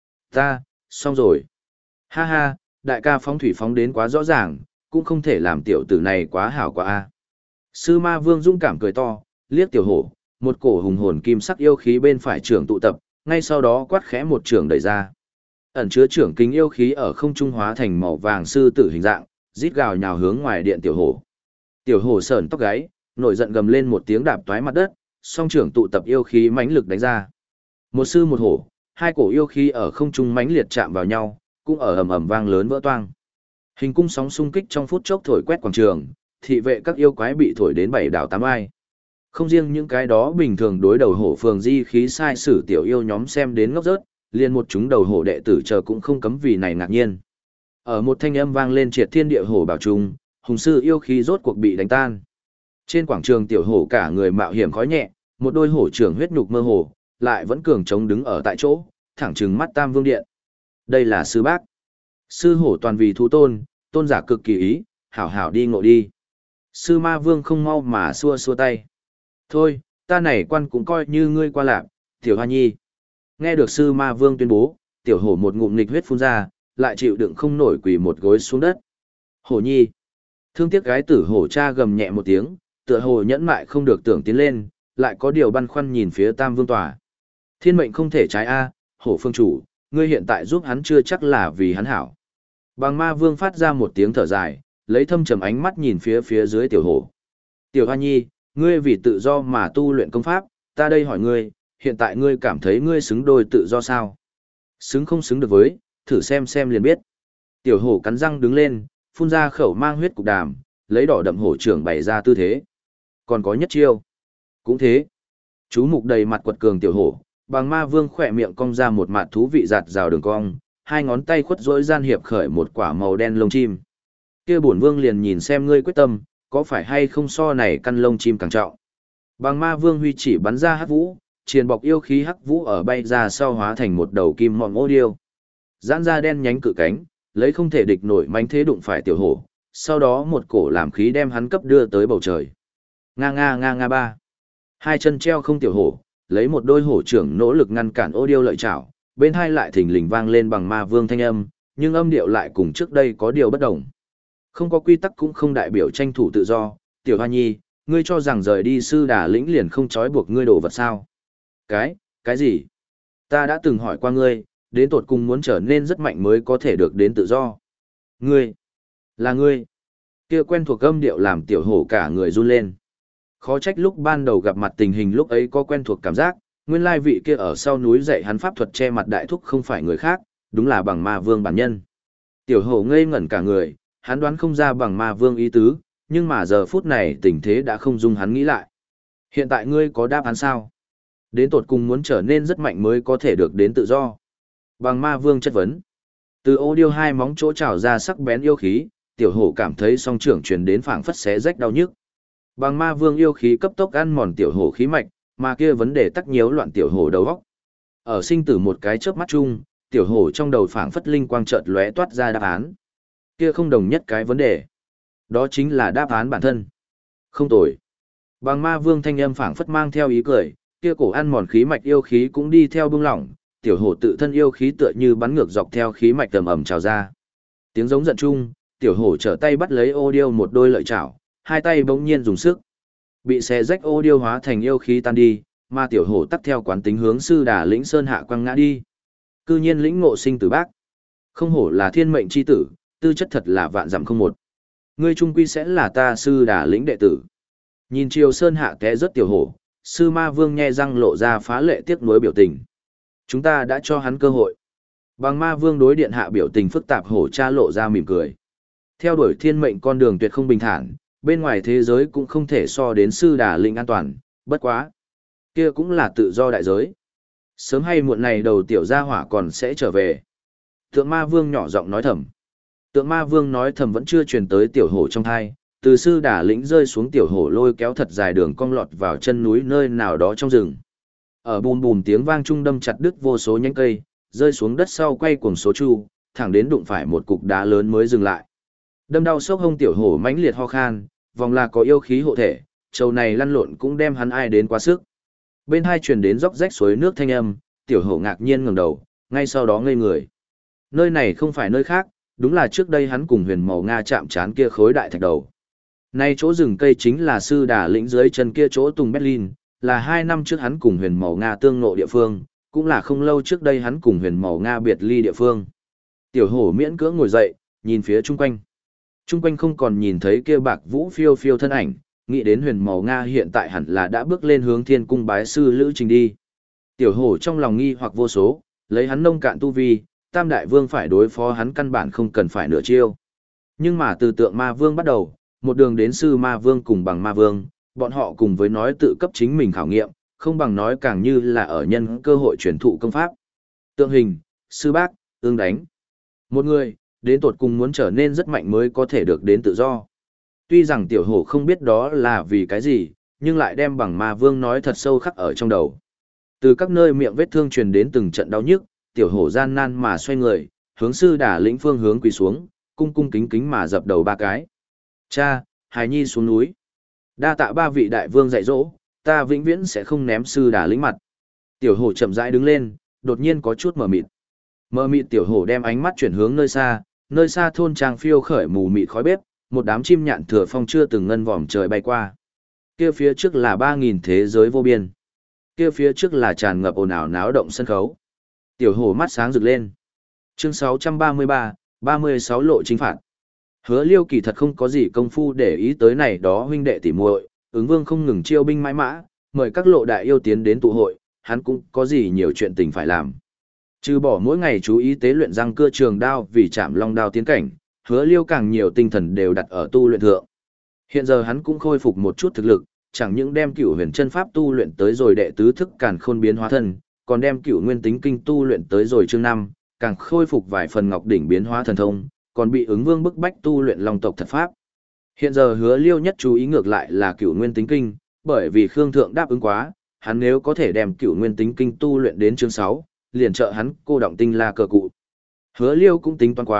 Speaker 1: Ta, xong rồi. Ha ha, đại ca phóng thủy phóng đến quá rõ ràng, cũng không thể làm tiểu tử này quá hảo quá a. Sư ma vương dũng cảm cười to, liếc tiểu hổ, một cổ hùng hồn kim sắc yêu khí bên phải trưởng tụ tập, ngay sau đó quát khẽ một trưởng đẩy ra. Ẩn chứa trưởng kính yêu khí ở không trung hóa thành màu vàng sư tử hình dạng, rít gào nhào hướng ngoài điện tiểu hổ. Tiểu hổ sởn tóc gáy, nổi giận gầm lên một tiếng đạp toái mặt đất, song trưởng tụ tập yêu khí mãnh lực đánh ra. Một sư một hổ, hai cổ yêu khí ở không trung mãnh liệt chạm vào nhau, cũng ở ầm ầm vang lớn vỡ toang. Hình cung sóng xung kích trong phút chốc thổi quét quảng trường, thị vệ các yêu quái bị thổi đến bảy đảo tám ai. Không riêng những cái đó bình thường đối đầu hổ phường di khí sai sử tiểu yêu nhóm xem đến ngốc rớt, liền một chúng đầu hổ đệ tử chờ cũng không cấm vì này ngạc nhiên. Ở một thanh âm vang lên triệt thiên địa hổ bảo trung, hùng sư yêu khí rốt cuộc bị đánh tan. Trên quảng trường tiểu hổ cả người mạo hiểm khói nhẹ, một đôi hổ trưởng huyết nhục mơ hồ, lại vẫn cường chống đứng ở tại chỗ, thẳng trừng mắt Tam Vương điện. Đây là sư bác. Sư hổ toàn vì thú tôn, tôn giả cực kỳ ý, hảo hảo đi ngộ đi. Sư ma vương không mau mà xua xua tay. Thôi, ta này quan cũng coi như ngươi qua lạc, tiểu hoa nhi. Nghe được sư ma vương tuyên bố, tiểu hổ một ngụm nghịch huyết phun ra, lại chịu đựng không nổi quỳ một gối xuống đất. Hổ nhi. Thương tiếc gái tử hổ cha gầm nhẹ một tiếng, tựa hồ nhẫn mại không được tưởng tiến lên, lại có điều băn khoăn nhìn phía Tam Vương tòa. Thiên mệnh không thể trái a, hổ phương chủ, ngươi hiện tại giúp hắn chưa chắc là vì hắn hảo. Bằng ma vương phát ra một tiếng thở dài, lấy thâm trầm ánh mắt nhìn phía phía dưới tiểu hổ. Tiểu hoa nhi, ngươi vì tự do mà tu luyện công pháp, ta đây hỏi ngươi, hiện tại ngươi cảm thấy ngươi xứng đôi tự do sao? Xứng không xứng được với, thử xem xem liền biết. Tiểu hổ cắn răng đứng lên, phun ra khẩu mang huyết cục đàm, lấy đỏ đậm hổ trưởng bày ra tư thế. Còn có nhất chiêu. Cũng thế. Chú mục đầy mặt quật cường tiểu hổ, bằng ma vương khỏe miệng cong ra một mặt thú vị giạt rào đường cong, hai ngón tay khuất rỗi gian hiệp khởi một quả màu đen lông chim. Kia bổn vương liền nhìn xem ngươi quyết tâm, có phải hay không so này căn lông chim càng trọng. Bằng ma vương huy chỉ bắn ra hắc vũ, triền bọc yêu khí hắc vũ ở bay ra sau hóa thành một đầu kim mọn ô điêu. Giãn ra đen nhánh cự cánh, lấy không thể địch nổi mánh thế đụng phải tiểu hổ, sau đó một cổ làm khí đem hắn cấp đưa tới bầu trời. Nga nga nga nga ba. Hai chân treo không tiểu hổ, lấy một đôi hổ trưởng nỗ lực ngăn cản ô điêu lợi chảo, bên hai lại thình lình vang lên bằng ma vương thanh âm, nhưng âm điệu lại cùng trước đây có điều bất đồng. Không có quy tắc cũng không đại biểu tranh thủ tự do, tiểu hoa nhi, ngươi cho rằng rời đi sư đà lĩnh liền không trói buộc ngươi đồ vật sao? Cái, cái gì? Ta đã từng hỏi qua ngươi, đến tột cùng muốn trở nên rất mạnh mới có thể được đến tự do. Ngươi, là ngươi. Kia quen thuộc âm điệu làm tiểu hổ cả người run lên. Khó trách lúc ban đầu gặp mặt tình hình lúc ấy có quen thuộc cảm giác, nguyên lai vị kia ở sau núi dạy hắn pháp thuật che mặt đại thúc không phải người khác, đúng là bằng ma vương bản nhân. Tiểu hổ ngây ngẩn cả người, hắn đoán không ra bằng ma vương ý tứ, nhưng mà giờ phút này tình thế đã không dung hắn nghĩ lại. Hiện tại ngươi có đáp án sao? Đến tột cùng muốn trở nên rất mạnh mới có thể được đến tự do. Bằng ma vương chất vấn. Từ ô điêu hai móng chỗ trào ra sắc bén yêu khí, tiểu hổ cảm thấy song trưởng truyền đến phảng phất xé rách đau nhức. Bằng ma vương yêu khí cấp tốc ăn mòn tiểu hổ khí mạch, mà kia vấn đề tắc nhiễu loạn tiểu hổ đầu óc. Ở sinh tử một cái chớp mắt chung, tiểu hổ trong đầu phảng phất linh quang chợt lóe toát ra đáp án. Kia không đồng nhất cái vấn đề. Đó chính là đáp án bản thân. Không tồi. Bằng ma vương thanh âm phảng phất mang theo ý cười, kia cổ ăn mòn khí mạch yêu khí cũng đi theo bưng lỏng, tiểu hổ tự thân yêu khí tựa như bắn ngược dọc theo khí mạch tầm ẩm trào ra. Tiếng giống giận chung, tiểu hổ trở tay bắt lấy ô điêu một đôi lợi chảo, hai tay bỗng nhiên dùng sức. Bị xé rách ô điêu hóa thành yêu khí tan đi, mà tiểu hổ tắt theo quán tính hướng sư đà lĩnh sơn hạ quăng ngã đi. Cư nhiên lĩnh ngộ sinh tử bác. Không hổ là thiên mệnh chi tử, tư chất thật là vạn dặm không một. Ngươi trung quy sẽ là ta sư đà lĩnh đệ tử. Nhìn chiều sơn hạ té rất tiểu hổ, sư ma vương nhe răng lộ ra phá lệ tiếc nuối biểu tình. Chúng ta đã cho hắn cơ hội. Bằng ma vương đối điện hạ biểu tình phức tạp hổ cha lộ ra mỉm cười. Theo đuổi thiên mệnh con đường tuyệt không bình thản, bên ngoài thế giới cũng không thể so đến sư đà lĩnh an toàn, bất quá. Kia cũng là tự do đại giới. Sớm hay muộn này đầu tiểu gia hỏa còn sẽ trở về. Tượng ma vương nhỏ giọng nói thầm. Tượng ma vương nói thầm vẫn chưa truyền tới tiểu hổ trong thai, từ sư đà lĩnh rơi xuống tiểu hổ lôi kéo thật dài đường cong lọt vào chân núi nơi nào đó trong rừng. Ở bùm bùm tiếng vang trung đâm chặt đứt vô số nhánh cây, rơi xuống đất sau quay cuồng số chu, thẳng đến đụng phải một cục đá lớn mới dừng lại. Đâm đau sốc hông tiểu hổ mãnh liệt ho khan, vòng là có yêu khí hộ thể, trâu này lăn lộn cũng đem hắn ai đến quá sức. Bên hai truyền đến róc rách suối nước thanh âm, tiểu hổ ngạc nhiên ngẩng đầu, ngay sau đó ngây người. Nơi này không phải nơi khác, đúng là trước đây hắn cùng huyền màu Nga chạm trán kia khối đại thạch đầu. Nay chỗ rừng cây chính là sư đà lĩnh dưới chân kia chỗ Tùng Berlin, là hai năm trước hắn cùng huyền màu Nga tương ngộ địa phương, cũng là không lâu trước đây hắn cùng huyền màu Nga biệt ly địa phương. Tiểu hổ miễn cưỡng ngồi dậy, nhìn phía chung quanh. Chung quanh không còn nhìn thấy kia bạc vũ phiêu phiêu thân ảnh, nghĩ đến huyền màu Nga hiện tại hẳn là đã bước lên hướng thiên cung bái sư lữ trình đi. Tiểu hổ trong lòng nghi hoặc vô số, lấy hắn nông cạn tu vi, tam đại vương phải đối phó hắn căn bản không cần phải nửa chiêu. Nhưng mà từ tượng ma vương bắt đầu, một đường đến sư ma vương cùng bằng ma vương, bọn họ cùng với nói tự cấp chính mình khảo nghiệm, không bằng nói càng như là ở nhân cơ hội truyền thụ công pháp. Tượng hình, sư bác, ương đánh. Một người, đến tột cùng muốn trở nên rất mạnh mới có thể được đến tự do. Tuy rằng tiểu hổ không biết đó là vì cái gì, nhưng lại đem bằng ma vương nói thật sâu khắc ở trong đầu. Từ các nơi miệng vết thương truyền đến từng trận đau nhức, tiểu hổ gian nan mà xoay người, hướng sư đà lĩnh phương hướng quỳ xuống, cung cung kính kính mà dập đầu ba cái. Cha, hài nhi xuống núi. Đa tạ ba vị đại vương dạy dỗ, ta vĩnh viễn sẽ không ném sư đà lĩnh mặt. Tiểu hổ chậm rãi đứng lên, đột nhiên có chút mờ mịt. Mờ mịt tiểu hổ đem ánh mắt chuyển hướng nơi xa, nơi xa thôn trang phiêu khởi mù mịt khói bếp, một đám chim nhạn thừa phong chưa từng ngân vòm trời bay qua. Kia phía trước là ba nghìn thế giới vô biên. Kia phía trước là tràn ngập ồn ào náo động sân khấu. Tiểu hổ mắt sáng rực lên. Chương sáu trăm ba mươi ba, ba mươi sáu lộ chính phạt. Hứa Liêu kỳ thật không có gì công phu để ý tới này đó huynh đệ tỉ muội, ứng vương không ngừng chiêu binh mãi mã, mời các lộ đại yêu tiến đến tụ hội, hắn cũng có gì nhiều chuyện tình phải làm. Trừ bỏ mỗi ngày chú ý tế luyện răng cưa trường đao vì chạm long đao tiến cảnh, Hứa Liêu càng nhiều tinh thần đều đặt ở tu luyện thượng. Hiện giờ hắn cũng khôi phục một chút thực lực, chẳng những đem cửu huyền chân pháp tu luyện tới rồi đệ tứ thức càn khôn biến hóa thân, còn đem cửu nguyên tính kinh tu luyện tới rồi chương năm, càng khôi phục vài phần ngọc đỉnh biến hóa thần thông, còn bị ứng vương bức bách tu luyện long tộc thật pháp. Hiện giờ Hứa Liêu nhất chú ý ngược lại là cửu nguyên tính kinh, bởi vì Khương Thượng đáp ứng quá, hắn nếu có thể đem cửu nguyên tính kinh tu luyện đến chương sáu, liền trợ hắn cô động tinh la cờ cụ. Hứa Liêu cũng tính toán quá,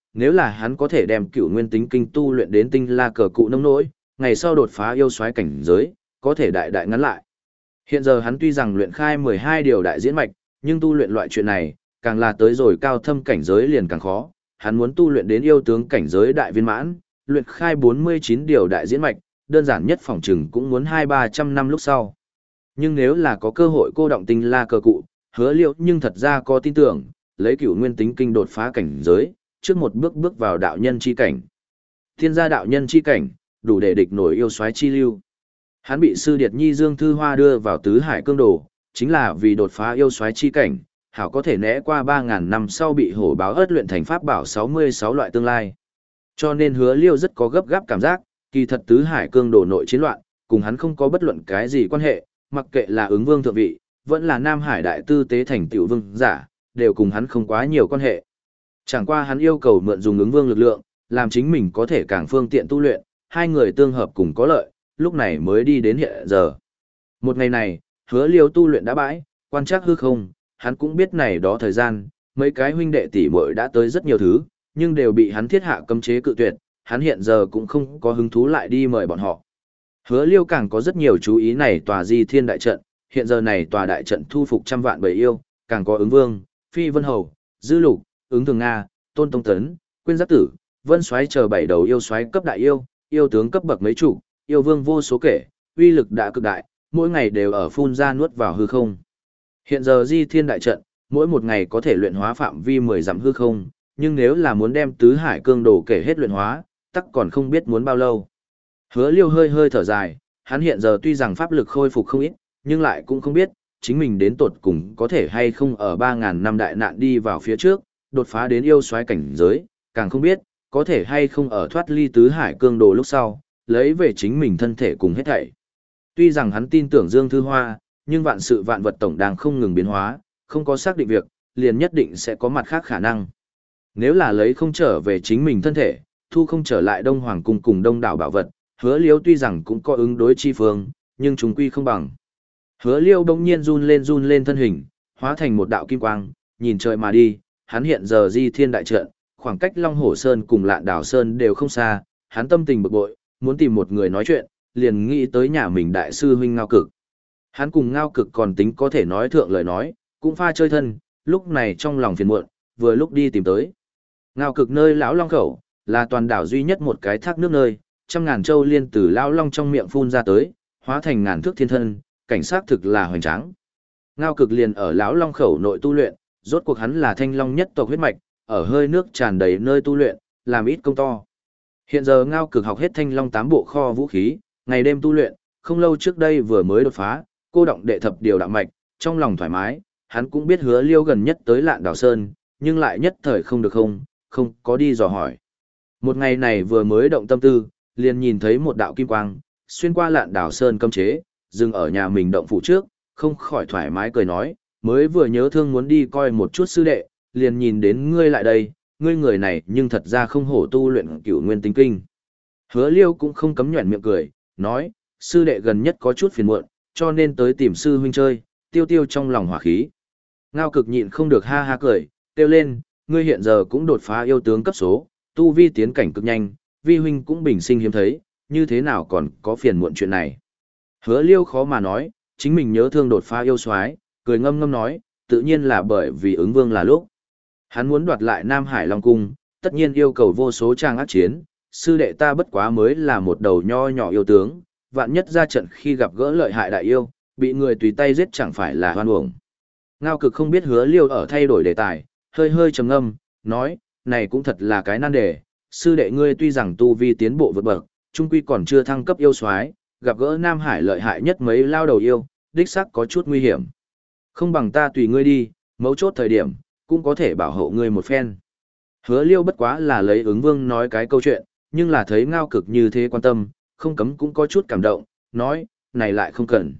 Speaker 1: nếu là hắn có thể đem cửu nguyên tính kinh tu luyện đến tinh la cờ cụ nông nỗi, ngày sau đột phá yêu soái cảnh giới, có thể đại đại ngắn lại. Hiện giờ hắn tuy rằng luyện khai mười hai điều đại diễn mạch, nhưng tu luyện loại chuyện này, càng là tới rồi cao thâm cảnh giới liền càng khó, hắn muốn tu luyện đến yêu tướng cảnh giới đại viên mãn, luyện khai bốn mươi chín điều đại diễn mạch, đơn giản nhất phòng trừng cũng muốn hai ba trăm năm lúc sau. Nhưng nếu là có cơ hội cô động tinh la cờ cụ, Hứa Liêu nhưng thật ra có tin tưởng, lấy cửu nguyên tính kinh đột phá cảnh giới, trước một bước bước vào đạo nhân chi cảnh. Thiên gia đạo nhân chi cảnh, đủ để địch nổi yêu soái chi lưu. Hắn bị sư điệt nhi Dương Thư Hoa đưa vào tứ hải cương đồ, chính là vì đột phá yêu soái chi cảnh, hảo có thể né qua ba ngàn năm sau bị hổ báo ớt luyện thành pháp bảo sáu mươi sáu loại tương lai. Cho nên Hứa Liêu rất có gấp gáp cảm giác, kỳ thật tứ hải cương đồ nội chiến loạn, cùng hắn không có bất luận cái gì quan hệ, mặc kệ là ứng vương thượng vị, vẫn là Nam Hải đại tư tế thành tiểu vương giả, đều cùng hắn không quá nhiều quan hệ. Chẳng qua hắn yêu cầu mượn dùng ứng vương lực lượng, làm chính mình có thể càng phương tiện tu luyện, hai người tương hợp cùng có lợi, lúc này mới đi đến hiện giờ. Một ngày này, Hứa Liêu tu luyện đã bãi, quan trắc hư không, hắn cũng biết này đó thời gian, mấy cái huynh đệ tỷ muội đã tới rất nhiều thứ, nhưng đều bị hắn thiết hạ cấm chế cự tuyệt, hắn hiện giờ cũng không có hứng thú lại đi mời bọn họ. Hứa Liêu càng có rất nhiều chú ý này tòa Di Thiên đại trận, hiện giờ này tòa đại trận thu phục trăm vạn bầy yêu, càng có ứng vương, Phi Vân Hầu, Dư Lục, ứng Thường Nga, Tôn Tông Tấn, Quyên Giác Tử, Vân Soái chờ bảy đầu yêu soái cấp đại yêu, yêu tướng cấp bậc mấy chủ, yêu vương vô số kể, uy lực đã cực đại, mỗi ngày đều ở phun ra nuốt vào hư không. Hiện giờ Di Thiên đại trận, mỗi một ngày có thể luyện hóa phạm vi mười dặm hư không, nhưng nếu là muốn đem tứ hải cương đồ kể hết luyện hóa, tắc còn không biết muốn bao lâu. Hứa Liêu hơi hơi thở dài, hắn hiện giờ tuy rằng pháp lực khôi phục không ít, nhưng lại cũng không biết, chính mình đến tột cùng có thể hay không ở ba ngàn năm đại nạn đi vào phía trước, đột phá đến yêu soái cảnh giới, càng không biết, có thể hay không ở thoát ly tứ hải cương đồ lúc sau, lấy về chính mình thân thể cùng hết thảy. Tuy rằng hắn tin tưởng Dương Thư Hoa, nhưng vạn sự vạn vật tổng đang không ngừng biến hóa, không có xác định việc, liền nhất định sẽ có mặt khác khả năng. Nếu là lấy không trở về chính mình thân thể, thu không trở lại Đông Hoàng cung cùng Đông đảo bảo vật, Hứa Liêu tuy rằng cũng có ứng đối chi phương, nhưng chúng quy không bằng. Hứa Liêu bỗng nhiên run lên run lên thân hình, hóa thành một đạo kim quang, nhìn trời mà đi, hắn hiện giờ Di Thiên đại trận, khoảng cách Long Hổ Sơn cùng Lạn Đảo Sơn đều không xa, hắn tâm tình bực bội, muốn tìm một người nói chuyện, liền nghĩ tới nhà mình đại sư huynh Ngao Cực. Hắn cùng Ngao Cực còn tính có thể nói thượng lời nói, cũng pha chơi thân, lúc này trong lòng phiền muộn, vừa lúc đi tìm tới. Ngao Cực nơi lão Long khẩu, là toàn đảo duy nhất một cái thác nước nơi, trăm ngàn châu liên từ lão Long trong miệng phun ra tới, hóa thành ngàn thước thiên thân, cảnh sát thực là hoành tráng. Ngao Cực liền ở lão Long khẩu nội tu luyện, rốt cuộc hắn là thanh long nhất tộc huyết mạch, ở hơi nước tràn đầy nơi tu luyện, làm ít công to. Hiện giờ Ngao Cực học hết thanh long tám bộ kho vũ khí, ngày đêm tu luyện, không lâu trước đây vừa mới đột phá, cô động đệ thập điều đạo mạch, trong lòng thoải mái, hắn cũng biết Hứa Liêu gần nhất tới Lạn Đảo Sơn, nhưng lại nhất thời không được không, không có đi dò hỏi. Một ngày này vừa mới động tâm tư, liền nhìn thấy một đạo kim quang, xuyên qua Lạn Đảo Sơn cấm chế, dừng ở nhà mình động phủ trước, không khỏi thoải mái cười nói, mới vừa nhớ thương muốn đi coi một chút sư đệ, liền nhìn đến ngươi lại đây, ngươi người này nhưng thật ra không hổ tu luyện cửu nguyên tinh kinh. Hứa Liêu cũng không cấm nhuẩn miệng cười, nói, sư đệ gần nhất có chút phiền muộn, cho nên tới tìm sư huynh chơi, tiêu tiêu trong lòng hỏa khí. Ngao Cực nhịn không được ha ha cười, kêu lên, ngươi hiện giờ cũng đột phá yêu tướng cấp số, tu vi tiến cảnh cực nhanh, vi huynh cũng bình sinh hiếm thấy, như thế nào còn có phiền muộn chuyện này. Hứa Liêu khó mà nói, chính mình nhớ thương đột phá yêu soái, cười ngâm ngâm nói, tự nhiên là bởi vì ứng vương là lúc. Hắn muốn đoạt lại Nam Hải Long Cung, tất nhiên yêu cầu vô số trang ác chiến, sư đệ ta bất quá mới là một đầu nho nhỏ yêu tướng, vạn nhất ra trận khi gặp gỡ lợi hại đại yêu, bị người tùy tay giết chẳng phải là hoan uổng. Ngao Cực không biết Hứa Liêu ở thay đổi đề tài, hơi hơi trầm ngâm, nói, này cũng thật là cái nan đề, sư đệ ngươi tuy rằng tu vi tiến bộ vượt bậc, trung quy còn chưa thăng cấp yêu soái, gặp gỡ Nam Hải lợi hại nhất mấy lao đầu yêu, đích xác có chút nguy hiểm. Không bằng ta tùy ngươi đi, mấu chốt thời điểm, cũng có thể bảo hộ ngươi một phen. Hứa Liêu bất quá là lấy ứng vương nói cái câu chuyện, nhưng là thấy Ngao Cực như thế quan tâm, không cấm cũng có chút cảm động, nói, này lại không cần.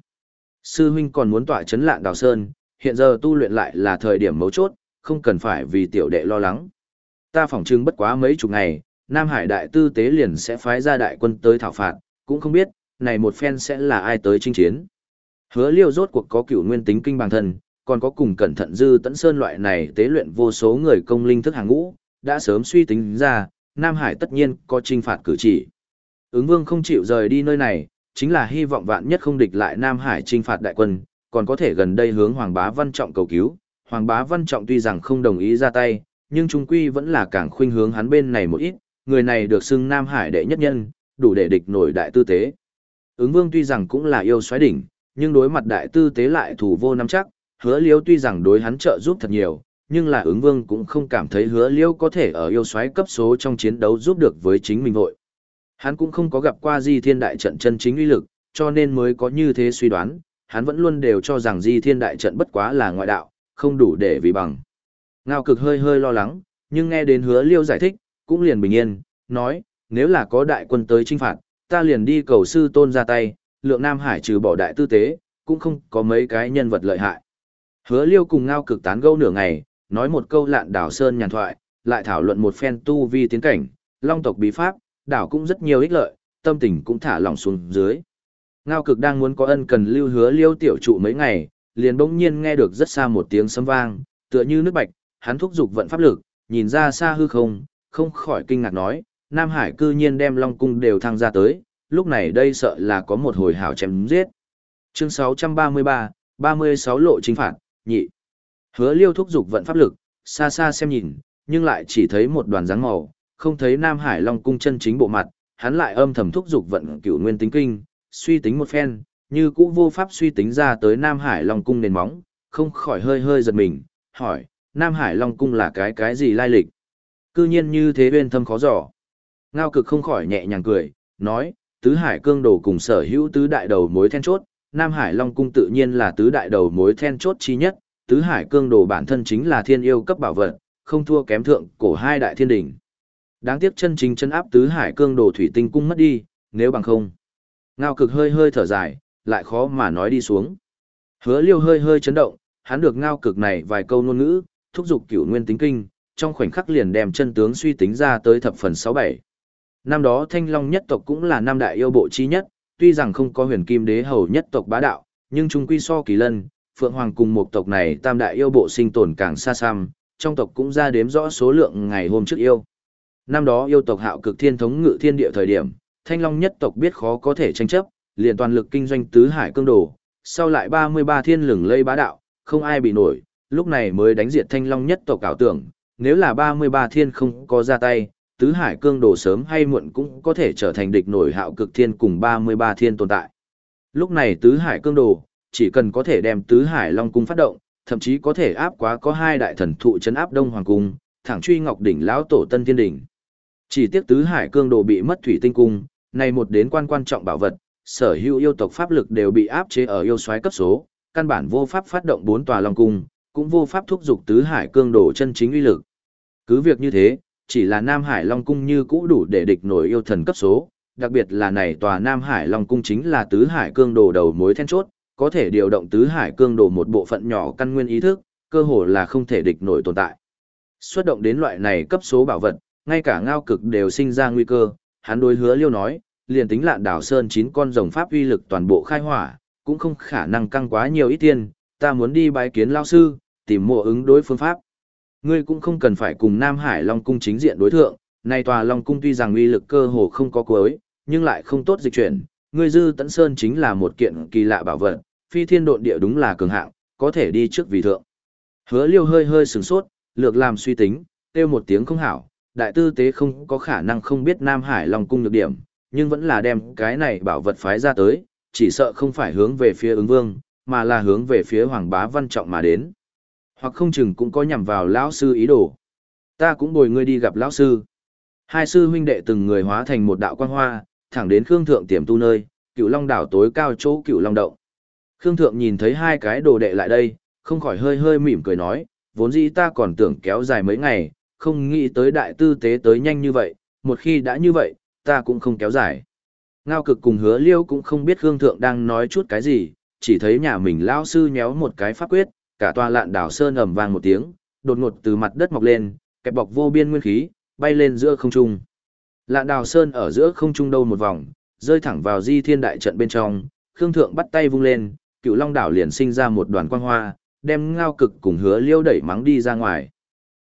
Speaker 1: Sư huynh còn muốn tỏa chấn Lạn Đảo Sơn, hiện giờ tu luyện lại là thời điểm mấu chốt, không cần phải vì tiểu đệ lo lắng. Ta phỏng chừng bất quá mấy chục ngày, Nam Hải đại tư tế liền sẽ phái ra đại quân tới thảo phạt, cũng không biết, này một phen sẽ là ai tới chinh chiến. Hứa Liêu rốt cuộc có cửu nguyên tính kinh bằng thân, còn có cùng cẩn thận dư tẫn sơn loại này tế luyện vô số người công linh thức hàng ngũ, đã sớm suy tính ra, Nam Hải tất nhiên có trinh phạt cử chỉ. Ứng Vương không chịu rời đi nơi này, chính là hy vọng vạn nhất không địch lại Nam Hải trinh phạt đại quân, còn có thể gần đây hướng Hoàng Bá Văn Trọng cầu cứu. Hoàng Bá Văn Trọng tuy rằng không đồng ý ra tay, nhưng trung quy vẫn là càng khuynh hướng hắn bên này một ít, người này được xưng Nam Hải đệ nhất nhân, đủ để địch nổi đại tư tế. Ứng Vương tuy rằng cũng là yêu xoáy đỉnh, nhưng đối mặt đại tư tế lại thủ vô nắm chắc, Hứa Liêu tuy rằng đối hắn trợ giúp thật nhiều, nhưng là Ứng Vương cũng không cảm thấy Hứa Liêu có thể ở yêu xoáy cấp số trong chiến đấu giúp được với chính mình vội. Hắn cũng không có gặp qua Di Thiên đại trận chân chính uy lực, cho nên mới có như thế suy đoán, hắn vẫn luôn đều cho rằng Di Thiên đại trận bất quá là ngoại đạo, không đủ để vì bằng. Ngao Cực hơi hơi lo lắng, nhưng nghe đến Hứa Liêu giải thích, cũng liền bình yên, nói, nếu là có đại quân tới chinh phạt, ta liền đi cầu sư tôn ra tay, lượng Nam Hải trừ bỏ đại tư tế, cũng không có mấy cái nhân vật lợi hại. Hứa Liêu cùng Ngao Cực tán gẫu nửa ngày, nói một câu Lạn Đảo Sơn nhàn thoại, lại thảo luận một phen tu vi tiến cảnh, long tộc bí pháp, đảo cũng rất nhiều ích lợi, tâm tình cũng thả lỏng xuống dưới. Ngao Cực đang muốn có ân cần lưu Hứa Liêu tiểu trụ mấy ngày, liền bỗng nhiên nghe được rất xa một tiếng sấm vang, tựa như nước bạch, hắn thúc giục vận pháp lực, nhìn ra xa hư không, không khỏi kinh ngạc nói, Nam Hải cư nhiên đem Long cung đều thăng ra tới, lúc này đây sợ là có một hồi hảo chém giết. Chương sáu trăm ba mươi ba, ba mươi sáu lộ chính phạt, nhị. Hứa Liêu thúc giục vận pháp lực, xa xa xem nhìn, nhưng lại chỉ thấy một đoàn dáng màu, không thấy Nam Hải Long cung chân chính bộ mặt, hắn lại âm thầm thúc giục vận cửu nguyên tính kinh, suy tính một phen, như cũ vô pháp suy tính ra tới Nam Hải Long cung nền móng, không khỏi hơi hơi giật mình, hỏi, Nam Hải Long cung là cái cái gì lai lịch? Cư nhiên như thế bên thâm khó dò. Ngao Cực không khỏi nhẹ nhàng cười, nói, tứ hải cương đồ cùng sở hữu tứ đại đầu mối then chốt, Nam Hải Long cung tự nhiên là tứ đại đầu mối then chốt chi nhất, tứ hải cương đồ bản thân chính là thiên yêu cấp bảo vật, không thua kém thượng cổ hai đại thiên đỉnh. Đáng tiếc chân chính chân áp tứ hải cương đồ thủy tinh cung mất đi, nếu bằng không. Ngao Cực hơi hơi thở dài, lại khó mà nói đi xuống. Hứa Liêu hơi hơi chấn động, hắn được Ngao Cực này vài câu ngôn ngữ, thúc giục cửu nguyên tính kinh, trong khoảnh khắc liền đem chân tướng suy tính ra tới thập phần sáu bảy. Năm đó Thanh Long nhất tộc cũng là năm đại yêu bộ chi nhất, tuy rằng không có huyền kim đế hầu nhất tộc bá đạo, nhưng chung quy so Kỳ Lân, Phượng Hoàng cùng một tộc này tam đại yêu bộ sinh tồn càng xa xăm, trong tộc cũng ra đếm rõ số lượng ngày hôm trước yêu. Năm đó yêu tộc Hạo Cực Thiên thống ngự thiên địa thời điểm, Thanh Long nhất tộc biết khó có thể tranh chấp, liền toàn lực kinh doanh tứ hải cương đồ, sau lại ba mươi ba thiên lừng lây bá đạo, không ai bị nổi, lúc này mới đánh diệt Thanh Long nhất tộc ảo tưởng, nếu là ba mươi ba thiên không có ra tay, tứ hải cương đồ sớm hay muộn cũng có thể trở thành địch nổi Hạo Cực Thiên cùng ba mươi ba thiên tồn tại. Lúc này tứ hải cương đồ, chỉ cần có thể đem tứ hải long cung phát động, thậm chí có thể áp quá có hai đại thần thụ chấn áp Đông Hoàng cung, thẳng truy Ngọc đỉnh lão tổ Tân Thiên đỉnh. Chỉ tiếc tứ hải cương đồ bị mất thủy tinh cung, này một đến quan quan trọng bảo vật, sở hữu yêu tộc pháp lực đều bị áp chế ở yêu soái cấp số, căn bản vô pháp phát động bốn tòa long cung, cũng vô pháp thúc giục tứ hải cương đồ chân chính uy lực. Cứ việc như thế, chỉ là Nam Hải Long cung như cũ đủ để địch nổi yêu thần cấp số, đặc biệt là này tòa Nam Hải Long cung chính là tứ hải cương đồ đầu mối then chốt, có thể điều động tứ hải cương đồ một bộ phận nhỏ căn nguyên ý thức, cơ hồ là không thể địch nổi tồn tại. Xuất động đến loại này cấp số bảo vật, ngay cả Ngao Cực đều sinh ra nguy cơ, hắn đối Hứa Liêu nói, liền tính Lạn Đảo Sơn chín con rồng pháp uy lực toàn bộ khai hỏa, cũng không khả năng căng quá nhiều ít tiền, ta muốn đi bái kiến lão sư, tìm mộ ứng đối phương pháp. Ngươi cũng không cần phải cùng Nam Hải Long cung chính diện đối thượng, này tòa Long cung tuy rằng uy lực cơ hồ không có cuối, nhưng lại không tốt dịch chuyển, ngươi Dư Tẫn Sơn chính là một kiện kỳ lạ bảo vật, phi thiên độn địa đúng là cường hạng, có thể đi trước vì thượng. Hứa Liêu hơi hơi sửng sốt, lược làm suy tính, kêu một tiếng không hảo, đại tư tế không có khả năng không biết Nam Hải Long cung nhược điểm, nhưng vẫn là đem cái này bảo vật phái ra tới, chỉ sợ không phải hướng về phía Ứng Vương, mà là hướng về phía Hoàng Bá Văn Trọng mà đến. Hoặc không chừng cũng có nhằm vào lão sư ý đồ. Ta cũng bồi ngươi đi gặp lão sư. Hai sư huynh đệ từng người hóa thành một đạo quang hoa, thẳng đến Khương Thượng tiềm tu nơi, Cửu Long đảo tối cao chỗ Cửu Long động. Khương Thượng nhìn thấy hai cái đồ đệ lại đây, không khỏi hơi hơi mỉm cười nói, vốn dĩ ta còn tưởng kéo dài mấy ngày, không nghĩ tới đại tư tế tới nhanh như vậy, một khi đã như vậy, ta cũng không kéo dài. Ngao Cực cùng Hứa Liêu cũng không biết Khương Thượng đang nói chút cái gì, chỉ thấy nhà mình lão sư nhéo một cái pháp quyết, cả tòa Lạn Đảo Sơn ầm vang một tiếng, đột ngột từ mặt đất mọc lên, kẹp bọc vô biên nguyên khí, bay lên giữa không trung. Lạn Đảo Sơn ở giữa không trung đâu một vòng, rơi thẳng vào Di Thiên đại trận bên trong, Khương Thượng bắt tay vung lên, Cửu Long đảo liền sinh ra một đoàn quang hoa, đem Ngao Cực cùng Hứa Liêu đẩy mắng đi ra ngoài.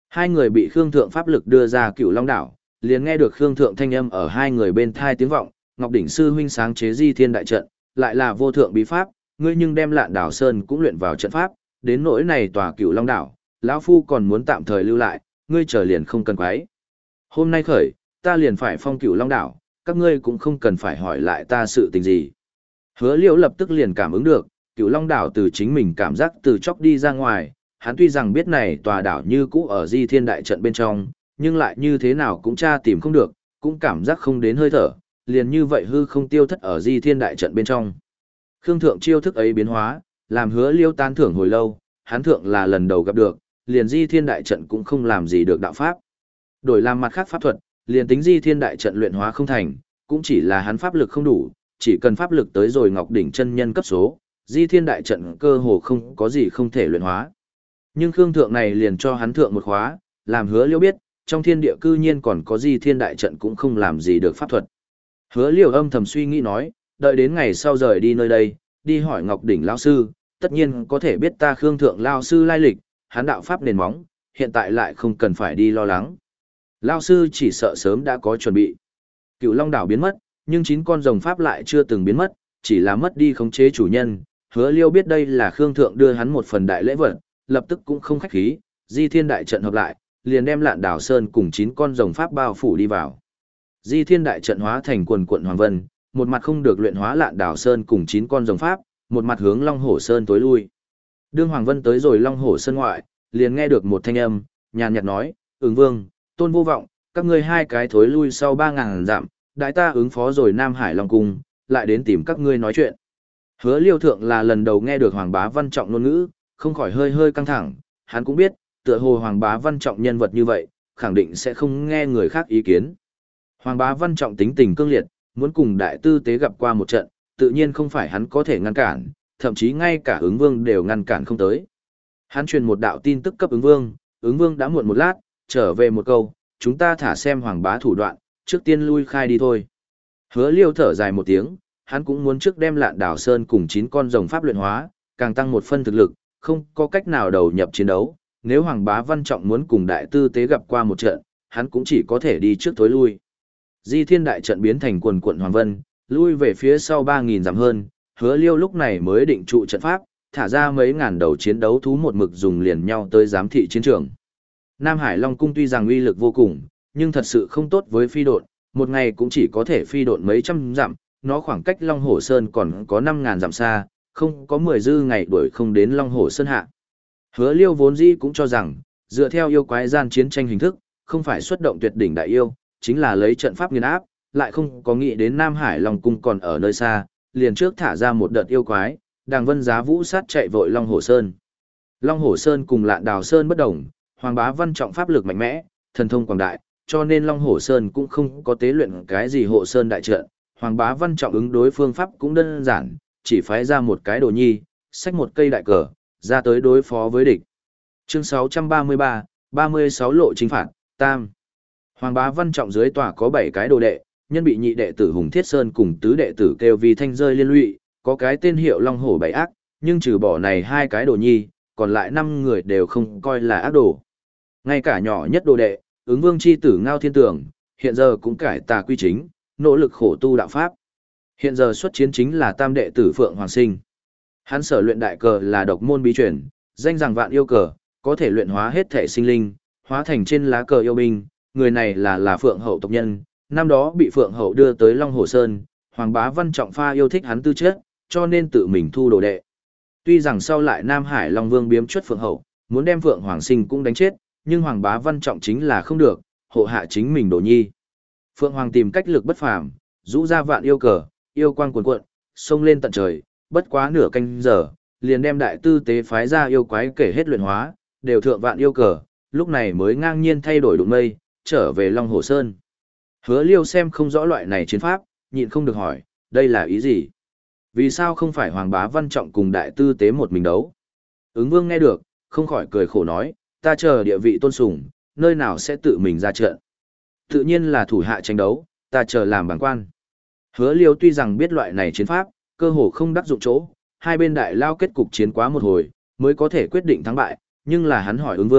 Speaker 1: Hai người bị Khương Thượng pháp lực đưa ra Cửu Long đảo, liền nghe được Khương Thượng thanh âm ở hai người bên thai tiếng vọng, Ngọc đỉnh sư huynh sáng chế Di Thiên đại trận, lại là vô thượng bí pháp, ngươi nhưng đem Lạn Đảo Sơn cũng luyện vào trận pháp, đến nỗi này tòa Cửu Long đảo, lão phu còn muốn tạm thời lưu lại, ngươi chờ liền không cần quấy. Hôm nay khởi, ta liền phải phong Cửu Long đảo, các ngươi cũng không cần phải hỏi lại ta sự tình gì. Hứa Liễu lập tức liền cảm ứng được, Cửu Long đảo từ chính mình cảm giác từ chốc đi ra ngoài, hắn tuy rằng biết này tòa đảo như cũ ở Di Thiên đại trận bên trong, nhưng lại như thế nào cũng tra tìm không được, cũng cảm giác không đến hơi thở, liền như vậy hư không tiêu thất ở Di Thiên đại trận bên trong. Khương Thượng chiêu thức ấy biến hóa, làm Hứa Liêu tán thưởng hồi lâu, hắn thượng là lần đầu gặp được, liền Di Thiên đại trận cũng không làm gì được đạo pháp. Đổi làm mặt khác pháp thuật, liền tính Di Thiên đại trận luyện hóa không thành, cũng chỉ là hắn pháp lực không đủ, chỉ cần pháp lực tới rồi Ngọc đỉnh chân nhân cấp số, Di Thiên đại trận cơ hồ không có gì không thể luyện hóa. Nhưng Khương Thượng này liền cho hắn thượng một khóa, làm Hứa Liêu biết, trong thiên địa cư nhiên còn có Di Thiên đại trận cũng không làm gì được pháp thuật. Hứa Liêu âm thầm suy nghĩ nói, đợi đến ngày sau rời đi nơi đây, đi hỏi Ngọc đỉnh lão sư, tất nhiên có thể biết ta Khương Thượng lão sư lai lịch, hắn đạo pháp nền móng, hiện tại lại không cần phải đi lo lắng. Lão sư chỉ sợ sớm đã có chuẩn bị. Cửu Long đảo biến mất, nhưng chín con rồng pháp lại chưa từng biến mất, chỉ là mất đi khống chế chủ nhân. Hứa Liêu biết đây là Khương Thượng đưa hắn một phần đại lễ vật, lập tức cũng không khách khí, Di Thiên đại trận hợp lại, liền đem Lạn Đảo Sơn cùng chín con rồng pháp bao phủ đi vào. Di Thiên đại trận hóa thành quần quận hoàng vân, một mặt không được luyện hóa Lạn Đảo Sơn cùng chín con rồng pháp, một mặt hướng Long Hổ Sơn tối lui. Đương Hoàng Vân tới rồi Long Hổ Sơn ngoại, liền nghe được một thanh âm, nhàn nhạt nói, "Ứng Vương, Tôn Vô Vọng, các ngươi hai cái thối lui sau ba ngàn dặm, đại ta ứng phó rồi Nam Hải Long cung, lại đến tìm các ngươi nói chuyện." Hứa Liêu thượng là lần đầu nghe được Hoàng Bá Văn Trọng ngôn ngữ, không khỏi hơi hơi căng thẳng, hắn cũng biết, tựa hồ Hoàng Bá Văn Trọng nhân vật như vậy, khẳng định sẽ không nghe người khác ý kiến. Hoàng Bá Văn Trọng tính tình cương liệt, muốn cùng đại tư tế gặp qua một trận, tự nhiên không phải hắn có thể ngăn cản, thậm chí ngay cả ứng vương đều ngăn cản không tới. Hắn truyền một đạo tin tức cấp ứng vương, ứng vương đã muộn một lát, trở về một câu, chúng ta thả xem Hoàng Bá thủ đoạn, trước tiên lui khai đi thôi. Hứa Liêu thở dài một tiếng, hắn cũng muốn trước đem Lạn Đảo Sơn cùng chín con rồng pháp luyện hóa, càng tăng một phân thực lực, không có cách nào đầu nhập chiến đấu, nếu Hoàng Bá Văn Trọng muốn cùng đại tư tế gặp qua một trận, hắn cũng chỉ có thể đi trước tối lui. Di Thiên đại trận biến thành quần quận hoàng vân, lui về phía sau ba nghìn dặm hơn, Hứa Liêu lúc này mới định trụ trận pháp, thả ra mấy ngàn đầu chiến đấu thú một mực dùng liền nhau tới giám thị chiến trường. Nam Hải Long cung tuy rằng uy lực vô cùng, nhưng thật sự không tốt với phi độn, một ngày cũng chỉ có thể phi độn mấy trăm dặm, nó khoảng cách Long Hổ Sơn còn có năm ngàn dặm xa, không có mười dư ngày đuổi không đến Long Hổ Sơn hạ. Hứa Liêu vốn dĩ cũng cho rằng, dựa theo yêu quái gian chiến tranh hình thức, không phải xuất động tuyệt đỉnh đại yêu, chính là lấy trận pháp nghiền áp, lại không có nghĩ đến Nam Hải Long cung còn ở nơi xa, liền trước thả ra một đợt yêu quái, Đàng Vân Giá Vũ sát chạy vội Long Hổ Sơn. Long Hổ Sơn cùng Lạn Đảo Sơn bất đồng, Hoàng Bá Văn Trọng pháp lực mạnh mẽ, thần thông quảng đại, cho nên Long Hổ Sơn cũng không có tế luyện cái gì hộ sơn đại trận. Hoàng Bá Văn Trọng ứng đối phương pháp cũng đơn giản, chỉ phái ra một cái đồ nhi, xách một cây đại cờ, ra tới đối phó với địch. Chương sáu trăm ba mươi ba, ba mươi sáu lộ chính phạt, tam. Hoàng Bá Văn Trọng dưới tòa có bảy cái đồ đệ, nhân bị nhị đệ tử Hùng Thiết Sơn cùng tứ đệ tử kêu vì thanh rơi liên lụy, có cái tên hiệu Long Hổ bảy ác, nhưng trừ bỏ này hai cái đồ nhi, còn lại năm người đều không coi là ác đồ. Ngay cả nhỏ nhất đồ đệ, ứng vương chi tử Ngao Thiên Tường, hiện giờ cũng cải tà quy chính, nỗ lực khổ tu đạo pháp. Hiện giờ xuất chiến chính là tam đệ tử Phượng Hoàng Sinh. Hắn sở luyện đại cờ là độc môn bí truyền, danh rằng vạn yêu cờ, có thể luyện hóa hết thể sinh linh, hóa thành trên lá cờ yêu binh, người này là là Phượng Hậu tộc nhân, năm đó bị Phượng Hậu đưa tới Long Hồ Sơn, Hoàng Bá Văn Trọng pha yêu thích hắn tư chất, cho nên tự mình thu đồ đệ. Tuy rằng sau lại Nam Hải Long Vương biếm chuất Phượng Hậu, muốn đem Phượng Hoàng Sinh cũng đánh chết, nhưng Hoàng Bá Văn Trọng chính là không được, hộ hạ chính mình đồ nhi. Phượng Hoàng tìm cách lực bất phàm, rũ ra vạn yêu cờ, yêu quang cuồn cuộn, xông lên tận trời, bất quá nửa canh giờ, liền đem đại tư tế phái ra yêu quái kể hết luyện hóa, đều thượng vạn yêu cờ, lúc này mới ngang nhiên thay đổi đụng mây, trở về Long Hồ Sơn. Hứa Liêu xem không rõ loại này chiến pháp, nhịn không được hỏi, đây là ý gì? Vì sao không phải Hoàng Bá Văn Trọng cùng đại tư tế một mình đấu? Ứng Vương nghe được, không khỏi cười khổ nói, ta chờ địa vị tôn sùng, nơi nào sẽ tự mình ra trận? Tự nhiên là thủ hạ tranh đấu, ta chờ làm bảng quan. Hứa Liêu tuy rằng biết loại này chiến pháp, cơ hồ không đắc dụng chỗ, hai bên đại lao kết cục chiến quá một hồi, mới có thể quyết định thắng bại, nhưng là hắn hỏi Ứng Vương,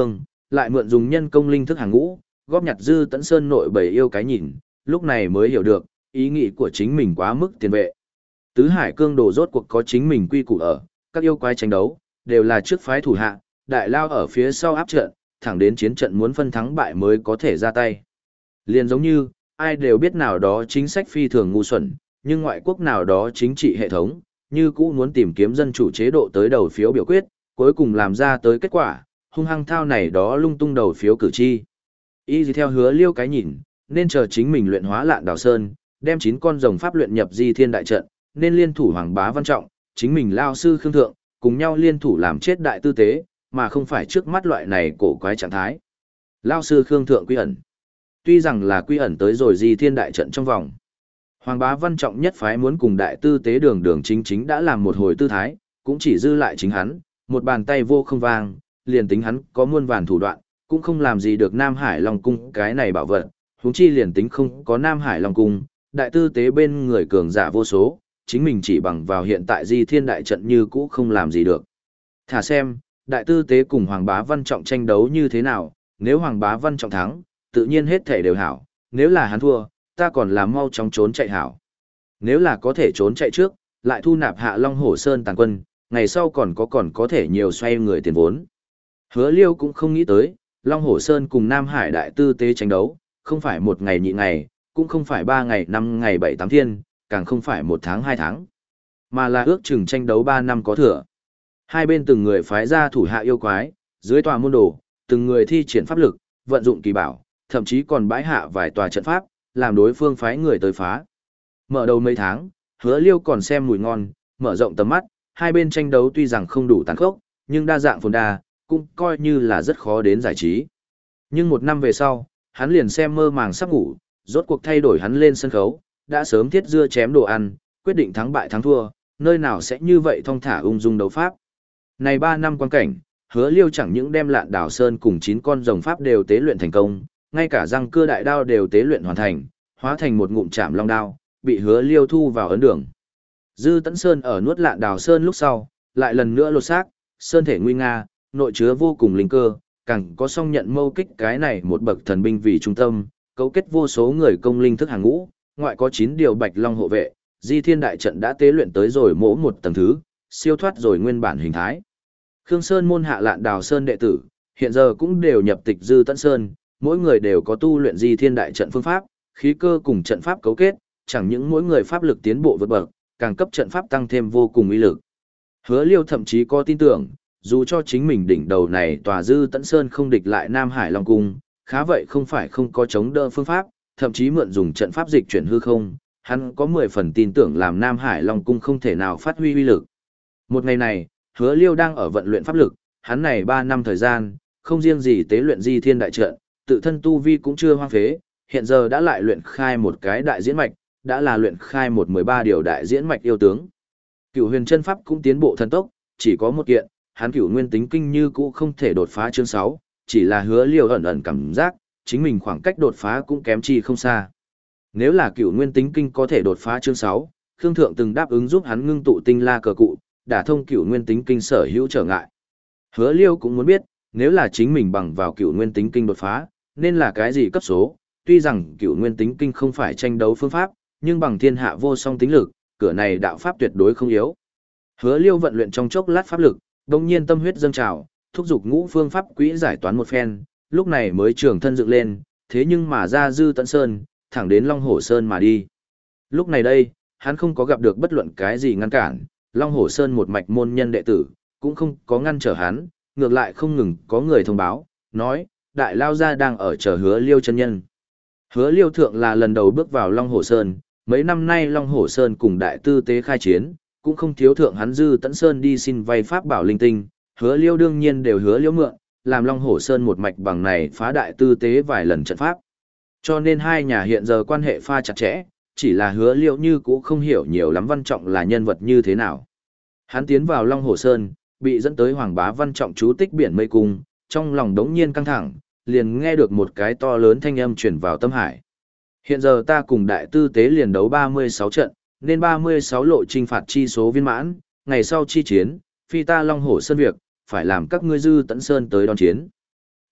Speaker 1: lại mượn dùng nhân công linh thức hàng ngũ, góp nhặt Dư Tẫn Sơn nội bầy yêu cái nhìn, lúc này mới hiểu được, ý nghĩ của chính mình quá mức tiền vệ. Tứ Hải Cương Đồ rốt cuộc có chính mình quy củ ở, các yêu quái tranh đấu, đều là trước phái thủ hạ, đại lao ở phía sau áp trận, thẳng đến chiến trận muốn phân thắng bại mới có thể ra tay. Liền giống như, ai đều biết nào đó chính sách phi thường ngu xuẩn, nhưng ngoại quốc nào đó chính trị hệ thống, như cũ muốn tìm kiếm dân chủ chế độ tới đầu phiếu biểu quyết, cuối cùng làm ra tới kết quả, hung hăng thao này đó lung tung đầu phiếu cử tri. Y gì theo Hứa Liêu cái nhìn, nên chờ chính mình luyện hóa Lạn Đào Sơn, đem chín con rồng pháp luyện nhập Di Thiên đại trận, nên liên thủ Hoàng Bá Văn Trọng, chính mình lao sư Khương Thượng, cùng nhau liên thủ làm chết đại tư tế, mà không phải trước mắt loại này cổ quái trạng thái. Lao sư Khương Thượng quy ẩn. Tuy rằng là quy ẩn tới rồi Di Thiên đại trận trong vòng. Hoàng Bá Văn Trọng nhất phái muốn cùng đại tư tế đường đường chính chính đã làm một hồi tư thái, cũng chỉ dư lại chính hắn, một bàn tay vô không vang, liền tính hắn có muôn vàn thủ đoạn, cũng không làm gì được Nam Hải Long Cung cái này bảo vật, huống chi liền tính không có Nam Hải Long Cung, đại tư tế bên người cường giả vô số, chính mình chỉ bằng vào hiện tại Di Thiên đại trận như cũ không làm gì được. Thả xem, đại tư tế cùng Hoàng Bá Văn Trọng tranh đấu như thế nào, nếu Hoàng Bá Văn Trọng thắng, tự nhiên hết thể đều hảo, nếu là hắn thua, ta còn là mau chóng trốn chạy hảo. Nếu là có thể trốn chạy trước, lại thu nạp hạ Long Hổ Sơn tàn quân, ngày sau còn có còn có thể nhiều xoay người tiền vốn. Hứa Liêu cũng không nghĩ tới, Long Hổ Sơn cùng Nam Hải đại tư tế tranh đấu, không phải một ngày nhị ngày, cũng không phải ba ngày năm ngày bảy tám thiên, càng không phải một tháng hai tháng, mà là ước chừng tranh đấu ba năm có thừa. Hai bên từng người phái ra thủ hạ yêu quái, dưới tòa môn đồ, từng người thi triển pháp lực, vận dụng kỳ bảo, thậm chí còn bãi hạ vài tòa trận pháp, làm đối phương phái người tới phá. Mở đầu mấy tháng, Hứa Liêu còn xem mùi ngon, mở rộng tầm mắt, hai bên tranh đấu tuy rằng không đủ tàn khốc, nhưng đa dạng phồn đa, cũng coi như là rất khó đến giải trí. Nhưng một năm về sau, hắn liền xem mơ màng sắp ngủ, rốt cuộc thay đổi hắn lên sân khấu, đã sớm thiết dưa chém đồ ăn, quyết định thắng bại thắng thua, nơi nào sẽ như vậy thong thả ung dung đấu pháp. Này ba năm quan cảnh, Hứa Liêu chẳng những đem Lạn Đào Sơn cùng chín con rồng pháp đều tế luyện thành công, ngay cả răng cưa đại đao đều tế luyện hoàn thành, hóa thành một ngụm chạm long đao, bị Hứa Liêu thu vào ấn đường. Dư Tẫn Sơn ở nuốt Lạn Đào Sơn lúc sau, lại lần nữa lột xác, sơn thể nguy nga, nội chứa vô cùng linh cơ, càng có song nhận mâu kích cái này một bậc thần binh vì trung tâm, cấu kết vô số người công linh thức hàng ngũ, ngoại có chín điều Bạch Long hộ vệ, Di Thiên đại trận đã tế luyện tới rồi mỗi một tầng thứ, siêu thoát rồi nguyên bản hình thái. Khương Sơn môn hạ Lạn Đào Sơn đệ tử, hiện giờ cũng đều nhập tịch Dư Tẫn Sơn, mỗi người đều có tu luyện Di Thiên đại trận phương pháp, khí cơ cùng trận pháp cấu kết, chẳng những mỗi người pháp lực tiến bộ vượt bậc, càng cấp trận pháp tăng thêm vô cùng uy lực. Hứa Liêu thậm chí có tin tưởng, dù cho chính mình đỉnh đầu này tòa Dư Tẫn Sơn không địch lại Nam Hải Long Cung, khá vậy không phải không có chống đỡ phương pháp, thậm chí mượn dùng trận pháp dịch chuyển hư không, hắn có mười phần tin tưởng làm Nam Hải Long Cung không thể nào phát huy uy lực. Một ngày này, Hứa Liêu đang ở vận luyện pháp lực, hắn này ba năm thời gian, không riêng gì tế luyện Di Thiên đại trận, tự thân tu vi cũng chưa hoang phế, hiện giờ đã lại luyện khai một cái đại diễn mạch, đã là luyện khai một mười ba điều đại diễn mạch yêu tướng. Cửu Huyền chân pháp cũng tiến bộ thần tốc, chỉ có một kiện, hắn Cửu Nguyên tính kinh như cũ không thể đột phá chương sáu, chỉ là Hứa Liêu ẩn ẩn cảm giác, chính mình khoảng cách đột phá cũng kém chi không xa. Nếu là Cửu Nguyên tính kinh có thể đột phá chương sáu, Khương Thượng từng đáp ứng giúp hắn ngưng tụ tinh la cờ cụ, đả thông Cửu Nguyên tính kinh sở hữu trở ngại. Hứa Liêu cũng muốn biết, nếu là chính mình bằng vào Cửu Nguyên tính kinh đột phá, nên là cái gì cấp số, tuy rằng Cửu Nguyên tính kinh không phải tranh đấu phương pháp, nhưng bằng thiên hạ vô song tính lực, cửa này đạo pháp tuyệt đối không yếu. Hứa Liêu vận luyện trong chốc lát pháp lực, đột nhiên tâm huyết dâng trào, thúc giục ngũ phương pháp quỹ giải toán một phen, lúc này mới trường thân dựng lên, thế nhưng mà ra Dư Tẫn Sơn, thẳng đến Long Hổ Sơn mà đi. Lúc này đây, hắn không có gặp được bất luận cái gì ngăn cản, Long Hổ Sơn một mạch môn nhân đệ tử, cũng không có ngăn trở hắn, ngược lại không ngừng có người thông báo, nói, đại lao gia đang ở chờ Hứa Liêu chân nhân. Hứa Liêu thượng là lần đầu bước vào Long Hổ Sơn, mấy năm nay Long Hổ Sơn cùng đại tư tế khai chiến, cũng không thiếu thượng hắn Dư Tẫn Sơn đi xin vay pháp bảo linh tinh, Hứa Liêu đương nhiên đều hứa Liêu mượn, làm Long Hổ Sơn một mạch bằng này phá đại tư tế vài lần trận pháp. Cho nên hai nhà hiện giờ quan hệ pha chặt chẽ, chỉ là Hứa Liêu như cũ không hiểu nhiều lắm Văn Trọng là nhân vật như thế nào. Hắn tiến vào Long Hổ Sơn, bị dẫn tới Hoàng Bá Văn Trọng chú tích biển mây cung, trong lòng đống nhiên căng thẳng, liền nghe được một cái to lớn thanh âm truyền vào tâm hải. Hiện giờ ta cùng đại tư tế liền đấu ba mươi sáu trận, nên ba mươi sáu lộ trinh phạt chi số viên mãn, ngày sau chi chiến, phi ta Long Hổ Sơn việc, phải làm các ngươi Dư Tẫn Sơn tới đón chiến.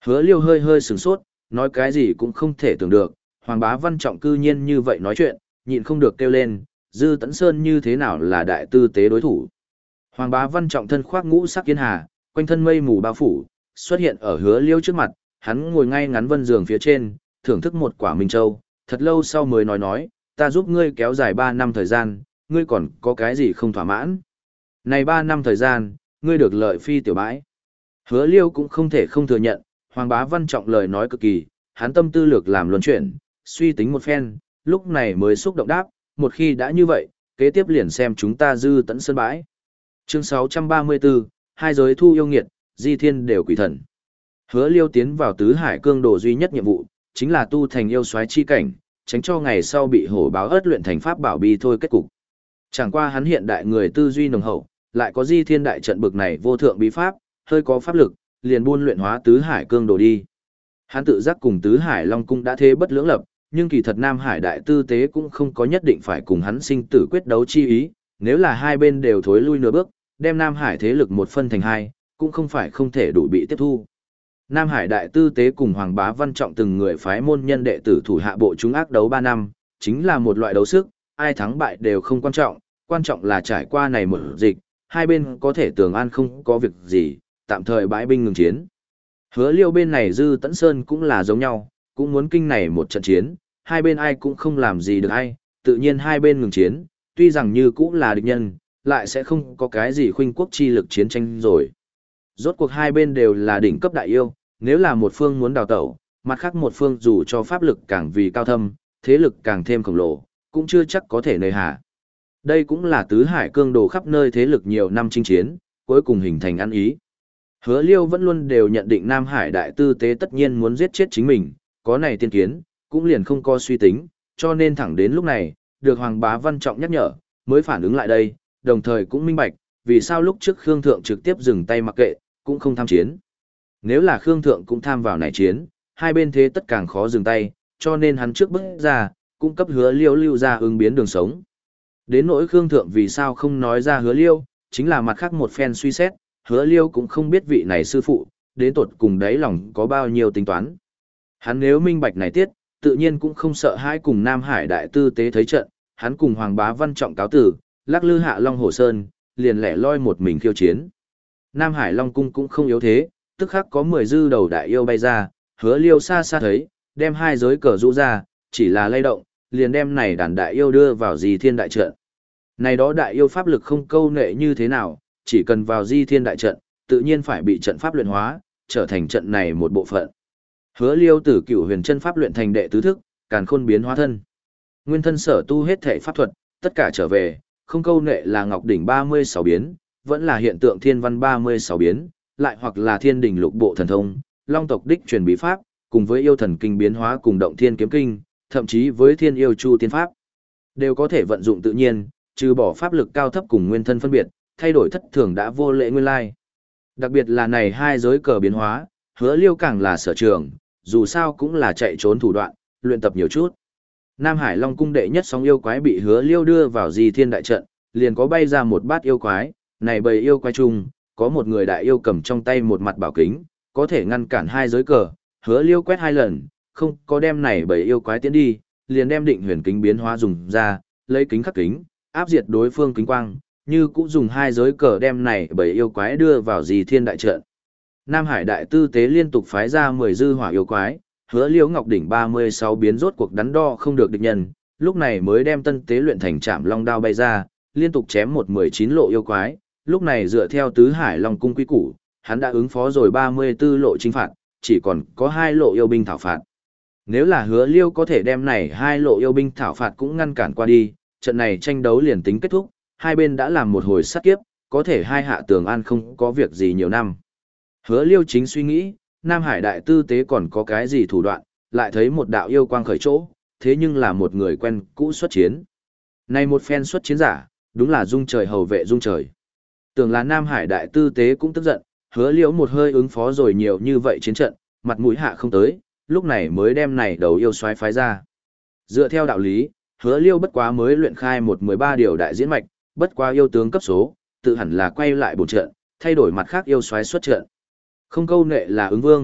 Speaker 1: Hứa Liêu hơi hơi sửng sốt, nói cái gì cũng không thể tưởng được, Hoàng Bá Văn Trọng cư nhiên như vậy nói chuyện, nhịn không được kêu lên, Dư Tấn Sơn như thế nào là đại tư tế đối thủ. Hoàng Bá Văn Trọng thân khoác ngũ sắc yên hà, quanh thân mây mù bao phủ, xuất hiện ở Hứa Liêu trước mặt, hắn ngồi ngay ngắn vân giường phía trên, thưởng thức một quả minh châu, thật lâu sau mới nói nói, ta giúp ngươi kéo dài ba năm thời gian, ngươi còn có cái gì không thỏa mãn. Này ba năm thời gian, ngươi được lợi phi tiểu bãi. Hứa Liêu cũng không thể không thừa nhận, Hoàng Bá Văn Trọng lời nói cực kỳ, hắn tâm tư lược làm luân chuyển, suy tính một phen, lúc này mới xúc động đáp, một khi đã như vậy, kế tiếp liền xem chúng ta Dư Tấn Sơn bãi. Chương sáu trăm ba mươi tư, hai giới thu yêu nghiệt, di thiên đều quỷ thần. Hứa Liêu tiến vào tứ hải cương đồ duy nhất nhiệm vụ, chính là tu thành yêu soái chi cảnh, tránh cho ngày sau bị hổ báo ớt luyện thành pháp bảo bi thôi kết cục. Chẳng qua hắn hiện đại người tư duy nồng hậu, lại có di thiên đại trận bực này vô thượng bí pháp, hơi có pháp lực, liền buôn luyện hóa tứ hải cương đồ đi. Hắn tự giác cùng tứ hải long cung đã thế bất lưỡng lập, nhưng kỳ thật Nam Hải đại tư tế cũng không có nhất định phải cùng hắn sinh tử quyết đấu chi ý, nếu là hai bên đều thối lui nửa bước, đem Nam Hải thế lực một phân thành hai, cũng không phải không thể đủ bị tiếp thu. Nam Hải đại tư tế cùng Hoàng Bá Văn Trọng từng người phái môn nhân đệ tử thủ hạ bộ chúng ác đấu ba năm, chính là một loại đấu sức, ai thắng bại đều không quan trọng, quan trọng là trải qua này một dịch, hai bên có thể tường an không có việc gì, tạm thời bãi binh ngừng chiến. Hứa Liêu bên này Dư Tấn Sơn cũng là giống nhau, cũng muốn kinh này một trận chiến, hai bên ai cũng không làm gì được ai, tự nhiên hai bên ngừng chiến, tuy rằng như cũng là địch nhân, lại sẽ không có cái gì khuynh quốc chi lực chiến tranh rồi. Rốt cuộc hai bên đều là đỉnh cấp đại yêu, nếu là một phương muốn đào tẩu, mặt khác một phương dù cho pháp lực càng vì cao thâm, thế lực càng thêm khổng lồ, cũng chưa chắc có thể nơi hạ. Đây cũng là tứ hải cương đồ khắp nơi thế lực nhiều năm chinh chiến, cuối cùng hình thành ăn ý. Hứa Liêu vẫn luôn đều nhận định Nam Hải đại tư tế tất nhiên muốn giết chết chính mình, có này tiên kiến, cũng liền không có suy tính, cho nên thẳng đến lúc này, được Hoàng Bá Văn Trọng nhắc nhở, mới phản ứng lại đây, đồng thời cũng minh bạch, vì sao lúc trước Khương Thượng trực tiếp dừng tay mặc kệ, cũng không tham chiến. Nếu là Khương Thượng cũng tham vào này chiến, hai bên thế tất càng khó dừng tay, cho nên hắn trước bước ra, cung cấp Hứa Liêu lưu ra ứng biến đường sống. Đến nỗi Khương Thượng vì sao không nói ra Hứa Liêu, chính là mặt khác một phen suy xét, Hứa Liêu cũng không biết vị này sư phụ, đến tột cùng đáy lòng có bao nhiêu tính toán. Hắn nếu minh bạch này tiết, tự nhiên cũng không sợ hãi cùng Nam Hải đại tư tế thấy trận, hắn cùng Hoàng Bá Văn Trọng cáo tử, lắc lư hạ Long Hồ Sơn, liền lẻ loi một mình khiêu chiến. Nam Hải Long Cung cũng không yếu thế, tức khắc có mười dư đầu đại yêu bay ra, Hứa Liêu xa xa thấy, đem hai giới cờ rũ ra, chỉ là lay động, liền đem này đàn đại yêu đưa vào di thiên đại trận. Này đó đại yêu pháp lực không câu nệ như thế nào, chỉ cần vào di thiên đại trận, tự nhiên phải bị trận pháp luyện hóa, trở thành trận này một bộ phận. Hứa Liêu tử cửu huyền chân pháp luyện thành đệ tứ thức, càn khôn biến hóa thân. Nguyên thân sở tu hết thể pháp thuật, tất cả trở về, không câu nệ là ngọc đỉnh ba mươi sáu biến, vẫn là hiện tượng thiên văn ba mươi sáu biến, lại hoặc là thiên đỉnh lục bộ thần thông, long tộc đích truyền bí pháp, cùng với yêu thần kinh biến hóa cùng động thiên kiếm kinh, thậm chí với thiên yêu chu tiên pháp, đều có thể vận dụng tự nhiên, trừ bỏ pháp lực cao thấp cùng nguyên thân phân biệt, thay đổi thất thường đã vô lệ nguyên lai. Đặc biệt là này hai giới cờ biến hóa, Hứa Liêu càng là sở trường, dù sao cũng là chạy trốn thủ đoạn, luyện tập nhiều chút. Nam Hải Long cung đệ nhất sóng yêu quái bị Hứa Liêu đưa vào di thiên đại trận, liền có bay ra một bát yêu quái, này bầy yêu quái chung, có một người đại yêu cầm trong tay một mặt bảo kính, có thể ngăn cản hai giới cờ, Hứa Liêu quét hai lần, không có đem này bầy yêu quái tiến đi, liền đem định huyền kính biến hóa dùng ra, lấy kính khắc kính, áp diệt đối phương kính quang, như cũng dùng hai giới cờ đem này bầy yêu quái đưa vào di thiên đại trận. Nam Hải đại tư tế liên tục phái ra mười dư hỏa yêu quái, Hứa Liêu ngọc đỉnh ba mươi sáu biến rốt cuộc đắn đo không được địch nhân, lúc này mới đem tân tế luyện thành trảm long đao bay ra, liên tục chém một mười chín lộ yêu quái, lúc này dựa theo tứ hải long cung quy củ, hắn đã ứng phó rồi ba mươi tư lộ chinh phạt, chỉ còn có hai lộ yêu binh thảo phạt. Nếu là Hứa Liêu có thể đem này hai lộ yêu binh thảo phạt cũng ngăn cản qua đi, trận này tranh đấu liền tính kết thúc, hai bên đã làm một hồi sát kiếp, có thể hai hạ tường an không có việc gì nhiều năm. Hứa Liêu chính suy nghĩ, Nam Hải đại tư tế còn có cái gì thủ đoạn, lại thấy một đạo yêu quang khởi chỗ, thế nhưng là một người quen cũ xuất chiến. Này một phen xuất chiến giả, đúng là Dung Trời hầu vệ Dung Trời. Tưởng là Nam Hải đại tư tế cũng tức giận, Hứa Liêu một hơi ứng phó rồi nhiều như vậy chiến trận, mặt mũi hạ không tới, lúc này mới đem này đầu yêu soái phái ra. Dựa theo đạo lý, Hứa Liêu bất quá mới luyện khai một mười ba điều đại diễn mạch, bất quá yêu tướng cấp số, tự hẳn là quay lại bổn trận, thay đổi mặt khác yêu soái xuất trận. Không câu nệ là ứng vương,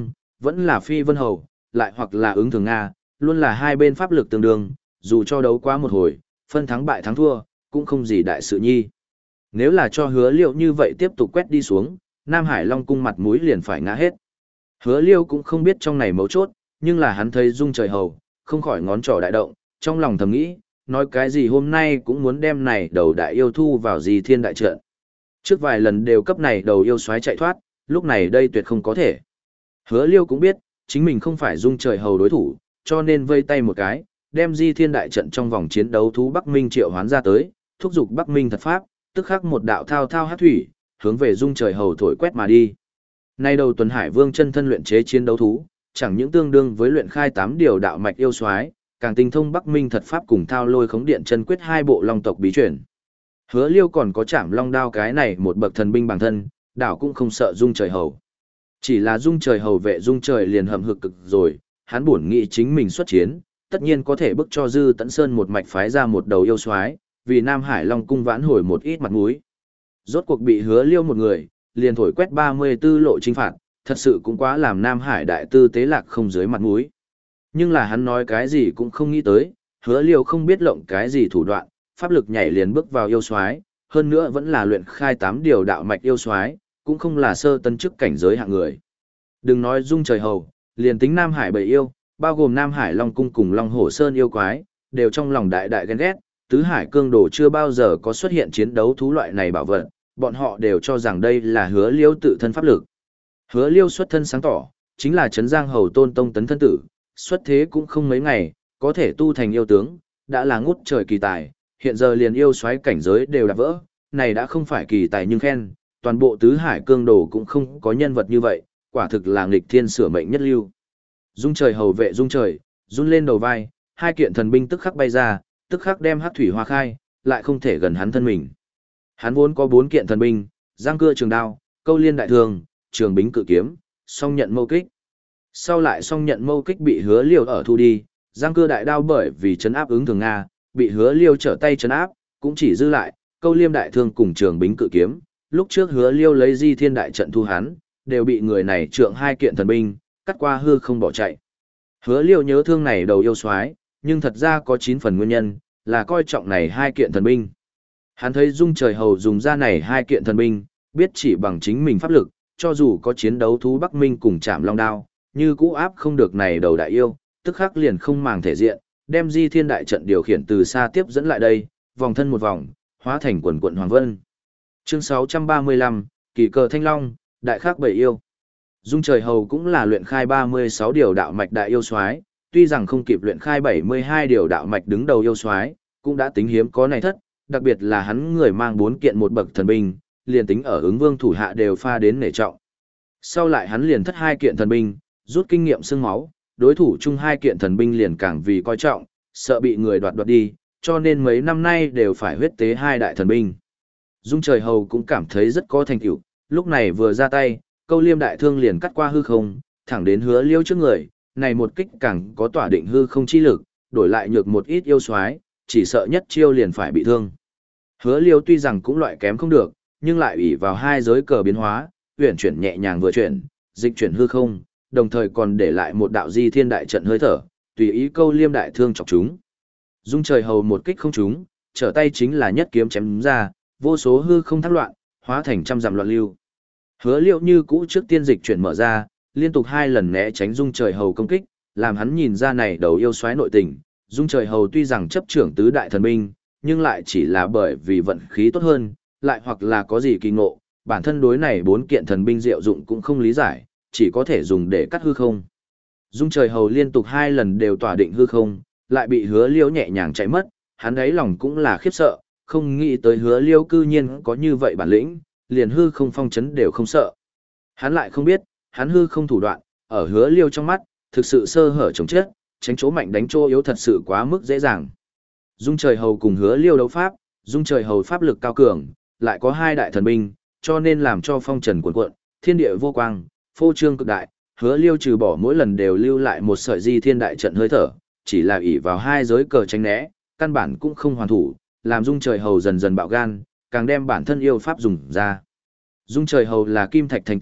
Speaker 1: vẫn là Phi Vân Hầu, lại hoặc là ứng thường Nga, luôn là hai bên pháp lực tương đương, dù cho đấu quá một hồi, phân thắng bại thắng thua, cũng không gì đại sự nhi. Nếu là cho hứa liêu như vậy tiếp tục quét đi xuống, Nam Hải Long cung mặt mũi liền phải ngã hết. Hứa liêu cũng không biết trong này mấu chốt, nhưng là hắn thấy Dung Trời Hầu, không khỏi ngón trỏ đại động, trong lòng thầm nghĩ, nói cái gì hôm nay cũng muốn đem này đầu đại yêu thu vào Di Thiên đại trận. Trước vài lần đều cấp này đầu yêu xoáy chạy thoát, lúc này đây tuyệt không có thể. Hứa liêu cũng biết, chính mình không phải Dung Trời Hầu đối thủ, cho nên vây tay một cái, đem Di Thiên đại trận trong vòng chiến đấu thú Bắc Minh triệu hoán ra tới, thúc giục Bắc Minh thật pháp, tức khắc một đạo thao thao hát thủy, hướng về Dung Trời Hầu thổi quét mà đi. Nay đầu Tuần Hải Vương chân thân luyện chế chiến đấu thú, chẳng những tương đương với luyện khai tám điều đạo mạch yêu soái, càng tinh thông Bắc Minh thật pháp cùng thao lôi khống điện chân quyết hai bộ long tộc bí truyền. Hứa Liêu còn có Trảm Long đao cái này một bậc thần binh bản thân, đảo cũng không sợ Dung Trời Hầu. Chỉ là Dung Trời Hầu vệ Dung Trời liền hầm hực cực rồi, hắn buồn nghĩ chính mình xuất chiến, tất nhiên có thể bức cho Dư Tẫn Sơn một mạch phái ra một đầu yêu soái, vì Nam Hải Long cung vãn hồi một ít mặt mũi. Rốt cuộc bị Hứa Liêu một người, liền thổi quét ba mươi tư lộ chinh phạt, thật sự cũng quá làm Nam Hải đại tư tế lạc không dưới mặt mũi. Nhưng là hắn nói cái gì cũng không nghĩ tới, Hứa Liêu không biết lộng cái gì thủ đoạn, pháp lực nhảy liền bước vào yêu soái, hơn nữa vẫn là luyện khai tám điều đạo mạch yêu soái, cũng không là sơ tân chức cảnh giới hạng người. Đừng nói Dung Trời Hầu, liền tính Nam Hải bảy yêu, bao gồm Nam Hải Long cung cùng Long Hổ Sơn yêu quái, đều trong lòng đại đại ghen ghét, tứ hải cương đồ chưa bao giờ có xuất hiện chiến đấu thú loại này bảo vật, bọn họ đều cho rằng đây là Hứa Liêu tự thân pháp lực. Hứa Liêu xuất thân sáng tỏ, chính là Trấn Giang Hầu Tôn Tông tấn thân tử, xuất thế cũng không mấy ngày, có thể tu thành yêu tướng, đã là ngút trời kỳ tài, hiện giờ liền yêu soái cảnh giới đều đã vỡ, này đã không phải kỳ tài nhưng khen, toàn bộ tứ hải cương đồ cũng không có nhân vật như vậy, quả thực là nghịch thiên sửa mệnh nhất lưu. Dung Trời Hầu vệ Dung Trời, run lên đầu vai, hai kiện thần binh tức khắc bay ra, tức khắc đem hắc thủy hoa khai, lại không thể gần hắn thân mình. Hắn vốn có bốn kiện thần binh, giang cưa trường đao, câu liên đại thương, trường bính cự kiếm, song nhận mâu kích. Sau lại song nhận mâu kích bị Hứa Liêu ở thu đi, giang cưa đại đao bởi vì chấn áp ứng thường Nga, bị Hứa Liêu trở tay chấn áp, cũng chỉ dư lại câu liêm đại thương cùng trường bính cự kiếm. Lúc trước Hứa Liêu lấy Di Thiên đại trận thu hắn, đều bị người này trượng hai kiện thần binh, cắt qua hư không bỏ chạy. Hứa Liêu nhớ thương này đầu yêu soái, nhưng thật ra có chín phần nguyên nhân, là coi trọng này hai kiện thần binh. Hắn thấy Dung Trời Hầu dùng ra này hai kiện thần binh, biết chỉ bằng chính mình pháp lực, cho dù có chiến đấu thú Bắc Minh cùng Trảm Long đao, như cũ áp không được này đầu đại yêu, tức khắc liền không màng thể diện, đem Di Thiên đại trận điều khiển từ xa tiếp dẫn lại đây, vòng thân một vòng, hóa thành quần quần hoàng vân. Chương sáu trăm ba mươi lăm, Kỳ cờ Thanh Long, đại khắc bảy yêu. Dung Trời Hầu cũng là luyện khai ba mươi sáu điều đạo mạch đại yêu soái, tuy rằng không kịp luyện khai bảy mươi hai điều đạo mạch đứng đầu yêu soái, cũng đã tính hiếm có này thất, đặc biệt là hắn người mang bốn kiện một bậc thần binh, liền tính ở ứng vương thủ hạ đều pha đến nể trọng. Sau lại hắn liền thất hai kiện thần binh, rút kinh nghiệm xương máu, đối thủ chung hai kiện thần binh liền càng vì coi trọng, sợ bị người đoạt đoạt đi, cho nên mấy năm nay đều phải huyết tế hai đại thần binh. Dung Trời Hầu cũng cảm thấy rất có thành tựu, lúc này vừa ra tay, câu liêm đại thương liền cắt qua hư không, thẳng đến Hứa Liêu trước người, này một kích càng có tỏa định hư không chi lực, đổi lại nhược một ít yêu soái, chỉ sợ nhất chiêu liền phải bị thương. Hứa Liêu tuy rằng cũng loại kém không được, nhưng lại ủy vào hai giới cờ biến hóa, uyển chuyển nhẹ nhàng vừa chuyển, dịch chuyển hư không, đồng thời còn để lại một đạo Di Thiên đại trận hơi thở, tùy ý câu liêm đại thương chọc chúng. Dung Trời Hầu một kích không trúng, trở tay chính là nhất kiếm chém ra, vô số hư không thác loạn, hóa thành trăm dặm loạn lưu. Hứa Liêu như cũ trước tiên dịch chuyển mở ra, liên tục hai lần né tránh Dung Trời Hầu công kích, làm hắn nhìn ra này đầu yêu soái nội tình. Dung Trời Hầu tuy rằng chấp trưởng tứ đại thần binh, nhưng lại chỉ là bởi vì vận khí tốt hơn, lại hoặc là có gì kỳ ngộ, bản thân đối này bốn kiện thần binh diệu dụng cũng không lý giải, chỉ có thể dùng để cắt hư không. Dung Trời Hầu liên tục hai lần đều tỏa định hư không, lại bị Hứa Liêu nhẹ nhàng chạy mất, hắn ấy lòng cũng là khiếp sợ, không nghĩ tới Hứa Liêu cư nhiên có như vậy bản lĩnh, liền hư không phong chấn đều không sợ. Hắn lại không biết, hắn hư không thủ đoạn, ở Hứa Liêu trong mắt, thực sự sơ hở chống chết, tránh chỗ mạnh đánh chỗ yếu thật sự quá mức dễ dàng. Dung Trời Hầu cùng Hứa Liêu đấu pháp, Dung Trời Hầu pháp lực cao cường, lại có hai đại thần binh, cho nên làm cho phong trần cuộn cuộn, thiên địa vô quang, phô trương cực đại, Hứa Liêu trừ bỏ mỗi lần đều lưu lại một sợi Di Thiên đại trận hơi thở, chỉ là ỷ vào hai giới cờ tránh né, căn bản cũng không hoàn thủ, làm Dung Trời Hầu dần dần bạo gan, càng đem bản thân yêu pháp dùng ra. Dung Trời Hầu là kim thạch thành tinh,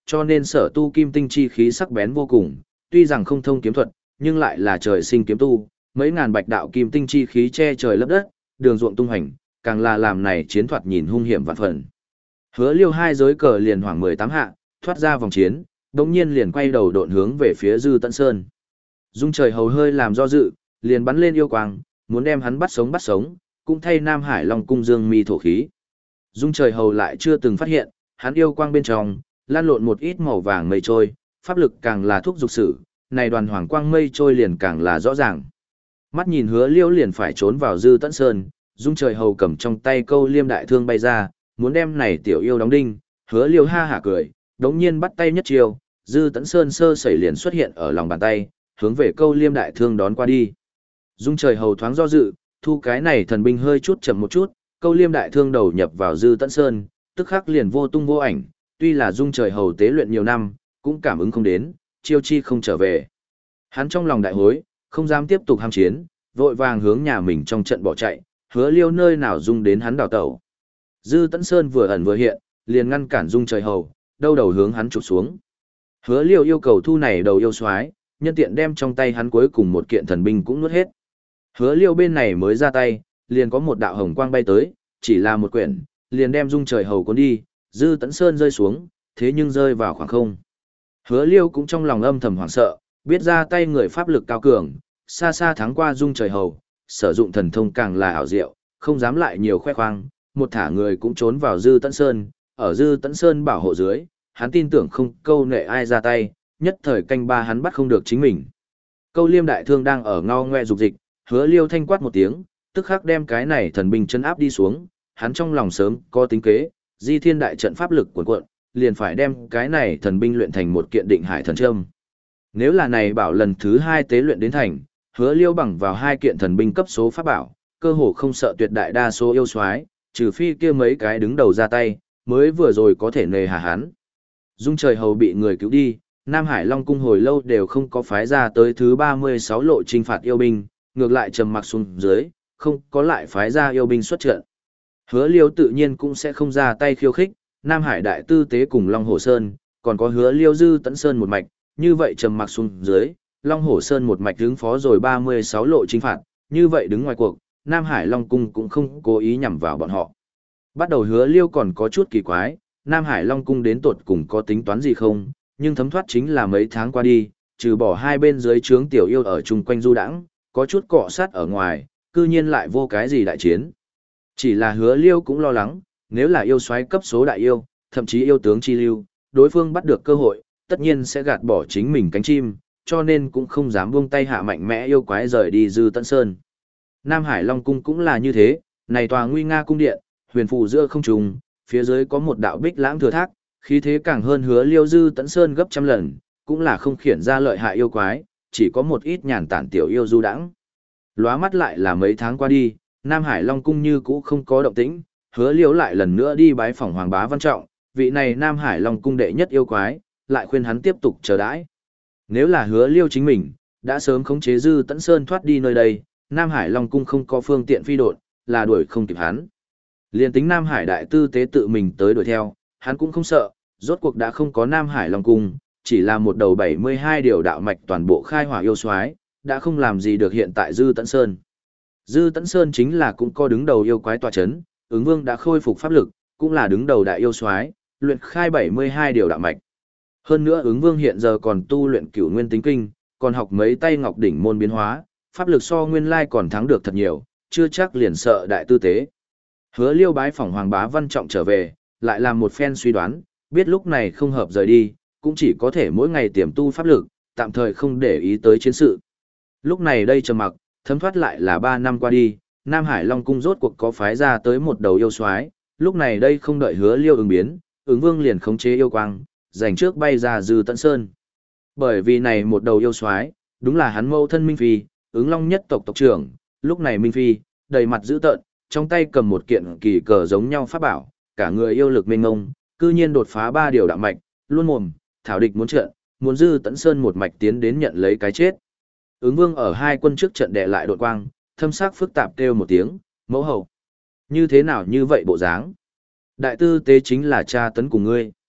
Speaker 1: cho nên sở tu kim tinh chi khí sắc bén vô cùng, tuy rằng không thông kiếm thuật, nhưng lại là trời sinh kiếm tu, mấy ngàn bạch đạo kim tinh chi khí che trời lấp đất, đường ruộng tung hành, càng là làm này chiến thuật nhìn hung hiểm vạn phần. Hứa Liêu hai giới cờ liền hoảng mười tám hạ, thoát ra vòng chiến, đống nhiên liền quay đầu độn hướng về phía Dư Tận Sơn. Dung Trời Hầu hơi làm do dự, liền bắn lên yêu quang, muốn đem hắn bắt sống bắt sống, cũng thay Nam Hải Long cung dương mi thổ khí. Dung Trời Hầu lại chưa từng phát hiện, hắn yêu quang bên trong, lan lộn một ít màu vàng mây trôi, pháp lực càng là thúc dục sự, này đoàn hoàng quang mây trôi liền càng là rõ ràng. Mắt nhìn Hứa Liêu liền phải trốn vào Dư Tận Sơn, Dung Trời Hầu cầm trong tay câu liêm đại thương bay ra, muốn đem này tiểu yêu đóng đinh, Hứa Liêu ha hả cười, đống nhiên bắt tay nhất chiều, Dư Tận Sơn sơ sẩy liền xuất hiện ở lòng bàn tay, hướng về câu liêm đại thương đón qua đi. Dung Trời Hầu thoáng do dự, thu cái này thần binh hơi chút chậm một chút, câu liêm đại thương đầu nhập vào Dư Tận Sơn, tức khắc liền vô tung vô ảnh, tuy là Dung Trời Hầu tế luyện nhiều năm, cũng cảm ứng không đến, chiêu chi không trở về. Hắn trong lòng đại hối, không dám tiếp tục ham chiến, vội vàng hướng nhà mình trong trận bỏ chạy, Hứa Liêu nơi nào dung đến hắn đào tẩu. Dư Tẫn Sơn vừa ẩn vừa hiện, liền ngăn cản Dung Trời Hầu, đâu đầu hướng hắn chụp xuống. Hứa Liêu yêu cầu thu này đầu yêu soái, nhân tiện đem trong tay hắn cuối cùng một kiện thần binh cũng nuốt hết. Hứa Liêu bên này mới ra tay, liền có một đạo hồng quang bay tới, chỉ là một quyển, liền đem Dung Trời Hầu cuốn đi, Dư Tẫn Sơn rơi xuống, thế nhưng rơi vào khoảng không. Hứa Liêu cũng trong lòng âm thầm hoảng sợ, biết ra tay người pháp lực cao cường, xa xa thắng qua Dung Trời Hầu, sử dụng thần thông càng là ảo diệu, không dám lại nhiều khoe khoang, một thả người cũng trốn vào Dư Tẫn Sơn, ở Dư Tẫn Sơn bảo hộ dưới, hắn tin tưởng không câu nệ ai ra tay, nhất thời canh ba hắn bắt không được chính mình. Câu liêm đại thương đang ở ngao ngoe dục dịch, Hứa Liêu thanh quát một tiếng, tức khắc đem cái này thần binh chân áp đi xuống, hắn trong lòng sớm có tính kế, di thiên đại trận pháp lực cuộn cuộn, liền phải đem cái này thần binh luyện thành một kiện định hải thần châm. Nếu là này bảo lần thứ hai tế luyện đến thành, Hứa Liêu bằng vào hai kiện thần binh cấp số pháp bảo, cơ hồ không sợ tuyệt đại đa số yêu soái, trừ phi kia mấy cái đứng đầu ra tay, mới vừa rồi có thể nề hà hắn. Dung Trời Hầu bị người cứu đi, Nam Hải Long cung hồi lâu đều không có phái ra tới thứ ba mươi sáu lộ trinh phạt yêu binh, ngược lại trầm mặc xuống dưới, không có lại phái ra yêu binh xuất trận. Hứa Liêu tự nhiên cũng sẽ không ra tay khiêu khích, Nam Hải Đại Tư Tế cùng Long Hổ Sơn, còn có Hứa Liêu Dư Tẫn Sơn một mạch, như vậy trầm mặc xuống dưới, Long Hổ Sơn một mạch đứng phó rồi ba mươi sáu lộ trinh phạt, như vậy đứng ngoài cuộc, Nam Hải Long cung cũng không cố ý nhằm vào bọn họ. Bắt đầu Hứa Liêu còn có chút kỳ quái, Nam Hải Long cung đến tột cùng có tính toán gì không, nhưng thấm thoát chính là mấy tháng qua đi, trừ bỏ hai bên dưới trướng tiểu yêu ở chung quanh du đãng, có chút cọ sát ở ngoài, cư nhiên lại vô cái gì đại chiến. Chỉ là Hứa Liêu cũng lo lắng, nếu là yêu soái cấp số đại yêu, thậm chí yêu tướng chi lưu, đối phương bắt được cơ hội, tất nhiên sẽ gạt bỏ chính mình cánh chim, cho nên cũng không dám buông tay hạ mạnh mẽ yêu quái rời đi Dư Tẫn Sơn. Nam Hải Long cung cũng là như thế, này tòa nguy nga cung điện, huyền phù giữa không trung, phía dưới có một đạo bích lãng thừa thác, khí thế càng hơn Hứa Liêu Dư Tẫn Sơn gấp trăm lần, cũng là không khiển ra lợi hại yêu quái, chỉ có một ít nhàn tản tiểu yêu du đãng. Lóa mắt lại là mấy tháng qua đi, Nam Hải Long cung như cũ không có động tĩnh, Hứa Liêu lại lần nữa đi bái phỏng Hoàng Bá Văn Trọng, vị này Nam Hải Long cung đệ nhất yêu quái, lại khuyên hắn tiếp tục chờ đãi. Nếu là Hứa Liêu chính mình, đã sớm khống chế Dư Tẫn Sơn thoát đi nơi đây, Nam Hải Long cung không có phương tiện phi độn, là đuổi không kịp hắn. Liên tính Nam Hải Đại Tư Tế tự mình tới đuổi theo, hắn cũng không sợ, rốt cuộc đã không có Nam Hải Long cung, chỉ là một đầu bảy mươi hai điều đạo mạch toàn bộ khai hỏa yêu soái, đã không làm gì được hiện tại Dư Tẫn Sơn. Dư Tẫn Sơn chính là cũng có đứng đầu yêu quái tọa chấn, Ứng Vương đã khôi phục pháp lực, cũng là đứng đầu đại yêu soái, luyện khai bảy mươi hai điều đạo mạch. Hơn nữa Ứng Vương hiện giờ còn tu luyện Cửu Nguyên Tính Kinh, còn học mấy tay ngọc đỉnh môn biến hóa, pháp lực so nguyên lai còn thắng được thật nhiều, chưa chắc liền sợ đại tư tế. Hứa Liêu bái phỏng Hoàng Bá Văn Trọng trở về, lại làm một phen suy đoán, biết lúc này không hợp rời đi, cũng chỉ có thể mỗi ngày tiềm tu pháp lực, tạm thời không để ý tới chiến sự. Lúc này đây trầm mặc, thấm thoát lại là ba năm qua đi, Nam Hải Long cung rốt cuộc có phái ra tới một đầu yêu soái, lúc này đây không đợi Hứa Liêu ứng biến, Ứng Vương liền khống chế yêu quang, giành trước bay ra Dư Tẫn Sơn. Bởi vì này một đầu yêu soái, đúng là hắn mẫu thân Minh Phi, Ứng Long nhất tộc tộc trưởng, lúc này Minh Phi, đầy mặt dữ tợn, trong tay cầm một kiện kỳ cờ giống nhau pháp bảo, cả người yêu lực mênh ngông, cư nhiên đột phá ba điều đạo mạch, luôn mồm, thảo địch muốn trận, muốn Dư Tẫn Sơn một mạch tiến đến nhận lấy cái chết. Ứng Vương ở hai quân trước trận đè lại đột quang, thâm sắc phức tạp kêu một tiếng, mẫu hậu. Như thế nào như vậy bộ dáng? Đại tư tế chính là cha tấn cùng ngươi.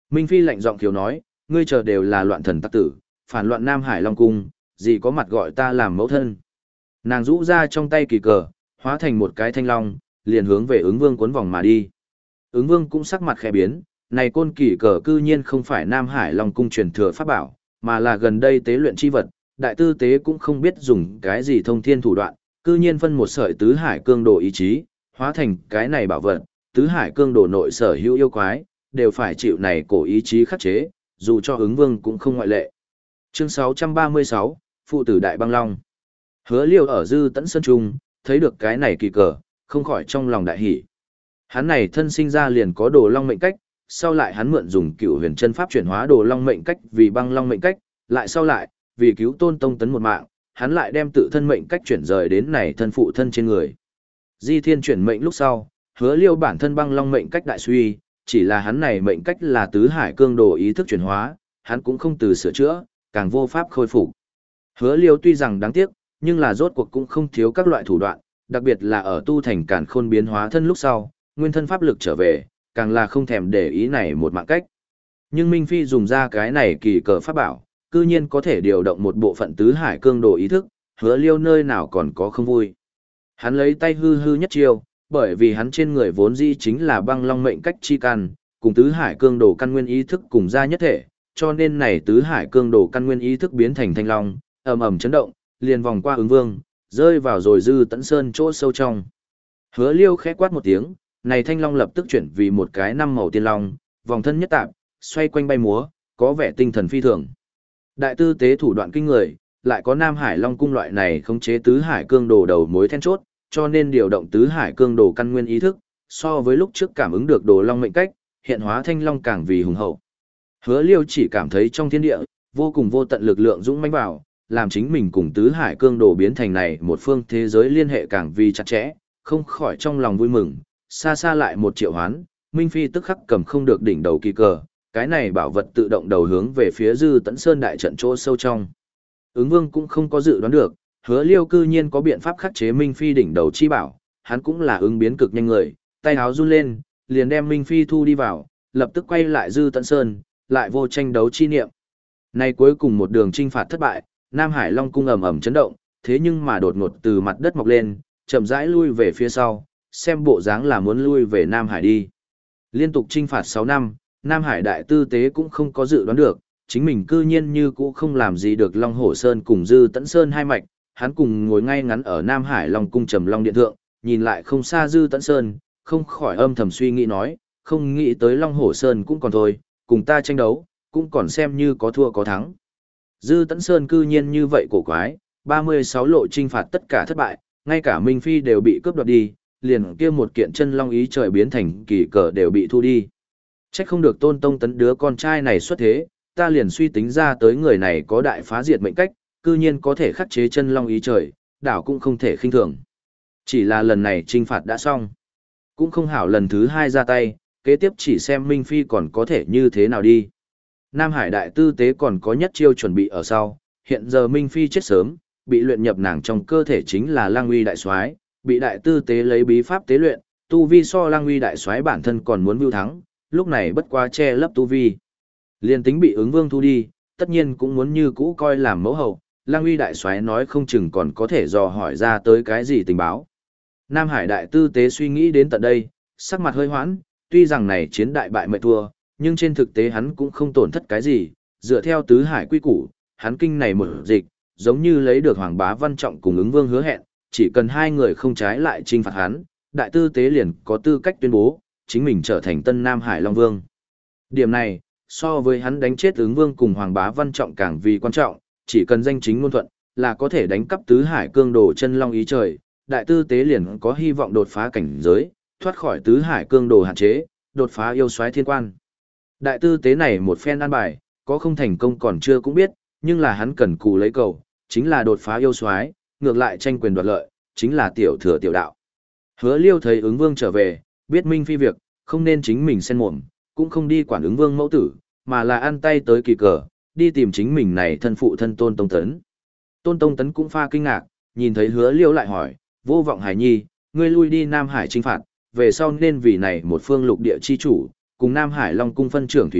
Speaker 1: Minh Phi lạnh giọng khiếu nói, ngươi chờ đều là loạn thần tắc tử, phản loạn Nam Hải Long Cung, gì có mặt gọi ta làm mẫu thân. Nàng rũ ra trong tay kỳ cờ, hóa thành một cái thanh long, liền hướng về ứng vương cuốn vòng mà đi. Ứng vương cũng sắc mặt khẽ biến, này côn kỳ cờ cư nhiên không phải Nam Hải Long Cung truyền thừa pháp bảo, mà là gần đây tế luyện chi vật, đại tư tế cũng không biết dùng cái gì thông thiên thủ đoạn, cư nhiên phân một sợi tứ hải cương đồ ý chí, hóa thành cái này bảo vật, tứ hải cương đồ nội sở hữu yêu quái, đều phải chịu này cổ ý chí khắc chế, dù cho ứng vương cũng không ngoại lệ. Chương sáu trăm ba mươi sáu, Phụ tử Đại Băng Long. Hứa Liêu ở Dư Tẫn Sơn Trung, thấy được cái này kỳ cờ, không khỏi trong lòng đại hỉ. Hắn này thân sinh ra liền có đồ long mệnh cách, sau lại hắn mượn dùng Cựu Huyền Chân Pháp chuyển hóa đồ long mệnh cách vì băng long mệnh cách, lại sau lại, vì cứu Tôn Tông Tấn một mạng, hắn lại đem tự thân mệnh cách chuyển rời đến này thân phụ thân trên người. Di Thiên chuyển mệnh lúc sau, Hứa Liêu bản thân băng long mệnh cách đại suy, chỉ là hắn này mệnh cách là tứ hải cương đồ ý thức chuyển hóa, hắn cũng không từ sửa chữa, càng vô pháp khôi phục. Hứa Liêu tuy rằng đáng tiếc, nhưng là rốt cuộc cũng không thiếu các loại thủ đoạn, đặc biệt là ở tu thành càn khôn biến hóa thân lúc sau, nguyên thân pháp lực trở về, càng là không thèm để ý này một mạng cách. Nhưng Minh Phi dùng ra cái này kỳ cờ pháp bảo, cư nhiên có thể điều động một bộ phận tứ hải cương đồ ý thức, Hứa Liêu nơi nào còn có không vui. Hắn lấy tay hư hư nhất chiêu, bởi vì hắn trên người vốn dĩ chính là băng long mệnh cách chi căn, cùng tứ hải cương đồ căn nguyên ý thức cùng ra nhất thể, cho nên này tứ hải cương đồ căn nguyên ý thức biến thành thanh long, ầm ầm chấn động, liền vòng qua ứng vương, rơi vào rồi Dư Tẫn Sơn chỗ sâu trong. Hứa Liêu khẽ quát một tiếng, này thanh long lập tức chuyển vì một cái năm màu tiên long, vòng thân nhất tạp, xoay quanh bay múa, có vẻ tinh thần phi thường. Đại tư tế thủ đoạn kinh người, lại có Nam Hải Long Cung loại này khống chế tứ hải cương đồ đầu mối then chốt, cho nên điều động tứ hải cương đồ căn nguyên ý thức, so với lúc trước cảm ứng được đồ long mệnh cách, hiện hóa thanh long càng vì hùng hậu. Hứa Liêu chỉ cảm thấy trong thiên địa, vô cùng vô tận lực lượng dũng mãnh vào, làm chính mình cùng tứ hải cương đồ biến thành này một phương thế giới liên hệ càng vì chặt chẽ, không khỏi trong lòng vui mừng, xa xa lại một triệu hoán, Minh Phi tức khắc cầm không được đỉnh đầu kỳ cờ, cái này bảo vật tự động đầu hướng về phía Dư Tẫn Sơn đại trận chỗ sâu trong. Ứng Vương cũng không có dự đoán được, Hứa Liêu cư nhiên có biện pháp khắc chế Minh Phi đỉnh đầu chi bảo, hắn cũng là ứng biến cực nhanh người, tay áo run lên, liền đem Minh Phi thu đi vào, lập tức quay lại Dư Tẫn Sơn, lại vô tranh đấu chi niệm. Nay cuối cùng một đường chinh phạt thất bại, Nam Hải Long Cung ầm ầm chấn động, thế nhưng mà đột ngột từ mặt đất mọc lên, chậm rãi lui về phía sau, xem bộ dáng là muốn lui về Nam Hải đi. Liên tục chinh phạt sáu năm, Nam Hải đại tư tế cũng không có dự đoán được, chính mình cư nhiên như cũ không làm gì được Long Hổ Sơn cùng Dư Tẫn Sơn hai mạch, hắn cùng ngồi ngay ngắn ở Nam Hải Long Cung Trầm Long Điện Thượng, nhìn lại không xa Dư Tẫn Sơn, không khỏi âm thầm suy nghĩ nói, không nghĩ tới Long Hổ Sơn cũng còn thôi, cùng ta tranh đấu, cũng còn xem như có thua có thắng. Dư Tẫn Sơn cư nhiên như vậy cổ quái, ba mươi sáu lộ chinh phạt tất cả thất bại, ngay cả Minh Phi đều bị cướp đoạt đi, liền kia một kiện chân long ý trời biến thành kỳ cờ đều bị thu đi. Trách không được Tôn Tông Tấn đứa con trai này xuất thế, ta liền suy tính ra tới người này có đại phá diệt mệnh cách, cư nhiên có thể khắc chế chân long ý trời, đảo cũng không thể khinh thường. Chỉ là lần này trinh phạt đã xong, cũng không hảo lần thứ hai ra tay, kế tiếp chỉ xem Minh Phi còn có thể như thế nào đi. Nam Hải đại tư tế còn có nhất chiêu chuẩn bị ở sau, hiện giờ Minh Phi chết sớm, bị luyện nhập nàng trong cơ thể chính là Lang Uy đại soái, bị đại tư tế lấy bí pháp tế luyện, tu vi so Lang Uy đại soái bản thân còn muốn vưu thắng, lúc này bất quá che lấp tu vi. Liên tính bị ứng vương thu đi, tất nhiên cũng muốn như cũ coi làm mẫu hậu, Lang Uy đại soái nói không chừng còn có thể dò hỏi ra tới cái gì tình báo. Nam Hải đại tư tế suy nghĩ đến tận đây, sắc mặt hơi hoãn, tuy rằng này chiến đại bại mệt thua, nhưng trên thực tế hắn cũng không tổn thất cái gì, dựa theo tứ hải quy củ, hắn kinh này một dịch, giống như lấy được Hoàng Bá Văn Trọng cùng ứng vương hứa hẹn, chỉ cần hai người không trái lại trinh phạt hắn, đại tư tế liền có tư cách tuyên bố, chính mình trở thành tân Nam Hải Long Vương. Điểm này, so với hắn đánh chết ứng vương cùng Hoàng Bá Văn Trọng càng vì quan trọng, chỉ cần danh chính ngôn thuận, là có thể đánh cắp tứ hải cương đồ chân long ý trời, đại tư tế liền có hy vọng đột phá cảnh giới, thoát khỏi tứ hải cương đồ hạn chế, đột phá yêu soái thiên quan. Đại tư tế này một phen an bài, có không thành công còn chưa cũng biết, nhưng là hắn cần cù lấy cầu, chính là đột phá yêu soái, ngược lại tranh quyền đoạt lợi, chính là tiểu thừa tiểu đạo. Hứa Liêu thấy ứng vương trở về, biết Minh Phi việc, không nên chính mình xen mồm, cũng không đi quản ứng vương mẫu tử, mà là ăn tay tới kỳ cờ, đi tìm chính mình này thân phụ thân Tôn Tông Tấn. Tôn Tông Tấn cũng pha kinh ngạc, nhìn thấy Hứa Liêu lại hỏi, vô vọng hải nhi, ngươi lui đi Nam Hải trinh phạt, về sau nên vì này một phương lục địa chi chủ, cùng Nam Hải Long Cung phân trưởng thủy bộ,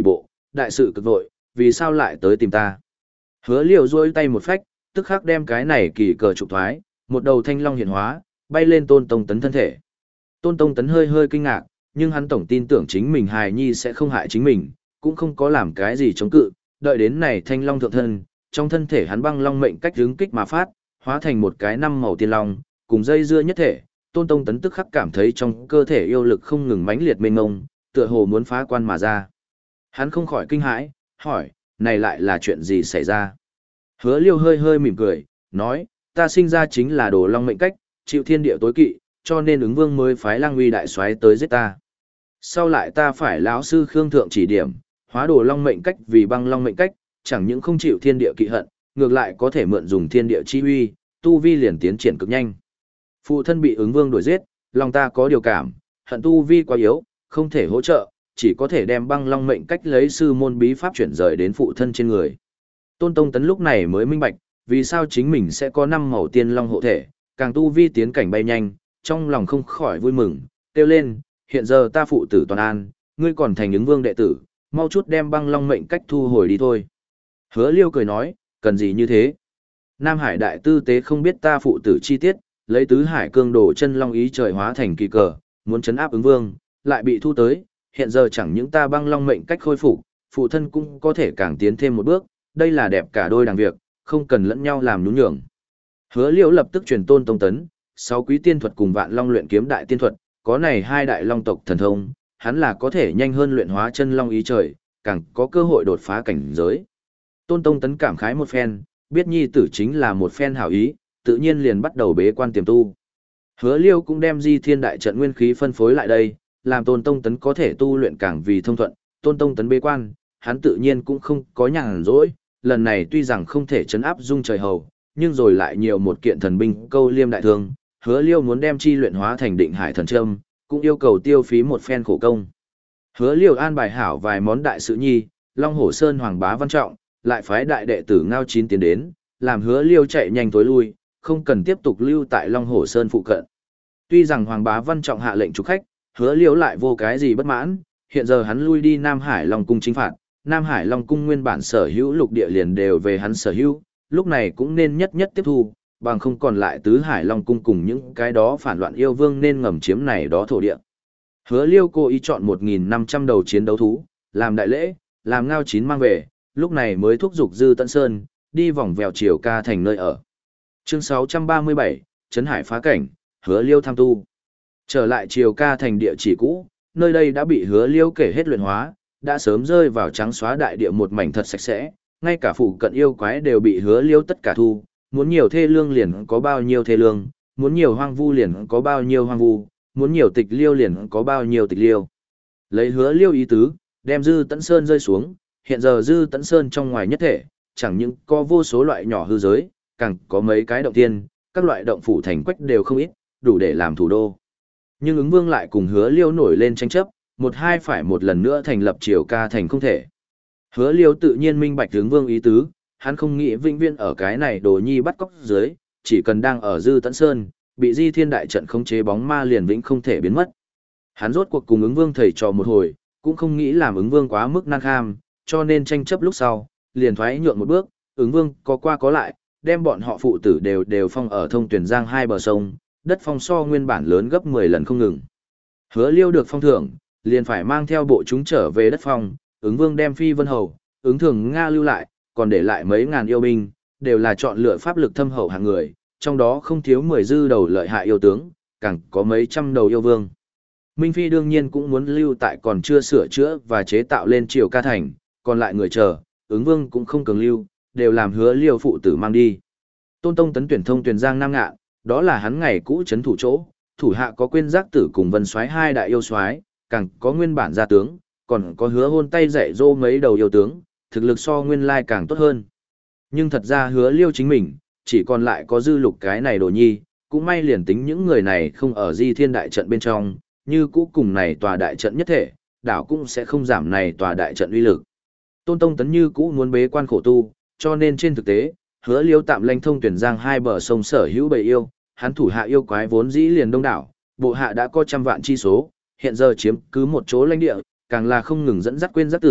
Speaker 1: đại sự cực vội, vì sao lại tới tìm ta? Hứa Liêu duỗi tay một phách, tức khắc đem cái này kỳ cờ trục thoái, một đầu thanh long hiện hóa, bay lên Tôn Tông Tấn thân thể. Tôn Tông Tấn hơi hơi kinh ngạc, nhưng hắn tổng tin tưởng chính mình hài nhi sẽ không hại chính mình, cũng không có làm cái gì chống cự, đợi đến này thanh long thượng thân, trong thân thể hắn băng long mệnh cách hướng kích mà phát, hóa thành một cái năm màu tiên long, cùng dây dưa nhất thể. Tôn Tông Tấn tức khắc cảm thấy trong cơ thể yêu lực không ngừng mãnh liệt mênh mông, tựa hồ muốn phá quan mà ra. Hắn không khỏi kinh hãi, hỏi, này lại là chuyện gì xảy ra? Hứa Liêu hơi hơi mỉm cười, nói, ta sinh ra chính là đồ long mệnh cách, chịu thiên địa tối kỵ, cho nên ứng vương mới phái Lang Uy đại soái tới giết ta. Sau lại ta phải lão sư Khương Thượng chỉ điểm, hóa đồ long mệnh cách vì băng long mệnh cách, chẳng những không chịu thiên địa kỵ hận, ngược lại có thể mượn dùng thiên địa chi uy, tu vi liền tiến triển cực nhanh. Phụ thân bị ứng vương đuổi giết, lòng ta có điều cảm, hận tu vi quá yếu, không thể hỗ trợ, chỉ có thể đem băng long mệnh cách lấy sư môn bí pháp chuyển rời đến phụ thân trên người. Tôn Tông Tấn lúc này mới minh bạch, vì sao chính mình sẽ có năm màu tiên long hộ thể, càng tu vi tiến cảnh bay nhanh, trong lòng không khỏi vui mừng, kêu lên, hiện giờ ta phụ tử toàn an, ngươi còn thành ứng vương đệ tử, mau chút đem băng long mệnh cách thu hồi đi thôi. Hứa Liêu cười nói, cần gì như thế? Nam Hải đại tư tế không biết ta phụ tử chi tiết, lấy tứ hải cương đồ chân long ý trời hóa thành kỳ cờ, muốn chấn áp ứng vương, lại bị thu tới, hiện giờ chẳng những ta băng long mệnh cách khôi phục, phụ thân cũng có thể càng tiến thêm một bước, đây là đẹp cả đôi đàng việc, không cần lẫn nhau làm nhún nhường. Hứa Liễu lập tức truyền Tôn Tông Tấn, sáu quý tiên thuật cùng vạn long luyện kiếm đại tiên thuật, có này hai đại long tộc thần thông, hắn là có thể nhanh hơn luyện hóa chân long ý trời, càng có cơ hội đột phá cảnh giới. Tôn Tông Tấn cảm khái một phen, biết nhi tử chính là một phen hảo ý, tự nhiên liền bắt đầu bế quan tiềm tu. Hứa Liêu cũng đem Di Thiên đại trận nguyên khí phân phối lại đây, làm Tôn Tông Tấn có thể tu luyện càng vì thông thuận. Tôn Tông Tấn bế quan, hắn tự nhiên cũng không có nhàn rỗi, lần này tuy rằng không thể chấn áp dung trời hầu, nhưng rồi lại nhiều một kiện thần binh câu liêm đại thương, Hứa Liêu muốn đem chi luyện hóa thành định hải thần trâm, cũng yêu cầu tiêu phí một phen khổ công. Hứa Liêu an bài hảo vài món đại sự nhi, Long Hổ Sơn Hoàng Bá Văn Trọng, lại phái đại đệ tử Ngao Chín tiến đến, làm Hứa Liêu chạy nhanh tối lui, không cần tiếp tục lưu tại Long Hổ Sơn phụ cận. Tuy rằng Hoàng Bá Văn Trọng hạ lệnh trục khách, Hứa Liêu lại vô cái gì bất mãn, hiện giờ hắn lui đi Nam Hải Long Cung chính phạt, Nam Hải Long Cung nguyên bản sở hữu lục địa liền đều về hắn sở hữu, lúc này cũng nên nhất nhất tiếp thu, bằng không còn lại tứ Hải Long Cung cùng những cái đó phản loạn yêu vương nên ngầm chiếm này đó thổ địa. Hứa Liêu cố ý chọn một nghìn năm trăm đầu chiến đấu thú, làm đại lễ, làm Ngao Chín mang về, lúc này mới thúc giục Dư Tận Sơn, đi vòng vèo Triều Ca thành nơi ở. Chương sáu trăm ba mươi bảy, Trấn Hải phá cảnh, Hứa Liêu tham tu. Trở lại Triều Ca thành địa chỉ cũ, nơi đây đã bị Hứa Liêu kể hết luyện hóa, đã sớm rơi vào trắng xóa đại địa một mảnh thật sạch sẽ, ngay cả phụ cận yêu quái đều bị Hứa Liêu tất cả thu, muốn nhiều thê lương liền có bao nhiêu thê lương, muốn nhiều hoang vu liền có bao nhiêu hoang vu, muốn nhiều tịch liêu liền có bao nhiêu tịch liêu. Lấy Hứa Liêu ý tứ, đem Dư Tẫn Sơn rơi xuống, hiện giờ Dư Tẫn Sơn trong ngoài nhất thể, chẳng những có vô số loại nhỏ hư giới, càng có mấy cái động tiên, các loại động phủ thành quách đều không ít, đủ để làm thủ đô. Nhưng ứng vương lại cùng Hứa Liêu nổi lên tranh chấp, một hai phải một lần nữa thành lập Triều Ca thành không thể. Hứa Liêu tự nhiên minh bạch ứng vương ý tứ, hắn không nghĩ vĩnh viễn ở cái này đồ nhi bắt cóc dưới, chỉ cần đang ở Dư Tẫn Sơn, bị Di Thiên đại trận khống chế bóng ma liền vĩnh không thể biến mất. Hắn rốt cuộc cùng ứng vương thầy trò một hồi, cũng không nghĩ làm ứng vương quá mức nan kham, cho nên tranh chấp lúc sau, liền thoái nhượng một bước, ứng vương có qua có lại, đem bọn họ phụ tử đều đều phong ở thông tuyển giang hai bờ sông, đất phong so nguyên bản lớn gấp mười lần không ngừng. Hứa Liêu được phong thưởng, liền phải mang theo bộ chúng trở về đất phong, ứng vương đem Phi Vân Hầu, ứng thường Nga lưu lại, còn để lại mấy ngàn yêu binh, đều là chọn lựa pháp lực thâm hậu hạng người, trong đó không thiếu mười dư đầu lợi hại yêu tướng, càng có mấy trăm đầu yêu vương. Minh Phi đương nhiên cũng muốn lưu tại còn chưa sửa chữa và chế tạo lên Triều Ca thành, còn lại người chờ, ứng vương cũng không cường lưu, đều làm Hứa Liêu phụ tử mang đi. Tôn Tông Tấn tuyển thông tuyển giang Nam Ngạn, đó là hắn ngày cũ trấn thủ chỗ, thủ hạ có Quyên Giác Tử cùng Vân Soái hai đại yêu soái, càng có nguyên bản gia tướng, còn có Hứa Hôn tay dạy dỗ mấy đầu yêu tướng, thực lực so nguyên lai càng tốt hơn. Nhưng thật ra Hứa Liêu chính mình, chỉ còn lại có Dư Lục cái này đồ nhi, cũng may liền tính những người này không ở Di Thiên đại trận bên trong, như cũ cùng này tòa đại trận nhất thể, đảo cũng sẽ không giảm này tòa đại trận uy lực. Tôn Tông Tấn như cũ muốn bế quan khổ tu, cho nên trên thực tế, Hứa Liêu tạm lãnh thông tuyển giang hai bờ sông sở hữu bầy yêu, hắn thủ hạ yêu quái vốn dĩ liền đông đảo, bộ hạ đã có trăm vạn chi số, hiện giờ chiếm cứ một chỗ lãnh địa, càng là không ngừng dẫn dắt Quyên Giác Tử,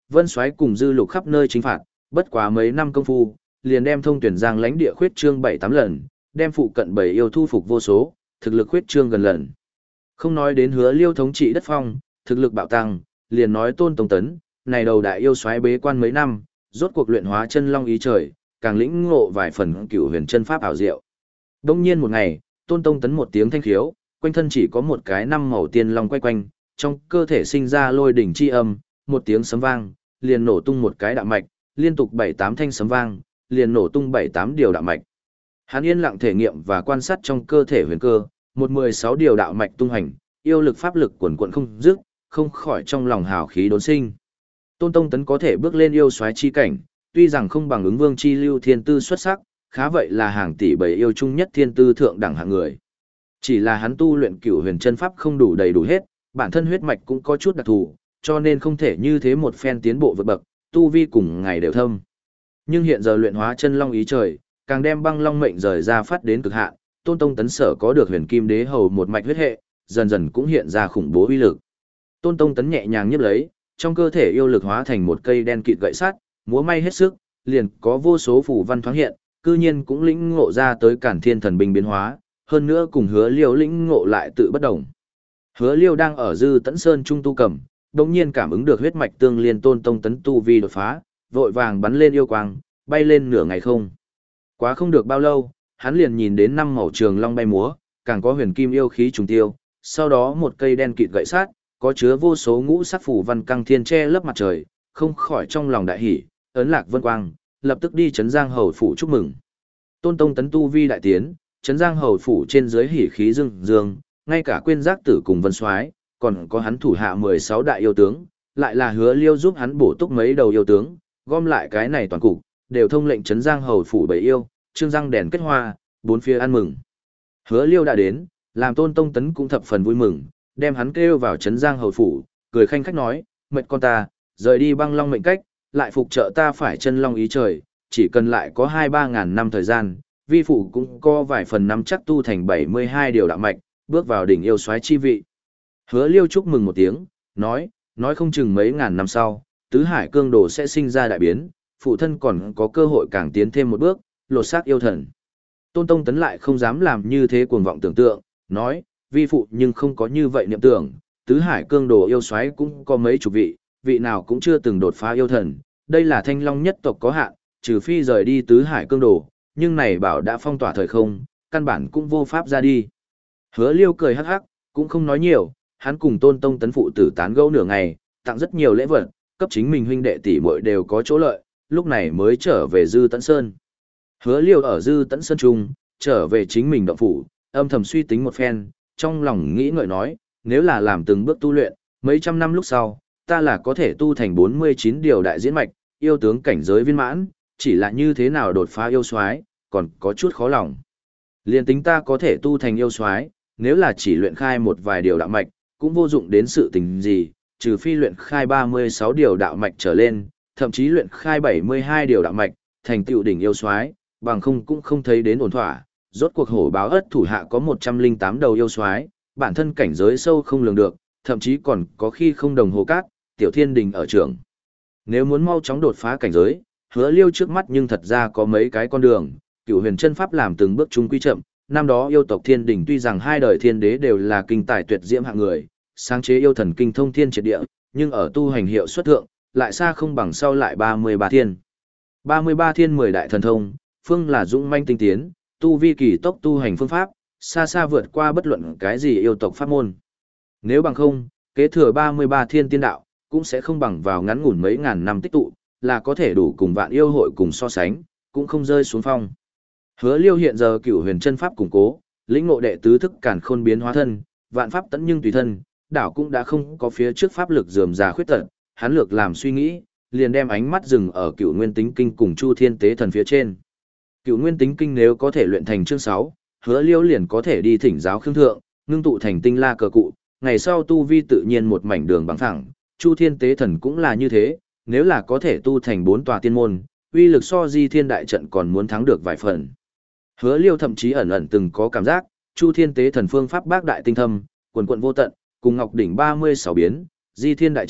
Speaker 1: Vân Soái cùng Dư Lục khắp nơi chính phạt, bất quá mấy năm công phu, liền đem thông tuyển giang lãnh địa khuyết trương bảy tám lần, đem phụ cận bảy yêu thu phục vô số, thực lực khuyết trương gần lần. Không nói đến Hứa Liêu thống trị đất phong, thực lực bạo tăng, liền nói Tôn Tông Tấn, này đầu đại yêu soái bế quan mấy năm, rốt cuộc luyện hóa chân long ý trời, càng lĩnh ngộ vài phần cửu huyền chân pháp ảo diệu. Đông nhiên một ngày, Tôn Tông Tấn một tiếng thanh khiếu, quanh thân chỉ có một cái năm màu tiên long quay quanh, trong cơ thể sinh ra lôi đỉnh chi âm, một tiếng sấm vang, liền nổ tung một cái đạo mạch, liên tục bảy tám thanh sấm vang, liền nổ tung bảy tám điều đạo mạch. Hắn yên lặng thể nghiệm và quan sát trong cơ thể huyền cơ, một mười sáu điều đạo mạch tung hành, yêu lực pháp lực quần quần không dứt, không khỏi trong lòng hào khí đốn sinh. Tôn Tông Tấn có thể bước lên yêu soái chi cảnh, tuy rằng không bằng ứng vương chi lưu thiên tư xuất sắc, khá vậy là hàng tỷ bảy yêu chung nhất thiên tư thượng đẳng hạng người. Chỉ là hắn tu luyện cửu huyền chân pháp không đủ đầy đủ hết, bản thân huyết mạch cũng có chút đặc thù, cho nên không thể như thế một phen tiến bộ vượt bậc, tu vi cùng ngày đều thâm. Nhưng hiện giờ luyện hóa chân long ý trời, càng đem băng long mệnh rời ra phát đến cực hạn, Tôn Tông Tấn sở có được huyền kim đế hầu một mạch huyết hệ, dần dần cũng hiện ra khủng bố uy lực. Tôn Tông Tấn nhẹ nhàng nhấp lấy, trong cơ thể yêu lực hóa thành một cây đen kịt gậy sắt, múa may hết sức, liền có vô số phù văn thoáng hiện, cư nhiên cũng lĩnh ngộ ra tới Cản Thiên thần binh biến hóa, hơn nữa cùng Hứa Liêu lĩnh ngộ lại tự bất động. Hứa Liêu đang ở Dư Tẫn Sơn trung tu cầm, đột nhiên cảm ứng được huyết mạch tương liên Tôn Tông Tấn tu vi đột phá, vội vàng bắn lên yêu quang, bay lên nửa ngày không. Quá không được bao lâu, hắn liền nhìn đến năm màu trường long bay múa, càng có huyền kim yêu khí trùng tiêu, sau đó một cây đen kịt gậy sắt, có chứa vô số ngũ sắc phù văn căng thiên che lấp mặt trời, không khỏi trong lòng đại hỉ, ấn lạc vân quang, lập tức đi trấn Giang Hầu phủ chúc mừng. Tôn Tông Tấn tu vi đại tiến, trấn Giang Hầu phủ trên dưới hỉ khí dương dương, ngay cả quên giác tử cùng Vân Soái, còn có hắn thủ hạ mười sáu đại yêu tướng, lại là Hứa Liêu giúp hắn bổ túc mấy đầu yêu tướng, gom lại cái này toàn cục, đều thông lệnh trấn Giang Hầu phủ bảy yêu, trương răng đèn kết hoa, bốn phía ăn mừng. Hứa Liêu đã đến, làm Tôn Tông Tấn cũng thập phần vui mừng, đem hắn kêu vào trấn Giang Hầu phủ, cười khanh khách nói, mệt con ta, rời đi băng long mệnh cách, lại phục trợ ta phải chân long ý trời, chỉ cần lại có hai ba ngàn năm thời gian, vi phụ cũng có vài phần năm chắc tu thành bảy mươi hai điều đạo mạch, bước vào đỉnh yêu soái chi vị. Hứa Liêu chúc mừng một tiếng, nói, nói không chừng mấy ngàn năm sau, tứ hải cương đồ sẽ sinh ra đại biến, phụ thân còn có cơ hội càng tiến thêm một bước, lột xác yêu thần. Tôn Tông Tấn lại không dám làm như thế cuồng vọng tưởng tượng, nói, vi phụ nhưng không có như vậy niệm tưởng, tứ hải cương đồ yêu soái cũng có mấy chục vị, vị nào cũng chưa từng đột phá yêu thần, đây là thanh long nhất tộc có hạn, trừ phi rời đi tứ hải cương đồ, nhưng này bảo đã phong tỏa thời không, căn bản cũng vô pháp ra đi. Hứa Liêu cười hắc hắc, cũng không nói nhiều, hắn cùng Tôn Tông Tấn phụ tử tán gẫu nửa ngày, tặng rất nhiều lễ vật, cấp chính mình huynh đệ tỷ muội đều có chỗ lợi, lúc này mới trở về Dư Tẫn Sơn. Hứa Liêu ở Dư Tẫn Sơn trung, trở về chính mình động phủ, âm thầm suy tính một phen, trong lòng nghĩ ngợi nói, nếu là làm từng bước tu luyện, mấy trăm năm lúc sau, ta là có thể tu thành bốn mươi chín điều đại diễn mạch, yêu tướng cảnh giới viên mãn, chỉ là như thế nào đột phá yêu soái, còn có chút khó lòng. Liên tính ta có thể tu thành yêu soái, nếu là chỉ luyện khai một vài điều đạo mạch, cũng vô dụng đến sự tình gì, trừ phi luyện khai ba mươi sáu điều đạo mạch trở lên, thậm chí luyện khai bảy mươi hai điều đạo mạch, thành tựu đỉnh yêu soái, bằng không cũng không thấy đến ổn thỏa. Rốt cuộc hổ báo ất thủ hạ có một trăm linh tám đầu yêu soái, bản thân cảnh giới sâu không lường được, thậm chí còn có khi không đồng hồ cát, tiểu thiên đình ở trường. Nếu muốn mau chóng đột phá cảnh giới, Hứa Liêu trước mắt nhưng thật ra có mấy cái con đường, cửu huyền chân pháp làm từng bước chung quy chậm, năm đó yêu tộc thiên đình tuy rằng hai đời thiên đế đều là kinh tài tuyệt diễm hạng người, sáng chế yêu thần kinh thông thiên triệt địa, nhưng ở tu hành hiệu suất thượng, lại xa không bằng sau lại ba mươi ba thiên. ba mươi ba thiên mười đại thần thông, phương là dũng manh tinh tiến, tu vi kỳ tốc tu hành phương pháp, xa xa vượt qua bất luận cái gì yêu tộc pháp môn. Nếu bằng không, kế thừa ba mươi ba thiên tiên đạo, cũng sẽ không bằng vào ngắn ngủn mấy ngàn năm tích tụ, là có thể đủ cùng vạn yêu hội cùng so sánh, cũng không rơi xuống phong. Hứa Liêu hiện giờ cửu huyền chân pháp củng cố, lĩnh ngộ đệ tứ thức càn khôn biến hóa thân, vạn pháp tẫn nhưng tùy thân, đảo cũng đã không có phía trước pháp lực rườm rà khuyết tật, hắn lược làm suy nghĩ, liền đem ánh mắt dừng ở cửu nguyên tính kinh cùng Chu Thiên Tế Thần phía trên. Cửu nguyên tính kinh nếu có thể luyện thành chương sáu, Hứa Liêu liền có thể đi thỉnh giáo khương thượng, ngưng tụ thành tinh la cờ cụ, ngày sau tu vi tự nhiên một mảnh đường bằng thẳng, Chu Thiên Tế Thần cũng là như thế, nếu là có thể tu thành bốn tòa tiên môn, uy lực so Di Thiên đại trận còn muốn thắng được vài phần. Hứa Liêu thậm chí ẩn ẩn từng có cảm giác, Chu Thiên Tế Thần phương pháp bác đại tinh thâm, quần quần vô tận, cùng Ngọc đỉnh ba mươi sáu biến, Di Thiên đại trận,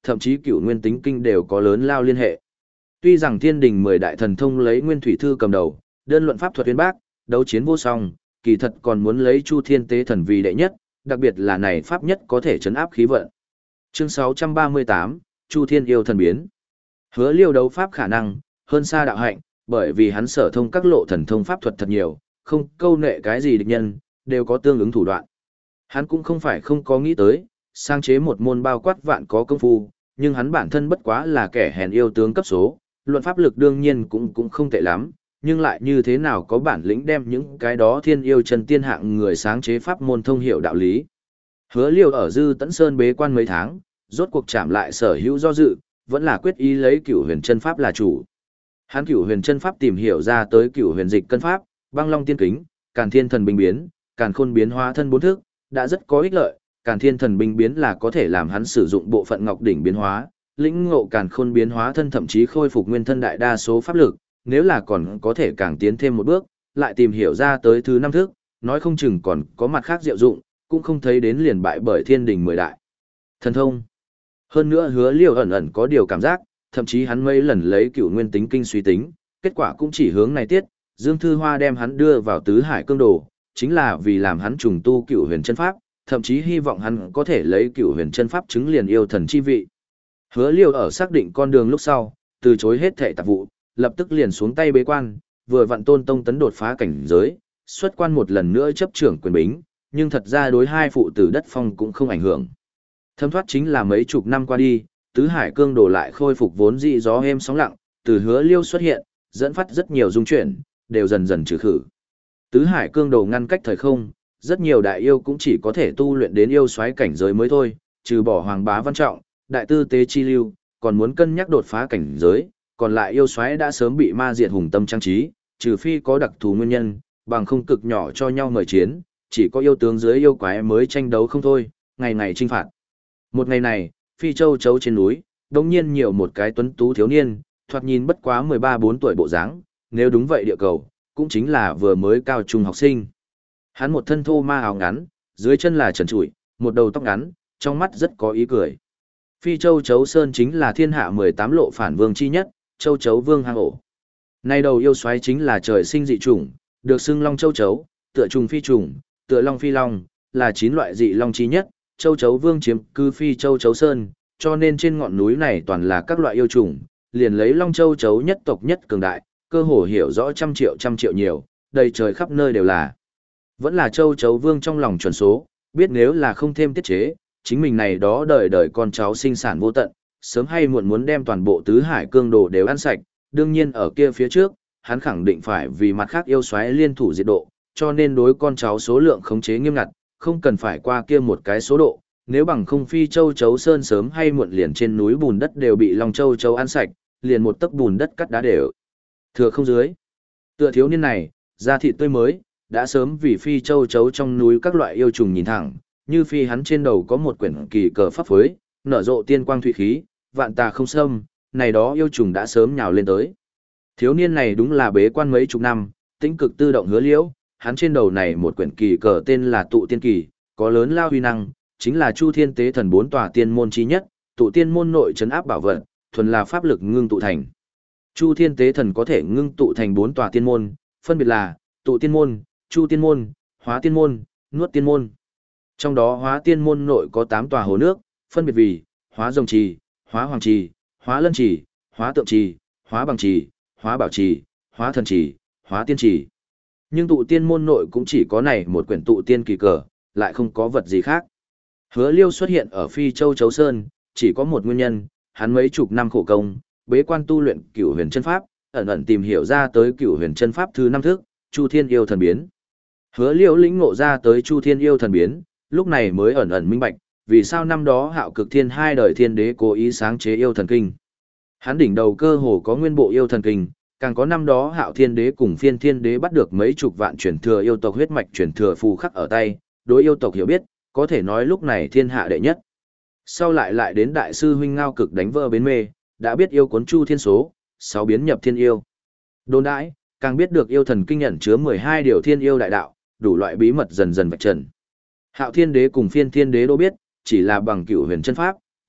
Speaker 1: thậm chí cửu nguyên tính kinh đều có lớn lao liên hệ. Tuy rằng thiên đình mười đại thần thông lấy nguyên thủy thư cầm đầu, đơn luận pháp thuật uyên bác, đấu chiến vô song, kỳ thật còn muốn lấy Chu Thiên Tế Thần vì đệ nhất, đặc biệt là này pháp nhất có thể chấn áp khí vận. Chương sáu trăm ba mươi tám, Chu Thiên yêu thần biến. Hứa Liêu đấu pháp khả năng hơn xa đạo hạnh, bởi vì hắn sở thông các lộ thần thông pháp thuật thật nhiều, không câu nệ cái gì địch nhân, đều có tương ứng thủ đoạn. Hắn cũng không phải không có nghĩ tới, sáng chế một môn bao quát vạn có công phu, nhưng hắn bản thân bất quá là kẻ hèn yêu tướng cấp số, luận pháp lực đương nhiên cũng cũng không tệ lắm, nhưng lại như thế nào có bản lĩnh đem những cái đó thiên yêu chân tiên hạng người sáng chế pháp môn thông hiểu đạo lý. Hứa Liêu ở Dư Tẫn Sơn bế quan mấy tháng, rốt cuộc chạm lại sở hữu do dự, vẫn là quyết ý lấy Cửu Huyền Chân Pháp là chủ. Hắn Cửu Huyền Chân Pháp tìm hiểu ra tới Cửu Huyền Dịch Cân Pháp, Băng Long Tiên Kính, Càn Thiên Thần Binh Biến, Càn Khôn Biến Hóa Thân bốn thức, đã rất có ích lợi. Càn Thiên Thần Binh Biến là có thể làm hắn sử dụng bộ phận Ngọc Đỉnh biến hóa, lĩnh ngộ Càn Khôn Biến Hóa Thân, thậm chí khôi phục nguyên thân đại đa số pháp lực, nếu là còn có thể càng tiến thêm một bước, lại tìm hiểu ra tới thứ năm thức, nói không chừng còn có mặt khác diệu dụng, cũng không thấy đến liền bại bởi thiên đình mười đại thần thông. Hơn nữa Hứa Liêu ẩn ẩn có điều cảm giác, thậm chí hắn mấy lần lấy Cửu Nguyên Tính Kinh suy tính, kết quả cũng chỉ hướng này tiết, Dương Thư Hoa đem hắn đưa vào Tứ Hải Cương Đồ, chính là vì làm hắn trùng tu Cửu Huyền Chân Pháp, thậm chí hy vọng hắn có thể lấy Cửu Huyền Chân Pháp chứng liền yêu thần chi vị. Hứa Liêu ở xác định con đường lúc sau, từ chối hết thảy tạp vụ, lập tức liền xuống tay bế quan, vừa vặn Tôn Tông tấn đột phá cảnh giới, xuất quan một lần nữa chấp trưởng quyền bính, nhưng thật ra đối hai phụ tử đất phong cũng không ảnh hưởng. Thâm thoát chính là mấy chục năm qua đi, Tứ Hải Cương Đồ lại khôi phục vốn dị gió êm sóng lặng, từ Hứa Liêu xuất hiện, dẫn phát rất nhiều dung chuyển, đều dần dần trừ khử. Tứ Hải Cương Đồ ngăn cách thời không, rất nhiều đại yêu cũng chỉ có thể tu luyện đến yêu soái cảnh giới mới thôi, trừ bỏ Hoàng Bá Văn Trọng, đại tư tế chi lưu, còn muốn cân nhắc đột phá cảnh giới, còn lại yêu soái đã sớm bị ma diệt hùng tâm trang trí, trừ phi có đặc thù nguyên nhân, bằng không cực nhỏ cho nhau mời chiến, chỉ có yêu tướng dưới yêu quái mới tranh đấu không thôi, ngày ngày chinh phạt. Một ngày này, Phi Châu Chấu trên núi, đột nhiên nhiều một cái tuấn tú thiếu niên, thoạt nhìn bất quá mười ba bốn tuổi bộ dáng, nếu đúng vậy địa cầu, cũng chính là vừa mới cao trung học sinh. Hắn một thân thô ma áo ngắn, dưới chân là trần trụi, một đầu tóc ngắn, trong mắt rất có ý cười. Phi Châu Chấu Sơn chính là thiên hạ mười tám lộ phản vương chi nhất, Châu Chấu Vương hang ổ. Nay đầu yêu soái chính là trời sinh dị chủng, được xưng Long Châu Chấu, tựa trùng phi trùng, tựa long phi long, là chín loại dị long chi nhất. Châu Chấu Vương chiếm cư Phi Châu Chấu Sơn, cho nên trên ngọn núi này toàn là các loại yêu trùng, liền lấy Long Châu Chấu nhất tộc nhất cường đại, cơ hồ hiểu rõ trăm triệu trăm triệu nhiều, đầy trời khắp nơi đều là. Vẫn là Châu Chấu Vương trong lòng chuẩn số, biết nếu là không thêm tiết chế, chính mình này đó đời đời con cháu sinh sản vô tận, sớm hay muộn muốn đem toàn bộ Tứ Hải Cương Đồ đều ăn sạch, đương nhiên ở kia phía trước, hắn khẳng định phải vì mặt khác yêu xoáy liên thủ diệt độ, cho nên đối con cháu số lượng khống chế nghiêm ngặt, không cần phải qua kia một cái số độ, nếu bằng không Phi Châu Chấu Sơn sớm hay muộn liền trên núi bùn đất đều bị Long Châu Chấu ăn sạch, liền một tấc bùn đất cắt đá đều thừa không dưới. Tựa thiếu niên này, da thịt tươi mới, đã sớm vì Phi Châu Chấu trong núi các loại yêu trùng nhìn thẳng, như phi hắn trên đầu có một quyển kỳ cờ pháp phối, nở rộ tiên quang thủy khí, vạn tà không xâm, này đó yêu trùng đã sớm nhào lên tới. Thiếu niên này đúng là bế quan mấy chục năm, tĩnh cực tư động hứa liễu, hắn trên đầu này một quyển kỳ cờ tên là Tụ Tiên Kỳ, có lớn lao huy năng, chính là Chu Thiên Tế Thần bốn tòa tiên môn chí nhất, Tụ Tiên môn nội trấn áp bảo vật, thuần là pháp lực ngưng tụ thành. Chu Thiên Tế Thần có thể ngưng tụ thành bốn tòa tiên môn, phân biệt là Tụ Tiên môn, Chu Tiên môn, Hóa Tiên môn, Nuốt Tiên môn. Trong đó Hóa Tiên môn nội có tám tòa hồ nước, phân biệt vì Hóa Rồng Trì, Hóa Hoàng Trì, Hóa Lân Trì, Hóa Tượng Trì, Hóa Bằng Trì, Hóa Bảo Trì, Hóa Thần Trì, Hóa Tiên Trì. Nhưng Tụ Tiên môn nội cũng chỉ có này một quyển Tụ Tiên kỳ cờ, lại không có vật gì khác. Hứa Liêu xuất hiện ở Phi Châu Chấu Sơn, chỉ có một nguyên nhân, hắn mấy chục năm khổ công, bế quan tu luyện Cửu Huyền Chân Pháp, ẩn ẩn tìm hiểu ra tới Cửu Huyền Chân Pháp thứ năm thức, Chu Thiên Yêu Thần Biến. Hứa Liêu lĩnh ngộ ra tới Chu Thiên Yêu Thần Biến, lúc này mới ẩn ẩn minh bạch, vì sao năm đó Hạo Cực Thiên hai đời thiên đế cố ý sáng chế Yêu Thần Kinh. Hắn đỉnh đầu cơ hồ có nguyên bộ Yêu Thần Kinh, càng có năm đó Hạo Thiên đế cùng Phiên Thiên đế bắt được mấy chục vạn truyền thừa yêu tộc huyết mạch truyền thừa phù khắc ở tay, đối yêu tộc hiểu biết, có thể nói lúc này thiên hạ đệ nhất. Sau lại lại đến đại sư huynh Ngao Cực đánh vỡ bến mê, đã biết yêu cuốn Chu Thiên số, sáu biến nhập thiên yêu. Đồn đãi, càng biết được Yêu Thần Kinh ẩn chứa mười hai điều thiên yêu đại đạo, đủ loại bí mật dần dần vạch trần. Hạo Thiên đế cùng Phiên Thiên đế都biết, chỉ là bằng Cửu Huyền Chân Pháp,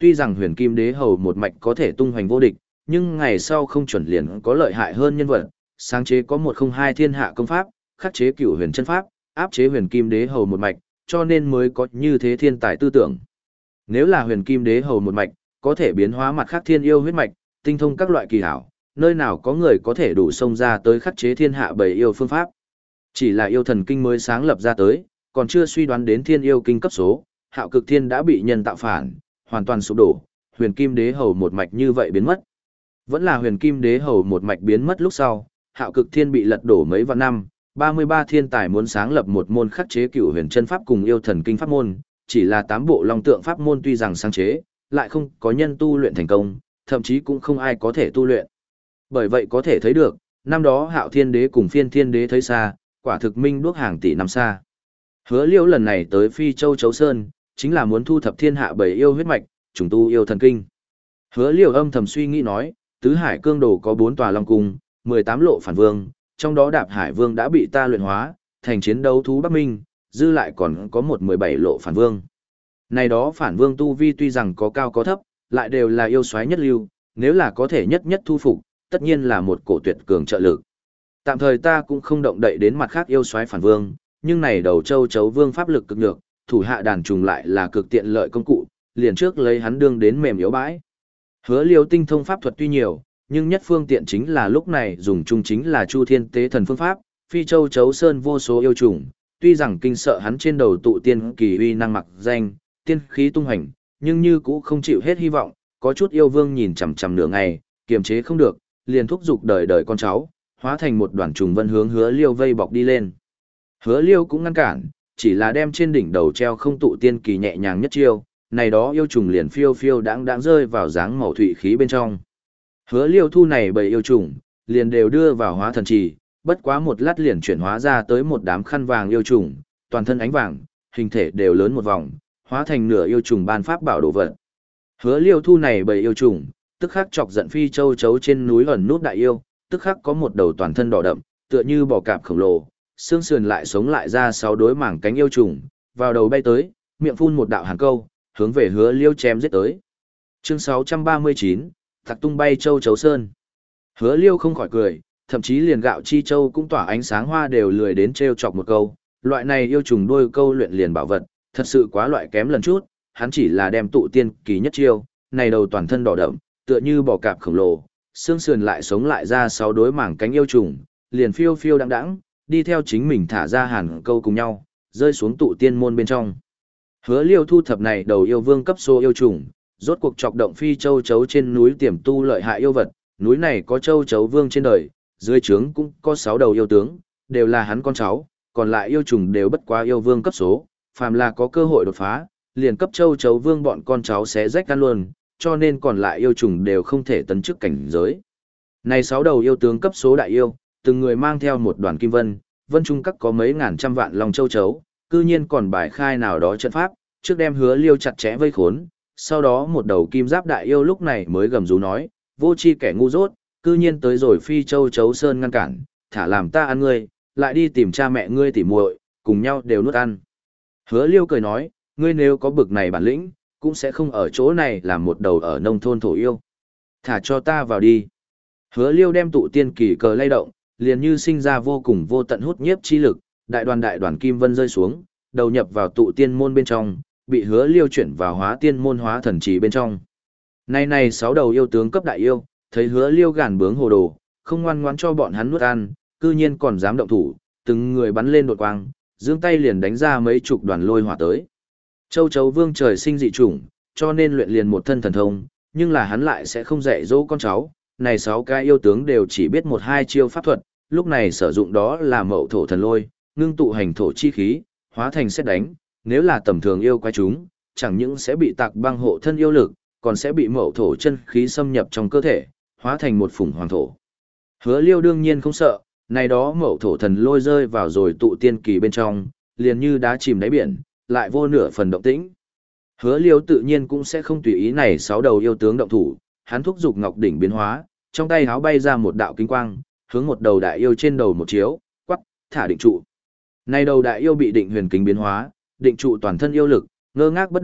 Speaker 1: tuy rằng huyền kim đế hầu một mạch có thể tung hoành vô địch, nhưng ngày sau không chuẩn liền có lợi hại hơn nhân vật, sáng chế có một không hai thiên hạ công pháp, khắc chế cửu huyền chân pháp, áp chế huyền kim đế hầu một mạch, cho nên mới có như thế thiên tài tư tưởng. Nếu là huyền kim đế hầu một mạch, có thể biến hóa mặt khác thiên yêu huyết mạch, tinh thông các loại kỳ hảo, nơi nào có người có thể đủ xông ra tới khắc chế thiên hạ bầy yêu phương pháp. Chỉ là yêu thần kinh mới sáng lập ra tới, còn chưa suy đoán đến thiên yêu kinh cấp số, hạo cực thiên đã bị nhân tạo phản, hoàn toàn sụp đổ, huyền kim đế hầu một mạch như vậy biến mất. Vẫn là huyền kim đế hầu một mạch biến mất lúc sau, hạo cực thiên bị lật đổ mấy vạn năm, ba mươi ba thiên tài muốn sáng lập một môn khắc chế cửu huyền chân pháp cùng yêu thần kinh pháp môn, chỉ là tám bộ long tượng pháp môn tuy rằng sáng chế, lại không có nhân tu luyện thành công, thậm chí cũng không ai có thể tu luyện. Bởi vậy có thể thấy được, năm đó hạo thiên đế cùng phiên thiên đế thấy xa, quả thực minh đuốc hàng tỷ năm xa. Hứa Liêu lần này tới Phi Châu Chấu Sơn, chính là muốn thu thập thiên hạ bầy yêu huyết mạch, trùng tu yêu thần kinh. Hứa Liêu âm thầm suy nghĩ nói, tứ hải cương đồ có bốn tòa long cung, mười tám lộ phản vương, trong đó Đạp Hải Vương đã bị ta luyện hóa, thành chiến đấu thú Bắc Minh, dư lại còn có một mười bảy lộ phản vương. Này đó phản vương tu vi tuy rằng có cao có thấp, lại đều là yêu soái nhất lưu, nếu là có thể nhất nhất thu phục, tất nhiên là một cổ tuyệt cường trợ lực. Tạm thời ta cũng không động đậy đến mặt khác yêu soái phản vương, nhưng này đầu châu chấu vương pháp lực cực nhược, thủ hạ đàn trùng lại là cực tiện lợi công cụ, liền trước lấy hắn đương đến mềm yếu bãi. Hứa Liêu tinh thông pháp thuật tuy nhiều, nhưng nhất phương tiện chính là lúc này dùng chung chính là Chu Thiên Tế Thần phương pháp, Phi Châu Chấu Sơn vô số yêu trùng, tuy rằng kinh sợ hắn trên đầu tụ tiên kỳ uy năng mặc danh, tiên khí tung hành, nhưng như cũ không chịu hết hy vọng, có chút yêu vương nhìn chằm chằm nửa ngày, kiềm chế không được, liền thúc giục đời đời con cháu, hóa thành một đoàn trùng vân hướng Hứa Liêu vây bọc đi lên. Hứa Liêu cũng ngăn cản, chỉ là đem trên đỉnh đầu treo không tụ tiên kỳ nhẹ nhàng nhất chiêu, này đó yêu trùng liền phiêu phiêu đãng đãng rơi vào dáng màu thủy khí bên trong. Hứa Liêu thu này bầy yêu trùng, liền đều đưa vào hóa thần trì, bất quá một lát liền chuyển hóa ra tới một đám khăn vàng yêu trùng, toàn thân ánh vàng, hình thể đều lớn một vòng, hóa thành nửa yêu trùng ban pháp bảo đồ vật. Hứa Liêu thu này bầy yêu trùng, tức khắc chọc giận Phi Châu chấu trên núi ẩn nút đại yêu, tức khắc có một đầu toàn thân đỏ đậm, tựa như bò cạp khổng lồ, xương sườn lại sống lại ra sáu đối mảng cánh yêu trùng, vào đầu bay tới, miệng phun một đạo hàn câu, hướng về Hứa Liêu chém giết tới. Chương sáu trăm ba mươi chín, Thạc tung bay châu chấu sơn. Hứa Liêu không khỏi cười, thậm chí liền gạo chi châu cũng tỏa ánh sáng hoa đều lười đến trêu chọc một câu, loại này yêu trùng đôi câu luyện liền bảo vật, thật sự quá loại kém lần chút, hắn chỉ là đem tụ tiên kỳ nhất chiêu, này đầu toàn thân đỏ đậm, tựa như bò cạp khổng lồ, xương sườn lại sống lại ra sáu đối mảng cánh yêu trùng, liền phiêu phiêu đãng đãng, đi theo chính mình thả ra hàn câu cùng nhau, rơi xuống tụ tiên môn bên trong. Hứa Liêu thu thập này đầu yêu vương cấp số yêu trùng, rốt cuộc chọc động Phi Châu chấu trên núi tiềm tu lợi hại yêu vật, núi này có châu chấu vương trên đời, dưới trướng cũng có sáu đầu yêu tướng, đều là hắn con cháu, còn lại yêu trùng đều bất quá yêu vương cấp số, phàm là có cơ hội đột phá, liền cấp châu chấu vương bọn con cháu sẽ rách ăn luôn, cho nên còn lại yêu trùng đều không thể tấn chức cảnh giới. Này sáu đầu yêu tướng cấp số đại yêu, từng người mang theo một đoàn kim vân, vân trung các có mấy ngàn trăm vạn lòng châu chấu, cư nhiên còn bài khai nào đó trận pháp, trước đem Hứa Liêu chặt chẽ vây khốn, sau đó một đầu kim giáp đại yêu lúc này mới gầm rú nói, vô chi kẻ ngu dốt, cư nhiên tới rồi Phi Châu chấu sơn ngăn cản, thả làm ta ăn ngươi, lại đi tìm cha mẹ ngươi tỉ muội, cùng nhau đều nuốt ăn. Hứa Liêu cười nói, ngươi nếu có bực này bản lĩnh, cũng sẽ không ở chỗ này làm một đầu ở nông thôn thổ yêu. Thả cho ta vào đi. Hứa Liêu đem tụ tiên kỳ cờ lay động, liền như sinh ra vô cùng vô tận hút nhiếp chi lực, đại đoàn đại đoàn kim vân rơi xuống, đầu nhập vào tụ tiên môn bên trong, bị Hứa Liêu chuyển vào hóa tiên môn hóa thần trì bên trong. Nay này sáu đầu yêu tướng cấp đại yêu, thấy Hứa Liêu gàn bướng hồ đồ, không ngoan ngoãn cho bọn hắn nuốt ăn, cư nhiên còn dám động thủ, từng người bắn lên đột quang, giương tay liền đánh ra mấy chục đoàn lôi hỏa tới. Châu chấu vương trời sinh dị chủng, cho nên luyện liền một thân thần thông, nhưng là hắn lại sẽ không dạy dỗ con cháu, này sáu cái yêu tướng đều chỉ biết một hai chiêu pháp thuật, lúc này sử dụng đó là mậu thổ thần lôi, ngưng tụ hành thổ chi khí, hóa thành sét đánh, nếu là tầm thường yêu quái chúng, chẳng những sẽ bị tạc băng hộ thân yêu lực, còn sẽ bị mậu thổ chân khí xâm nhập trong cơ thể, hóa thành một phủng hoàng thổ. Hứa Liêu đương nhiên không sợ, này đó mậu thổ thần lôi rơi vào rồi tụ tiên kỳ bên trong, liền như đá chìm đáy biển, lại vô nửa phần động tĩnh. Hứa Liêu tự nhiên cũng sẽ không tùy ý này sáu đầu yêu tướng động thủ, hắn thúc giục ngọc đỉnh biến hóa, trong tay háo bay ra một đạo kinh quang, hướng một đầu đại yêu trên đầu một chiếu, quắc, thả định trụ. Này đầu đại yêu bị định huyền kính biến hóa, định trụ toàn thân yêu lực, ngơ ngác bất động,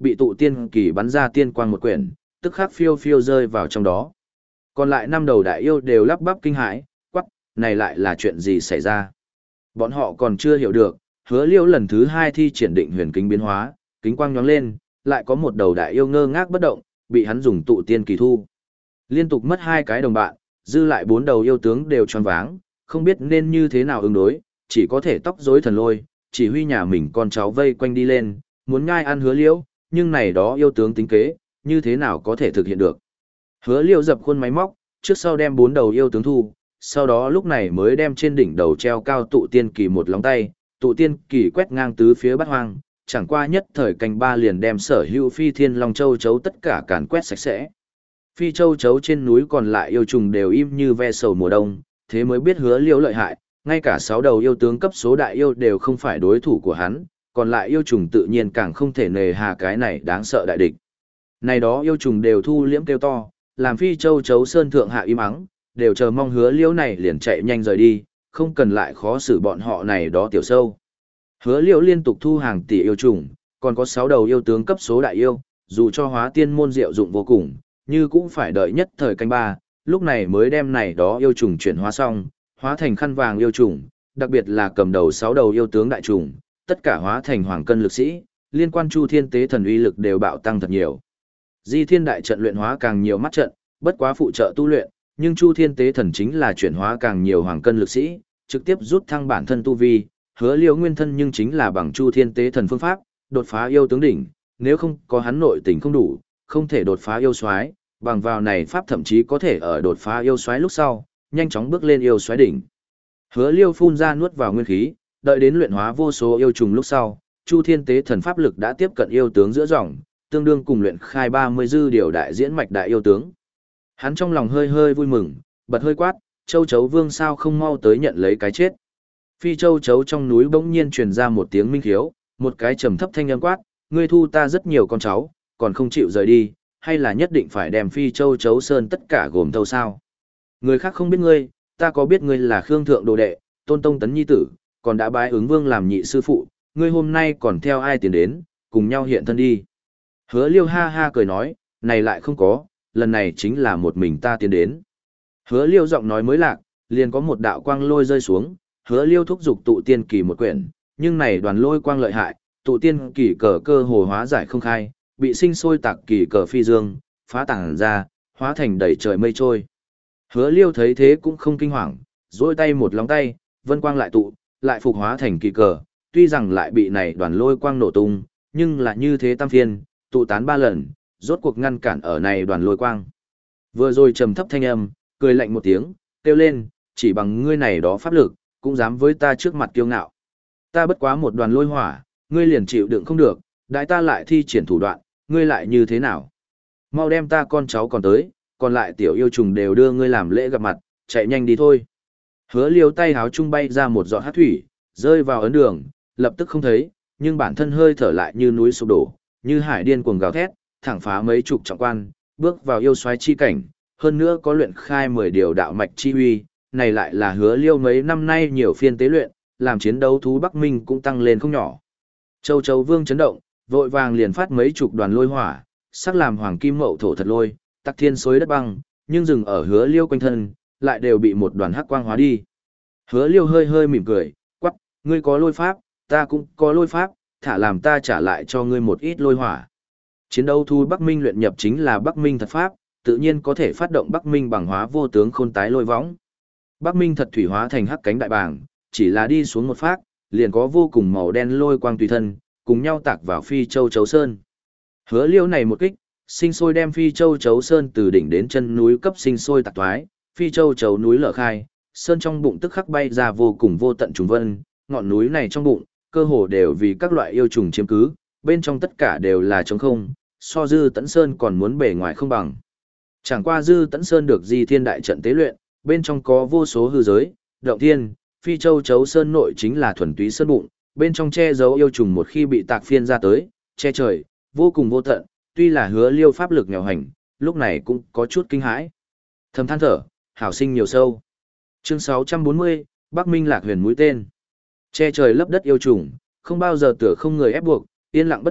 Speaker 1: bị tụ tiên kỳ bắn ra tiên quang một quyển, tức khắc phiêu phiêu rơi vào trong đó. Còn lại năm đầu đại yêu đều lắp bắp kinh hãi, quắc, này lại là chuyện gì xảy ra? Bọn họ còn chưa hiểu được, Hứa Liêu lần thứ hai thi triển định huyền kính biến hóa, kính quang nhóng lên, lại có một đầu đại yêu ngơ ngác bất động, bị hắn dùng tụ tiên kỳ thu. Liên tục mất hai cái đồng bạn, dư lại bốn đầu yêu tướng đều choáng váng, không biết nên như thế nào ứng đối, chỉ có thể tóc rối thần lôi, chỉ huy nhà mình con cháu vây quanh đi lên, muốn ngai ăn Hứa Liêu, nhưng này đó yêu tướng tính kế, như thế nào có thể thực hiện được. Hứa Liêu dập khuôn máy móc, trước sau đem bốn đầu yêu tướng thu, sau đó lúc này mới đem trên đỉnh đầu treo cao tụ tiên kỳ một lóng tay, tụ tiên kỳ quét ngang tứ phía bát hoang, chẳng qua nhất thời canh ba liền đem sở hữu phi thiên long châu chấu tất cả càn quét sạch sẽ. Phi châu chấu trên núi còn lại yêu trùng đều im như ve sầu mùa đông, thế mới biết Hứa Liêu lợi hại, ngay cả sáu đầu yêu tướng cấp số đại yêu đều không phải đối thủ của hắn, còn lại yêu trùng tự nhiên càng không thể nề hà cái này đáng sợ đại địch. Này đó yêu trùng đều thu liễm kêu to, làm phi châu chấu sơn thượng hạ im ắng, đều chờ mong Hứa Liêu này liền chạy nhanh rời đi, không cần lại khó xử bọn họ này đó tiểu sâu. Hứa Liêu liên tục thu hàng tỷ yêu trùng, còn có sáu đầu yêu tướng cấp số đại yêu, dù cho hóa tiên môn diệu dụng vô cùng, như cũng phải đợi nhất thời canh ba, lúc này mới đem này đó yêu trùng chuyển hóa xong, hóa thành khăn vàng yêu trùng, đặc biệt là cầm đầu sáu đầu yêu tướng đại trùng, tất cả hóa thành hoàng cân lực sĩ, liên quan Chu Thiên Tế Thần uy lực đều bạo tăng thật nhiều. Di Thiên đại trận luyện hóa càng nhiều mắt trận, bất quá phụ trợ tu luyện, nhưng Chu Thiên Tế Thần chính là chuyển hóa càng nhiều hoàng cân lực sĩ, trực tiếp rút thăng bản thân tu vi, Hứa Liêu nguyên thân nhưng chính là bằng Chu Thiên Tế Thần phương pháp, đột phá yêu tướng đỉnh, nếu không có hắn nội tình không đủ, không thể đột phá yêu soái, bằng vào này pháp thậm chí có thể ở đột phá yêu soái lúc sau, nhanh chóng bước lên yêu soái đỉnh. Hứa Liêu phun ra nuốt vào nguyên khí, đợi đến luyện hóa vô số yêu trùng lúc sau, Chu Thiên Tế Thần pháp lực đã tiếp cận yêu tướng giữa dòng, tương đương cùng luyện khai ba mươi dư điều đại diễn mạch đại yêu tướng. Hắn trong lòng hơi hơi vui mừng, bật hơi quát, Châu Chấu Vương sao không mau tới nhận lấy cái chết. Phi Châu Chấu trong núi bỗng nhiên truyền ra một tiếng minh khiếu, một cái trầm thấp thanh âm quát, ngươi thu ta rất nhiều con cháu, còn không chịu rời đi, hay là nhất định phải đem Phi Châu Chấu Sơn tất cả gồm thâu sao? Người khác không biết ngươi, ta có biết ngươi là Khương Thượng Đồ Đệ, Tôn Tông Tấn Nhi Tử, còn đã bái ứng vương làm nhị sư phụ, ngươi hôm nay còn theo ai tiến đến, cùng nhau hiện thân đi. Hứa Liêu ha ha cười nói, này lại không có, lần này chính là một mình ta tiến đến. Hứa Liêu giọng nói mới lạc, liền có một đạo quang lôi rơi xuống, Hứa Liêu thúc giục tụ tiên kỳ một quyển, nhưng này đoàn lôi quang lợi hại, tụ tiên kỳ cờ cơ hồ hóa giải không khai, bị sinh sôi tạc kỳ cờ phi dương, phá tảng ra, hóa thành đầy trời mây trôi. Hứa Liêu thấy thế cũng không kinh hoàng, duỗi tay một lóng tay, vân quang lại tụ, lại phục hóa thành kỳ cờ, tuy rằng lại bị này đoàn lôi quang nổ tung, nhưng là như thế tam phiên, tụ tán ba lần, rốt cuộc ngăn cản ở này đoàn lôi quang. Vừa rồi trầm thấp thanh âm, cười lạnh một tiếng, kêu lên, chỉ bằng ngươi này đó pháp lực, cũng dám với ta trước mặt kiêu ngạo. Ta bất quá một đoàn lôi hỏa, ngươi liền chịu đựng không được, đại ta lại thi triển thủ đoạn, ngươi lại như thế nào? Mau đem ta con cháu còn tới, còn lại tiểu yêu trùng đều đưa ngươi làm lễ gặp mặt, chạy nhanh đi thôi. Hứa Liêu tay háo trung bay ra một giọt hắc thủy, rơi vào ấn đường, lập tức không thấy, nhưng bản thân hơi thở lại như núi sụp đổ, như hải điên cuồng gào thét, thẳng phá mấy chục trọng quan, bước vào yêu soái chi cảnh, hơn nữa có luyện khai mười điều đạo mạch chi uy, này lại là Hứa Liêu mấy năm nay nhiều phiên tế luyện, làm chiến đấu thú Bắc Minh cũng tăng lên không nhỏ. Châu Châu Vương chấn động, vội vàng liền phát mấy chục đoàn lôi hỏa, sắc làm hoàng kim mậu thổ thật lôi, tắc thiên xối đất băng, nhưng dừng ở Hứa Liêu quanh thân, lại đều bị một đoàn hắc quang hóa đi. Hứa Liêu hơi hơi mỉm cười, quắc, ngươi có lôi pháp, ta cũng có lôi pháp, thả làm ta trả lại cho ngươi một ít lôi hỏa. Chiến đấu thu Bắc Minh luyện nhập chính là Bắc Minh thật pháp, tự nhiên có thể phát động Bắc Minh bằng hóa vô tướng khôn tái lôi võng. Bắc Minh thật thủy hóa thành hắc cánh đại bàng, chỉ là đi xuống một phát, liền có vô cùng màu đen lôi quang tùy thân, cùng nhau tạc vào Phi Châu Chấu Sơn. Hứa Liêu này một kích, sinh sôi đem Phi Châu Chấu Sơn từ đỉnh đến chân núi cấp sinh sôi tạc toái, Phi Châu Chấu núi lở khai, sơn trong bụng tức khắc bay ra vô cùng vô tận trùng vân, ngọn núi này trong bụng, cơ hồ đều vì các loại yêu trùng chiếm cứ, bên trong tất cả đều là trống không, so Dư Tẫn Sơn còn muốn bề ngoài không bằng. Chẳng qua Dư Tẫn Sơn được Di Thiên đại trận tế luyện, bên trong có vô số hư giới, động thiên, Phi Châu Chấu Sơn nội chính là thuần túy sơn bụng, bên trong che giấu yêu trùng một khi bị tạc phiên ra tới, che trời, vô cùng vô tận, tuy là Hứa Liêu pháp lực nghèo hành, lúc này cũng có chút kinh hãi. Thầm than thở, hảo sinh nhiều sâu. Chương sáu trăm bốn mươi, Bắc Minh Lạc Huyền mũi tên. Che trời lấp đất yêu trùng, không bao giờ tựa không người ép buộc, yên lặng bất động,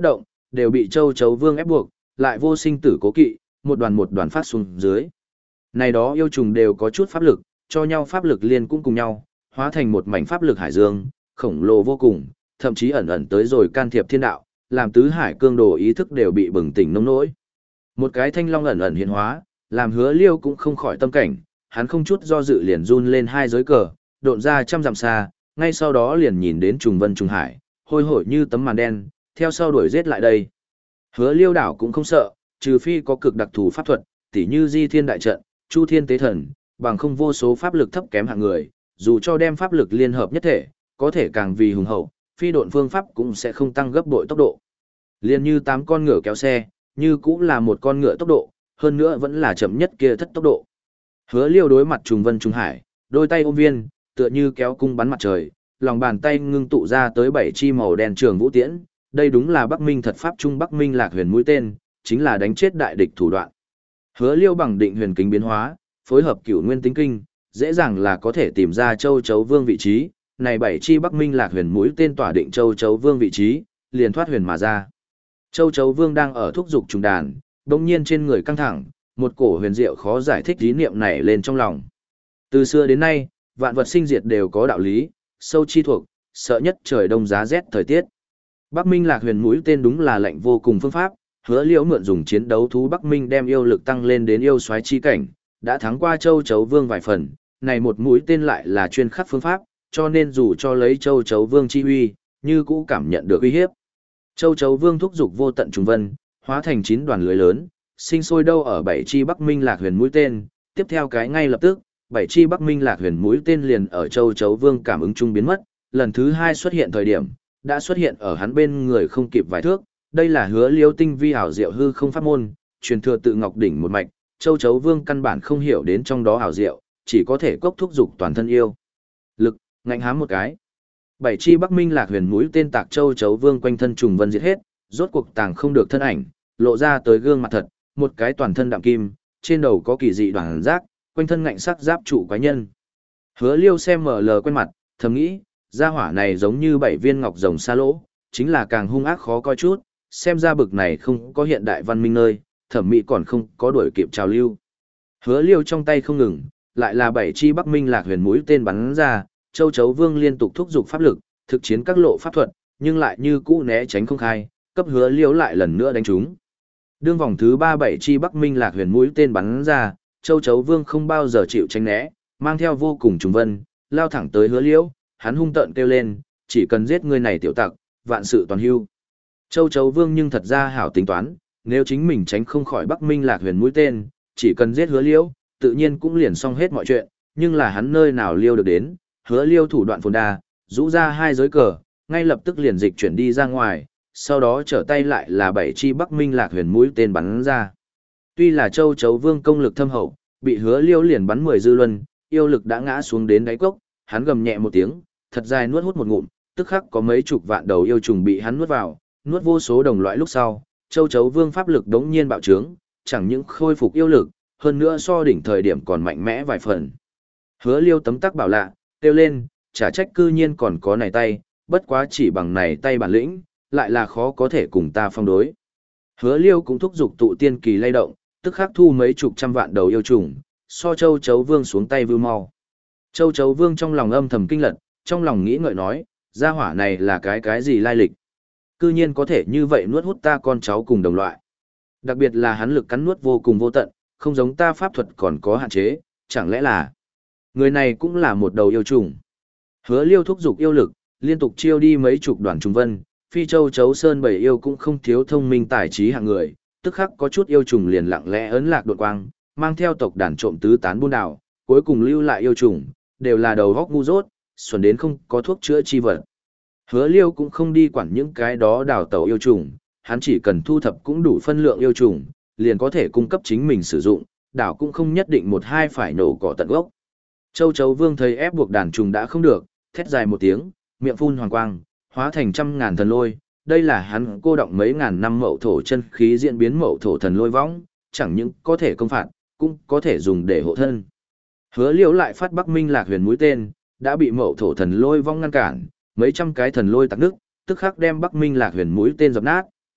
Speaker 1: đều bị Châu Chấu Vương ép buộc, lại vô sinh tử cố kỵ, một đoàn một đoàn phát xuống dưới. Này đó yêu trùng đều có chút pháp lực, cho nhau pháp lực liên cũng cùng nhau, hóa thành một mảnh pháp lực hải dương, khổng lồ vô cùng, thậm chí ẩn ẩn tới rồi can thiệp thiên đạo, làm tứ hải cương đồ ý thức đều bị bừng tỉnh nông nỗi. Một cái thanh long ẩn ẩn hiện hóa, làm Hứa Liêu cũng không khỏi tâm cảnh, hắn không chút do dự liền run lên hai giới cờ, độn ra trăm dặm xa, ngay sau đó liền nhìn đến trùng vân trùng hải, hôi hổi như tấm màn đen, theo sau đuổi giết lại đây. Hứa Liêu đảo cũng không sợ, trừ phi có cực đặc thù pháp thuật, tỉ như Di Thiên đại trận, Chu Thiên tế thần, bằng không vô số pháp lực thấp kém hạng người, dù cho đem pháp lực liên hợp nhất thể, có thể càng vì hùng hậu, phi độn phương pháp cũng sẽ không tăng gấp bội tốc độ. Liên như tám con ngựa kéo xe, như cũng là một con ngựa tốc độ, hơn nữa vẫn là chậm nhất kia thất tốc độ. Hứa Liêu đối mặt trùng vân trùng hải, đôi tay ôm viên, tựa như kéo cung bắn mặt trời, lòng bàn tay ngưng tụ ra tới bảy chi màu đen trường vũ tiễn, đây đúng là Bắc Minh thật pháp trung Bắc Minh Lạc Huyền mũi tên, chính là đánh chết đại địch thủ đoạn. Hứa Liêu bằng định huyền kính biến hóa, phối hợp cửu nguyên tính kinh, dễ dàng là có thể tìm ra Châu Chấu Vương vị trí, này bảy chi Bắc Minh Lạc Huyền mũi tên tỏa định Châu Chấu Vương vị trí, liền thoát huyền mà ra. Châu Chấu Vương đang ở thúc dục trùng đàn, đột nhiên trên người căng thẳng, một cổ huyền diệu khó giải thích ý niệm nảy lên trong lòng. Từ xưa đến nay, vạn vật sinh diệt đều có đạo lý, sâu chi thuộc, sợ nhất trời đông giá rét thời tiết. Bắc Minh Lạc Huyền mũi tên đúng là lệnh vô cùng phương pháp, Hứa Liễu mượn dùng chiến đấu thú Bắc Minh đem yêu lực tăng lên đến yêu soái chi cảnh, đã thắng qua Châu Chấu Vương vài phần, này một mũi tên lại là chuyên khắc phương pháp, cho nên dù cho lấy Châu Chấu Vương chi uy, như cũ cảm nhận được uy hiếp. Châu Chấu Vương thúc dục vô tận trùng vân, hóa thành chín đoàn lưới lớn, sinh sôi đâu ở bảy chi Bắc Minh Lạc Huyền mũi tên, tiếp theo cái ngay lập tức, bảy chi Bắc Minh Lạc Huyền mũi tên liền ở Châu Chấu Vương cảm ứng chung biến mất, lần thứ hai xuất hiện thời điểm, đã xuất hiện ở hắn bên người không kịp vài thước, đây là Hứa Liêu tinh vi ảo diệu hư không pháp môn, truyền thừa tự Ngọc đỉnh một mạch, Châu Chấu Vương căn bản không hiểu đến trong đó ảo diệu, chỉ có thể cốc thúc dục toàn thân yêu lực, ngạnh hám một cái. Bảy chi Bắc Minh Lạc Huyền mũi tên tạc Châu Chấu Vương quanh thân trùng vân diệt hết, rốt cuộc tàng không được thân ảnh, lộ ra tới gương mặt thật, một cái toàn thân đạm kim, trên đầu có kỳ dị đoàn giác, quanh thân ngạnh sắc giáp trụ quái nhân. Hứa Liêu xem mở lờ quen mặt, thầm nghĩ, gia hỏa này giống như bảy viên ngọc rồng xa lỗ, chính là càng hung ác khó coi chút, xem ra bực này không có hiện đại văn minh nơi, thẩm mỹ còn không có đuổi kịp trào lưu. Hứa Liêu trong tay không ngừng, lại là bảy chi Bắc Minh Lạc Huyền mũi tên bắn ra, Châu Chấu Vương liên tục thúc giục pháp lực, thực chiến các lộ pháp thuật, nhưng lại như cũ né tránh không khai, cấp Hứa Liêu lại lần nữa đánh trúng. Đương vòng thứ ba bảy chi Bắc Minh Lạc Huyền mũi tên bắn ra, Châu Chấu Vương không bao giờ chịu tránh né, mang theo vô cùng trùng vân, lao thẳng tới Hứa Liêu, hắn hung tợn kêu lên, chỉ cần giết người này tiểu tặc, vạn sự toàn hưu. Châu Chấu Vương nhưng thật ra hảo tính toán, nếu chính mình tránh không khỏi Bắc Minh Lạc Huyền mũi tên, chỉ cần giết Hứa Liêu, tự nhiên cũng liền xong hết mọi chuyện, nhưng là hắn nơi nào liêu được đến, Hứa Liêu thủ đoạn phồn đa, rũ ra hai giới cờ, ngay lập tức liền dịch chuyển đi ra ngoài, sau đó trở tay lại là bảy chi Bắc Minh Lạc Huyền mũi tên bắn ra. Tuy là Châu Chấu Vương công lực thâm hậu, bị Hứa Liêu liền bắn mười dư luân, yêu lực đã ngã xuống đến đáy cốc, hắn gầm nhẹ một tiếng, thật dài nuốt hút một ngụm, tức khắc có mấy chục vạn đầu yêu trùng bị hắn nuốt vào, nuốt vô số đồng loại lúc sau, Châu Chấu Vương pháp lực đống nhiên bạo trướng, chẳng những khôi phục yêu lực, hơn nữa so đỉnh thời điểm còn mạnh mẽ vài phần. Hứa Liêu tấm tắc bảo lạ, kêu lên, chả trách cư nhiên còn có này tay, bất quá chỉ bằng này tay bản lĩnh, lại là khó có thể cùng ta phong đối. Hứa Liêu cũng thúc giục tụ tiên kỳ lay động, tức khắc thu mấy chục trăm vạn đầu yêu trùng, so Châu Chấu Vương xuống tay vưu mau. Châu Chấu Vương trong lòng âm thầm kinh lật, trong lòng nghĩ ngợi nói, gia hỏa này là cái cái gì lai lịch. Cư nhiên có thể như vậy nuốt hút ta con cháu cùng đồng loại. Đặc biệt là hắn lực cắn nuốt vô cùng vô tận, không giống ta pháp thuật còn có hạn chế, chẳng lẽ là người này cũng là một đầu yêu trùng. Hứa Liêu thúc giục yêu lực, liên tục chiêu đi mấy chục đoàn trùng vân, Phi Châu Chấu Sơn bảy yêu cũng không thiếu thông minh tài trí hạng người, tức khắc có chút yêu trùng liền lặng lẽ ấn lạc đột quang, mang theo tộc đàn trộm tứ tán buôn đảo, cuối cùng lưu lại yêu trùng, đều là đầu góc ngu dốt, xuẩn đến không có thuốc chữa chi vật. Hứa Liêu cũng không đi quản những cái đó đào tẩu yêu trùng, hắn chỉ cần thu thập cũng đủ phân lượng yêu trùng, liền có thể cung cấp chính mình sử dụng, đảo cũng không nhất định một hai phải nổ cỏ tận gốc. Châu Chấu Vương thấy ép buộc đàn trùng đã không được, thét dài một tiếng, miệng phun hoàng quang, hóa thành trăm ngàn thần lôi, đây là hắn cô động mấy ngàn năm mậu thổ chân khí diễn biến mậu thổ thần lôi võng, chẳng những có thể công phạt, cũng có thể dùng để hộ thân. Hứa Liêu lại phát Bắc Minh Lạc Huyền mũi tên, đã bị mậu thổ thần lôi vong ngăn cản, mấy trăm cái thần lôi tạc nước, tức khắc đem Bắc Minh Lạc Huyền mũi tên dập nát,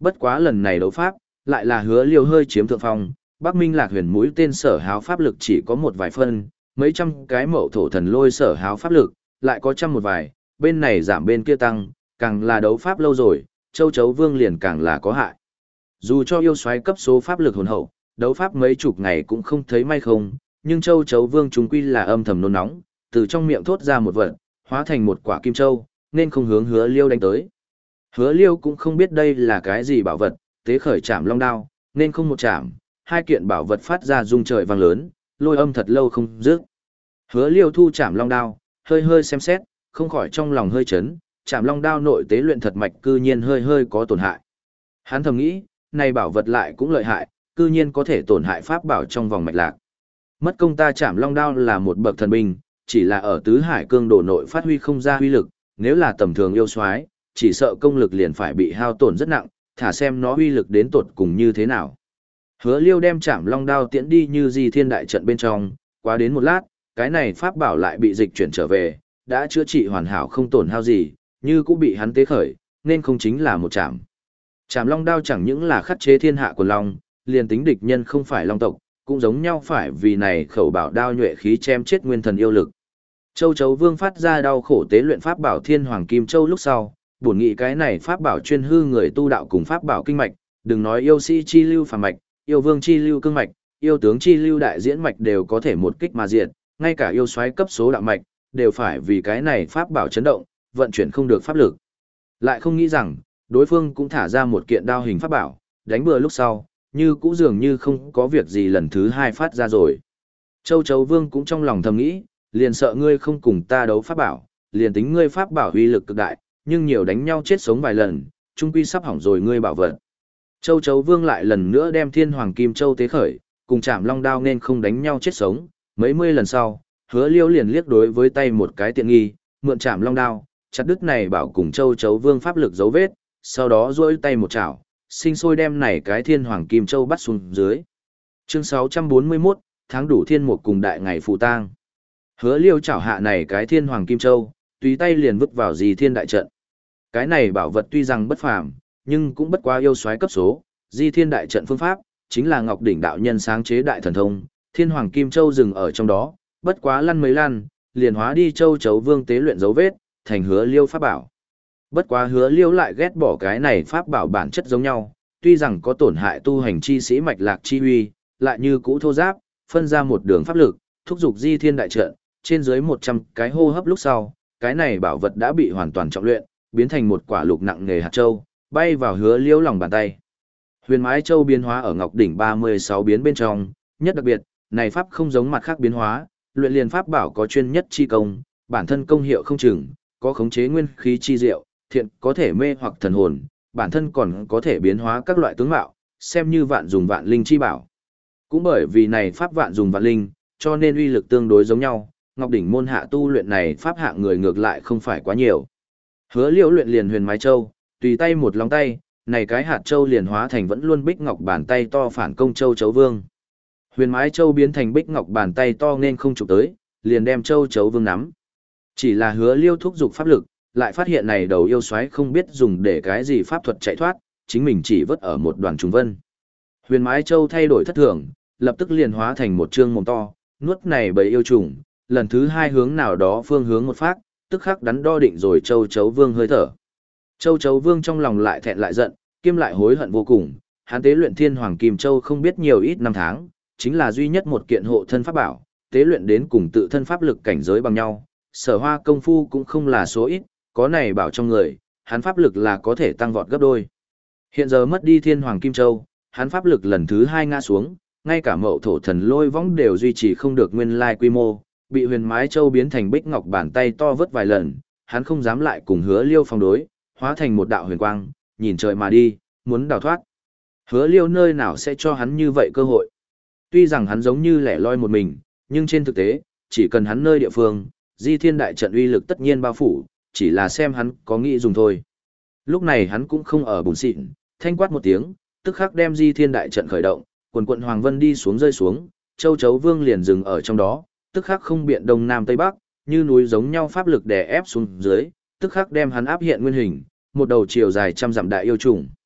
Speaker 1: Bất quá lần này đấu pháp, lại là Hứa Liêu hơi chiếm thượng phong, Bắc Minh Lạc Huyền mũi tên sở háo pháp lực chỉ có một vài phân, mấy trăm cái mậu thổ thần lôi sở háo pháp lực, lại có trăm một vài, bên này giảm bên kia tăng, càng là đấu pháp lâu rồi, Châu Chấu Vương liền càng là có hại. Dù cho yêu soái cấp số pháp lực hồn hậu, đấu pháp mấy chục ngày cũng không thấy may không, nhưng Châu Chấu Vương chúng quy là âm thầm nôn nóng, từ trong miệng thốt ra một vật, hóa thành một quả kim châu, nên không hướng Hứa Liêu đánh tới. Hứa Liêu cũng không biết đây là cái gì bảo vật, tế khởi chạm long đao, nên không một chạm, hai kiện bảo vật phát ra rung trời vang lớn, lôi âm thật lâu không dứt. Hứa Liêu thu chạm long đao, hơi hơi xem xét, không khỏi trong lòng hơi chấn, chạm long đao nội tế luyện thật mạch cư nhiên hơi hơi có tổn hại. Hắn thầm nghĩ, này bảo vật lại cũng lợi hại, cư nhiên có thể tổn hại pháp bảo trong vòng mạch lạc. Mất công ta chạm long đao là một bậc thần binh, chỉ là ở tứ hải cương đổ nội phát huy không ra huy lực, nếu là tầm thường yêu soái, chỉ sợ công lực liền phải bị hao tổn rất nặng, thả xem nó huy lực đến tột cùng như thế nào. Hứa Liêu đem chạm long đao tiễn đi như di thiên đại trận bên trong, qua đến một lát, cái này pháp bảo lại bị dịch chuyển trở về, đã chữa trị hoàn hảo không tổn hao gì, như cũng bị hắn tế khởi, nên không chính là một chạm. Chạm long đao chẳng những là khắc chế thiên hạ của long, liền tính địch nhân không phải long tộc, cũng giống nhau phải vì này khẩu bảo đao nhuệ khí chém chết nguyên thần yêu lực. Châu Chấu Vương phát ra đau khổ tế luyện pháp bảo Thiên Hoàng Kim Châu lúc sau, buồn nghĩ cái này pháp bảo chuyên hư người tu đạo cùng pháp bảo kinh mạch, đừng nói yêu sĩ chi lưu phàm mạch, yêu vương chi lưu cương mạch, yêu tướng chi lưu đại diễn mạch đều có thể một kích mà diệt, ngay cả yêu soái cấp số đạo mạch đều phải vì cái này pháp bảo chấn động, vận chuyển không được pháp lực. Lại không nghĩ rằng, đối phương cũng thả ra một kiện đao hình pháp bảo, đánh bừa lúc sau, như cũ dường như không có việc gì lần thứ hai phát ra rồi. Châu Chấu Vương cũng trong lòng thầm nghĩ, liền sợ ngươi không cùng ta đấu pháp bảo, liền tính ngươi pháp bảo uy lực cực đại, nhưng nhiều đánh nhau chết sống vài lần, chung quy sắp hỏng rồi ngươi bảo vật. Châu Chấu Vương lại lần nữa đem Thiên Hoàng Kim Châu tế khởi, cùng chạm long đao nên không đánh nhau chết sống, mấy mươi lần sau, Hứa Liêu liền liếc đối với tay một cái tiện nghi, mượn chạm long đao, chặt đứt này bảo cùng Châu Chấu Vương pháp lực dấu vết, sau đó duỗi tay một chảo, sinh sôi đem này cái Thiên Hoàng Kim Châu bắt xuống dưới. Chương sáu trăm bốn mươi mốt, tháng đủ thiên mục cùng đại ngày phù tang. Hứa Liêu chảo hạ này cái Thiên Hoàng Kim Châu, tùy tay liền vứt vào Di Thiên đại trận. Cái này bảo vật tuy rằng bất phàm, nhưng cũng bất quá yêu soái cấp số, Di Thiên đại trận phương pháp chính là Ngọc đỉnh đạo nhân sáng chế đại thần thông, Thiên Hoàng Kim Châu dừng ở trong đó, bất quá lăn mấy lăn, liền hóa đi Châu Chấu Vương tế luyện dấu vết, thành Hứa Liêu pháp bảo. Bất quá Hứa Liêu lại ghét bỏ cái này pháp bảo bản chất giống nhau, tuy rằng có tổn hại tu hành chi sĩ mạch lạc chi huy, lại như cũ thô giáp, phân ra một đường pháp lực, thúc giục Di Thiên đại trận, trên dưới một trăm cái hô hấp lúc sau, cái này bảo vật đã bị hoàn toàn trọng luyện, biến thành một quả lục nặng nghề hạt châu, bay vào Hứa Liêu lòng bàn tay. Huyền Mái Châu biến hóa ở Ngọc đỉnh ba mươi sáu biến bên trong, nhất đặc biệt, này pháp không giống mặt khác biến hóa, luyện liền pháp bảo có chuyên nhất chi công, bản thân công hiệu không chừng, có khống chế nguyên khí chi diệu, thiện có thể mê hoặc thần hồn, bản thân còn có thể biến hóa các loại tướng mạo, xem như vạn dùng vạn linh chi bảo. Cũng bởi vì này pháp vạn dùng vạn linh, cho nên uy lực tương đối giống nhau, Ngọc đỉnh môn hạ tu luyện này pháp hạng người ngược lại không phải quá nhiều. Hứa Liêu luyện liền Huyền Mái Châu, tùy tay một lòng tay, này cái hạt châu liền hóa thành vẫn luôn bích ngọc bàn tay to phản công Châu Chấu Vương. Huyền Mái Châu biến thành bích ngọc bàn tay to nên không chụp tới, liền đem Châu Chấu Vương nắm. Chỉ là Hứa Liêu thúc giục pháp lực, lại phát hiện này đầu yêu xoáy không biết dùng để cái gì pháp thuật chạy thoát, chính mình chỉ vứt ở một đoàn trùng vân. Huyền Mái Châu thay đổi thất thường, lập tức liền hóa thành một trương mồm to, nuốt này bầy yêu trùng, lần thứ hai hướng nào đó phương hướng một phát, tức khắc đắn đo định rồi Châu Chấu Vương hơi thở. Châu Chấu Vương trong lòng lại thẹn lại giận, kiêm lại hối hận vô cùng, hắn tế luyện Thiên Hoàng Kim Châu không biết nhiều ít năm tháng, chính là duy nhất một kiện hộ thân pháp bảo, tế luyện đến cùng tự thân pháp lực cảnh giới bằng nhau, sở hoa công phu cũng không là số ít, có này bảo trong người, hắn pháp lực là có thể tăng vọt gấp đôi. Hiện giờ mất đi Thiên Hoàng Kim Châu, hắn pháp lực lần thứ hai ngã xuống, ngay cả mậu thổ thần lôi võng đều duy trì không được nguyên lai quy mô, bị Huyền Mái Châu biến thành bích ngọc bàn tay to vớt vài lần, hắn không dám lại cùng Hứa Liêu phong đối, hóa thành một đạo huyền quang, nhìn trời mà đi, muốn đào thoát. Hứa Liêu nơi nào sẽ cho hắn như vậy cơ hội. Tuy rằng hắn giống như lẻ loi một mình, nhưng trên thực tế, chỉ cần hắn nơi địa phương, Di Thiên đại trận uy lực tất nhiên bao phủ, chỉ là xem hắn có nghĩ dùng thôi. Lúc này hắn cũng không ở bùn xịn, thanh quát một tiếng, tức khắc đem Di Thiên đại trận khởi động, quần quận Hoàng Vân đi xuống rơi xuống, Châu Chấu Vương liền dừng ở trong đó, tức khắc không biện đông nam tây bắc, như núi giống nhau pháp lực đè ép xuống dưới, tức khắc đem hắn áp hiện nguyên hình, một đầu chiều dài trăm dặm đại yêu trùng.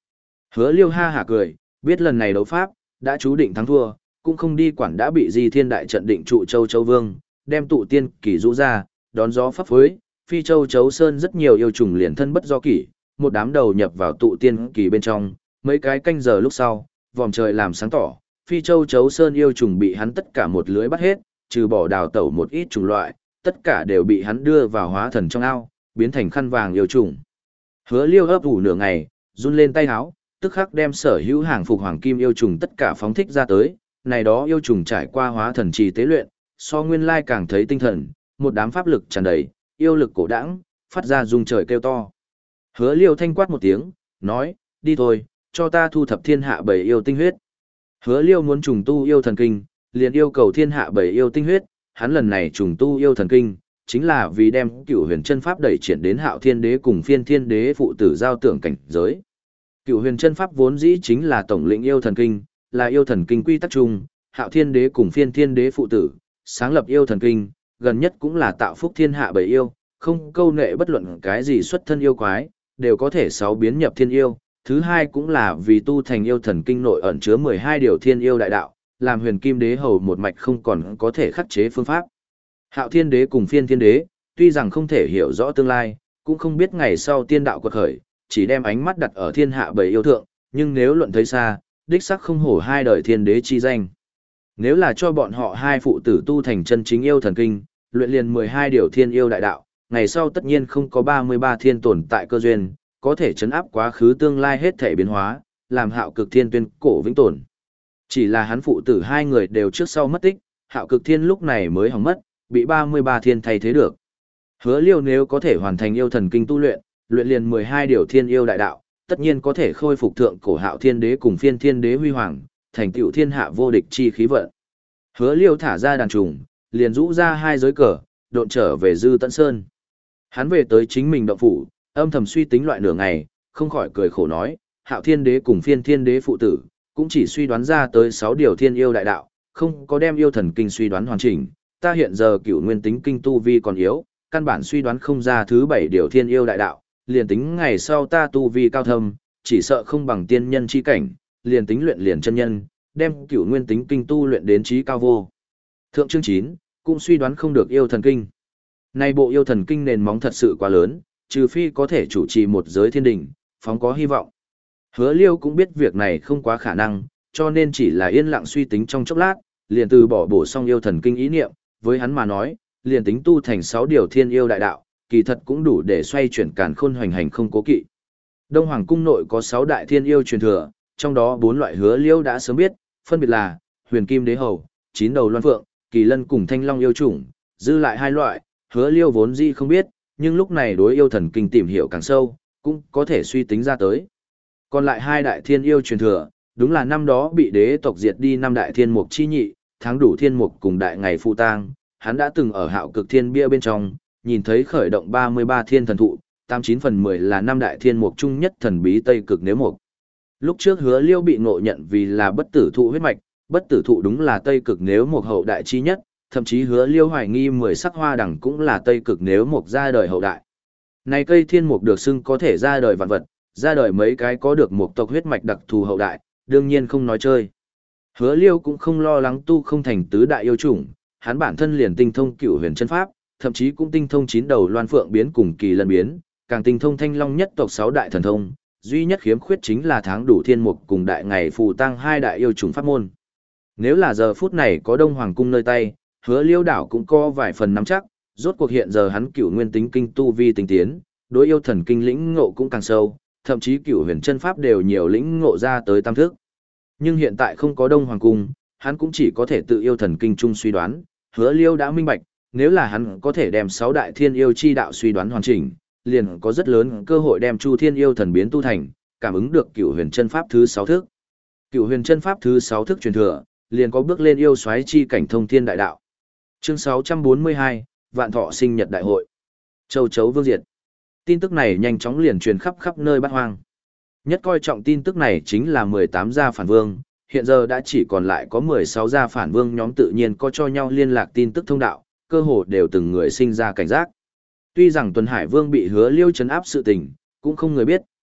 Speaker 1: Hứa Liêu ha hả cười, biết lần này đấu pháp, đã chú định thắng thua, cũng không đi quản đã bị Di Thiên đại trận định trụ Châu Châu Vương, đem tụ tiên kỳ rũ ra, đón gió pháp phối, phi châu chấu sơn rất nhiều yêu trùng liền thân bất do kỷ, một đám đầu nhập vào tụ tiên kỳ bên trong, mấy cái canh giờ lúc sau, vòm trời làm sáng tỏ, phi châu chấu sơn yêu trùng bị hắn tất cả một lưới bắt hết, trừ bỏ đào tẩu một ít chủng loại, tất cả đều bị hắn đưa vào hóa thần trong ao, biến thành khăn vàng yêu trùng. Hứa Liêu ấp ủ nửa ngày, run lên tay áo, tức khắc đem sở hữu hàng phục hoàng kim yêu trùng tất cả phóng thích ra tới, này đó yêu trùng trải qua hóa thần trì tế luyện, so nguyên lai càng thấy tinh thần, một đám pháp lực tràn đầy, yêu lực cổ đãng, phát ra rung trời kêu to. Hứa Liêu thanh quát một tiếng, nói, đi thôi, cho ta thu thập thiên hạ bảy yêu tinh huyết. Hứa Liêu muốn trùng tu yêu thần kinh, liền yêu cầu thiên hạ bảy yêu tinh huyết, hắn lần này trùng tu yêu thần kinh, chính là vì đem Cửu Huyền chân pháp đẩy triển đến Hạo Thiên Đế cùng Phiên Thiên Đế phụ tử giao tưởng cảnh giới. Cửu Huyền chân pháp vốn dĩ chính là tổng lĩnh yêu thần kinh, là yêu thần kinh quy tắc chung, Hạo Thiên Đế cùng Phiên Thiên Đế phụ tử, sáng lập yêu thần kinh, gần nhất cũng là tạo phúc thiên hạ bảy yêu, không câu nệ bất luận cái gì xuất thân yêu quái, đều có thể sáu biến nhập thiên yêu. Thứ hai cũng là vì tu thành yêu thần kinh nội ẩn chứa mười hai điều thiên yêu đại đạo, làm Huyền Kim Đế hầu một mạch không còn có thể khắc chế phương pháp. Hạo Thiên Đế cùng Phiên Thiên Đế, tuy rằng không thể hiểu rõ tương lai, cũng không biết ngày sau tiên đạo quật khởi, chỉ đem ánh mắt đặt ở thiên hạ bảy yêu thượng, nhưng nếu luận thấy xa, đích sắc không hổ hai đời thiên đế chi danh. Nếu là cho bọn họ hai phụ tử tu thành chân chính yêu thần kinh, luyện liền mười hai điều thiên yêu đại đạo, ngày sau tất nhiên không có ba mươi ba thiên tồn tại cơ duyên, có thể chấn áp quá khứ tương lai hết thể biến hóa, làm Hạo Cực Thiên tuyên cổ vĩnh tồn. Chỉ là hắn phụ tử hai người đều trước sau mất tích, Hạo Cực Thiên lúc này mới hỏng mất, bị ba mươi ba thiên thay thế được. Hứa Liêu nếu có thể hoàn thành yêu thần kinh tu luyện, luyện liền mười hai điều thiên yêu đại đạo, tất nhiên có thể khôi phục thượng cổ Hạo Thiên Đế cùng Phiên Thiên Đế huy hoàng, thành tựu thiên hạ vô địch chi khí vận. Hứa Liêu thả ra đàn trùng, liền rũ ra hai giới cờ, độn trở về Dư Tận Sơn. Hắn về tới chính mình động phủ, âm thầm suy tính loại nửa ngày, không khỏi cười khổ nói, Hạo Thiên Đế cùng Phiên Thiên Đế phụ tử, cũng chỉ suy đoán ra tới sáu điều thiên yêu đại đạo, không có đem yêu thần kinh suy đoán hoàn chỉnh. Ta hiện giờ cửu nguyên tính kinh tu vi còn yếu, căn bản suy đoán không ra thứ bảy điều thiên yêu đại đạo, liền tính ngày sau ta tu vi cao thâm, chỉ sợ không bằng tiên nhân chi cảnh, liền tính luyện liền chân nhân, đem cửu nguyên tính kinh tu luyện đến trí cao vô. Thượng chương chín, cũng suy đoán không được yêu thần kinh. Nay bộ yêu thần kinh nền móng thật sự quá lớn, trừ phi có thể chủ trì một giới thiên đình, phóng có hy vọng. Hứa Liêu cũng biết việc này không quá khả năng, cho nên chỉ là yên lặng suy tính trong chốc lát, liền từ bỏ bổ xong yêu thần kinh ý niệm, với hắn mà nói, liền tính tu thành sáu điều thiên yêu đại đạo, kỳ thật cũng đủ để xoay chuyển càn khôn hoành hành không cố kỵ. Đông Hoàng cung nội có sáu đại thiên yêu truyền thừa, trong đó bốn loại Hứa Liêu đã sớm biết, phân biệt là Huyền Kim Đế hầu, chín đầu loan phượng, Kỳ Lân cùng Thanh Long yêu chủng, dư lại hai loại, Hứa Liêu vốn dĩ không biết, nhưng lúc này đối yêu thần kinh tìm hiểu càng sâu, cũng có thể suy tính ra tới. Còn lại hai đại thiên yêu truyền thừa, đúng là năm đó bị đế tộc diệt đi năm đại thiên mục chi nhị, tháng đủ thiên mục cùng đại ngày phụ tang, hắn đã từng ở Hạo Cực Thiên bia bên trong, nhìn thấy khởi động ba mươi ba thiên thần thụ, tám chín phần mười là năm đại thiên mục chung nhất thần bí Tây Cực Nếu Mục. Lúc trước Hứa Liêu bị ngộ nhận vì là bất tử thụ huyết mạch, bất tử thụ đúng là Tây Cực Nếu Mục hậu đại chi nhất, thậm chí Hứa Liêu hoài nghi mười sắc hoa đằng cũng là Tây Cực Nếu Mục ra đời hậu đại. Này cây thiên mục được xưng có thể ra đời vạn vật, ra đời mấy cái có được một tộc huyết mạch đặc thù hậu đại, đương nhiên không nói chơi. Hứa Liêu cũng không lo lắng tu không thành tứ đại yêu chủng, hắn bản thân liền tinh thông cửu huyền chân pháp, thậm chí cũng tinh thông chín đầu loan phượng biến cùng kỳ lân biến, càng tinh thông thanh long nhất tộc sáu đại thần thông, duy nhất khiếm khuyết chính là tháng đủ thiên mục cùng đại ngày phù tăng hai đại yêu chủng pháp môn. Nếu là giờ phút này có Đông Hoàng cung nơi tay, Hứa Liêu đảo cũng có vài phần nắm chắc, rốt cuộc hiện giờ hắn cửu nguyên tính kinh tu vi tinh tiến, đối yêu thần kinh lĩnh ngộ cũng càng sâu, thậm chí cửu huyền chân pháp đều nhiều lĩnh ngộ ra tới tam thức. Nhưng hiện tại không có Đông Hoàng cung, hắn cũng chỉ có thể tự yêu thần kinh chung suy đoán, Hứa Liêu đã minh bạch, nếu là hắn có thể đem sáu đại thiên yêu chi đạo suy đoán hoàn chỉnh, liền có rất lớn cơ hội đem Chu Thiên yêu thần biến tu thành, cảm ứng được cửu huyền chân pháp thứ sáu thức. Cửu huyền chân pháp thứ sáu thức truyền thừa, liền có bước lên yêu soái chi cảnh thông thiên đại đạo. Chương sáu trăm bốn mươi hai, Vạn Thọ sinh nhật đại hội. Châu chấu vương diệt. Tin tức này nhanh chóng liền truyền khắp khắp nơi bát hoang. Nhất coi trọng tin tức này chính là mười tám gia phản vương, hiện giờ đã chỉ còn lại có mười sáu gia phản vương nhóm tự nhiên có cho nhau liên lạc tin tức thông đạo, cơ hồ đều từng người sinh ra cảnh giác. Tuy rằng Tuần Hải Vương bị Hứa Liêu trấn áp sự tình, cũng không người biết,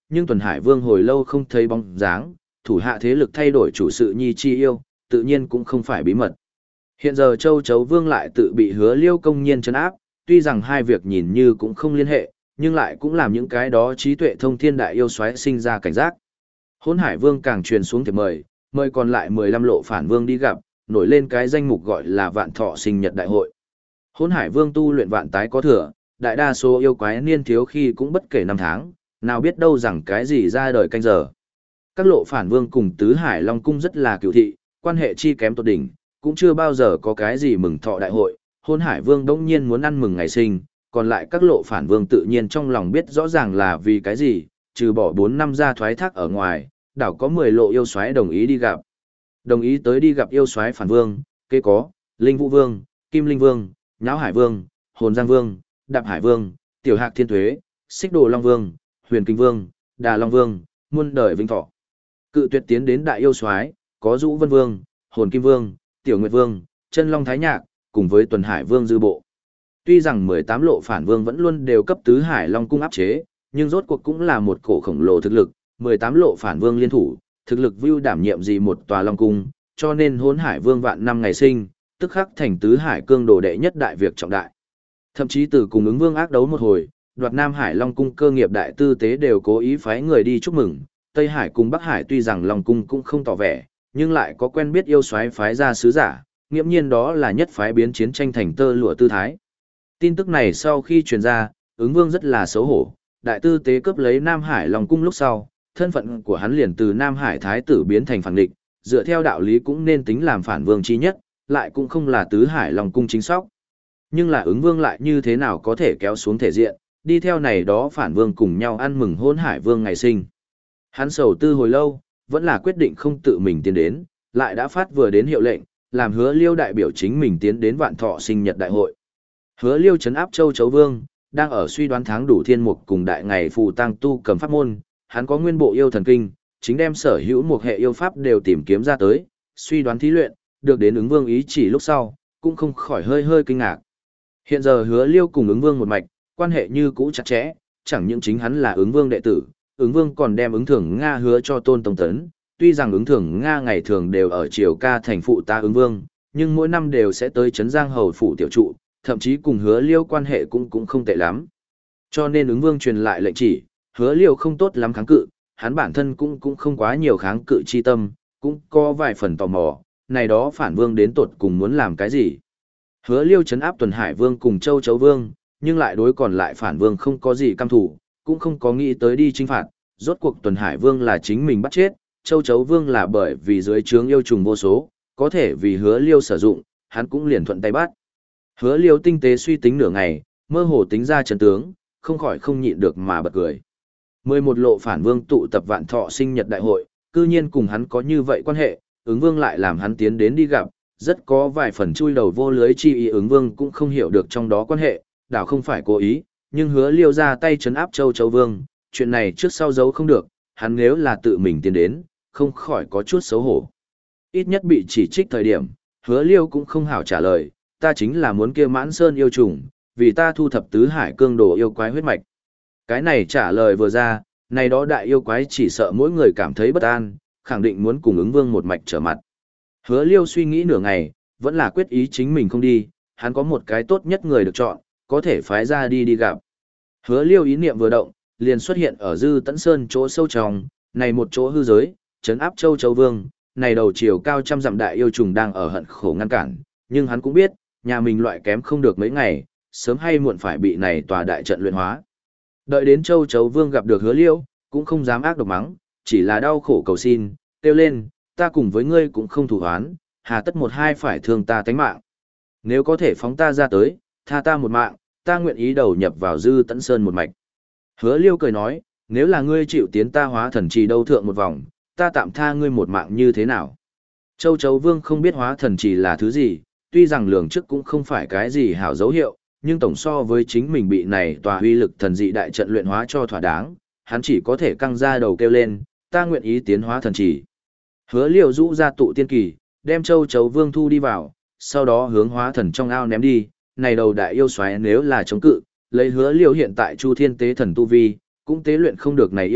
Speaker 1: nhưng Tuần Hải Vương hồi lâu không thấy bóng dáng, thủ hạ thế lực thay đổi chủ sự nhi chi yêu, tự nhiên cũng không phải bí mật. Hiện giờ Châu Chấu Vương lại tự bị Hứa Liêu công nhiên trấn áp, tuy rằng hai việc nhìn như cũng không liên hệ, nhưng lại cũng làm những cái đó trí tuệ thông thiên đại yêu xoáy sinh ra cảnh giác. Hỗn Hải Vương càng truyền xuống thiệp mời, mời còn lại mười lăm lộ phản vương đi gặp, nổi lên cái danh mục gọi là Vạn Thọ Sinh Nhật Đại hội. Hỗn Hải Vương tu luyện vạn tái có thừa, đại đa số yêu quái niên thiếu khi cũng bất kể năm tháng, nào biết đâu rằng cái gì ra đời canh giờ. Các lộ phản vương cùng Tứ Hải Long Cung rất là cựu thị, quan hệ chi kém tột đỉnh, cũng chưa bao giờ có cái gì mừng thọ đại hội. Hỗn Hải Vương đống nhiên muốn ăn mừng ngày sinh, còn lại các lộ phản vương tự nhiên trong lòng biết rõ ràng là vì cái gì, trừ bỏ bốn năm ra thoái thác ở ngoài, đảo có mười lộ yêu soái đồng ý đi gặp. Đồng ý tới đi gặp yêu soái phản vương, kế có, Linh Vũ Vương, Kim Linh Vương, Nháo Hải Vương, Hồn Giang Vương, Đạp Hải Vương, Tiểu Hạc Thiên Tuế, Xích Đồ Long Vương, Huyền Kinh Vương, Đà Long Vương, muôn đời vinh thọ. Cự tuyệt tiến đến đại yêu soái, có Dũ Vân Vương, Hồn Kim Vương, Tiểu Nguyệt Vương, Chân Long Thái Nhạc, cùng với Tuần Hải Vương dư bộ. Tuy rằng mười tám lộ phản vương vẫn luôn đều cấp Tứ Hải Long Cung áp chế, nhưng rốt cuộc cũng là một cổ khổng lồ thực lực, mười tám lộ phản vương liên thủ, thực lực view đảm nhiệm gì một tòa Long Cung, cho nên Hỗn Hải Vương vạn năm ngày sinh, tức khắc thành Tứ Hải cương đồ đệ nhất đại việc trọng đại. Thậm chí từ cùng ứng vương ác đấu một hồi, đoạt Nam Hải Long Cung cơ nghiệp đại tư tế đều cố ý phái người đi chúc mừng, Tây Hải cùng Bắc Hải tuy rằng Long Cung cũng không tỏ vẻ, nhưng lại có quen biết yêu soái phái ra sứ giả, nghiễm nhiên đó là nhất phái biến chiến tranh thành tơ lụa tư thái. Tin tức này sau khi truyền ra, ứng vương rất là xấu hổ, đại tư tế cướp lấy Nam Hải Long Cung lúc sau, thân phận của hắn liền từ Nam Hải Thái tử biến thành phản địch, dựa theo đạo lý cũng nên tính làm phản vương chi nhất, lại cũng không là Tứ Hải Long Cung chính sóc. Nhưng là ứng vương lại như thế nào có thể kéo xuống thể diện, đi theo này đó phản vương cùng nhau ăn mừng Hỗn Hải Vương ngày sinh. Hắn sầu tư hồi lâu, vẫn là quyết định không tự mình tiến đến, lại đã phát vừa đến hiệu lệnh, làm Hứa Liêu đại biểu chính mình tiến đến Vạn Thọ Sinh Nhật Đại hội. Hứa Liêu trấn áp Châu Chấu Vương, đang ở suy đoán tháng đủ thiên mục cùng đại ngày phù tăng tu cầm pháp môn, hắn có nguyên bộ yêu thần kinh, chính đem sở hữu một hệ yêu pháp đều tìm kiếm ra tới, suy đoán thí luyện, được đến ứng vương ý chỉ lúc sau, cũng không khỏi hơi hơi kinh ngạc. Hiện giờ Hứa Liêu cùng ứng vương một mạch, quan hệ như cũ chặt chẽ, chẳng những chính hắn là ứng vương đệ tử, ứng vương còn đem ứng thưởng Nga hứa cho Tôn Tông Tấn, tuy rằng ứng thưởng Nga ngày thường đều ở triều ca thành phụ ta ứng vương, nhưng mỗi năm đều sẽ tới Trấn Giang hầu phủ tiểu trụ, thậm chí cùng Hứa Liêu quan hệ cũng cũng không tệ lắm. Cho nên ứng vương truyền lại lệnh chỉ, Hứa Liêu không tốt lắm kháng cự, hắn bản thân cũng cũng không quá nhiều kháng cự chi tâm, cũng có vài phần tò mò, này đó phản vương đến tột cùng muốn làm cái gì. Hứa Liêu trấn áp Tuần Hải Vương cùng Châu Chấu Vương, nhưng lại đối còn lại phản vương không có gì căm thủ, cũng không có nghĩ tới đi chinh phạt, rốt cuộc Tuần Hải Vương là chính mình bắt chết, Châu Chấu Vương là bởi vì dưới trướng yêu trùng vô số, có thể vì Hứa Liêu sử dụng, hắn cũng liền thuận tay bắt. Hứa Liêu tinh tế suy tính nửa ngày, mơ hồ tính ra trận tướng, không khỏi không nhịn được mà bật cười. mười một lộ phản vương tụ tập Vạn Thọ Sinh Nhật Đại hội, cư nhiên cùng hắn có như vậy quan hệ, ứng vương lại làm hắn tiến đến đi gặp, rất có vài phần chui đầu vô lưới chi ý, ứng vương cũng không hiểu được trong đó quan hệ, đảo không phải cố ý, nhưng Hứa Liêu ra tay trấn áp Châu Chấu Vương, chuyện này trước sau giấu không được, hắn nếu là tự mình tiến đến, không khỏi có chút xấu hổ. Ít nhất bị chỉ trích thời điểm, Hứa Liêu cũng không hảo trả lời, ta chính là muốn kia Mãn Sơn yêu trùng, vì ta thu thập Tứ Hải cương đồ yêu quái huyết mạch. Cái này trả lời vừa ra, này đó đại yêu quái chỉ sợ mỗi người cảm thấy bất an, khẳng định muốn cùng ứng vương một mạch trở mặt. Hứa Liêu suy nghĩ nửa ngày, vẫn là quyết ý chính mình không đi, hắn có một cái tốt nhất người được chọn, có thể phái ra đi đi gặp. Hứa Liêu ý niệm vừa động, liền xuất hiện ở Dư Tẫn Sơn chỗ sâu trong, này một chỗ hư giới, trấn áp Châu Chấu Vương, này đầu chiều cao trăm dặm đại yêu trùng đang ở hận khổ ngăn cản, nhưng hắn cũng biết, nhà mình loại kém không được mấy ngày, sớm hay muộn phải bị này tòa đại trận luyện hóa. Đợi đến Châu Chấu Vương gặp được Hứa Liêu, cũng không dám ác độc mắng, chỉ là đau khổ cầu xin, kêu lên, ta cùng với ngươi cũng không thủ hoán, hà tất một hai phải thương ta tánh mạng. Nếu có thể phóng ta ra tới, tha ta một mạng, ta nguyện ý đầu nhập vào Dư Tẫn Sơn một mạch. Hứa Liêu cười nói, nếu là ngươi chịu tiến ta hóa thần trì đâu thượng một vòng, ta tạm tha ngươi một mạng như thế nào? Châu Chấu Vương không biết hóa thần trì là thứ gì, tuy rằng lường trước cũng không phải cái gì hảo dấu hiệu, nhưng tổng so với chính mình bị này tòa huy lực thần dị đại trận luyện hóa cho thỏa đáng, hắn chỉ có thể căng ra đầu kêu lên, ta nguyện ý tiến hóa thần trì. Hứa Liêu rũ ra tụ tiên kỳ, đem Châu Chấu Vương thu đi vào, sau đó hướng hóa thần trong ao ném đi, này đầu đại yêu xoáy nếu là chống cự, lấy Hứa Liêu hiện tại Chu Thiên tế thần tu vi, cũng tế luyện không được này yêu,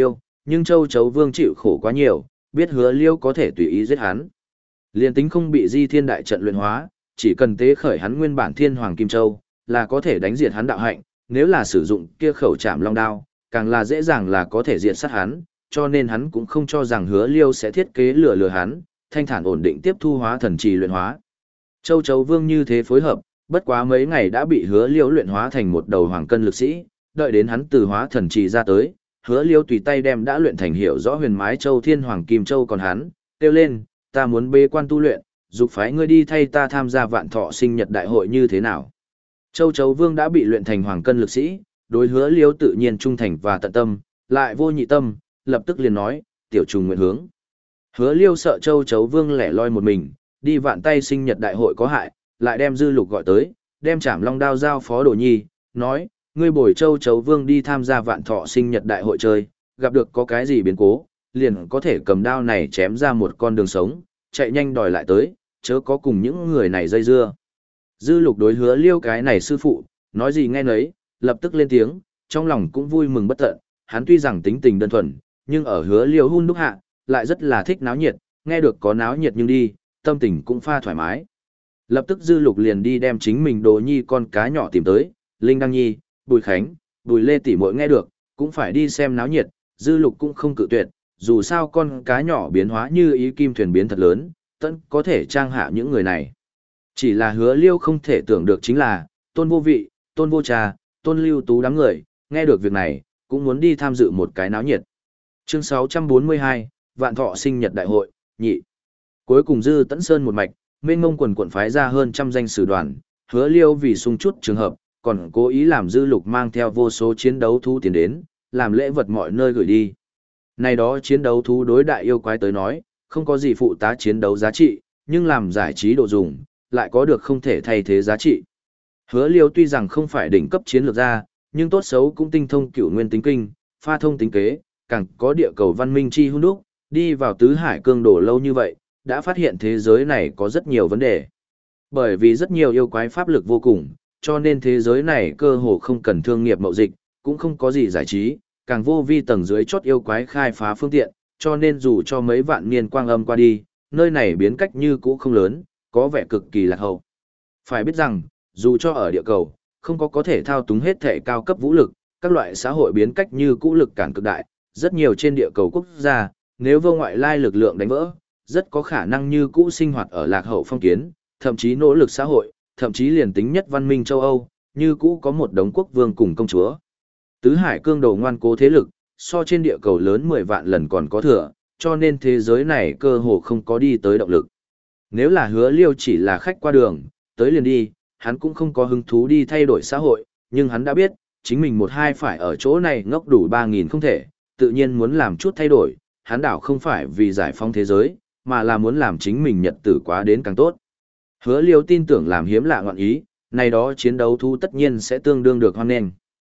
Speaker 1: nhưng Châu Chấu Vương chịu khổ quá nhiều, biết Hứa Liêu có thể tùy ý giết hắn. Liên tính không bị Di Thiên đại trận luyện hóa, chỉ cần tế khởi hắn nguyên bản Thiên Hoàng Kim Châu, là có thể đánh diệt hắn đạo hạnh, nếu là sử dụng kia khẩu Trảm Long đao, càng là dễ dàng là có thể diệt sát hắn, cho nên hắn cũng không cho rằng Hứa Liêu sẽ thiết kế lừa lừa hắn, thanh thản ổn định tiếp thu hóa thần trì luyện hóa. Châu Chấu Vương như thế phối hợp, bất quá mấy ngày đã bị Hứa Liêu luyện hóa thành một đầu hoàng cân lực sĩ, đợi đến hắn từ hóa thần trì ra tới, Hứa Liêu tùy tay đem đã luyện thành hiểu rõ huyền mái châu Thiên Hoàng Kim Châu còn hắn, kêu lên, ta muốn bế quan tu luyện, dục phái ngươi đi thay ta tham gia vạn thọ sinh nhật đại hội như thế nào. Châu Chấu Vương đã bị luyện thành hoàng cân lực sĩ, đối Hứa Liêu tự nhiên trung thành và tận tâm, lại vô nhị tâm, lập tức liền nói, tiểu trùng nguyện hướng. Hứa Liêu sợ Châu Chấu Vương lẻ loi một mình, đi vạn tay sinh nhật đại hội có hại, lại đem Dư Lục gọi tới, đem Trảm Long đao giao phó Đồ Nhi, nói, ngươi bồi Châu Chấu Vương đi tham gia vạn thọ sinh nhật đại hội chơi, gặp được có cái gì biến cố, liền có thể cầm đao này chém ra một con đường sống, chạy nhanh đòi lại tới, chớ có cùng những người này dây dưa. Dư Lục đối Hứa Liêu cái này sư phụ, nói gì nghe nấy, lập tức lên tiếng, trong lòng cũng vui mừng bất tận, hắn tuy rằng tính tình đơn thuần, nhưng ở Hứa Liêu hun đúc hạ, lại rất là thích náo nhiệt, nghe được có náo nhiệt nhưng đi, tâm tình cũng pha thoải mái. Lập tức Dư Lục liền đi đem chính mình Đồ Nhi con cá nhỏ tìm tới, Linh Đăng Nhi, Bùi Khánh, Bùi Lê tỷ muội nghe được, cũng phải đi xem náo nhiệt, Dư Lục cũng không cự tuyệt, dù sao con cá nhỏ biến hóa như ý kim thuyền biến thật lớn, tận có thể trang hạ những người này. Chỉ là Hứa Liêu không thể tưởng được chính là, Tôn Vô Vị, Tôn Vô Trà, Tôn Lưu Tú đám người, nghe được việc này, cũng muốn đi tham dự một cái náo nhiệt. Chương sáu trăm bốn mươi hai, Vạn Thọ sinh nhật đại hội, nhị. Cuối cùng Dư Tẫn Sơn một mạch, mênh mông quần quận phái ra hơn trăm danh sử đoàn, Hứa Liêu vì sung chút trường hợp, còn cố ý làm Dư Lục mang theo vô số chiến đấu thú tiền đến, làm lễ vật mọi nơi gửi đi. Này đó chiến đấu thú đối đại yêu quái tới nói, không có gì phụ tá chiến đấu giá trị, nhưng làm giải trí độ dùng, lại có được không thể thay thế giá trị. Hứa Liêu tuy rằng không phải đỉnh cấp chiến lược gia, nhưng tốt xấu cũng tinh thông cửu nguyên tính kinh, pha thông tính kế, càng có địa cầu văn minh chi hun đúc, đi vào tứ hải cương đổ lâu như vậy, đã phát hiện thế giới này có rất nhiều vấn đề. Bởi vì rất nhiều yêu quái pháp lực vô cùng, cho nên thế giới này cơ hồ không cần thương nghiệp mậu dịch, cũng không có gì giải trí, càng vô vi tầng dưới chốt yêu quái khai phá phương tiện, cho nên dù cho mấy vạn niên quang âm qua đi, nơi này biến cách như cũ không lớn, có vẻ cực kỳ lạc hậu. Phải biết rằng, dù cho ở địa cầu, không có có thể thao túng hết thể cao cấp vũ lực, các loại xã hội biến cách như cũ lực cản cực đại, rất nhiều trên địa cầu quốc gia, nếu vô ngoại lai lực lượng đánh vỡ, rất có khả năng như cũ sinh hoạt ở lạc hậu phong kiến, thậm chí nỗ lực xã hội, thậm chí liền tính nhất văn minh châu Âu, như cũ có một đống quốc vương cùng công chúa. Tứ hải cương đồ ngoan cố thế lực, so trên địa cầu lớn mười vạn lần còn có thừa, cho nên thế giới này cơ hồ không có đi tới động lực. Nếu là Hứa Liêu chỉ là khách qua đường, tới liền đi, hắn cũng không có hứng thú đi thay đổi xã hội, nhưng hắn đã biết, chính mình một hai phải ở chỗ này ngốc đủ ba nghìn không thể, tự nhiên muốn làm chút thay đổi, hắn đảo không phải vì giải phóng thế giới, mà là muốn làm chính mình nhật tử quá đến càng tốt. Hứa Liêu tin tưởng làm hiếm lạ ngọn ý, này đó chiến đấu thú tất nhiên sẽ tương đương được hoan nghênh.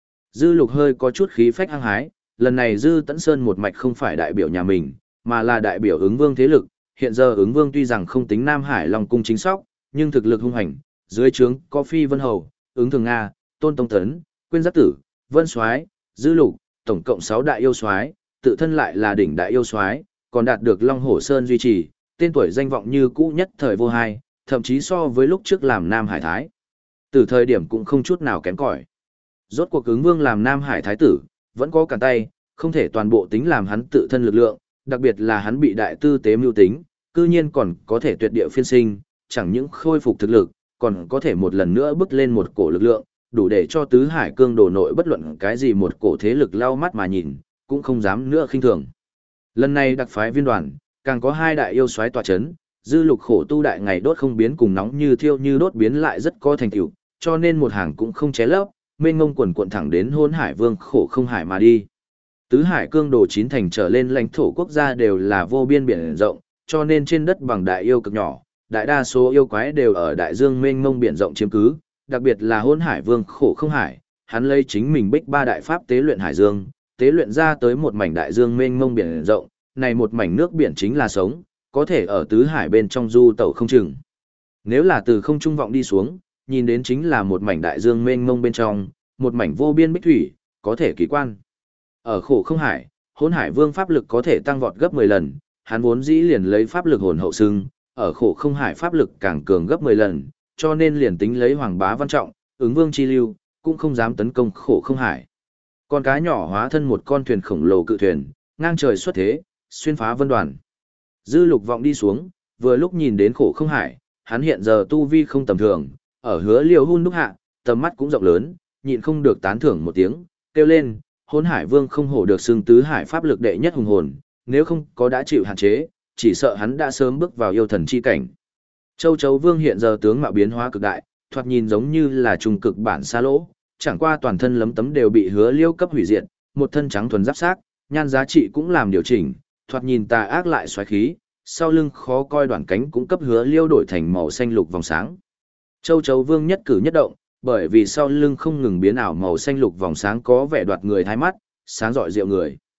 Speaker 1: Dư Lục hơi có chút khí phách hăng hái, lần này Dư Tẫn Sơn một mạch không phải đại biểu nhà mình, mà là đại biểu ứng vương thế lực, hiện giờ ứng vương tuy rằng không tính Nam Hải Long cung chính sóc, nhưng thực lực hung hành, dưới trướng có Phi Vân Hầu, ứng Thường Nga, Tôn Tông Tấn, Quyên Giác Tử, Vân Soái, Dư Lục, tổng cộng sáu đại yêu soái, tự thân lại là đỉnh đại yêu soái, còn đạt được Long Hổ Sơn duy trì, tên tuổi danh vọng như cũ nhất thời vô hai, thậm chí so với lúc trước làm Nam Hải Thái. Từ thời điểm cũng không chút nào kém cỏi. Rốt cuộc ứng vương làm Nam Hải Thái tử, vẫn có cản tay, không thể toàn bộ tính làm hắn tự thân lực lượng, đặc biệt là hắn bị đại tư tế mưu tính, cư nhiên còn có thể tuyệt địa phiên sinh, chẳng những khôi phục thực lực, còn có thể một lần nữa bước lên một cổ lực lượng, đủ để cho tứ hải cương đồ nội bất luận cái gì một cổ thế lực lau mắt mà nhìn, cũng không dám nữa khinh thường. Lần này đặc phái viên đoàn, càng có hai đại yêu soái tọa chấn, Dư Lục khổ tu đại ngày đốt không biến cùng nóng như thiêu như đốt biến lại rất có thành tựu, cho nên một hàng cũng không ché lấp, mênh ngông quần cuộn thẳng đến Hỗn Hải Vương khổ không hải mà đi. Tứ hải cương đồ chín thành trở lên lãnh thổ quốc gia đều là vô biên biển rộng, cho nên trên đất bằng đại yêu cực nhỏ, đại đa số yêu quái đều ở đại dương mênh mông biển rộng chiếm cứ, đặc biệt là Hỗn Hải Vương khổ không hải, hắn lấy chính mình bích ba đại pháp tế luyện hải dương, tế luyện ra tới một mảnh đại dương mênh mông biển rộng, này một mảnh nước biển chính là sống, có thể ở tứ hải bên trong du tẩu không chừng. Nếu là từ không trung vọng đi xuống, nhìn đến chính là một mảnh đại dương mênh mông bên trong, một mảnh vô biên bích thủy, có thể kỳ quan. Ở khổ không hải, Hỗn Hải Vương pháp lực có thể tăng vọt gấp mười lần, hắn vốn dĩ liền lấy pháp lực hồn hậu xưng, ở Khổ Không Hải pháp lực càng cường gấp mười lần, cho nên liền tính lấy Hoàng Bá Văn Trọng, ứng vương chi lưu, cũng không dám tấn công Khổ Không Hải. Con cá nhỏ hóa thân một con thuyền khổng lồ cự thuyền, ngang trời xuất thế, xuyên phá vân đoàn. Dư Lục vọng đi xuống, vừa lúc nhìn đến Khổ Không Hải, hắn hiện giờ tu vi không tầm thường, ở Hứa Liêu hun đúc hạ, tầm mắt cũng rộng lớn, nhịn không được tán thưởng một tiếng, kêu lên, Hỗn Hải Vương không hổ được xưng tứ hải pháp lực đệ nhất hùng hồn, nếu không có đã chịu hạn chế, chỉ sợ hắn đã sớm bước vào yêu thần chi cảnh. Châu Chấu Vương hiện giờ tướng mạo biến hóa cực đại, thoạt nhìn giống như là trung cực bản xa lỗ, chẳng qua toàn thân lấm tấm đều bị Hứa Liêu cấp hủy diệt, một thân trắng thuần giáp xác, nhan giá trị cũng làm điều chỉnh, thoạt nhìn tà ác lại xoáy khí, sau lưng khó coi đoạn cánh cũng cấp Hứa Liêu đổi thành màu xanh lục vòng sáng. Châu Chấu Vương nhất cử nhất động, bởi vì sau lưng không ngừng biến ảo màu xanh lục vòng sáng có vẻ đoạt người thái mắt, sáng rọi rượu người.